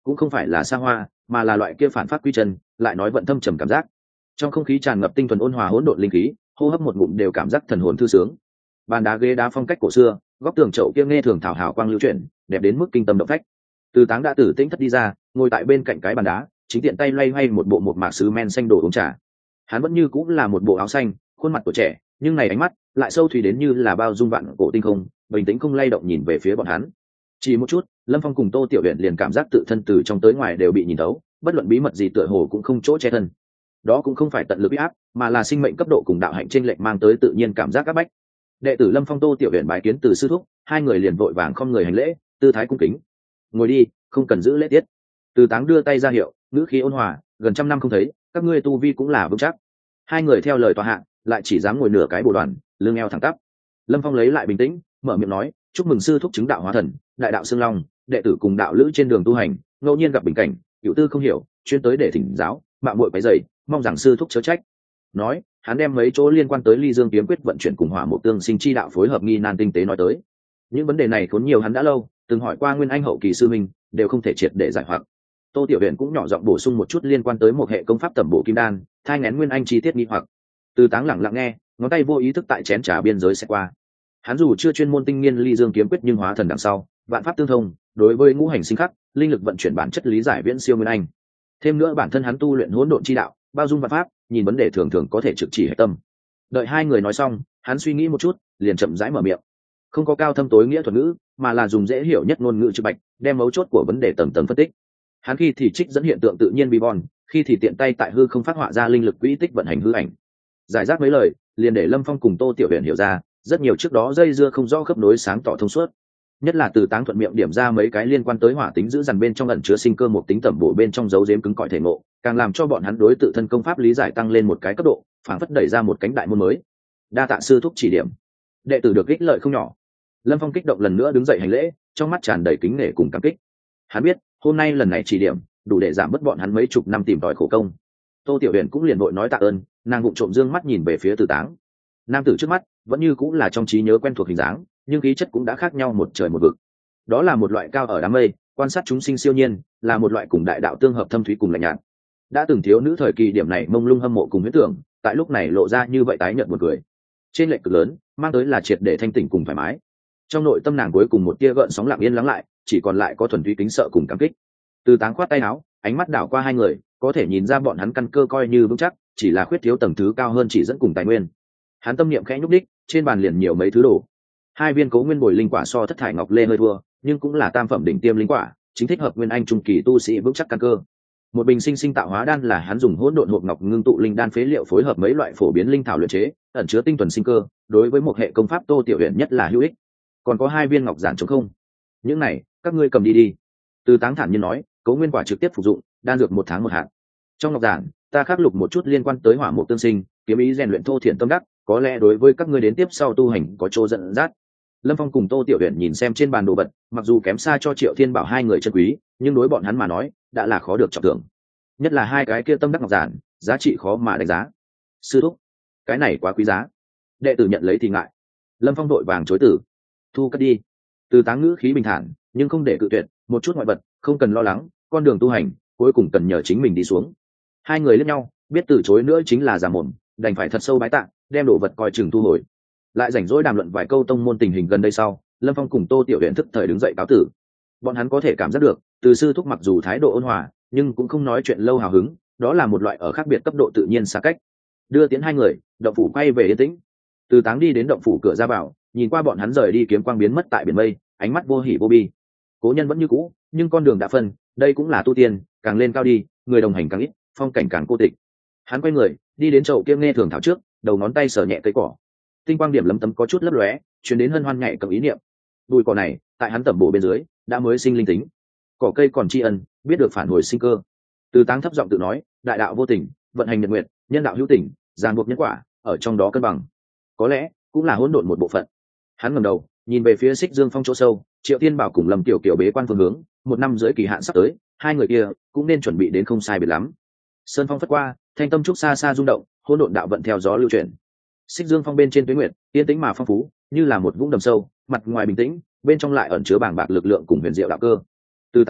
cũng không phải là xa hoa, mà là loại kia phản phát quy chân, lại nói vận thâm trầm cảm giác. Trong không khí tràn ngập tinh thuần ôn hòa hỗn độn linh khí, hô hấp một ngụm đều cảm giác thần hồn thư sướng. Bàn đá ghế đá phong cách cổ xưa, góc tường chậu kia nghe thường thảo hào quang lưu chuyển, đẹp đến mức kinh tâm động phách. Từ Táng đã tử tĩnh thất đi ra, ngồi tại bên cạnh cái bàn đá, chính tiện tay loay hoay một bộ một mạc sứ men xanh đổ uống trà. Hắn vẫn như cũng là một bộ áo xanh, khuôn mặt của trẻ, nhưng này ánh mắt lại sâu thủy đến như là bao dung vạn cổ tinh không, bình tĩnh không lay động nhìn về phía bọn hắn. Chỉ một chút, Lâm Phong cùng Tô Tiểu Uyển liền cảm giác tự thân từ trong tới ngoài đều bị nhìn thấu, bất luận bí mật gì tựa hồ cũng không chỗ che thân. Đó cũng không phải tận lực uy áp, mà là sinh mệnh cấp độ cùng đạo hạnh chênh lệch mang tới tự nhiên cảm giác áp bách. Đệ tử Lâm Phong Tô Tiểu Uyển bái kiến từ sư thúc, hai người liền vội vàng không người hành lễ, tư thái cung kính. Ngồi đi, không cần giữ lễ tiết. Từ Táng đưa tay ra hiệu, ngữ khí ôn hòa, gần trăm năm không thấy, các ngươi tu vi cũng là vững chắc. Hai người theo lời tòa hạ, lại chỉ dám ngồi nửa cái bồ đoàn, lưng eo thẳng tắp. Lâm Phong lấy lại bình tĩnh, mở miệng nói, chúc mừng sư thúc chứng đạo hóa thần, đại đạo xương long, đệ tử cùng đạo lữ trên đường tu hành, ngẫu nhiên gặp bình cảnh, cửu tư không hiểu, chuyên tới để thỉnh giáo, mạo muội quấy rầy, mong rằng sư thúc chớ trách. Nói, hắn đem mấy chỗ liên quan tới Ly Dương kiếm quyết vận chuyển cùng hỏa mục tương sinh chi đạo phối hợp nghi nan tinh tế nói tới. Những vấn đề này khốn nhiều hắn đã lâu, từng hỏi qua Nguyên Anh hậu kỳ sư minh, đều không thể triệt để giải hoặc. Tô Tiểu Uyển cũng nhỏ giọng bổ sung một chút liên quan tới một hệ công pháp tẩm bổ kim đan, thai nghén Nguyên Anh chi tiết nghi hoặc. Từ Táng lặng lặng nghe, ngón tay vô ý thức tại chén trà biên giới sẽ qua. Hắn dù chưa chuyên môn tinh nghiên Ly Dương kiếm quyết nhưng hóa thần đằng sau, vạn pháp tương thông, đối với ngũ hành sinh khắc, linh lực vận chuyển bản chất lý giải viễn siêu Nguyên Anh. Thêm nữa bản thân hắn tu luyện hỗn độn chi đạo, bao dung vạn pháp, nhìn vấn đề thường thường có thể trực chỉ hệ tâm. Đợi hai người nói xong, hắn suy nghĩ một chút, liền chậm rãi mở miệng. Không có cao thâm tối nghĩa thuật ngữ, mà là dùng dễ hiểu nhất ngôn ngữ trực bạch, đem mấu chốt của vấn đề tầng tầng phân tích. Hắn khi thì trích dẫn hiện tượng tự nhiên vi von, khi thì tiện tay tại hư không phát họa ra linh lực quỹ tích vận hành hư ảnh. Giải rác mấy lời, liền để Lâm Phong cùng Tô Tiểu Uyển hiểu ra, rất nhiều trước đó dây dưa không rõ khớp nối sáng tỏ thông suốt. Nhất là Từ Táng thuận miệng điểm ra mấy cái liên quan tới hỏa tính giữ dằn bên trong ẩn chứa sinh cơ một tính tẩm bổ bên trong dấu giếm cứng cỏi thể ngộ, càng làm cho bọn hắn đối tự thân công pháp lý giải tăng lên một cái cấp độ, phảng phất đẩy ra một cánh đại môn mới. Đa tạ sư thúc chỉ điểm, đệ tử được ích lợi không nhỏ. Lâm Phong kích động lần nữa đứng dậy hành lễ, trong mắt tràn đầy kính nể cùng cảm kích. Hắn biết, hôm nay lần này chỉ điểm, đủ để giảm bớt bọn hắn mấy chục năm tìm tòi khổ công. Tô Tiểu Uyển cũng liền vội nói tạ ơn, nàng vụng trộm dương mắt nhìn về phía Từ Táng. Nam tử trước mắt vẫn như cũng là trong trí nhớ quen thuộc hình dáng, nhưng khí chất cũng đã khác nhau một trời một vực. Đó là một loại cao ở đám mây, quan sát chúng sinh siêu nhiên, là một loại cùng đại đạo tương hợp thâm thúy cùng lạnh nhạt. Đã từng thiếu nữ thời kỳ điểm này mông lung hâm mộ cùng huyễn tưởng, tại lúc này lộ ra như vậy tái nhợt một người. Trên lệch cực lớn, mang tới là triệt để thanh tỉnh cùng thoải mái. Trong nội tâm nàng cuối cùng một tia gợn sóng lặng yên lắng lại, chỉ còn lại có thuần túy kính sợ cùng cảm kích. Từ Táng khoát tay áo, ánh mắt đảo qua hai người, có thể nhìn ra bọn hắn căn cơ coi như vững chắc, chỉ là khuyết thiếu tầng thứ cao hơn chỉ dẫn cùng tài nguyên. Hắn tâm niệm khẽ nhúc đích, trên bàn liền nhiều mấy thứ đồ. Hai viên Cố Nguyên Bồi linh quả so Thất Thải Ngọc Lê hơi thua, nhưng cũng là tam phẩm đỉnh tiêm linh quả, chính thích hợp Nguyên Anh trung kỳ tu sĩ vững chắc căn cơ. Một bình sinh sinh tạo hóa đan là hắn dùng hỗn độn hộp ngọc ngưng tụ linh đan phế liệu phối hợp mấy loại phổ biến linh thảo luyện chế, ẩn chứa tinh thuần sinh cơ, đối với một hệ công pháp Tô Tiểu Uyển nhất là hữu ích. Còn có hai viên ngọc giản trống không. Những này, các ngươi cầm đi đi. Từ Táng thản nhiên nói, Cố Nguyên quả trực tiếp phục dụng, đan dược 1 tháng 1 hạt. Trong ngọc giản, ta khắc lục một chút liên quan tới hỏa mộ tương sinh, kiếm ý rèn luyện thô thiện tâm đắc, có lẽ đối với các ngươi đến tiếp sau tu hành có chỗ dẫn dắt. Lâm Phong cùng Tô Tiểu Uyển nhìn xem trên bàn đồ vật, mặc dù kém xa cho Triệu Thiên Bảo hai người chân quý, nhưng đối bọn hắn mà nói, đã là khó được trọng thưởng. Nhất là hai cái kia tâm đắc ngọc giản, giá trị khó mà đánh giá. Sư thúc, cái này quá quý giá. Đệ tử nhận lấy thì ngại. Lâm Phong đội vàng chối từ. Thu cất đi. Từ Táng ngữ khí bình thản, nhưng không để cự tuyệt, một chút ngoại vật, không cần lo lắng, con đường tu hành, cuối cùng cần nhờ chính mình đi xuống. Hai người liếc nhau, biết từ chối nữa chính là giả mồm, đành phải thật sâu bái tạ, đem đồ vật coi chừng thu hồi. Lại rảnh rỗi đàm luận vài câu tông môn tình hình gần đây sau, Lâm Phong cùng Tô Tiểu Uyển thức thời đứng dậy cáo tử. Bọn hắn có thể cảm giác được, từ sư thúc mặc dù thái độ ôn hòa, nhưng cũng không nói chuyện lâu hào hứng, đó là một loại ở khác biệt cấp độ tự nhiên xa cách. Đưa tiến hai người, động phủ quay về yên tĩnh. Từ Táng đi đến động phủ cửa ra vào, nhìn qua bọn hắn rời đi kiếm quang biến mất tại biển mây, ánh mắt vô hỉ vô bi. Cố nhân vẫn như cũ, nhưng con đường đã phân, đây cũng là tu tiên, càng lên cao đi, người đồng hành càng ít, phong cảnh càng cô tịch. Hắn quay người, đi đến chậu kia nghe thường thảo trước, đầu ngón tay sờ nhẹ cây cỏ. Tinh quang điểm lấm tấm có chút lấp lóe, truyền đến hân hoan nhạy cầm ý niệm. Bụi cỏ này, tại hắn tẩm bổ bên dưới, đã mới sinh linh tính. Cỏ cây còn tri ân, biết được phản hồi sinh cơ. Từ Táng thấp giọng tự nói, đại đạo vô tình, vận hành nhật nguyện, nhân đạo hữu tình, ràng buộc nhân quả, ở trong đó cân bằng. Có lẽ cũng là hỗn độn một bộ phận. Hắn ngẩng đầu, nhìn về phía Xích Dương Phong chỗ sâu, Triệu Tiên Bảo cùng Lâm Tiểu Kiều bế quan phương hướng, 1 năm dưới kỳ hạn sắp tới, hai người kia cũng nên chuẩn bị đến không sai biệt lắm. Sơn phong phất qua, thanh tâm trúc xa xa rung động, hỗn độn đạo vận theo gió lưu chuyển. Xích Dương Phong bên trên Tuế Nguyệt, yên tĩnh mà phong phú, như là một vũng đầm sâu, mặt ngoài bình tĩnh, bên trong lại ẩn chứa bàng bạc lực lượng cùng huyền diệu đạo cơ. Từ Táng biết,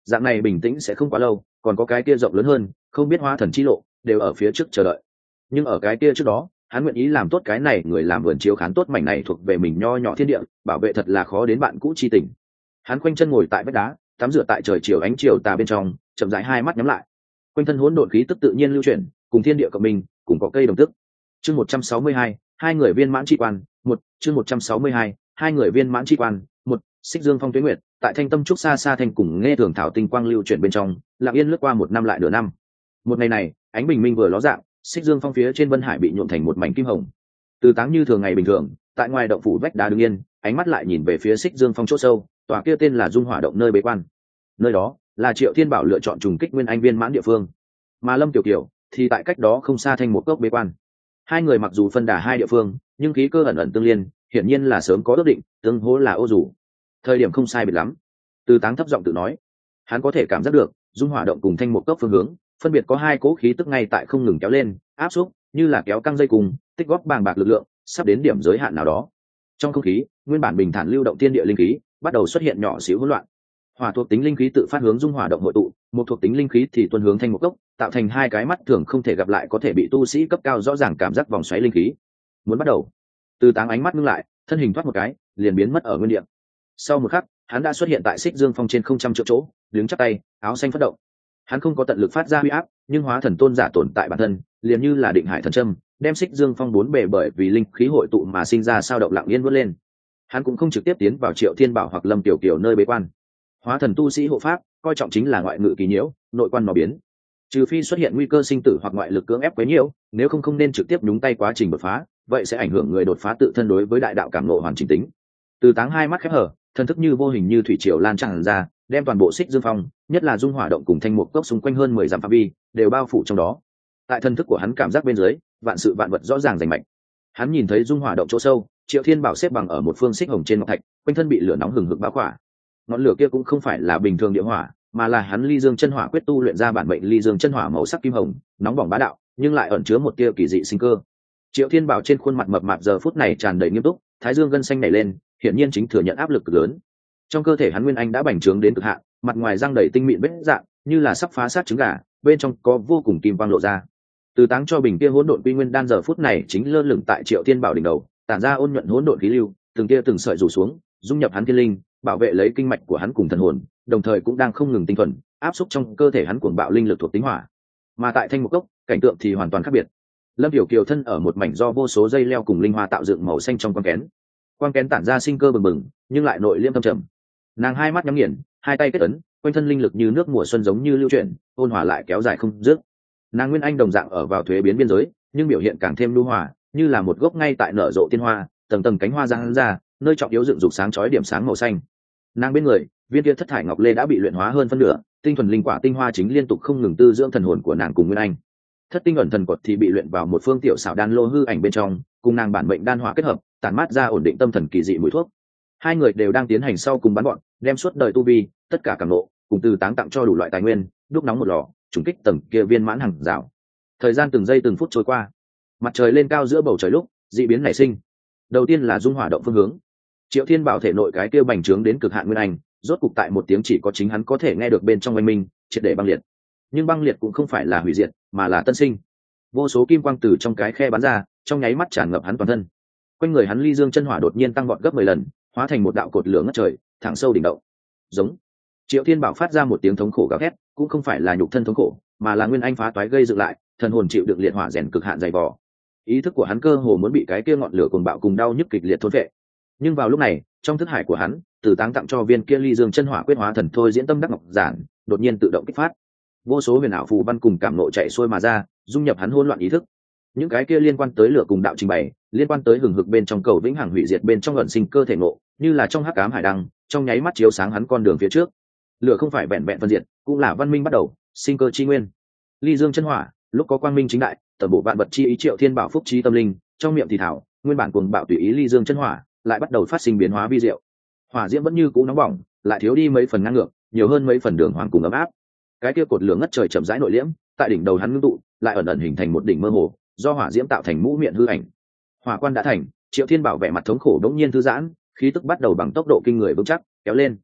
dạng này bình tĩnh sẽ không quá lâu, còn có cái kia rộng lớn hơn không biết hóa thần chi lộ đều ở phía trước chờ đợi. Nhưng ở cái kia trước đó, hắn nguyện ý làm tốt cái này, người làm vườn chiếu khán tốt mảnh này thuộc về mình nho nhỏ thiên địa, bảo vệ thật là khó đến bạn cũ chi tình. Hắn khoanh chân ngồi tại vách đá, tắm rửa tại trời chiều ánh chiều tà bên trong, chậm rãi hai mắt nhắm lại. Quanh thân hỗn độn khí tức tự nhiên lưu chuyển, cùng thiên địa cộng mình, cùng có cây đồng tức. Chương 162, hai người viên mãn chi quan, một chương 162, hai người viên mãn chi quan, một Xích Dương Phong Tuế Nguyệt, tại Thanh Tâm trúc xa xa thành cùng nghe thường thảo tinh quang lưu chuyển bên trong, lặng yên lướt qua một năm lại nửa năm. Một ngày này, ánh bình minh vừa ló dạng, Xích Dương Phong phía trên Vân Hải bị nhuộm thành một mảnh kim hồng. Từ Táng như thường ngày bình thường, tại ngoài động phủ vách đá đứng yên, ánh mắt lại nhìn về phía Xích Dương Phong chỗ sâu, tòa kia tên là Dung Hỏa động nơi bế quan. Nơi đó là Triệu Thiên Bảo lựa chọn trùng kích nguyên anh viên mãn địa phương, mà Lâm Tiểu Kiều thì tại cách đó không xa thành một cốc bế quan. Hai người mặc dù phân đà hai địa phương, nhưng khí cơ ẩn ẩn tương liên, hiển nhiên là sớm có ước định, tương hỗ là ô dù. Thời điểm không sai biệt lắm. Từ Táng thấp giọng tự nói, hắn có thể cảm giác được Dung Hỏa động cùng Thanh một cốc phương hướng, phân biệt có hai cỗ khí tức ngay tại không ngừng kéo lên, áp xúc, như là kéo căng dây cùng, tích góp bàng bạc lực lượng, sắp đến điểm giới hạn nào đó. Trong không khí, nguyên bản bình thản lưu động thiên địa linh khí bắt đầu xuất hiện nhỏ xíu hỗn loạn. Hỏa thuộc tính linh khí tự phát hướng Dung Hỏa động hội tụ, một thuộc tính linh khí thì tuôn hướng Thanh một cốc, tạo thành hai cái mắt thường không thể gặp lại, có thể bị tu sĩ cấp cao rõ ràng cảm giác vòng xoáy linh khí. Muốn bắt đầu. Từ Táng ánh mắt ngưng lại, thân hình thoát một cái, liền biến mất ở nguyên địa. Sau một khắc, hắn đã xuất hiện tại Xích Dương Phong trên không trăm triệu chỗ, đứng chắp tay, áo xanh phất động. Hắn không có tận lực phát ra uy áp, nhưng hóa thần tôn giả tồn tại bản thân, liền như là định hải thần châm, đem Xích Dương Phong bốn bề bởi vì linh khí hội tụ mà sinh ra sao động lặng yên vút lên. Hắn cũng không trực tiếp tiến vào Triệu Thiên Bảo hoặc Lâm Tiểu Kiều nơi bế quan. Hóa thần tu sĩ hộ pháp, coi trọng chính là ngoại ngự kỳ nhiễu, nội quan nó biến. Trừ phi xuất hiện nguy cơ sinh tử hoặc ngoại lực cưỡng ép quấy nhiễu, nếu không nên trực tiếp nhúng tay quá trình đột phá, vậy sẽ ảnh hưởng người đột phá tự thân đối với đại đạo cảm ngộ hoàn chỉnh tính. Từ Táng hai mắt khép hở, thần thức như vô hình như thủy triều lan tràn ra, đem toàn bộ Xích Dương Phong, nhất là Dung Hỏa động cùng Thanh Mục cốc xung quanh hơn 10 dặm phạm vi, đều bao phủ trong đó. Tại thần thức của hắn cảm giác bên dưới, vạn sự vạn vật rõ ràng rành mạch. Hắn nhìn thấy Dung Hỏa động chỗ sâu, Triệu Thiên Bảo xếp bằng ở một phương xích hồng trên ngọc thạch, quanh thân bị lửa nóng hừng hực bao khỏa. Ngọn lửa kia cũng không phải là bình thường địa hỏa, mà là hắn Ly Dương chân hỏa quyết tu luyện ra bản mệnh Ly Dương chân hỏa màu sắc kim hồng, nóng bỏng bá đạo, nhưng lại ẩn chứa một tia kỳ dị sinh cơ. Triệu Thiên Bảo trên khuôn mặt mập mạp giờ phút này tràn đầy nghiêm túc, thái dương gân xanh nảy lên, hiển nhiên chính thừa nhận áp lực cực lớn. Trong cơ thể hắn nguyên anh đã bành trướng đến cực hạn, mặt ngoài răng đầy tinh mịn vết dạng, như là sắp phá sát trứng gà, bên trong có vô cùng kim quang lộ ra. Từ Táng cho bình kia hỗn độn quy nguyên đan giờ phút này chính lơ lửng tại Triệu Thiên Bảo đỉnh đầu, tản ra ôn nhuận hỗn độn khí lưu, từng tia từng sợi rủ xuống, dung nhập hắn thiên linh, bảo vệ lấy kinh mạch của hắn cùng thần hồn, đồng thời cũng đang không ngừng tinh thuần, áp xúc trong cơ thể hắn cuồng bạo linh lực thuộc tính hỏa. Mà tại Thanh Mục cốc, cảnh tượng thì hoàn toàn khác biệt. Lâm Tiểu Kiều thân ở một mảnh do vô số dây leo cùng linh hoa tạo dựng màu xanh trong quang kén tản ra sinh cơ bừng bừng, nhưng lại nội liêm thâm trầm. Nàng hai mắt nhắm nghiền, hai tay kết ấn, quanh thân linh lực như nước mùa xuân giống như lưu chuyển, ôn hòa lại kéo dài không dứt. Nàng nguyên anh đồng dạng ở vào thuế biến biên giới, nhưng biểu hiện càng thêm lưu hòa, như là một gốc ngay tại nở rộ tiên hoa, tầng tầng cánh hoa giang ra, nơi trọng yếu dựng dục sáng chói điểm sáng màu xanh. Nàng bên người, viên kia thất thải ngọc lê đã bị luyện hóa hơn phân nửa, tinh thuần linh quả tinh hoa chính liên tục không ngừng tư dưỡng thần hồn của nàng cùng nguyên anh. Thất tinh ẩn thần quật thì bị luyện vào một phương tiểu xảo đan lô hư ảnh bên trong, cùng nàng bản mệnh đan hỏa kết hợp, tản mát ra ổn định tâm thần kỳ dị mùi thuốc. Hai người đều đang tiến hành sau cùng bắn bọn, đem suốt đời tu vi, tất cả cảm ngộ, cùng Từ Táng tặng cho đủ loại tài nguyên, đúc nóng một lò, trùng kích tầng kia viên mãn hàng rào. Thời gian từng giây từng phút trôi qua, mặt trời lên cao giữa bầu trời lúc, dị biến nảy sinh. Đầu tiên là Dung Hỏa động phương hướng. Triệu Thiên Bảo thể nội cái kia bành trướng đến cực hạn nguyên anh, rốt cục tại một tiếng chỉ có chính hắn có thể nghe được bên trong oanh minh, triệt để băng liệt. Nhưng băng liệt cũng không phải là hủy diệt, mà là tân sinh. Vô số kim quang từ trong cái khe bắn ra, trong nháy mắt tràn ngập hắn toàn thân. Quanh người hắn Ly Dương chân hỏa đột nhiên tăng vọt gấp 10 lần, hóa thành một đạo cột lửa ngất trời, thẳng sâu đỉnh động. Giống. Triệu Thiên Bảo phát ra một tiếng thống khổ gào thét, cũng không phải là nhục thân thống khổ, mà là nguyên anh phá toái gây dựng lại, thần hồn chịu đựng liệt hỏa rèn cực hạn dày vò. Ý thức của hắn cơ hồ muốn bị cái kia ngọn lửa cuồng bạo cùng đau nhức kịch liệt thôn vệ. Nhưng vào lúc này, trong thức hải của hắn, Từ Táng tặng cho viên kia Ly Dương chân hỏa quyết hóa thần thôi diễn tâm đắc ngọc giản, đột nhiên tự động kích phát. Vô số huyền ảo phù văn cùng cảm nộ chạy xuôi mà ra, dung nhập hắn hỗn loạn ý thức. Những cái kia liên quan tới lửa cùng đạo trình bày, liên quan tới hừng hực bên trong cầu vĩnh hằng hủy diệt bên trong ẩn sinh cơ thể ngộ, như là trong hắc ám hải đăng, trong nháy mắt chiếu sáng hắn con đường phía trước. Lửa không phải vẹn vẹn phân diệt, cũng là văn minh bắt đầu, sinh cơ chi nguyên. Ly Dương chân hỏa, lúc có quang minh chính đại, tầm bộ vạn vật chi ý Triệu Thiên Bảo phúc trí tâm linh, trong miệng thì thảo, nguyên bản cuồng bạo tùy ý Ly Dương chân hỏa, lại bắt đầu phát sinh biến hóa vi diệu. Hỏa diễm vẫn như cũ nóng bỏng, lại thiếu đi mấy phần năng lượng, nhiều hơn mấy phần đường hoàng cùng ấm áp. Cái kia cột lửa ngất trời chậm rãi nội liễm, tại đỉnh đầu hắn ngưng tụ, lại ẩn ẩn hình thành một đỉnh mơ hồ, do hỏa diễm tạo thành mũ miệng hư ảnh. Hỏa quan đã thành, Triệu Thiên Bảo vẻ mặt thống khổ đống nhiên thư giãn, khí tức bắt đầu bằng tốc độ kinh người vững chắc kéo lên.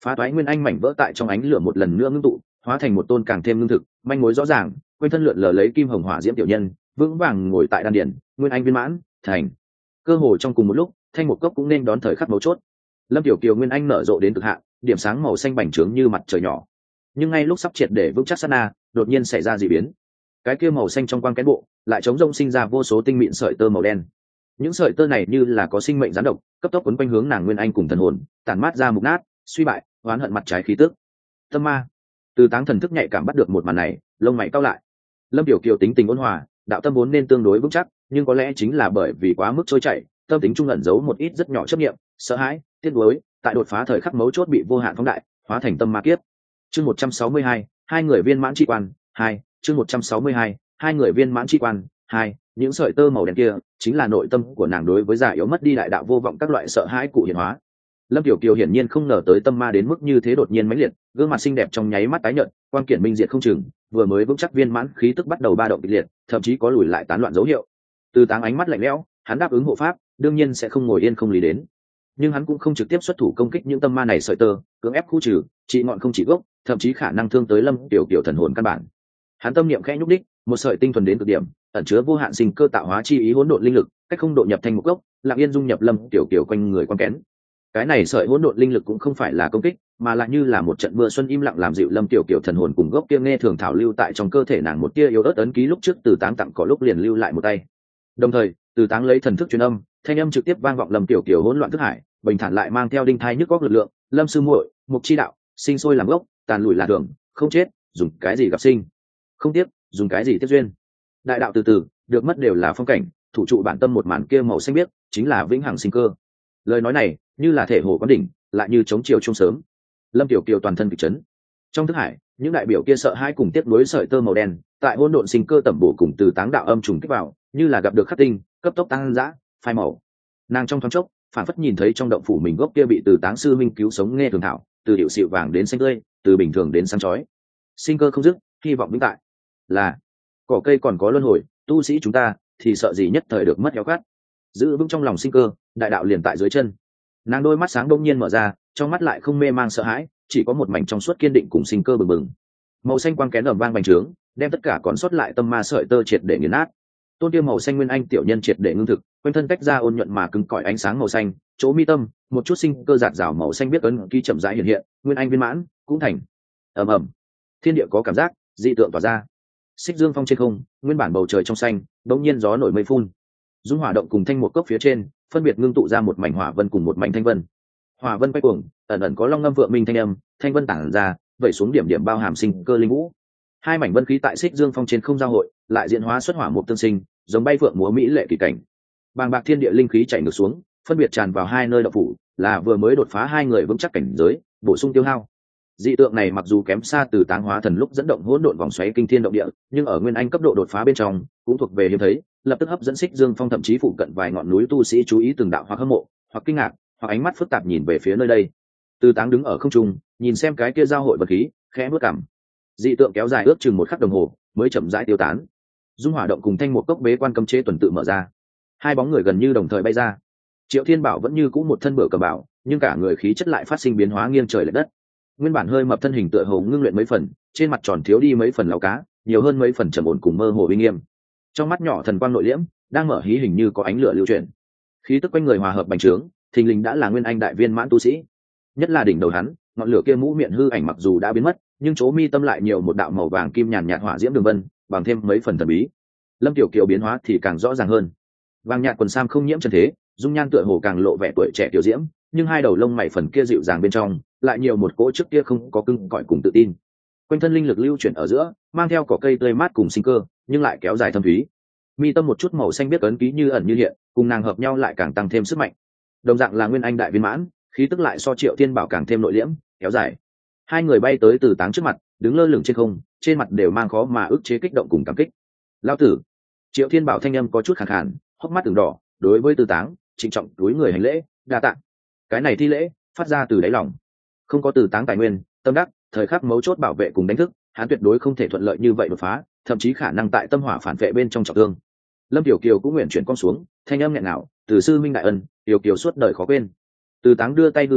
phá toái nguyên anh mảnh vỡ tại trong ánh lửa một lần nữa ngưng tụ, hóa thành một tôn càng thêm lương thực, manh mối rõ ràng, quanh thân lượn lờ lấy kim hồng hỏa diễm tiểu nhân, vững vàng ngồi tại đan điển, nguyên anh viên mãn thành. Cơ hồ trong cùng một lúc, thanh một cốc cũng nên đón thời khắc mấu chốt. Lâm Tiểu Kiều nguyên anh nở rộ đến cực hạn, điểm sáng màu xanh bành trướng như mặt trời nhỏ. Nhưng ngay lúc sắp triệt để vững chắc sát na, đột nhiên xảy ra dị biến. Cái kia màu xanh trong quang kén bộ, lại chống rông sinh ra vô số tinh mịn sợi tơ màu đen. Những sợi tơ này như là có sinh mệnh gián độc, cấp tốc quấn quanh hướng nàng nguyên anh cùng thần hồn, tản mát ra mục nát, suy bại, oán hận mặt trái khí tức. Tâm ma. Từ Táng thần thức nhạy cảm bắt được một màn này, lông mày cau lại. Lâm Tiểu Kiều tính tình ôn hòa, đạo tâm vốn nên tương đối vững chắc, nhưng có lẽ chính là bởi vì quá mức trôi chảy, tâm tính trung ẩn giấu một ít rất nhỏ chấp niệm, sợ hãi, tiếc nuối, tại đột phá thời khắc mấu chốt bị vô hạn phóng đại, hóa thành tâm ma kiếp. Chương 162, hai người viên mãn chi quan, 2, chương 162, hai người viên mãn chi quan, 2, những sợi tơ màu đen kia chính là nội tâm của nàng đối với giả yếu mất đi đại đạo vô vọng các loại sợ hãi cụ hiện hóa. Lâm Tiểu Kiều hiển nhiên không ngờ tới tâm ma đến mức như thế đột nhiên mãnh liệt, gương mặt xinh đẹp trong nháy mắt tái nhợt, quan kiện minh diệt không chừng, vừa mới vững chắc viên mãn khí tức bắt đầu ba động kịch liệt, thậm chí có lùi lại tán loạn dấu hiệu. Từ Táng ánh mắt lạnh lẽo, hắn đáp ứng hộ pháp, đương nhiên sẽ không ngồi yên không lý đến. Nhưng hắn cũng không trực tiếp xuất thủ công kích những tâm ma này sợi tơ, cưỡng ép khu trừ, trị ngọn không chỉ gốc, thậm chí khả năng thương tới Lâm Tiểu Kiều thần hồn căn bản. Hắn tâm niệm khẽ nhúc đích, một sợi tinh thuần đến cực điểm, ẩn chứa vô hạn sinh cơ tạo hóa chi ý hỗn độn linh lực, cách không độ nhập thành một gốc, lặng yên dung nhập Lâm Tiểu Kiều quanh người quan kén. Cái này sợi hỗn độn linh lực cũng không phải là công kích, mà là như là một trận mưa xuân im lặng làm dịu Lâm Tiểu Kiều thần hồn cùng gốc kia nghe thường thảo lưu tại trong cơ thể nàng một tia yếu ớt ấn ký lúc trước Từ Táng tặng có lúc liền lưu lại một tay. Đồng thời, Từ Táng lấy thần thức truyền âm, thanh âm trực tiếp vang vọng Lâm Tiểu Kiều hỗn loạn thức hải, bình thản lại mang theo đinh thai nhức góc lực lượng. Lâm sư muội, mục chi đạo, sinh sôi làm gốc, tàn lùi là đường, không chết, dùng cái gì gặp sinh, không tiếc, dùng cái gì tiếp duyên. Đại đạo từ từ, được mất đều là phong cảnh, thủ trụ bản tâm một màn kia màu xanh biếc, chính là vĩnh hằng sinh cơ. Lời nói này, như là thể hồ quán đỉnh, lại như chống chiều trung sớm. Lâm Tiểu Kiều toàn thân kịch chấn. Trong thức hải, những đại biểu kia sợ hãi cùng tiếp nối sợi tơ màu đen, tại hỗn độn sinh cơ tẩm bổ cùng Từ Táng đạo âm trùng kích vào, như là gặp được khắc tinh, cấp tốc tăng dã, phai màu. Nàng trong thoáng chốc, phản phất nhìn thấy trong động phủ mình gốc kia bị Từ Táng sư minh cứu sống nghe thường thảo, từ điệu xịu vàng đến xanh tươi, từ bình thường đến sáng chói. Sinh cơ không dứt, hy vọng vĩnh tại. Là cỏ cây còn có luân hồi, tu sĩ chúng ta thì sợ gì nhất thời được mất héo khát. Giữ vững trong lòng sinh cơ, đại đạo liền tại dưới chân. Nàng đôi mắt sáng đông nhiên mở ra, trong mắt lại không mê mang sợ hãi, chỉ có một mảnh trong suốt kiên định cùng sinh cơ bừng bừng. Màu xanh quang kén ầm vang bành trướng, đem tất cả còn sót lại tâm ma sợi tơ triệt để nghiền nát. Tôn kia màu xanh nguyên anh tiểu nhân triệt để ngưng thực, quanh thân tách ra ôn nhuận mà cứng cỏi ánh sáng màu xanh, chỗ mi tâm, một chút sinh cơ giạt rào màu xanh biết ấn ký chậm rãi hiện hiện, nguyên anh viên mãn cũng thành. Ầm ầm, thiên địa có cảm giác, dị tượng tỏa ra. Xích dương phong trên không, nguyên bản bầu trời trong xanh, đột nhiên gió nổi mây phun. Dung hỏa động cùng thanh một cốc phía trên, phân biệt ngưng tụ ra một mảnh hỏa vân cùng một mảnh thanh vân. Hỏa vân quay cuồng, ẩn ẩn có long ngâm vượng minh thanh âm, thanh vân tản ra, vẩy xuống điểm điểm bao hàm sinh cơ linh vũ. Hai mảnh vân khí tại xích dương phong trên không giao hội, lại diễn hóa xuất hỏa mục tương sinh, giống bay phượng múa mỹ lệ kỳ cảnh. Bàng bạc thiên địa linh khí chảy ngược xuống, phân biệt tràn vào hai nơi động phủ, là vừa mới đột phá hai người vững chắc cảnh giới, bổ sung tiêu hao. Dị tượng này mặc dù kém xa Từ Táng hóa thần lúc dẫn động hỗn độn vòng xoáy kinh thiên động địa, nhưng ở nguyên anh cấp độ đột phá bên trong, cũng thuộc về hiếm thấy, lập tức hấp dẫn xích dương phong thậm chí phụ cận vài ngọn núi tu sĩ chú ý từng đạo hoặc hâm mộ, hoặc kinh ngạc, hoặc ánh mắt phức tạp nhìn về phía nơi đây. Từ Táng đứng ở không trung, nhìn xem cái kia giao hội vật khí, khẽ bước cằm. Dị tượng kéo dài ước chừng một khắc đồng hồ, mới chậm rãi tiêu tán. Dung hỏa động cùng thanh một cốc bế quan cấm chế tuần tự mở ra, hai bóng người gần như đồng thời bay ra. Triệu Thiên Bảo vẫn như cũ một thân bựa cờ bảo, nhưng cả người khí chất lại phát sinh biến hóa nghiêng trời lệch đất. Nguyên bản hơi mập thân hình tựa hồ ngưng luyện mấy phần, trên mặt tròn thiếu đi mấy phần láu cá, nhiều hơn mấy phần trầm ổn cùng mơ hồ uy nghiêm. Trong mắt nhỏ thần quang nội liễm, đang mở hí hình như có ánh lửa lưu chuyển. Khí tức quanh người hòa hợp bành trướng, thình lình đã là nguyên anh đại viên mãn tu sĩ. Nhất là đỉnh đầu hắn, ngọn lửa kia mũ miệng hư ảnh mặc dù đã biến mất, nhưng chỗ mi tâm lại nhiều một đạo màu vàng kim nhàn nhạt hỏa diễm đường vân, bằng thêm mấy phần thần bí. Lâm Tiểu Kiều biến hóa thì càng rõ ràng hơn. Vàng nhạt quần sam không nhiễm trần thế, dung nhan tựa hồ càng lộ vẻ tuổi trẻ tiểu diễm, nhưng hai đầu lông mày phần kia dịu dàng bên trong, lại nhiều một cỗ trước kia không có cứng cỏi cùng tự tin. Quanh thân linh lực lưu chuyển ở giữa, mang theo cỏ cây tươi mát cùng sinh cơ, nhưng lại kéo dài thâm thúy. Mi tâm một chút màu xanh biết ấn ký như ẩn như hiện, cùng nàng hợp nhau lại càng tăng thêm sức mạnh. Đồng dạng là nguyên anh đại viên mãn, khí tức lại so Triệu Thiên Bảo càng thêm nội liễm, kéo dài. Hai người bay tới Từ Táng trước mặt, đứng lơ lửng trên không, trên mặt đều mang khó mà ức chế kích động cùng cảm kích. Lão tử. Triệu Thiên Bảo thanh âm có chút khàn khàn, hốc mắt ửng đỏ, đối với Từ Táng, trịnh trọng cúi người hành lễ, đa tạ. Cái này thi lễ, phát ra từ đáy lòng. Không có Từ Táng tài nguyên, tâm đắc, thời khắc mấu chốt bảo vệ cùng đánh thức, hắn tuyệt đối không thể thuận lợi như vậy đột phá, thậm chí khả năng tại tâm hỏa phản vệ bên trong trọng thương. Lâm Tiểu Kiều cũng nguyện chuyển con xuống, thanh âm nghẹn ngào, từ sư minh đại ân, Tiểu Kiều suốt đời khó quên. Từ Táng đưa tay đưa đỡ,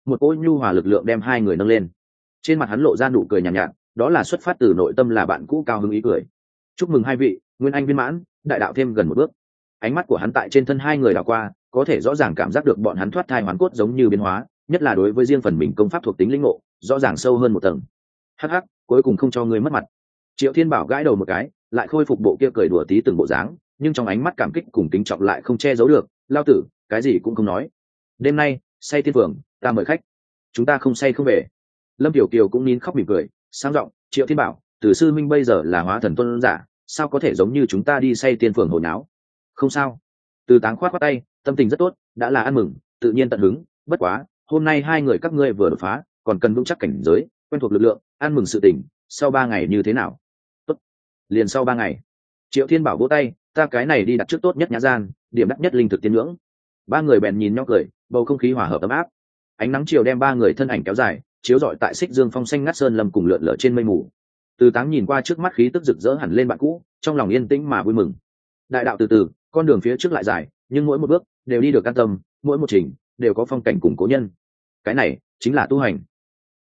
một cỗ nhu hòa lực lượng đem hai người nâng lên. Trên mặt hắn lộ ra nụ cười nhàn nhạt, đó là xuất phát từ nội tâm là bạn cũ cao hứng ý cười. Chúc mừng hai vị, nguyên anh viên mãn, đại đạo thêm gần một bước. Ánh mắt của hắn tại trên thân hai người đảo qua, có thể rõ ràng cảm giác được bọn hắn thoát thai hoàn cốt giống như biến hóa, nhất là đối với riêng phần mình công pháp thuộc tính linh ngộ, rõ ràng sâu hơn một tầng. Hắc hắc, cuối cùng không cho ngươi mất mặt. Triệu Thiên Bảo gãi đầu một cái, lại khôi phục bộ kia cười đùa tí từng bộ dáng, nhưng trong ánh mắt cảm kích cùng kính trọng lại không che giấu được. Lao tử, cái gì cũng không nói. Đêm nay, say tiên phường, ta mời khách. Chúng ta không say không về. Lâm Tiểu Kiều cũng nín khóc mỉm cười, sang giọng, Triệu Thiên Bảo, Tử sư minh bây giờ là hóa thần tuân giả, sao có thể giống như chúng ta đi say tiên phường hồi náo? Không sao. Từ Táng khoát khoát tay, tâm tình rất tốt, đã là ăn mừng, tự nhiên tận hứng. Bất quá, hôm nay hai người các ngươi vừa đột phá, còn cần vững chắc cảnh giới, quen thuộc lực lượng, ăn mừng sự tình. Sau 3 ngày như thế nào? Tốt. Liền sau 3 ngày. Triệu Thiên Bảo vỗ tay, ta cái này đi đặt trước tốt nhất nhã gian, điểm đắt nhất linh thực tiên ngưỡng. Ba người bèn nhìn nhau cười, bầu không khí hòa hợp ấm áp. Ánh nắng chiều đem ba người thân ảnh kéo dài, chiếu rọi tại xích dương phong xanh ngắt sơn lâm cùng lượn lờ trên mây mù. Từ Táng nhìn qua trước mắt khí tức rực rỡ hẳn lên bạn cũ, trong lòng yên tĩnh mà vui mừng. Đại đạo từ từ, con đường phía trước lại dài, nhưng mỗi một bước đều đi được an tâm, mỗi một trình đều có phong cảnh cùng cố nhân. Cái này chính là tu hành.